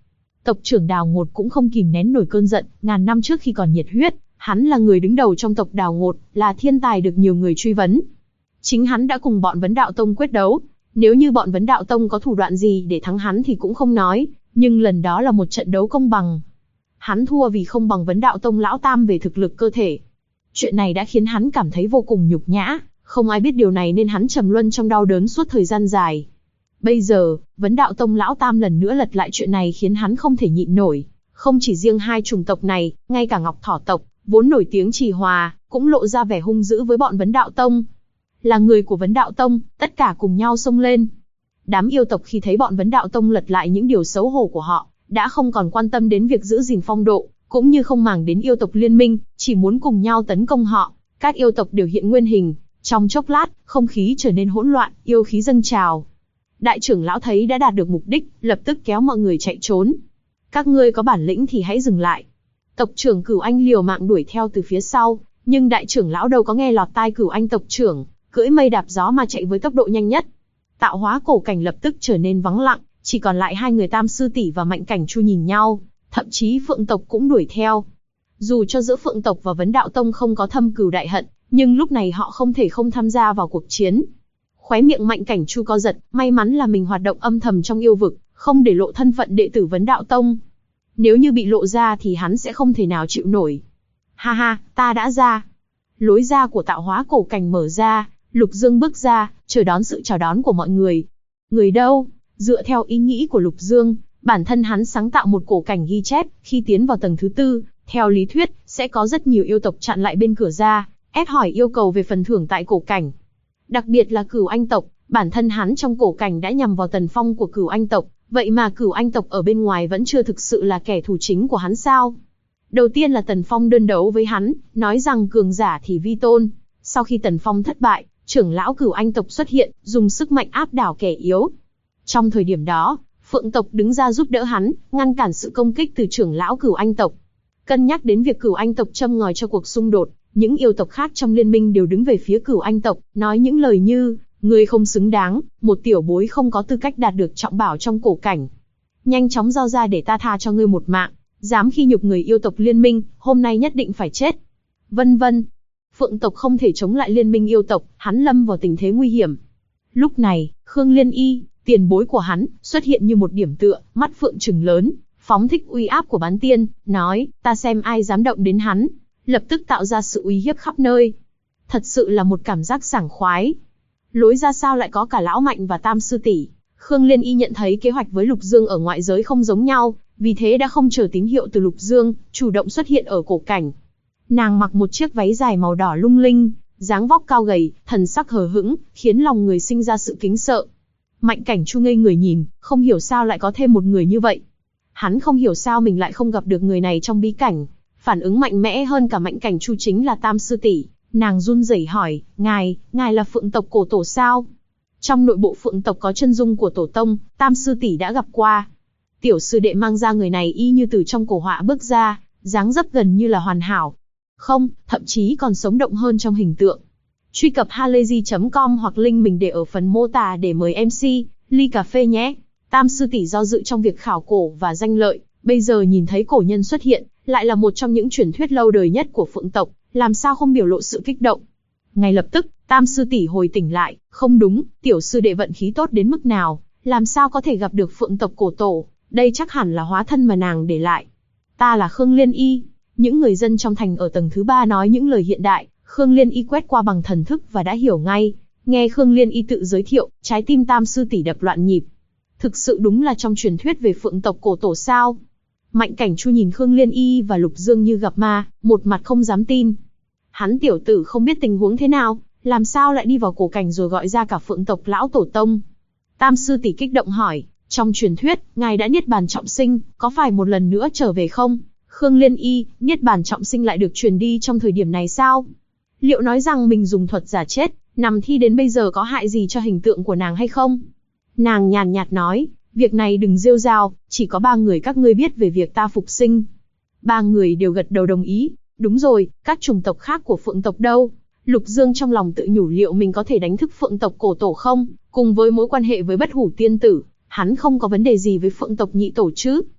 Tộc trưởng Đào Ngột cũng không kìm nén nổi cơn giận, ngàn năm trước khi còn nhiệt huyết, hắn là người đứng đầu trong tộc Đào Ngột, là thiên tài được nhiều người truy vấn. Chính hắn đã cùng bọn Vấn Đạo Tông quyết đấu, nếu như bọn Vấn Đạo Tông có thủ đoạn gì để thắng hắn thì cũng không nói, nhưng lần đó là một trận đấu công bằng. Hắn thua vì không bằng Vấn Đạo Tông lão tam về thực lực cơ thể. Chuyện này đã khiến hắn cảm thấy vô cùng nhục nhã, không ai biết điều này nên hắn trầm luân trong đau đớn suốt thời gian dài. Bây giờ, Vấn Đạo Tông lão tam lần nữa lật lại chuyện này khiến hắn không thể nhịn nổi. Không chỉ riêng hai chủng tộc này, ngay cả Ngọc Thỏ tộc, vốn nổi tiếng trì hòa, cũng lộ ra vẻ hung dữ với bọn Vấn Đạo Tông. Là người của Vấn Đạo Tông, tất cả cùng nhau xông lên. Đám yêu tộc khi thấy bọn Vấn Đạo Tông lật lại những điều xấu hổ của họ, đã không còn quan tâm đến việc giữ gìn phong độ, cũng như không màng đến yêu tộc liên minh, chỉ muốn cùng nhau tấn công họ. Các yêu tộc đều hiện nguyên hình, trong chốc lát, không khí trở nên hỗn loạn, yêu khí dâng trào. Đại trưởng lão thấy đã đạt được mục đích, lập tức kéo mọi người chạy trốn. Các ngươi có bản lĩnh thì hãy dừng lại. Tộc trưởng Cửu Anh liều mạng đuổi theo từ phía sau, nhưng đại trưởng lão đâu có nghe lọt tai Cửu Anh tộc trưởng, cưỡi mây đạp gió mà chạy với tốc độ nhanh nhất. Tạo hóa cổ cảnh lập tức trở nên vắng lặng, chỉ còn lại hai người Tam Sư Tỷ và Mạnh Cảnh Chu nhìn nhau, thậm chí Phượng tộc cũng đuổi theo. Dù cho giữa Phượng tộc và Vấn Đạo Tông không có thâm cừu đại hận, nhưng lúc này họ không thể không tham gia vào cuộc chiến. Khóe miệng Mạnh Cảnh Chu co giật, may mắn là mình hoạt động âm thầm trong yêu vực, không để lộ thân phận đệ tử Vấn Đạo Tông. Nếu như bị lộ ra thì hắn sẽ không thể nào chịu nổi. Ha ha, ta đã ra. Lối ra của tạo hóa cổ cảnh mở ra, Lục Dương bước ra, chờ đón sự chào đón của mọi người. Người đâu? Dựa theo ý nghĩ của Lục Dương, bản thân hắn sáng tạo một cổ cảnh ghi chép, khi tiến vào tầng thứ tư, theo lý thuyết, sẽ có rất nhiều yêu tộc chặn lại bên cửa ra, ép hỏi yêu cầu về phần thưởng tại cổ cảnh. Đặc biệt là Cửu Anh tộc, bản thân hắn trong cổ cảnh đã nhằm vào tần phong của Cửu Anh tộc, vậy mà Cửu Anh tộc ở bên ngoài vẫn chưa thực sự là kẻ thù chính của hắn sao? Đầu tiên là Tần Phong đơn đấu với hắn, nói rằng cường giả thì vi tôn. Sau khi Tần Phong thất bại, trưởng lão Cửu Anh tộc xuất hiện, dùng sức mạnh áp đảo kẻ yếu. Trong thời điểm đó, Phượng tộc đứng ra giúp đỡ hắn, ngăn cản sự công kích từ trưởng lão Cửu Anh tộc. Cân nhắc đến việc Cửu Anh tộc châm ngòi cho cuộc xung đột, những yêu tộc khác trong liên minh đều đứng về phía Cửu Anh tộc, nói những lời như: ngươi không xứng đáng, một tiểu bối không có tư cách đạt được trọng bảo trong cổ cảnh. Nhanh chóng giao ra để ta tha cho ngươi một mạng, dám khi nhục người yêu tộc liên minh, hôm nay nhất định phải chết. Vân vân. Phượng tộc không thể chống lại liên minh yêu tộc, hắn lâm vào tình thế nguy hiểm. Lúc này, Khương Liên Y, tiền bối của hắn, xuất hiện như một điểm tựa, mắt phượng trừng lớn, phóng thích uy áp của bán tiên, nói: ta xem ai dám động đến hắn, lập tức tạo ra sự uy hiếp khắp nơi. Thật sự là một cảm giác sảng khoái. Lối ra sao lại có cả lão Mạnh và Tam Sư Tỷ. Khương Liên Y nhận thấy kế hoạch với Lục Dương ở ngoại giới không giống nhau, vì thế đã không chờ tín hiệu từ Lục Dương, chủ động xuất hiện ở cổ cảnh. Nàng mặc một chiếc váy dài màu đỏ lung linh, dáng vóc cao gầy, thần sắc hờ hững, khiến lòng người sinh ra sự kính sợ. Mạnh Cảnh Chu ngây người nhìn, không hiểu sao lại có thêm một người như vậy. Hắn không hiểu sao mình lại không gặp được người này trong bí cảnh. Phản ứng mạnh mẽ hơn cả Mạnh Cảnh Chu chính là Tam Sư Tỷ. Nàng run rẩy hỏi: ngài là Phượng tộc cổ tổ sao? Trong nội bộ Phượng tộc có chân dung của tổ tông, Tam Sư Tỷ đã gặp qua. Tiểu sư đệ mang ra người này y như từ trong cổ họa bước ra, dáng dấp gần như là hoàn hảo. Không, thậm chí còn sống động hơn trong hình tượng. Truy cập halayzi.com hoặc link mình để ở phần mô tả để mời MC ly cà phê nhé. Tam Sư Tỷ do dự trong việc khảo cổ và danh lợi, bây giờ nhìn thấy cổ nhân xuất hiện, lại là một trong những truyền thuyết lâu đời nhất của Phượng tộc, làm sao không biểu lộ sự kích động. Ngay lập tức, Tam Sư Tỷ hồi tỉnh lại, không đúng, tiểu sư đệ vận khí tốt đến mức nào, làm sao có thể gặp được Phượng tộc cổ tổ, đây chắc hẳn là hóa thân mà nàng để lại. Ta là Khương Liên Y. Những người dân trong thành ở tầng thứ 3 nói những lời hiện đại, Khương Liên Y quét qua bằng thần thức và đã hiểu ngay. Nghe Khương Liên Y tự giới thiệu, trái tim Tam Sư Tỷ đập loạn nhịp. Thực sự đúng là trong truyền thuyết về Phượng tộc cổ tổ sao? Mạnh Cảnh Chu nhìn Khương Liên Y và Lục Dương như gặp ma, một mặt không dám tin. Hắn tiểu tử không biết tình huống thế nào, làm sao lại đi vào cổ cảnh rồi gọi ra cả Phượng tộc lão tổ tông. Tam Sư Tỷ kích động hỏi: trong truyền thuyết, ngài đã niết bàn trọng sinh, có phải một lần nữa trở về không? Khương Liên Y, niết bàn trọng sinh lại được truyền đi trong thời điểm này sao? Liệu nói rằng mình dùng thuật giả chết, nằm thi đến bây giờ có hại gì cho hình tượng của nàng hay không? Nàng nhàn nhạt nói: việc này đừng rêu rao, chỉ có 3 người các ngươi biết về việc ta phục sinh. 3 người đều gật đầu đồng ý. Đúng rồi, các chủng tộc khác của Phượng tộc đâu? Lục Dương trong lòng tự nhủ liệu mình có thể đánh thức Phượng tộc cổ tổ không? Cùng với mối quan hệ với Bất Hủ tiên tử, hắn không có vấn đề gì với Phượng tộc nhị tổ chứ?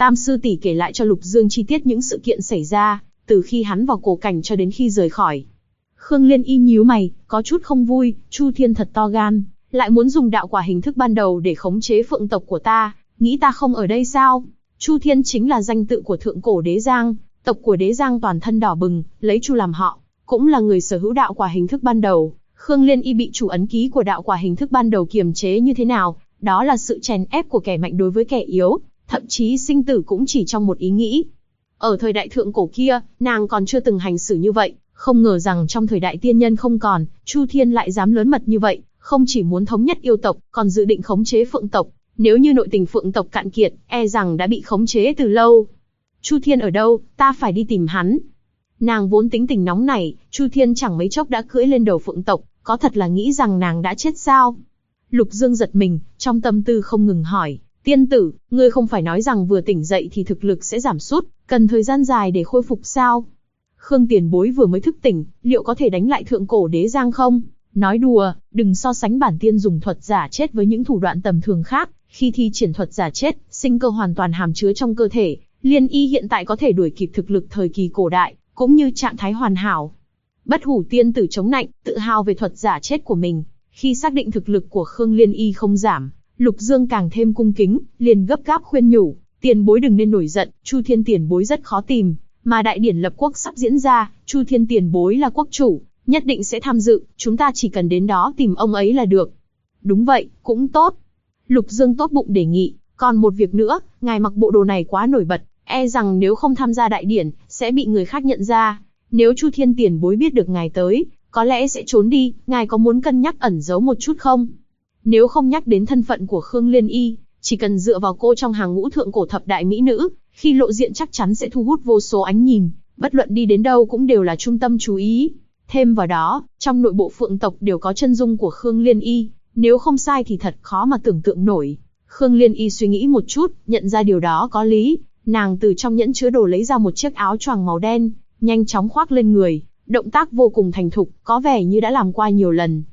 Tam sư tỷ kể lại cho Lục Dương chi tiết những sự kiện xảy ra, từ khi hắn vào cổ cảnh cho đến khi rời khỏi. Khương Liên Y nhíu mày, có chút không vui, Chu Thiên thật to gan, lại muốn dùng đạo quả hình thức ban đầu để khống chế phượng tộc của ta, nghĩ ta không ở đây sao? Chu Thiên chính là danh tự của thượng cổ đế Giang, tộc của đế Giang toàn thân đỏ bừng, lấy Chu làm họ, cũng là người sở hữu đạo quả hình thức ban đầu. Khương Liên Y bị chủ ấn ký của đạo quả hình thức ban đầu kiềm chế như thế nào? Đó là sự chèn ép của kẻ mạnh đối với kẻ yếu, thậm chí sinh tử cũng chỉ trong một ý nghĩ. Ở thời đại thượng cổ kia, nàng còn chưa từng hành xử như vậy, không ngờ rằng trong thời đại tiên nhân không còn, Chu Thiên lại dám lớn mật như vậy, không chỉ muốn thống nhất yêu tộc, còn dự định khống chế phượng tộc. Nếu như nội tình phượng tộc cạn kiệt, e rằng đã bị khống chế từ lâu. Chu Thiên ở đâu, ta phải đi tìm hắn. Nàng vốn tính tình nóng nảy, Chu Thiên chẳng mấy chốc đã cưỡi lên đầu phượng tộc, có thật là nghĩ rằng nàng đã chết sao? Lục Dương giật mình, trong tâm tư không ngừng hỏi, tiên tử, ngươi không phải nói rằng vừa tỉnh dậy thì thực lực sẽ giảm sút, cần thời gian dài để khôi phục sao? Khương tiền bối vừa mới thức tỉnh, liệu có thể đánh lại thượng cổ đế Giang không? Nói đùa, đừng so sánh bản tiên dùng thuật giả chết với những thủ đoạn tầm thường khác, khi thi triển thuật giả chết, sinh cơ hoàn toàn hàm chứa trong cơ thể, Liên Y hiện tại có thể đuổi kịp thực lực thời kỳ cổ đại, cũng như trạng thái hoàn hảo. Bất Hủ tiên tử chống nạnh, tự hào về thuật giả chết của mình. Khi xác định thực lực của Khương Liên Y không giảm, Lục Dương càng thêm cung kính, liền gấp gáp khuyên nhủ, tiền bối đừng nên nổi giận, Chu Thiên tiền bối rất khó tìm, mà đại điển lập quốc sắp diễn ra, Chu Thiên tiền bối là quốc chủ, nhất định sẽ tham dự, chúng ta chỉ cần đến đó tìm ông ấy là được. Đúng vậy, cũng tốt. Lục Dương tốt bụng đề nghị, còn một việc nữa, ngài mặc bộ đồ này quá nổi bật, e rằng nếu không tham gia đại điển, sẽ bị người khác nhận ra. Nếu Chu Thiên tiền bối biết được ngài tới, có lẽ sẽ trốn đi, ngài có muốn cân nhắc ẩn giấu một chút không? Nếu không nhắc đến thân phận của Khương Liên Y, chỉ cần dựa vào cô trong hàng ngũ thượng cổ thập đại mỹ nữ, khi lộ diện chắc chắn sẽ thu hút vô số ánh nhìn, bất luận đi đến đâu cũng đều là trung tâm chú ý. Thêm vào đó, trong nội bộ phượng tộc đều có chân dung của Khương Liên Y, nếu không sai thì thật khó mà tưởng tượng nổi. Khương Liên Y suy nghĩ một chút, nhận ra điều đó có lý, nàng từ trong nhẫn chứa đồ lấy ra một chiếc áo choàng màu đen, nhanh chóng khoác lên người, động tác vô cùng thành thục, có vẻ như đã làm qua nhiều lần.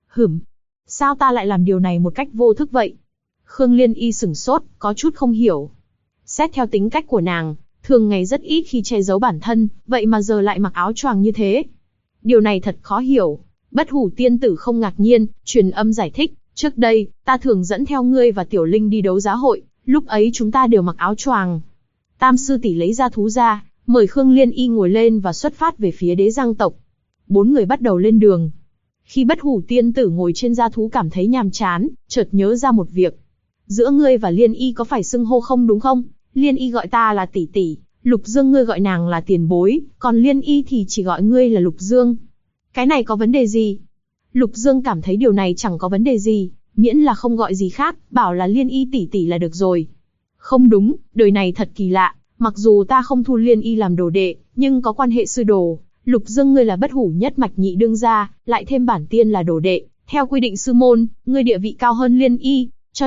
Sao ta lại làm điều này một cách vô thức vậy? Khương Liên Y sửng sốt, có chút không hiểu. Xét theo tính cách của nàng, thường ngày rất ít khi che giấu bản thân, vậy mà giờ lại mặc áo choàng như thế. Điều này thật khó hiểu. Bất Hủ tiên tử không ngạc nhiên, truyền âm giải thích, trước đây, ta thường dẫn theo ngươi và Tiểu Linh đi đấu giá hội, lúc ấy chúng ta đều mặc áo choàng. Tam sư tỷ lấy ra thú ra, mời Khương Liên Y ngồi lên và xuất phát về phía đế Giang tộc. 4 người bắt đầu lên đường. Khi Bất Hủ tiên tử ngồi trên gia thú cảm thấy nhàm chán, chợt nhớ ra một việc. Giữa ngươi và Liên Y có phải xưng hô không đúng không? Liên Y gọi ta là tỷ tỷ, Lục Dương ngươi gọi nàng là tiền bối, còn Liên Y thì chỉ gọi ngươi là Lục Dương. Cái này có vấn đề gì? Lục Dương cảm thấy điều này chẳng có vấn đề gì, miễn là không gọi gì khác, bảo là Liên Y tỷ tỷ là được rồi. Không đúng, đời này thật kỳ lạ, mặc dù ta không thu Liên Y làm đồ đệ, nhưng có quan hệ sư đồ. Lục Dương ngươi là Bất Hủ nhất mạch nhị đương gia, lại thêm bản tiên là đồ đệ, theo quy định sư môn, ngươi địa vị cao hơn Liên Y, cho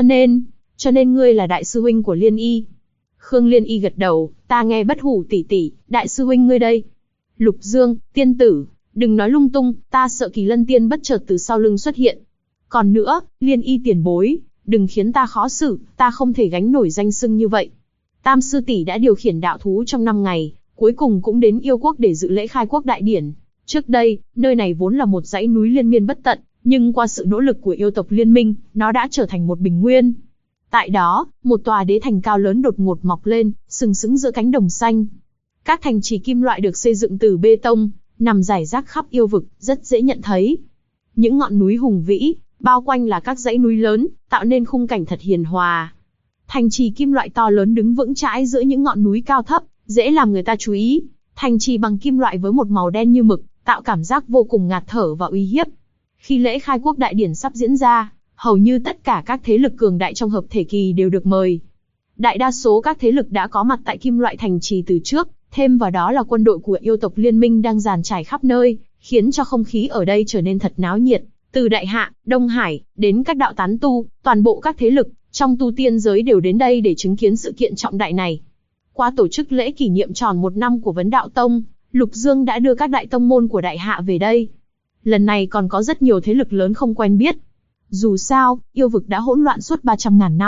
nên ngươi là đại sư huynh của Liên Y. Khương Liên Y gật đầu, ta nghe Bất Hủ tỷ tỷ, đại sư huynh ngươi đây. Lục Dương, tiên tử, đừng nói lung tung, ta sợ Kỳ Lân tiên bất chợt từ sau lưng xuất hiện. Còn nữa, Liên Y tiền bối, đừng khiến ta khó xử, ta không thể gánh nổi danh xưng như vậy. Tam sư tỷ đã điều khiển đạo thú trong 5 ngày, cuối cùng cũng đến yêu quốc để dự lễ khai quốc đại điển. Trước đây, nơi này vốn là một dãy núi liên miên bất tận, nhưng qua sự nỗ lực của yêu tộc liên minh, nó đã trở thành một bình nguyên. Tại đó, một tòa đế thành cao lớn đột ngột mọc lên, sừng sững giữa cánh đồng xanh. Các thành trì kim loại được xây dựng từ bê tông, nằm rải rác khắp yêu vực, rất dễ nhận thấy. Những ngọn núi hùng vĩ, bao quanh là các dãy núi lớn, tạo nên khung cảnh thật hiền hòa. Thành trì kim loại to lớn đứng vững chãi giữa những ngọn núi cao thấp, dễ làm người ta chú ý. Thành trì bằng kim loại với một màu đen như mực, tạo cảm giác vô cùng ngạt thở và uy hiếp. Khi lễ khai quốc đại điển sắp diễn ra, hầu như tất cả các thế lực cường đại trong hợp thể kỳ đều được mời. Đại đa số các thế lực đã có mặt tại kim loại thành trì từ trước, thêm vào đó là quân đội của yêu tộc liên minh đang dàn trải khắp nơi, khiến cho không khí ở đây trở nên thật náo nhiệt. Từ Đại Hạ, Đông Hải, đến các đạo tán tu, toàn bộ các thế lực trong tu tiên giới đều đến đây để chứng kiến sự kiện trọng đại này. Qua tổ chức lễ kỷ niệm tròn 1 năm của Vấn Đạo Tông, Lục Dương đã đưa các đại tông môn của Đại Hạ về đây. Lần này còn có rất nhiều thế lực lớn không quen biết. Dù sao, yêu vực đã hỗn loạn suốt 300.000 năm,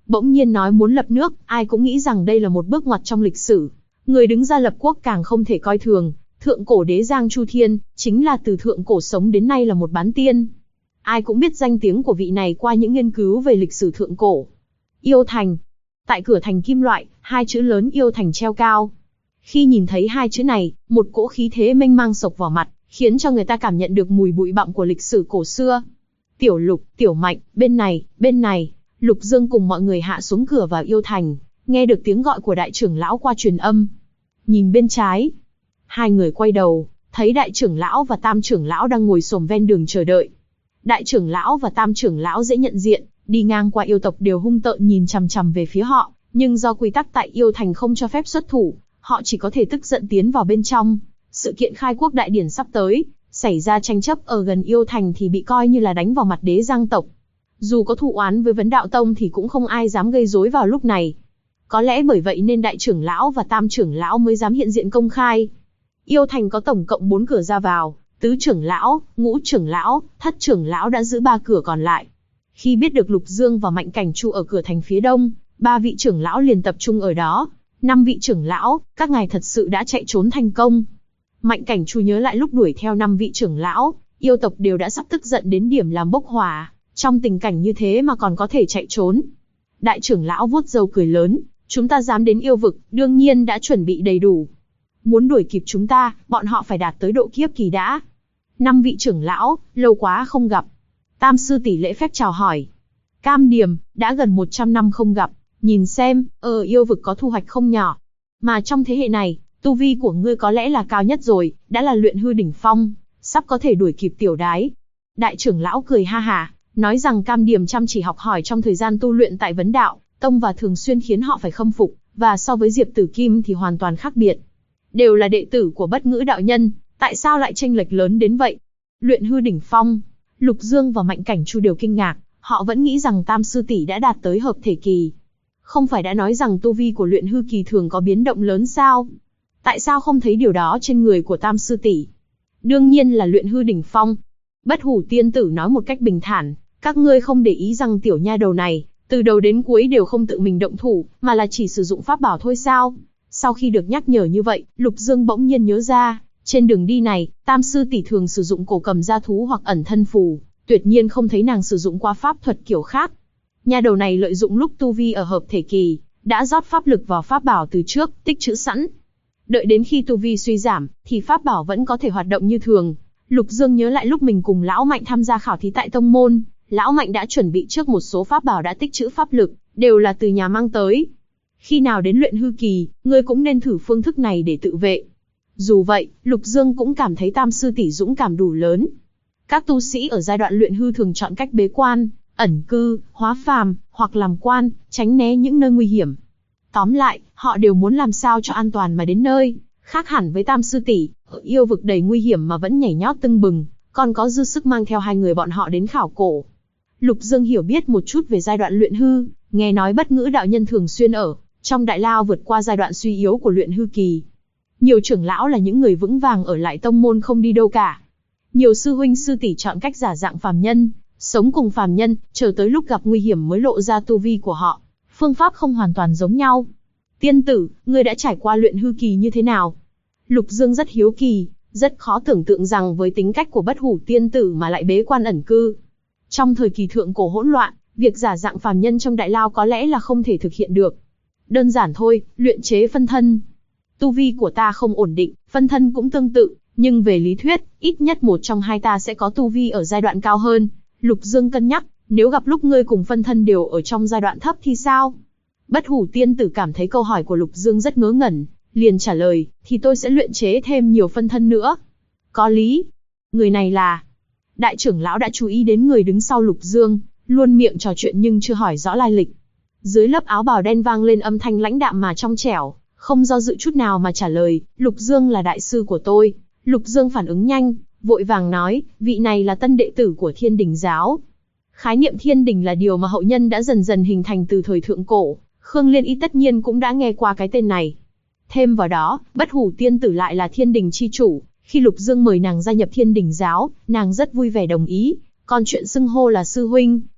bỗng nhiên nói muốn lập nước, ai cũng nghĩ rằng đây là một bước ngoặt trong lịch sử. Người đứng ra lập quốc càng không thể coi thường, thượng cổ đế Giang Chu Thiên, chính là từ thượng cổ sống đến nay là một bán tiên. Ai cũng biết danh tiếng của vị này qua những nghiên cứu về lịch sử thượng cổ. Yêu Thành. Tại cửa thành kim loại, hai chữ lớn Yêu Thành treo cao. Khi nhìn thấy hai chữ này, một cỗ khí thế mênh mang sộc vào mặt, khiến cho người ta cảm nhận được mùi bụi bặm của lịch sử cổ xưa. Tiểu Lục, Tiểu Mạnh, bên này, bên này. Lục Dương cùng mọi người hạ xuống cửa vào Yêu Thành, nghe được tiếng gọi của đại trưởng lão qua truyền âm. Nhìn bên trái, hai người quay đầu, thấy đại trưởng lão và tam trưởng lão đang ngồi xổm ven đường chờ đợi. Đại trưởng lão và tam trưởng lão dễ nhận diện, đi ngang qua yêu tộc đều hung tợn nhìn chằm chằm về phía họ, nhưng do quy tắc tại Yêu Thành không cho phép xuất thủ, họ chỉ có thể tức giận tiến vào bên trong. Sự kiện khai quốc đại điển sắp tới, xảy ra tranh chấp ở gần Yêu Thành thì bị coi như là đánh vào mặt đế Giang tộc. Dù có thù oán với Vấn Đạo Tông thì cũng không ai dám gây rối vào lúc này. Có lẽ bởi vậy nên đại trưởng lão và tam trưởng lão mới dám hiện diện công khai. Yêu Thành có tổng cộng 4 cửa ra vào, tứ trưởng lão, ngũ trưởng lão, thất trưởng lão đã giữ 3 cửa còn lại. Khi biết được Lục Dương và Mạnh Cảnh Chu ở cửa thành phía đông, 3 vị trưởng lão liền tập trung ở đó. 5 vị trưởng lão, các ngài thật sự đã chạy trốn thành công. Mạnh Cảnh Chu nhớ lại lúc đuổi theo 5 vị trưởng lão, yêu tộc đều đã sắp tức giận đến điểm làm bốc hỏa. Trong tình cảnh như thế mà còn có thể chạy trốn. Đại trưởng lão vuốt râu cười lớn, chúng ta dám đến yêu vực, đương nhiên đã chuẩn bị đầy đủ. Muốn đuổi kịp chúng ta, bọn họ phải đạt tới độ kiếp kỳ đã. 5 vị trưởng lão, lâu quá không gặp. Tam sư tỷ lễ phép chào hỏi. Cam Điềm, đã gần 100 năm không gặp, nhìn xem, ở yêu vực có thu hoạch không nhỏ. Mà trong thế hệ này, tu vi của ngươi có lẽ là cao nhất rồi, đã là luyện hư đỉnh phong, sắp có thể đuổi kịp tiểu đái. Đại trưởng lão cười ha hả, nói rằng Cam Điềm chăm chỉ học hỏi trong thời gian tu luyện tại Vấn Đạo Tông và thường xuyên khiến họ phải khâm phục, và so với Diệp Tử Kim thì hoàn toàn khác biệt. Đều là đệ tử của Bất Ngữ đạo nhân, tại sao lại chênh lệch lớn đến vậy? Luyện hư đỉnh phong, Lục Dương và Mạnh Cảnh Chu đều kinh ngạc, họ vẫn nghĩ rằng Tam sư tỷ đã đạt tới hợp thể kỳ. Không phải đã nói rằng tu vi của luyện hư kỳ thường có biến động lớn sao? Tại sao không thấy điều đó trên người của Tam sư tỷ? Đương nhiên là luyện hư đỉnh phong. Bất Hủ tiên tử nói một cách bình thản, các ngươi không để ý rằng tiểu nha đầu này, từ đầu đến cuối đều không tự mình động thủ, mà là chỉ sử dụng pháp bảo thôi sao? Sau khi được nhắc nhở như vậy, Lục Dương bỗng nhiên nhớ ra, trên đường đi này, Tam sư tỷ thường sử dụng cổ cầm gia thú hoặc ẩn thân phù, tuyệt nhiên không thấy nàng sử dụng qua pháp thuật kiểu khác. Nha đầu này lợi dụng lúc tu vi ở hợp thể kỳ, đã rót pháp lực vào pháp bảo từ trước, tích trữ sẵn. Đợi đến khi tu vi suy giảm, thì pháp bảo vẫn có thể hoạt động như thường. Lục Dương nhớ lại lúc mình cùng Lão Mạnh tham gia khảo thí tại tông môn, Lão Mạnh đã chuẩn bị trước một số pháp bảo đã tích trữ pháp lực, đều là từ nhà mang tới. Khi nào đến luyện hư kỳ, ngươi cũng nên thử phương thức này để tự vệ. Dù vậy, Lục Dương cũng cảm thấy Tam sư tỷ dũng cảm đủ lớn. Các tu sĩ ở giai đoạn luyện hư thường chọn cách bế quan, ẩn cư, hóa phàm, hoặc làm quan, tránh né những nơi nguy hiểm. Tóm lại, họ đều muốn làm sao cho an toàn mà đến nơi. Khác hẳn với Tam sư tỷ, ở yêu vực đầy nguy hiểm mà vẫn nhảy nhót tưng bừng, còn có dư sức mang theo hai người bọn họ đến khảo cổ. Lục Dương hiểu biết một chút về giai đoạn luyện hư, nghe nói Bất Ngữ đạo nhân thường xuyên ở trong đại lao vượt qua giai đoạn suy yếu của luyện hư kỳ. Nhiều trưởng lão là những người vững vàng ở lại tông môn không đi đâu cả. Nhiều sư huynh sư tỷ chọn cách giả dạng phàm nhân, sống cùng phàm nhân, chờ tới lúc gặp nguy hiểm mới lộ ra tu vi của họ. Phương pháp không hoàn toàn giống nhau. Tiên tử, ngươi đã trải qua luyện hư kỳ như thế nào? Lục Dương rất hiếu kỳ, rất khó tưởng tượng rằng với tính cách của Bất Hủ tiên tử mà lại bế quan ẩn cư. Trong thời kỳ thượng cổ hỗn loạn, việc giả dạng phàm nhân trong đại lao có lẽ là không thể thực hiện được. Đơn giản thôi, luyện chế phân thân. Tu vi của ta không ổn định, phân thân cũng tương tự, nhưng về lý thuyết, ít nhất một trong hai ta sẽ có tu vi ở giai đoạn cao hơn. Lục Dương cân nhắc, nếu gặp lúc ngươi cùng phân thân đều ở trong giai đoạn thấp thì sao? Bất Hủ tiên tử cảm thấy câu hỏi của Lục Dương rất ngớ ngẩn, liền trả lời, thì tôi sẽ luyện chế thêm nhiều phân thân nữa. Có lý. Người này là... Đại trưởng lão đã chú ý đến người đứng sau Lục Dương, luôn miệng trò chuyện nhưng chưa hỏi rõ lai lịch. Dưới lớp áo bào đen vang lên âm thanh lãnh đạm mà trong trẻo, không do dự chút nào mà trả lời, Lục Dương là đại sư của tôi. Lục Dương phản ứng nhanh, vội vàng nói, vị này là tân đệ tử của Thiên Đình giáo. Khái niệm Thiên Đình là điều mà hậu nhân đã dần dần hình thành từ thời thượng cổ, Khương Liên Y tất nhiên cũng đã nghe qua cái tên này. Thêm vào đó, Bất Hủ tiên tử lại là Thiên Đình chi chủ, khi Lục Dương mời nàng gia nhập Thiên Đình giáo, nàng rất vui vẻ đồng ý, còn chuyện xưng hô là sư huynh,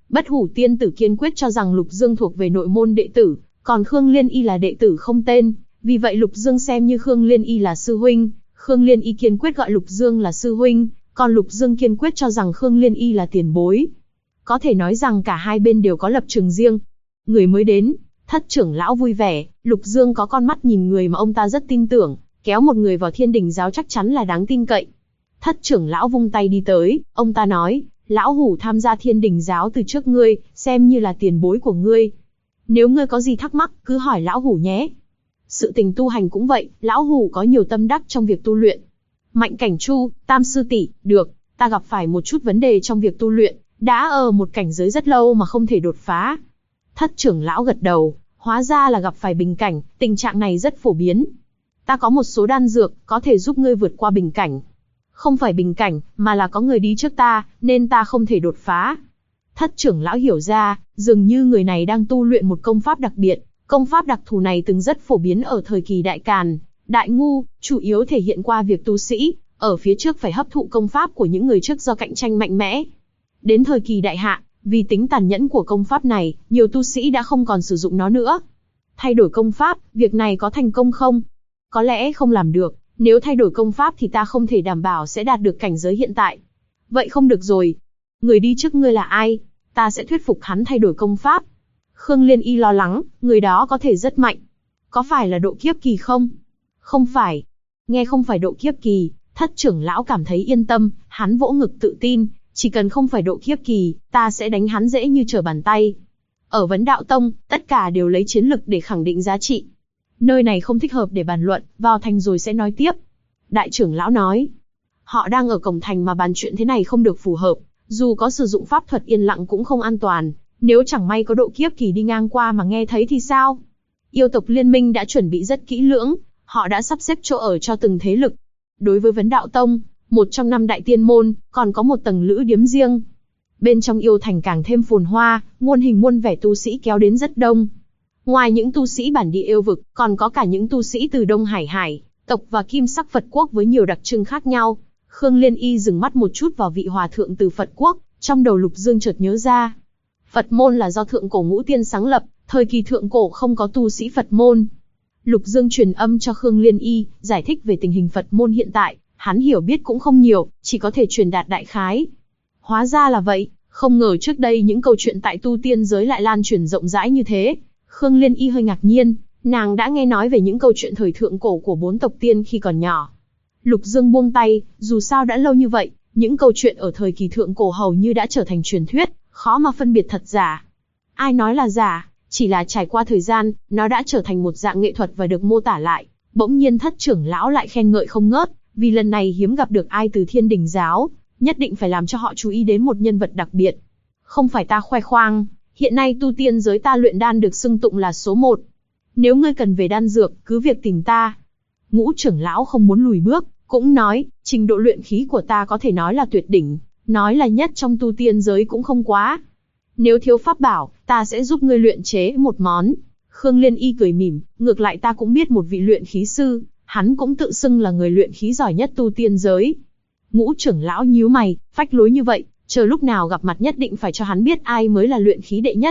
Bất Hủ tiên tử kiên quyết cho rằng Lục Dương thuộc về nội môn đệ tử, còn Khương Liên Y là đệ tử không tên, vì vậy Lục Dương xem như Khương Liên Y là sư huynh, Khương Liên Y kiên quyết gọi Lục Dương là sư huynh, còn Lục Dương kiên quyết cho rằng Khương Liên Y là tiền bối. Có thể nói rằng cả hai bên đều có lập trường riêng. Người mới đến, Thất trưởng lão vui vẻ, Lục Dương có con mắt nhìn người mà ông ta rất tin tưởng, kéo một người vào Thiên Đình giáo chắc chắn là đáng tin cậy. Thất trưởng lão vung tay đi tới, ông ta nói, lão hủ tham gia Thiên Đình giáo từ trước ngươi, xem như là tiền bối của ngươi. Nếu ngươi có gì thắc mắc, cứ hỏi lão hủ nhé. Sự tình tu hành cũng vậy, lão hủ có nhiều tâm đắc trong việc tu luyện. Mạnh Cảnh Chu, Tam sư tỷ, được, ta gặp phải một chút vấn đề trong việc tu luyện, đã ở một cảnh giới rất lâu mà không thể đột phá. Thất trưởng lão gật đầu, hóa ra là gặp phải bình cảnh, tình trạng này rất phổ biến. Ta có một số đan dược, có thể giúp ngươi vượt qua bình cảnh. Không phải bình cảnh, mà là có người đi trước ta, nên ta không thể đột phá. Thất trưởng lão hiểu ra, dường như người này đang tu luyện một công pháp đặc biệt. Công pháp đặc thù này từng rất phổ biến ở thời kỳ Đại Càn, Đại Ngu, chủ yếu thể hiện qua việc tu sĩ ở phía trước phải hấp thụ công pháp của những người trước do cạnh tranh mạnh mẽ. Đến thời kỳ Đại Hạ, vì tính tàn nhẫn của công pháp này, nhiều tu sĩ đã không còn sử dụng nó nữa. Thay đổi công pháp, việc này có thành công không? Có lẽ không làm được, nếu thay đổi công pháp thì ta không thể đảm bảo sẽ đạt được cảnh giới hiện tại. Vậy không được rồi. Người đi trước ngươi là ai? Ta sẽ thuyết phục hắn thay đổi công pháp. Khương Liên Y lo lắng, người đó có thể rất mạnh. Có phải là độ kiếp kỳ không? Không phải. Nghe không phải độ kiếp kỳ, Thất trưởng lão cảm thấy yên tâm, hắn vỗ ngực tự tin, chỉ cần không phải độ kiếp kỳ, ta sẽ đánh hắn dễ như trở bàn tay. Ở Vấn Đạo Tông, tất cả đều lấy chiến lực để khẳng định giá trị. Nơi này không thích hợp để bàn luận, vào thành rồi sẽ nói tiếp. Đại trưởng lão nói, họ đang ở cổng thành mà bàn chuyện thế này không được phù hợp, dù có sử dụng pháp thuật yên lặng cũng không an toàn. Nếu chẳng may có độ kiếp kỳ đi ngang qua mà nghe thấy thì sao? Yêu tộc liên minh đã chuẩn bị rất kỹ lưỡng, họ đã sắp xếp chỗ ở cho từng thế lực. Đối với Vấn Đạo Tông, một trong 5 đại tiên môn, còn có một tầng lữ điếm riêng. Bên trong yêu thành càng thêm phồn hoa, muôn hình muôn vẻ tu sĩ kéo đến rất đông. Ngoài những tu sĩ bản địa yêu vực, còn có cả những tu sĩ từ Đông Hải tộc và Kim Sắc Phật Quốc với nhiều đặc trưng khác nhau. Khương Liên Y dừng mắt một chút vào vị hòa thượng từ Phật Quốc, trong đầu Lục Dương chợt nhớ ra. Phật môn là do Thượng Cổ Ngũ Tiên sáng lập, thời kỳ Thượng Cổ không có tu sĩ Phật môn. Lục Dương truyền âm cho Khương Liên Y, giải thích về tình hình Phật môn hiện tại, hắn hiểu biết cũng không nhiều, chỉ có thể truyền đạt đại khái. Hóa ra là vậy, không ngờ trước đây những câu chuyện tại tu tiên giới lại lan truyền rộng rãi như thế. Khương Liên Y hơi ngạc nhiên, nàng đã nghe nói về những câu chuyện thời Thượng Cổ của 4 tộc tiên khi còn nhỏ. Lục Dương buông tay, dù sao đã lâu như vậy, những câu chuyện ở thời kỳ Thượng Cổ hầu như đã trở thành truyền thuyết, khó mà phân biệt thật giả. Ai nói là giả, chỉ là trải qua thời gian, nó đã trở thành một dạng nghệ thuật và được mô tả lại. Bỗng nhiên Thất trưởng lão lại khen ngợi không ngớt, vì lần này hiếm gặp được ai từ Thiên Đình giáo, nhất định phải làm cho họ chú ý đến một nhân vật đặc biệt. Không phải ta khoe khoang, hiện nay tu tiên giới ta luyện đan được xưng tụng là số 1. Nếu ngươi cần về đan dược, cứ việc tìm ta. Ngũ trưởng lão không muốn lùi bước, cũng nói, trình độ luyện khí của ta có thể nói là tuyệt đỉnh, nói là nhất trong tu tiên giới cũng không quá. Nếu thiếu pháp bảo, ta sẽ giúp ngươi luyện chế một món. Khương Liên Y cười mỉm, ngược lại ta cũng biết một vị luyện khí sư, hắn cũng tự xưng là người luyện khí giỏi nhất tu tiên giới. Ngũ trưởng lão nhíu mày, phách lối như vậy, chờ lúc nào gặp mặt nhất định phải cho hắn biết ai mới là luyện khí đệ nhất.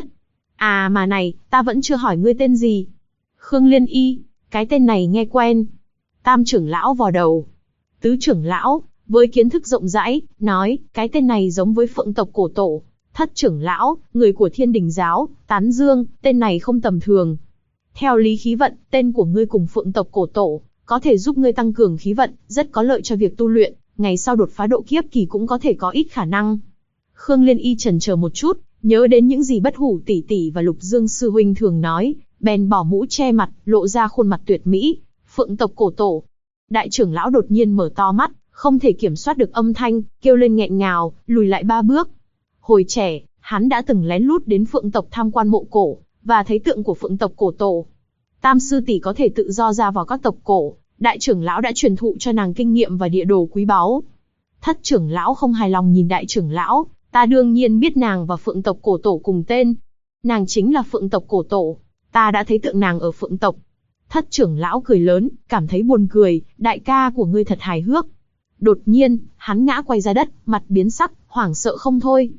À mà này, ta vẫn chưa hỏi ngươi tên gì. Khương Liên Y, cái tên này nghe quen. Tam trưởng lão vò đầu. Tứ trưởng lão, với kiến thức rộng rãi, nói, cái tên này giống với Phượng tộc cổ tổ. Thất trưởng lão, người của Thiên Đình giáo, tán dương, tên này không tầm thường. Theo lý khí vận, tên của ngươi cùng Phượng tộc cổ tổ, có thể giúp ngươi tăng cường khí vận, rất có lợi cho việc tu luyện, ngày sau đột phá độ kiếp kỳ cũng có thể có ít khả năng. Khương Liên Y chần chờ một chút, nhớ đến những gì Bất Hủ tỷ tỷ và Lục Dương sư huynh thường nói, bèn bỏ mũ che mặt, lộ ra khuôn mặt tuyệt mỹ. Phượng tộc cổ tổ. Đại trưởng lão đột nhiên mở to mắt, không thể kiểm soát được âm thanh, kêu lên nghẹn ngào, lùi lại 3 bước. Hồi trẻ, hắn đã từng lén lút đến Phượng tộc tham quan mộ cổ, và thấy tượng của Phượng tộc cổ tổ. Tam sư tỷ có thể tự do ra vào các tộc cổ, đại trưởng lão đã truyền thụ cho nàng kinh nghiệm và địa đồ quý báu. Thất trưởng lão không hài lòng nhìn đại trưởng lão, ta đương nhiên biết nàng và Phượng tộc cổ tổ cùng tên. Nàng chính là Phượng tộc cổ tổ, ta đã thấy tượng nàng ở Phượng tộc. Thất trưởng lão cười lớn, cảm thấy buồn cười, đại ca của ngươi thật hài hước. Đột nhiên, hắn ngã quay ra đất, mặt biến sắc, hoảng sợ không thôi.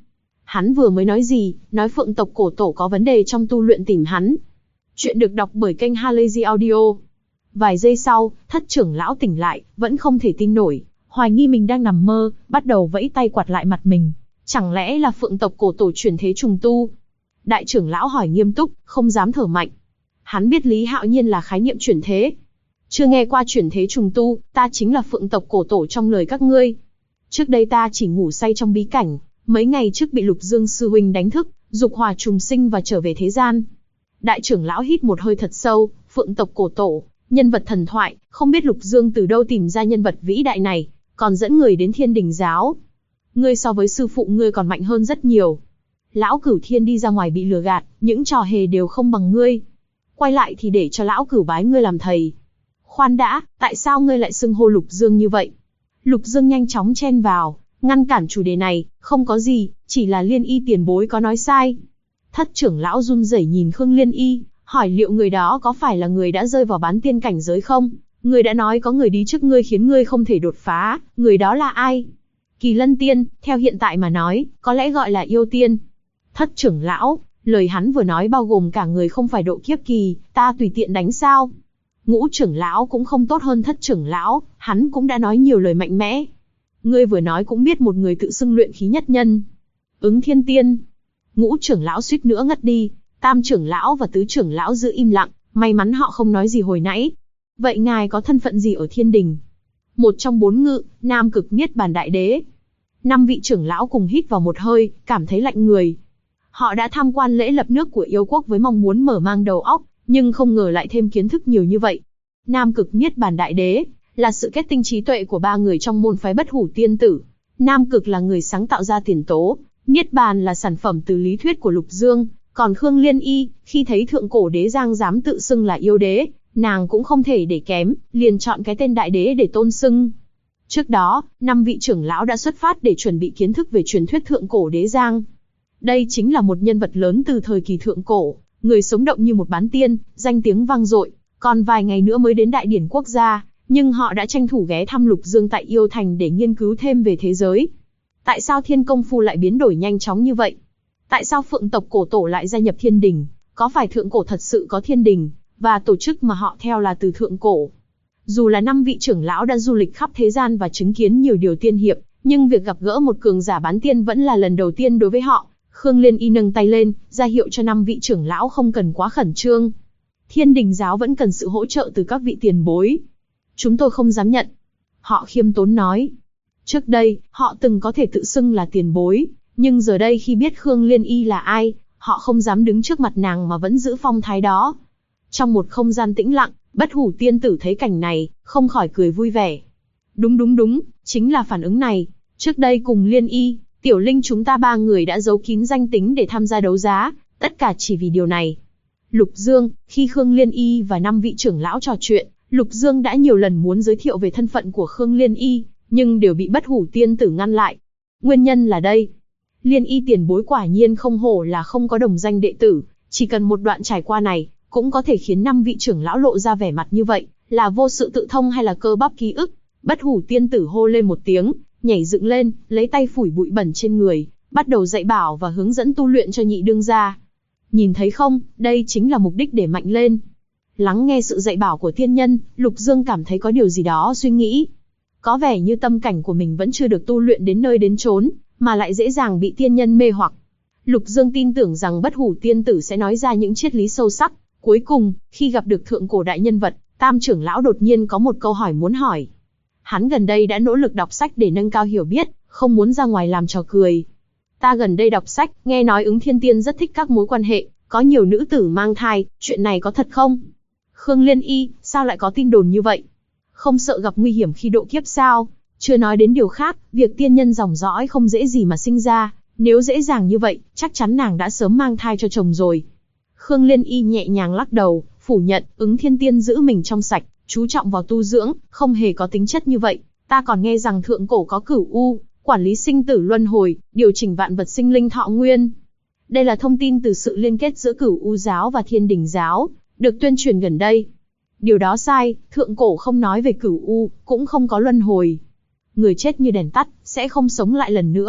Hắn vừa mới nói gì, nói Phượng tộc cổ tổ có vấn đề trong tu luyện tìm hắn. Chuyện được đọc bởi kênh Halazy Audio. Vài giây sau, Thất trưởng lão tỉnh lại, vẫn không thể tin nổi, hoài nghi mình đang nằm mơ, bắt đầu vẫy tay quạt lại mặt mình. Chẳng lẽ là Phượng tộc cổ tổ chuyển thế trùng tu? Đại trưởng lão hỏi nghiêm túc, không dám thở mạnh. Hắn biết Lý Hạo Nhiên là khái niệm chuyển thế. Chưa nghe qua chuyển thế trùng tu, ta chính là Phượng tộc cổ tổ trong lời các ngươi. Trước đây ta chỉ ngủ say trong bí cảnh, mấy ngày trước bị Lục Dương sư huynh đánh thức, dục hỏa trùng sinh và trở về thế gian. Đại trưởng lão hít một hơi thật sâu, Phượng tộc cổ tổ, nhân vật thần thoại, không biết Lục Dương từ đâu tìm ra nhân vật vĩ đại này, còn dẫn người đến Thiên Đình giáo. Ngươi so với sư phụ ngươi còn mạnh hơn rất nhiều. Lão Cửu Thiên đi ra ngoài bị lừa gạt, những trò hề đều không bằng ngươi. Quay lại thì để cho lão Cửu bái ngươi làm thầy. Khoan đã, tại sao ngươi lại xưng hô Lục Dương như vậy? Lục Dương nhanh chóng chen vào, ngăn cản chủ đề này, không có gì, chỉ là Liên Y tiền bối có nói sai. Thất trưởng lão run rẩy nhìn Khương Liên Y, hỏi liệu người đó có phải là người đã rơi vào bán tiên cảnh giới không? Người đã nói có người đi trước ngươi khiến ngươi không thể đột phá, người đó là ai? Kỳ Lân Tiên, theo hiện tại mà nói, có lẽ gọi là yêu tiên. Thất trưởng lão, lời hắn vừa nói bao gồm cả người không phải độ kiếp kỳ, ta tùy tiện đánh sao? Ngũ trưởng lão cũng không tốt hơn thất trưởng lão, hắn cũng đã nói nhiều lời mạnh mẽ. Ngươi vừa nói cũng biết một người tự xưng luyện khí nhất nhân. Ứng Thiên Tiên. Ngũ trưởng lão suýt nữa ngất đi, tam trưởng lão và tứ trưởng lão giữ im lặng, may mắn họ không nói gì hồi nãy. Vậy ngài có thân phận gì ở Thiên Đình? Một trong bốn ngự, Nam Cực Niết Bàn Đại Đế. 5 vị trưởng lão cùng hít vào một hơi, cảm thấy lạnh người. Họ đã tham quan lễ lập nước của yêu quốc với mong muốn mở mang đầu óc, nhưng không ngờ lại thêm kiến thức nhiều như vậy. Nam Cực Niết Bàn Đại Đế là sự kết tinh trí tuệ của 3 người trong môn phái Bất Hủ Tiên Tử. Nam Cực là người sáng tạo ra tiền tố, Niết Bàn là sản phẩm từ lý thuyết của Lục Dương, còn Khương Liên Y, khi thấy thượng cổ đế Giang dám tự xưng là yêu đế, nàng cũng không thể để kém, liền chọn cái tên đại đế để tôn xưng. Trước đó, 5 vị trưởng lão đã xuất phát để chuẩn bị kiến thức về truyền thuyết thượng cổ đế Giang. Đây chính là một nhân vật lớn từ thời kỳ thượng cổ, người sống động như một bán tiên, danh tiếng vang dội. Còn vài ngày nữa mới đến đại điển quốc gia, nhưng họ đã tranh thủ ghé thăm Lục Dương tại Yêu Thành để nghiên cứu thêm về thế giới. Tại sao Thiên Công Phu lại biến đổi nhanh chóng như vậy? Tại sao Phượng tộc cổ tổ lại gia nhập Thiên Đình? Có phải thượng cổ thật sự có Thiên Đình, và tổ chức mà họ theo là từ thượng cổ? Dù là 5 vị trưởng lão đã du lịch khắp thế gian và chứng kiến nhiều điều tiên hiệp, nhưng việc gặp gỡ một cường giả bán tiên vẫn là lần đầu tiên đối với họ. Khương Liên Y nâng tay lên, ra hiệu cho 5 vị trưởng lão không cần quá khẩn trương. Thiên Đình giáo vẫn cần sự hỗ trợ từ các vị tiền bối. Chúng tôi không dám nhận. Họ khiêm tốn nói. Trước đây, họ từng có thể tự xưng là tiền bối, nhưng giờ đây khi biết Khương Liên Y là ai, họ không dám đứng trước mặt nàng mà vẫn giữ phong thái đó. Trong một không gian tĩnh lặng, Bất Hủ Tiên Tử thấy cảnh này, không khỏi cười vui vẻ. Đúng, chính là phản ứng này. Trước đây cùng Liên Y, Tiểu Linh chúng ta 3 người đã giấu kín danh tính để tham gia đấu giá, tất cả chỉ vì điều này. Lục Dương, khi Khương Liên Y và 5 vị trưởng lão trò chuyện, Lục Dương đã nhiều lần muốn giới thiệu về thân phận của Khương Liên Y, nhưng đều bị Bất Hủ Tiên Tử ngăn lại. Nguyên nhân là đây. Liên Y tiền bối quả nhiên không hổ là không có đồng danh đệ tử, chỉ cần một đoạn trải qua này, cũng có thể khiến 5 vị trưởng lão lộ ra vẻ mặt như vậy, là vô sự tự thông hay là cơ bắp ký ức. Bất Hủ Tiên Tử hô lên một tiếng, nhảy dựng lên, lấy tay phủi bụi bẩn trên người, bắt đầu dạy bảo và hướng dẫn tu luyện cho nhị đương gia. Nhìn thấy không, đây chính là mục đích để mạnh lên. Lắng nghe sự dạy bảo của tiên nhân, Lục Dương cảm thấy có điều gì đó suy nghĩ. Có vẻ như tâm cảnh của mình vẫn chưa được tu luyện đến nơi đến chốn, mà lại dễ dàng bị tiên nhân mê hoặc. Lục Dương tin tưởng rằng Bất Hủ Tiên Tử sẽ nói ra những triết lý sâu sắc. Cuối cùng, khi gặp được thượng cổ đại nhân vật, Tam trưởng lão đột nhiên có một câu hỏi muốn hỏi. Hắn gần đây đã nỗ lực đọc sách để nâng cao hiểu biết, không muốn ra ngoài làm trò cười. Ta gần đây đọc sách, nghe nói Ứng Thiên Tiên rất thích các mối quan hệ, có nhiều nữ tử mang thai, chuyện này có thật không? Khương Liên Y, sao lại có tin đồn như vậy? Không sợ gặp nguy hiểm khi độ kiếp sao? Chưa nói đến điều khác, việc tiên nhân dòng dõi không dễ gì mà sinh ra, nếu dễ dàng như vậy, chắc chắn nàng đã sớm mang thai cho chồng rồi. Khương Liên Y nhẹ nhàng lắc đầu, phủ nhận, Ứng Thiên Tiên giữ mình trong sạch, chú trọng vào tu dưỡng, không hề có tính chất như vậy. Ta còn nghe rằng thượng cổ có Cửu U, quản lý sinh tử luân hồi, điều chỉnh vạn vật sinh linh thọ nguyên. Đây là thông tin từ sự liên kết giữa Cửu U giáo và Thiên Đình giáo, được tuyên truyền gần đây. Điều đó sai, thượng cổ không nói về Cửu U, cũng không có luân hồi. Người chết như đèn tắt, sẽ không sống lại lần nữa.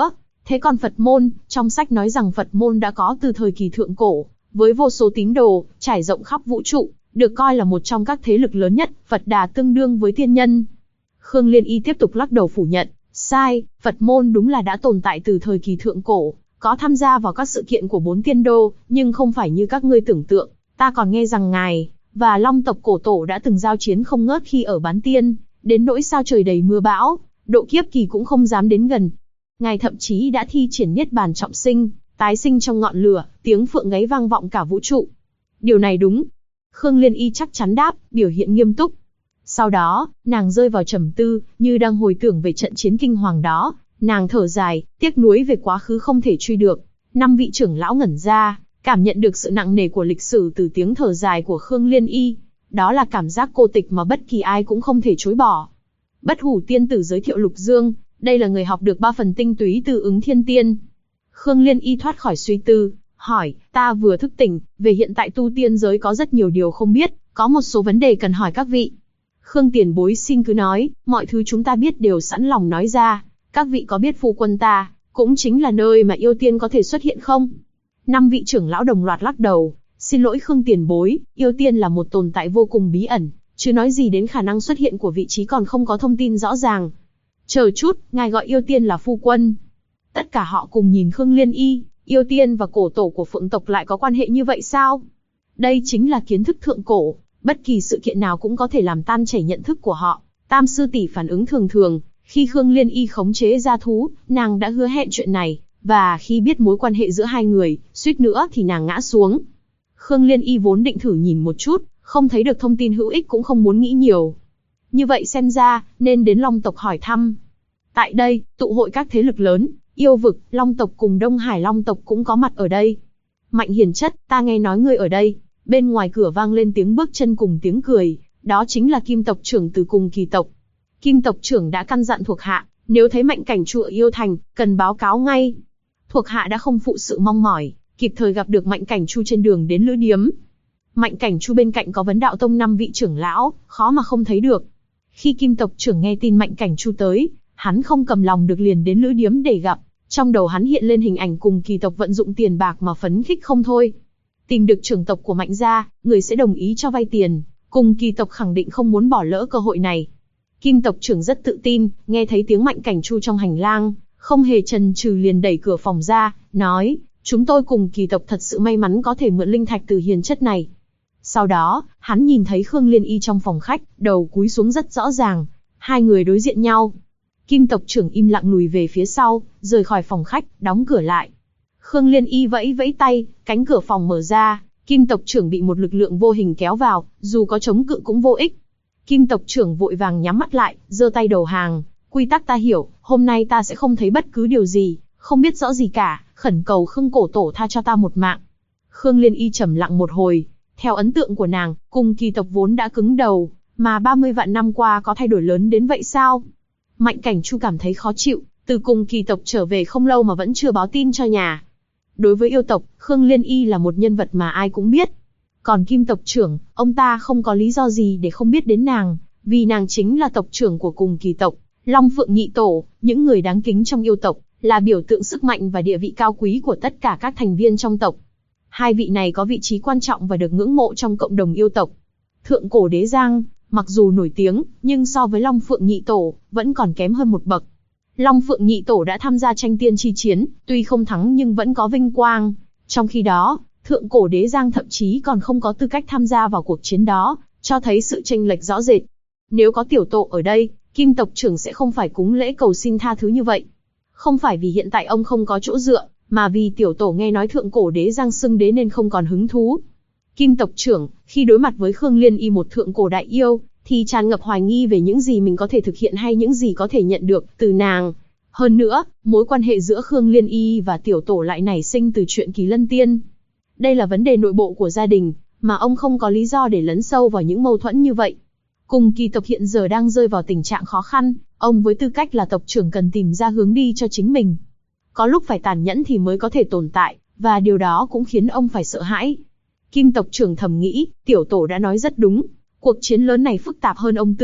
Thế còn Phật môn, trong sách nói rằng Phật môn đã có từ thời kỳ thượng cổ, với vô số tín đồ, trải rộng khắp vũ trụ, được coi là một trong các thế lực lớn nhất, Phật Đà tương đương với thiên nhân. Khương Liên Y tiếp tục lắc đầu phủ nhận, sai, Phật môn đúng là đã tồn tại từ thời kỳ thượng cổ, có tham gia vào các sự kiện của 4 tiên đô, nhưng không phải như các ngươi tưởng tượng, ta còn nghe rằng ngài và Long tộc cổ tổ đã từng giao chiến không ngớt khi ở Bán Tiên, đến nỗi sao trời đầy mưa bão, độ kiếp kỳ cũng không dám đến gần. Ngài thậm chí đã thi triển niết bàn trọng sinh, tái sinh trong ngọn lửa, tiếng phượng gáy vang vọng cả vũ trụ. Điều này đúng. Khương Liên Y chắc chắn đáp, biểu hiện nghiêm túc. Sau đó, nàng rơi vào trầm tư, như đang hồi tưởng về trận chiến kinh hoàng đó. Nàng thở dài, tiếc nuối về quá khứ không thể truy được. 5 vị trưởng lão ngẩn ra, cảm nhận được sự nặng nề của lịch sử từ tiếng thở dài của Khương Liên Y. Đó là cảm giác cô tịch mà bất kỳ ai cũng không thể chối bỏ. Bất Hủ tiên tử giới thiệu Lục Dương, đây là người học được 3 phần tinh túy từ Ứng Thiên Tiên. Khương Liên Y thoát khỏi suy tư, hỏi, ta vừa thức tỉnh, về hiện tại tu tiên giới có rất nhiều điều không biết, có một số vấn đề cần hỏi các vị. Khương tiền bối xin cứ nói, mọi thứ chúng ta biết đều sẵn lòng nói ra, các vị có biết phu quân ta, cũng chính là nơi mà yêu tiên có thể xuất hiện không? 5 vị trưởng lão đồng loạt lắc đầu, xin lỗi Khương tiền bối, yêu tiên là một tồn tại vô cùng bí ẩn, chứ nói gì đến khả năng xuất hiện của vị trí còn không có thông tin rõ ràng. Chờ chút, ngài gọi yêu tiên là phu quân. Tất cả họ cùng nhìn Khương Liên Y, yêu tiên và cổ tổ của Phượng tộc lại có quan hệ như vậy sao? Đây chính là kiến thức thượng cổ, bất kỳ sự kiện nào cũng có thể làm tan chảy nhận thức của họ. Tam sư tỷ phản ứng thường thường, khi Khương Liên Y khống chế gia thú, nàng đã hứa hẹn chuyện này, và khi biết mối quan hệ giữa hai người, suýt nữa thì nàng ngã xuống. Khương Liên Y vốn định thử nhìn một chút, không thấy được thông tin hữu ích cũng không muốn nghĩ nhiều. Như vậy xem ra, nên đến Long tộc hỏi thăm. Tại đây, tụ hội các thế lực lớn, yêu vực, Long tộc cùng Đông Hải Long tộc cũng có mặt ở đây. Mạnh Hiền chất, ta nghe nói ngươi ở đây. Bên ngoài cửa vang lên tiếng bước chân cùng tiếng cười, đó chính là Kim tộc trưởng từ cùng Kỳ tộc. Kim tộc trưởng đã căn dặn thuộc hạ, nếu thấy Mạnh cảnh chu ở Yêu Thành, cần báo cáo ngay. Thuộc hạ đã không phụ sự mong mỏi, kịp thời gặp được Mạnh cảnh chu trên đường đến lữ điếm. Mạnh cảnh chu bên cạnh có Vấn Đạo Tông 5 vị trưởng lão, khó mà không thấy được. Khi Kim tộc trưởng nghe tin Mạnh cảnh chu tới, hắn không cầm lòng được liền đến lữ điếm để gặp. Trong đầu hắn hiện lên hình ảnh cùng Kỳ tộc vận dụng tiền bạc mà phấn khích không thôi. Tìm được trưởng tộc của Mạnh gia, người sẽ đồng ý cho vay tiền, cùng Kỳ tộc khẳng định không muốn bỏ lỡ cơ hội này. Kim tộc trưởng rất tự tin, nghe thấy tiếng Mạnh cảnh chu trong hành lang, không hề chần chừ liền đẩy cửa phòng ra, nói, chúng tôi cùng Kỳ tộc thật sự may mắn có thể mượn linh thạch từ Hiền chất này. Sau đó, hắn nhìn thấy Khương Liên Y trong phòng khách, đầu cúi xuống rất rõ ràng, hai người đối diện nhau. Kim tộc trưởng im lặng lùi về phía sau, rời khỏi phòng khách, đóng cửa lại. Khương Liên Y vẫy vẫy tay, cánh cửa phòng mở ra, Kim tộc trưởng bị một lực lượng vô hình kéo vào, dù có chống cự cũng vô ích. Kim tộc trưởng vội vàng nhắm mắt lại, giơ tay đầu hàng, quy tắc ta hiểu, hôm nay ta sẽ không thấy bất cứ điều gì, không biết rõ gì cả, khẩn cầu Khương cổ tổ tha cho ta một mạng. Khương Liên Y trầm lặng một hồi, theo ấn tượng của nàng, cùng Kỳ tộc vốn đã cứng đầu, mà 30 vạn năm qua có thay đổi lớn đến vậy sao? Mạnh cảnh chu cảm thấy khó chịu, từ cùng Kỳ tộc trở về không lâu mà vẫn chưa báo tin cho nhà. Đối với yêu tộc, Khương Liên Y là một nhân vật mà ai cũng biết. Còn Kim tộc trưởng, ông ta không có lý do gì để không biết đến nàng, vì nàng chính là tộc trưởng của cùng Kỳ tộc, Long Phượng nhị tổ, những người đáng kính trong yêu tộc, là biểu tượng sức mạnh và địa vị cao quý của tất cả các thành viên trong tộc. Hai vị này có vị trí quan trọng và được ngưỡng mộ trong cộng đồng yêu tộc. Thượng cổ đế giang, mặc dù nổi tiếng, nhưng so với Long Phượng nhị tổ, vẫn còn kém hơn một bậc. Long Phượng nhị tổ đã tham gia tranh tiên chi chiến, tuy không thắng nhưng vẫn có vinh quang. Trong khi đó, thượng cổ đế giang thậm chí còn không có tư cách tham gia vào cuộc chiến đó, cho thấy sự chênh lệch rõ rệt. Nếu có tiểu tổ ở đây, Kim tộc trưởng sẽ không phải cúng lễ cầu xin tha thứ như vậy. Không phải vì hiện tại ông không có chỗ dựa, mà vì tiểu tổ nghe nói thượng cổ đế giang xưng đế nên không còn hứng thú. Kim tộc trưởng, khi đối mặt với Khương Liên Y một thượng cổ đại yêu, thì tràn ngập hoài nghi về những gì mình có thể thực hiện hay những gì có thể nhận được từ nàng. Hơn nữa, mối quan hệ giữa Khương Liên Y và tiểu tổ lại nảy sinh từ chuyện Kỳ Lân Tiên. Đây là vấn đề nội bộ của gia đình, mà ông không có lý do để lấn sâu vào những mâu thuẫn như vậy. Cùng Kỳ tộc hiện giờ đang rơi vào tình trạng khó khăn, ông với tư cách là tộc trưởng cần tìm ra hướng đi cho chính mình. Có lúc phải tàn nhẫn thì mới có thể tồn tại, và điều đó cũng khiến ông phải sợ hãi. Kim tộc trưởng thầm nghĩ, tiểu tổ đã nói rất đúng, cuộc chiến lớn này phức tạp hơn ông tưởng,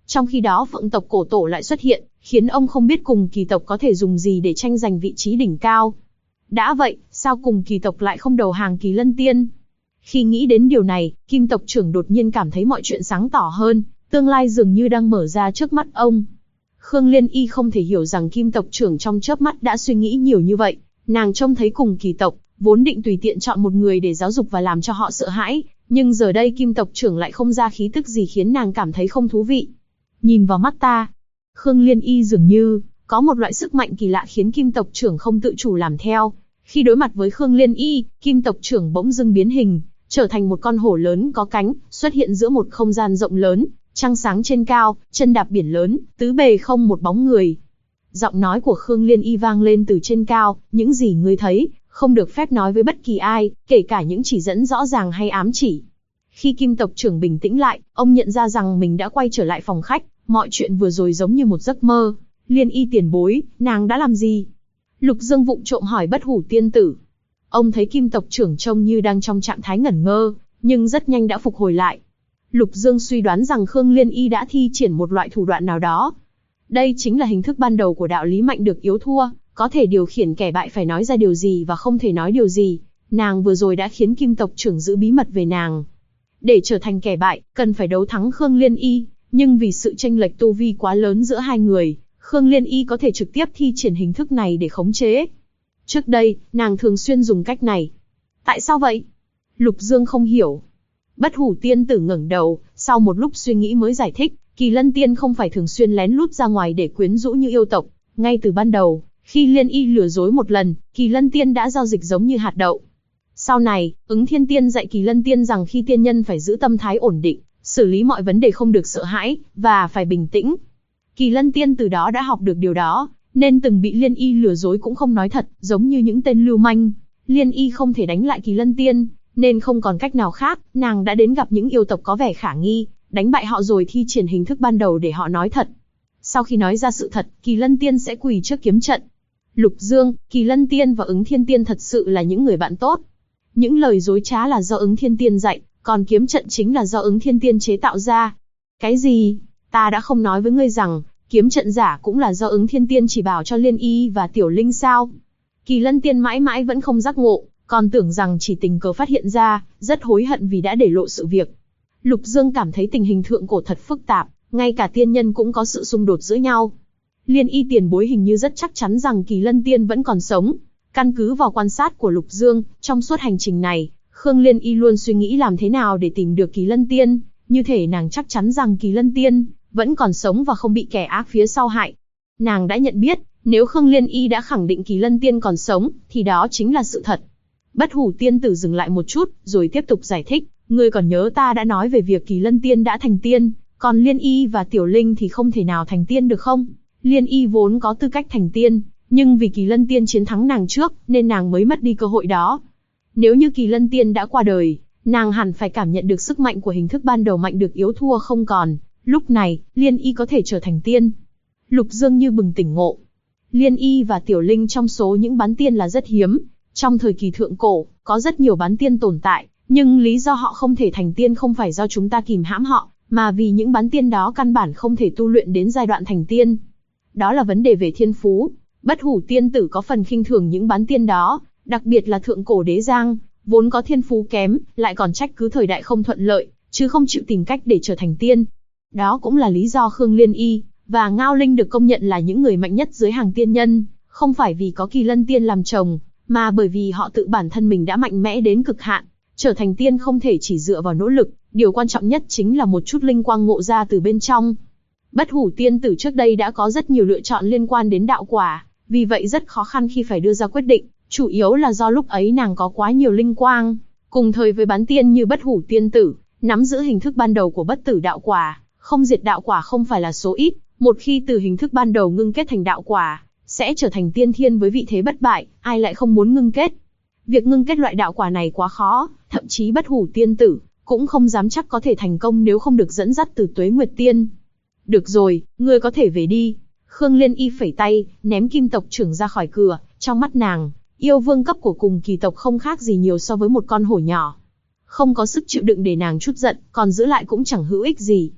Trong khi đó Phượng tộc cổ tổ lại xuất hiện, khiến ông không biết cùng kỳ tộc có thể dùng gì để tranh giành vị trí đỉnh cao. Đã vậy, sao cùng kỳ tộc lại không đầu hàng Kỳ Lân Tiên? Khi nghĩ đến điều này, Kim tộc trưởng đột nhiên cảm thấy mọi chuyện sáng tỏ hơn, tương lai dường như đang mở ra trước mắt ông. Khương Liên Y không thể hiểu rằng Kim tộc trưởng trong chớp mắt đã suy nghĩ nhiều như vậy. Nàng trông thấy cùng kỳ tộc, vốn định tùy tiện chọn một người để giáo dục và làm cho họ sợ hãi, nhưng giờ đây Kim tộc trưởng lại không ra khí tức gì khiến nàng cảm thấy không thú vị. Nhìn vào mắt ta, Khương Liên Y dường như có một loại sức mạnh kỳ lạ khiến Kim tộc trưởng không tự chủ làm theo. Khi đối mặt với Khương Liên Y, Kim tộc trưởng bỗng dưng biến hình, trở thành một con hổ lớn có cánh, xuất hiện giữa một không gian rộng lớn, trăng sáng trên cao, chân đạp biển lớn, tứ bề không một bóng người. Giọng nói của Khương Liên Y vang lên từ trên cao, những gì ngươi thấy, không được phép nói với bất kỳ ai, kể cả những chỉ dẫn rõ ràng hay ám chỉ. Khi Kim tộc trưởng bình tĩnh lại, ông nhận ra rằng mình đã quay trở lại phòng khách, mọi chuyện vừa rồi giống như một giấc mơ. Liên Y tiền bối, nàng đã làm gì? Lục Dương vụng trộm hỏi Bất Hủ tiên tử. Ông thấy Kim tộc trưởng trông như đang trong trạng thái ngẩn ngơ, nhưng rất nhanh đã phục hồi lại. Lục Dương suy đoán rằng Khương Liên Y đã thi triển một loại thủ đoạn nào đó. Đây chính là hình thức ban đầu của đạo lý mạnh được yếu thua, có thể điều khiển kẻ bại phải nói ra điều gì và không thể nói điều gì. Nàng vừa rồi đã khiến Kim tộc trưởng giữ bí mật về nàng. Để trở thành kẻ bại, cần phải đấu thắng Khương Liên Y, nhưng vì sự chênh lệch tu vi quá lớn giữa hai người, Khương Liên Y có thể trực tiếp thi triển hình thức này để khống chế. Trước đây, nàng thường xuyên dùng cách này. Tại sao vậy? Lục Dương không hiểu. Bất Hủ tiên tử ngẩng đầu, sau một lúc suy nghĩ mới giải thích, Kỳ Lân Tiên không phải thường xuyên lén lút ra ngoài để quyến rũ như yêu tộc. Ngay từ ban đầu, khi Liên Y lừa dối một lần, Kỳ Lân Tiên đã giao dịch giống như hạt đậu. Sau này, Ứng Thiên Tiên dạy Kỳ Lân Tiên rằng khi tiên nhân phải giữ tâm thái ổn định, xử lý mọi vấn đề không được sợ hãi, và phải bình tĩnh. Kỳ Lân Tiên từ đó đã học được điều đó, nên từng bị Liên Y lừa dối cũng không nói thật, giống như những tên lưu manh. Liên Y không thể đánh lại Kỳ Lân Tiên, nên không còn cách nào khác, nàng đã đến gặp những yêu tộc có vẻ khả nghi, đánh bại họ rồi thi triển hình thức ban đầu để họ nói thật. Sau khi nói ra sự thật, Kỳ Lân Tiên sẽ quỳ trước kiếm trận. Lục Dương, Kỳ Lân Tiên và Ứng Thiên Tiên thật sự là những người bạn tốt. Những lời dối trá là do Ứng Thiên Tiên dạy, còn kiếm trận chính là do Ứng Thiên Tiên chế tạo ra. Cái gì? Ta đã không nói với ngươi rằng, kiếm trận giả cũng là do Ứng Thiên Tiên chỉ bảo cho Liên Y và Tiểu Linh sao? Kỳ Lân Tiên mãi mãi vẫn không giác ngộ, còn tưởng rằng chỉ tình cờ phát hiện ra, rất hối hận vì đã để lộ sự việc. Lục Dương cảm thấy tình hình thượng cổ thật phức tạp, ngay cả tiên nhân cũng có sự xung đột giữa nhau. Liên Y tiền bối hình như rất chắc chắn rằng Kỳ Lân Tiên vẫn còn sống. Căn cứ vào quan sát của Lục Dương, trong suốt hành trình này, Khương Liên Y luôn suy nghĩ làm thế nào để tìm được Kỳ Lân Tiên, như thể nàng chắc chắn rằng Kỳ Lân Tiên vẫn còn sống và không bị kẻ ác phía sau hại. Nàng đã nhận biết, nếu Khương Liên Y đã khẳng định Kỳ Lân Tiên còn sống, thì đó chính là sự thật. Bất Hủ tiên tử dừng lại một chút, rồi tiếp tục giải thích, ngươi còn nhớ ta đã nói về việc Kỳ Lân Tiên đã thành tiên, còn Liên Y và Tiểu Linh thì không thể nào thành tiên được không? Liên Y vốn có tư cách thành tiên, nhưng vì Kỳ Lân Tiên chiến thắng nàng trước, nên nàng mới mất đi cơ hội đó. Nếu như Kỳ Lân Tiên đã qua đời, nàng hẳn phải cảm nhận được sức mạnh của hình thức ban đầu mạnh được yếu thua không còn. Lúc này, Liên Y có thể trở thành tiên. Lục Dương như bừng tỉnh ngộ. Liên Y và Tiểu Linh trong số những bán tiên là rất hiếm. Trong thời kỳ thượng cổ, có rất nhiều bán tiên tồn tại, nhưng lý do họ không thể thành tiên không phải do chúng ta kìm hãm họ, mà vì những bán tiên đó căn bản không thể tu luyện đến giai đoạn thành tiên. Đó là vấn đề về thiên phú. Bất Hủ tiên tử có phần khinh thường những bán tiên đó, đặc biệt là thượng cổ đế giang, vốn có thiên phú kém, lại còn trách cứ thời đại không thuận lợi, chứ không chịu tìm cách để trở thành tiên. Đó cũng là lý do Khương Liên Y và Ngao Linh được công nhận là những người mạnh nhất dưới hàng tiên nhân, không phải vì có Kỳ Lân Tiên làm chồng, mà bởi vì họ tự bản thân mình đã mạnh mẽ đến cực hạn. Trở thành tiên không thể chỉ dựa vào nỗ lực, điều quan trọng nhất chính là một chút linh quang ngộ ra từ bên trong. Bất Hủ tiên tử trước đây đã có rất nhiều lựa chọn liên quan đến đạo quả, vì vậy rất khó khăn khi phải đưa ra quyết định, chủ yếu là do lúc ấy nàng có quá nhiều linh quang. Cùng thời với bán tiên như Bất Hủ tiên tử, nắm giữ hình thức ban đầu của bất tử đạo quả, không diệt đạo quả không phải là số ít, một khi từ hình thức ban đầu ngưng kết thành đạo quả, sẽ trở thành tiên thiên với vị thế bất bại, ai lại không muốn ngưng kết. Việc ngưng kết loại đạo quả này quá khó, thậm chí Bất Hủ tiên tử cũng không dám chắc có thể thành công nếu không được dẫn dắt từ Tuế Nguyệt Tiên. Được rồi, ngươi có thể về đi. Khương Liên Y phẩy tay, ném Kim tộc trưởng ra khỏi cửa, trong mắt nàng, yêu vương cấp của cùng kỳ tộc không khác gì nhiều so với một con hổ nhỏ. Không có sức chịu đựng để nàng chút giận, còn giữ lại cũng chẳng hữu ích gì.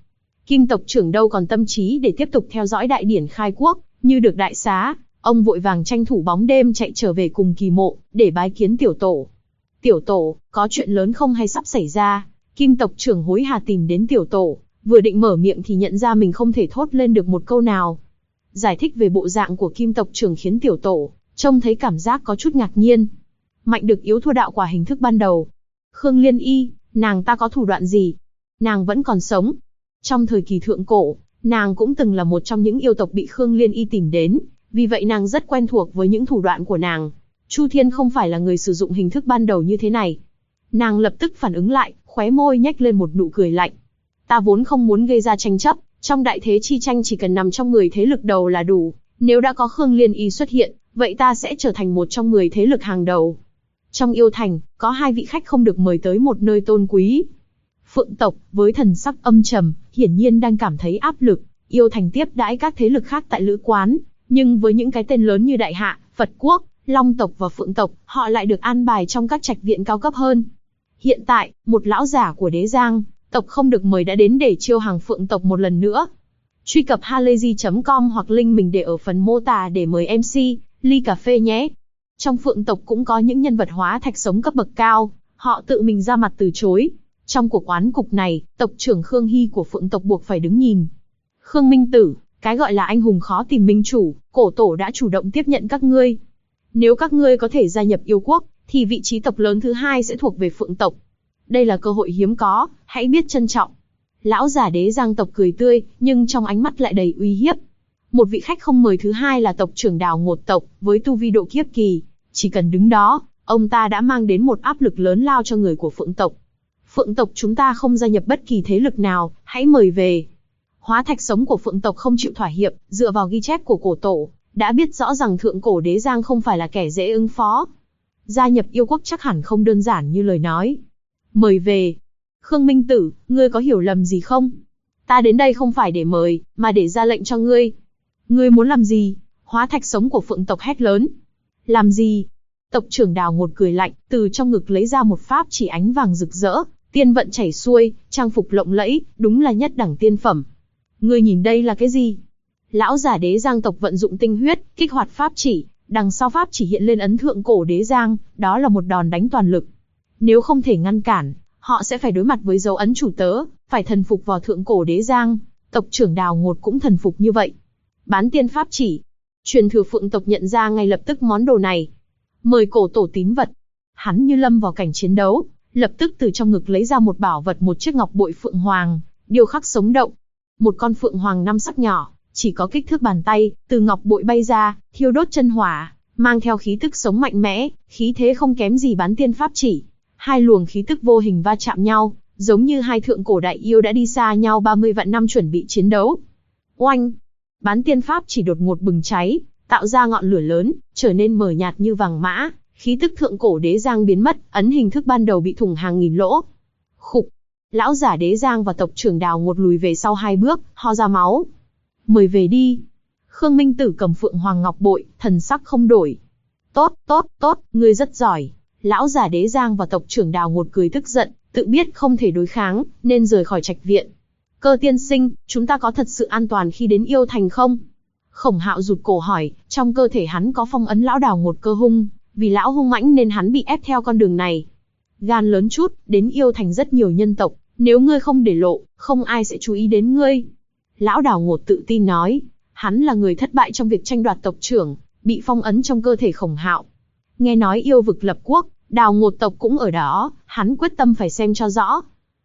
Kim tộc trưởng đâu còn tâm trí để tiếp tục theo dõi đại điển khai quốc, như được đại xá, ông vội vàng tranh thủ bóng đêm chạy trở về cùng Kỳ Mộ, để bái kiến tiểu tổ. Tiểu tổ, có chuyện lớn không hay sắp xảy ra? Kim tộc trưởng hối hả tìm đến tiểu tổ, vừa định mở miệng thì nhận ra mình không thể thốt lên được một câu nào. Giải thích về bộ dạng của Kim tộc trưởng khiến tiểu tổ trông thấy cảm giác có chút ngạc nhiên. Mạnh được yếu thua đạo quả hình thức ban đầu. Khương Liên Y, nàng ta có thủ đoạn gì? Nàng vẫn còn sống. Trong thời kỳ thượng cổ, nàng cũng từng là một trong những yêu tộc bị Khương Liên Y tìm đến, vì vậy nàng rất quen thuộc với những thủ đoạn của nàng. Chu Thiên không phải là người sử dụng hình thức ban đầu như thế này. Nàng lập tức phản ứng lại, khóe môi nhếch lên một nụ cười lạnh. Ta vốn không muốn gây ra tranh chấp, trong đại thế chi tranh chỉ cần nằm trong 10 thế lực đầu là đủ. Nếu đã có Khương Liên Y xuất hiện, vậy ta sẽ trở thành một trong 10 thế lực hàng đầu. Trong yêu thành, có 2 vị khách không được mời tới một nơi tôn quý. Phượng tộc, với thần sắc âm trầm, hiển nhiên đang cảm thấy áp lực. Yêu thành tiếp đãi các thế lực khác tại lữ quán, nhưng với những cái tên lớn như Đại Hạ, Phật Quốc, Long tộc và Phượng tộc, họ lại được an bài trong các trạch viện cao cấp hơn. Hiện tại, một lão giả của Đế Giang tộc không được mời đã đến để chiêu hàng Phượng tộc một lần nữa. Truy cập halayzi.com hoặc link mình để ở phần mô tả để mời MC ly cà phê nhé. Trong Phượng tộc cũng có những nhân vật hóa thạch sống cấp bậc cao, họ tự mình ra mặt từ chối. Trong cuộc oán cục này, tộc trưởng Khương Hy của Phượng tộc buộc phải đứng nhìn. Khương Minh Tử, cái gọi là anh hùng khó tìm minh chủ, cổ tổ đã chủ động tiếp nhận các ngươi. Nếu các ngươi có thể gia nhập yêu quốc, thì vị trí tộc lớn thứ 2 sẽ thuộc về Phượng tộc. Đây là cơ hội hiếm có, hãy biết trân trọng. Lão giả Đế Giang tộc cười tươi, nhưng trong ánh mắt lại đầy uy hiếp. Một vị khách không mời thứ 2 là tộc trưởng Đào Ngột tộc, với tu vi độ kiếp kỳ. Chỉ cần đứng đó, ông ta đã mang đến một áp lực lớn lao cho người của Phượng tộc. Phượng tộc chúng ta không gia nhập bất kỳ thế lực nào, hãy mời về. Hóa thạch sống của Phượng tộc không chịu thỏa hiệp, dựa vào ghi chép của cổ tổ, đã biết rõ rằng thượng cổ Đế Giang không phải là kẻ dễ ứng phó. Gia nhập yêu quốc chắc hẳn không đơn giản như lời nói. Mời về. Khương Minh Tử, ngươi có hiểu lầm gì không? Ta đến đây không phải để mời, mà để ra lệnh cho ngươi. Ngươi muốn làm gì? Hóa thạch sống của Phượng tộc hét lớn. Làm gì? Tộc trưởng Đào Ngột cười lạnh, từ trong ngực lấy ra một pháp chỉ ánh vàng rực rỡ, tiên vận chảy xuôi, trang phục lộng lẫy, đúng là nhất đẳng tiên phẩm. Ngươi nhìn đây là cái gì? Lão giả Đế Giang tộc vận dụng tinh huyết, kích hoạt pháp chỉ, đằng sau pháp chỉ hiện lên ấn thượng cổ Đế Giang, đó là một đòn đánh toàn lực. Nếu không thể ngăn cản, họ sẽ phải đối mặt với dấu ấn chủ tớ, phải thần phục vào thượng cổ Đế Giang. Tộc trưởng Đào Ngột cũng thần phục như vậy. Bán tiên pháp chỉ. Truyền thừa Phượng tộc nhận ra ngay lập tức món đồ này. Mời cổ tổ tín vật. Hắn như lâm vào cảnh chiến đấu, lập tức từ trong ngực lấy ra một bảo vật, một chiếc ngọc bội phượng hoàng, điêu khắc sống động. Một con phượng hoàng 5 sắc nhỏ, chỉ có kích thước bàn tay, từ ngọc bội bay ra, thiêu đốt chân hỏa, mang theo khí tức sống mạnh mẽ, khí thế không kém gì bán tiên pháp chỉ. 2 luồng khí tức vô hình va chạm nhau, giống như 2 thượng cổ đại yêu đã đi xa nhau 30 vạn năm chuẩn bị chiến đấu. Oanh! Bán tiên pháp chỉ đột ngột bừng cháy, tạo ra ngọn lửa lớn, trở nên mờ nhạt như vàng mã, khí tức thượng cổ Đế Giang biến mất, ấn hình thức ban đầu bị thủng hàng nghìn lỗ. Khục! Lão giả Đế Giang và tộc trưởng Đào Ngột lùi về sau 2 bước, ho ra máu. Mời về đi. Khương Minh Tử cầm phượng hoàng ngọc bội, thần sắc không đổi. Tốt, tốt, tốt, ngươi rất giỏi. Lão giả Đế Giang và tộc trưởng Đào Ngột cười tức giận, tự biết không thể đối kháng, nên rời khỏi trạch viện. Cơ tiên sinh, chúng ta có thật sự an toàn khi đến yêu thành không? Khổng Hạo rụt cổ hỏi, trong cơ thể hắn có phong ấn lão Đào Ngột cơ hung, vì lão hung mãnh nên hắn bị ép theo con đường này. Gan lớn chút, đến yêu thành rất nhiều nhân tộc, nếu ngươi không để lộ, không ai sẽ chú ý đến ngươi. Lão Đào Ngột tự tin nói, hắn là người thất bại trong việc tranh đoạt tộc trưởng, bị phong ấn trong cơ thể Khổng Hạo. Nghe nói yêu vực lập quốc, Đào Ngột tộc cũng ở đó, hắn quyết tâm phải xem cho rõ.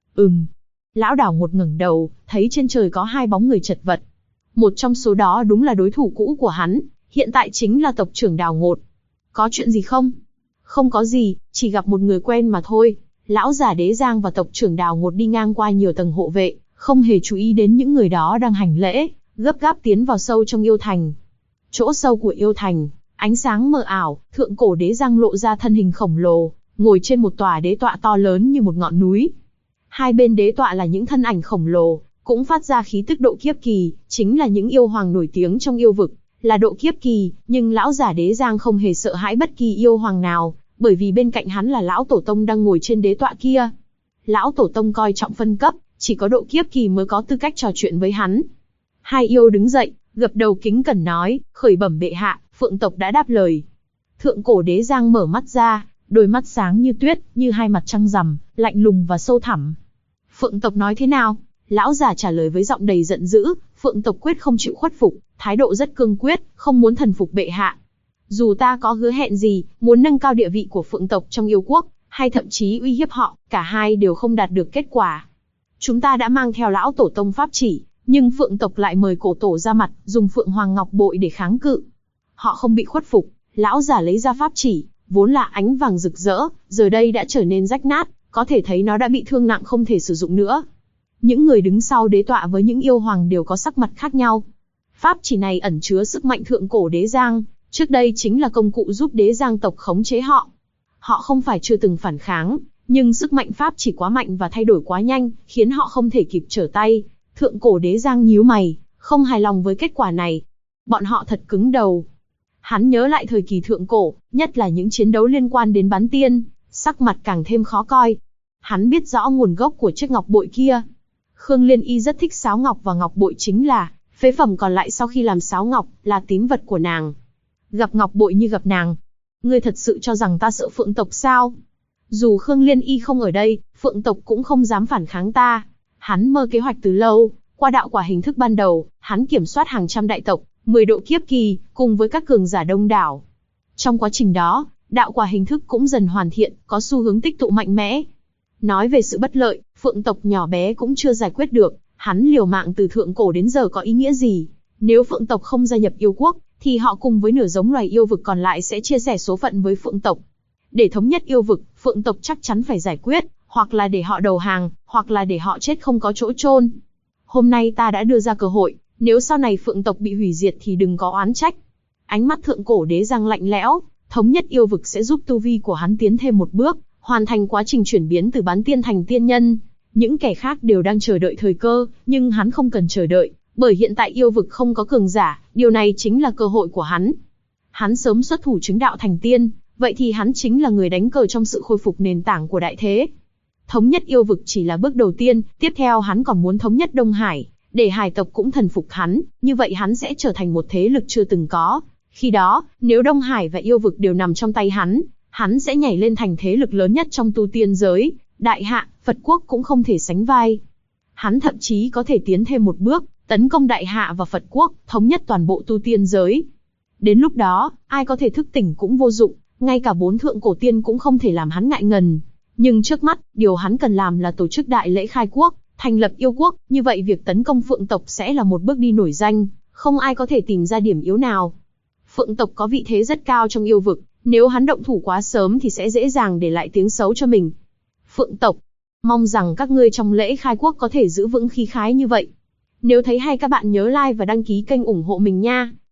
Lão Đào Ngột ngẩng đầu, thấy trên trời có 2 bóng người chật vật. Một trong số đó đúng là đối thủ cũ của hắn, hiện tại chính là tộc trưởng Đào Ngột. Có chuyện gì không? Không có gì, chỉ gặp một người quen mà thôi. Lão giả Đế Giang và tộc trưởng Đào Ngột đi ngang qua nhiều tầng hộ vệ, không hề chú ý đến những người đó đang hành lễ, gấp gáp tiến vào sâu trong yêu thành. Chỗ sâu của yêu thành, ánh sáng mờ ảo, thượng cổ Đế Giang lộ ra thân hình khổng lồ, ngồi trên một tòa đế tọa to lớn như một ngọn núi. 2 bên đế tọa là những thân ảnh khổng lồ, cũng phát ra khí tức độ kiếp kỳ, chính là những yêu hoàng nổi tiếng trong yêu vực, là độ kiếp kỳ, nhưng lão giả Đế Giang không hề sợ hãi bất kỳ yêu hoàng nào, bởi vì bên cạnh hắn là lão tổ tông đang ngồi trên đế tọa kia. Lão tổ tông coi trọng phân cấp, Chỉ có độ kiếp kỳ mới có tư cách trò chuyện với hắn. Hai yêu đứng dậy, gập đầu kính cẩn nói, khởi bẩm bệ hạ, Phượng tộc đã đáp lời. Thượng cổ đế giang mở mắt ra, đôi mắt sáng như tuyết, như hai mặt trăng rằm, lạnh lùng và sâu thẳm. Phượng tộc nói thế nào? Lão già trả lời với giọng đầy giận dữ, Phượng tộc quyết không chịu khuất phục, thái độ rất cương quyết, không muốn thần phục bệ hạ. Dù ta có hứa hẹn gì, muốn nâng cao địa vị của Phượng tộc trong yêu quốc, hay thậm chí uy hiếp họ, cả hai đều không đạt được kết quả. Chúng ta đã mang theo lão tổ tông pháp chỉ, nhưng Phượng tộc lại mời cổ tổ ra mặt, dùng Phượng Hoàng Ngọc Bội để kháng cự. Họ không bị khuất phục, lão giả lấy ra pháp chỉ, vốn là ánh vàng rực rỡ, giờ đây đã trở nên rách nát, có thể thấy nó đã bị thương nặng không thể sử dụng nữa. Những người đứng sau đế tọa với những yêu hoàng đều có sắc mặt khác nhau. Pháp chỉ này ẩn chứa sức mạnh thượng cổ đế giang, trước đây chính là công cụ giúp đế giang tộc khống chế họ. Họ không phải chưa từng phản kháng, nhưng sức mạnh pháp chỉ quá mạnh và thay đổi quá nhanh, khiến họ không thể kịp trở tay. Thượng cổ đế giang nhíu mày, không hài lòng với kết quả này. Bọn họ thật cứng đầu. Hắn nhớ lại thời kỳ thượng cổ, nhất là những chiến đấu liên quan đến bán tiên, sắc mặt càng thêm khó coi. Hắn biết rõ nguồn gốc của chiếc ngọc bội kia. Khương Liên Y rất thích sáo ngọc và ngọc bội chính là phế phẩm còn lại sau khi làm sáo ngọc, là tín vật của nàng. Gặp ngọc bội như gặp nàng. Ngươi thật sự cho rằng ta sợ Phượng tộc sao? Dù Khương Liên Y không ở đây, Phượng tộc cũng không dám phản kháng ta. Hắn mơ kế hoạch từ lâu, qua đạo quả hình thức ban đầu, hắn kiểm soát hàng trăm đại tộc, 10 độ kiếp kỳ, cùng với các cường giả đông đảo. Trong quá trình đó, đạo quả hình thức cũng dần hoàn thiện, có xu hướng tích tụ mạnh mẽ. Nói về sự bất lợi, Phượng tộc nhỏ bé cũng chưa giải quyết được, hắn liều mạng từ thượng cổ đến giờ có ý nghĩa gì? Nếu Phượng tộc không gia nhập yêu quốc, thì họ cùng với nửa giống loài yêu vực còn lại sẽ chia sẻ số phận với Phượng tộc. Để thống nhất yêu vực, Phượng tộc chắc chắn phải giải quyết, hoặc là để họ đầu hàng, hoặc là để họ chết không có chỗ chôn. Hôm nay ta đã đưa ra cơ hội, nếu sau này Phượng tộc bị hủy diệt thì đừng có oán trách. Ánh mắt thượng cổ đế giang lạnh lẽo, thống nhất yêu vực sẽ giúp tu vi của hắn tiến thêm một bước, hoàn thành quá trình chuyển biến từ bán tiên thành tiên nhân. Những kẻ khác đều đang chờ đợi thời cơ, nhưng hắn không cần chờ đợi, bởi hiện tại yêu vực không có cường giả, điều này chính là cơ hội của hắn. Hắn sớm xuất thủ chứng đạo thành tiên, vậy thì hắn chính là người đánh cờ trong sự khôi phục nền tảng của đại thế. Thống nhất yêu vực chỉ là bước đầu tiên, tiếp theo hắn còn muốn thống nhất Đông Hải, để hải tộc cũng thần phục hắn, như vậy hắn sẽ trở thành một thế lực chưa từng có. Khi đó, nếu Đông Hải và yêu vực đều nằm trong tay hắn sẽ nhảy lên thành thế lực lớn nhất trong tu tiên giới, Đại Hạ, Phật quốc cũng không thể sánh vai. Hắn thậm chí có thể tiến thêm một bước, tấn công Đại Hạ và Phật quốc, thống nhất toàn bộ tu tiên giới. Đến lúc đó, ai có thể thức tỉnh cũng vô dụng, ngay cả 4 thượng cổ tiên cũng không thể làm hắn ngại ngần. Nhưng trước mắt, điều hắn cần làm là tổ chức đại lễ khai quốc, thành lập yêu quốc, như vậy việc tấn công Phượng tộc sẽ là một bước đi nổi danh, không ai có thể tìm ra điểm yếu nào. Phượng tộc có vị thế rất cao trong yêu vực, nếu hắn động thủ quá sớm thì sẽ dễ dàng để lại tiếng xấu cho mình. Phượng tộc, mong rằng các ngươi trong lễ khai quốc có thể giữ vững khí khái như vậy. Nếu thấy hay các bạn nhớ like và đăng ký kênh ủng hộ mình nha.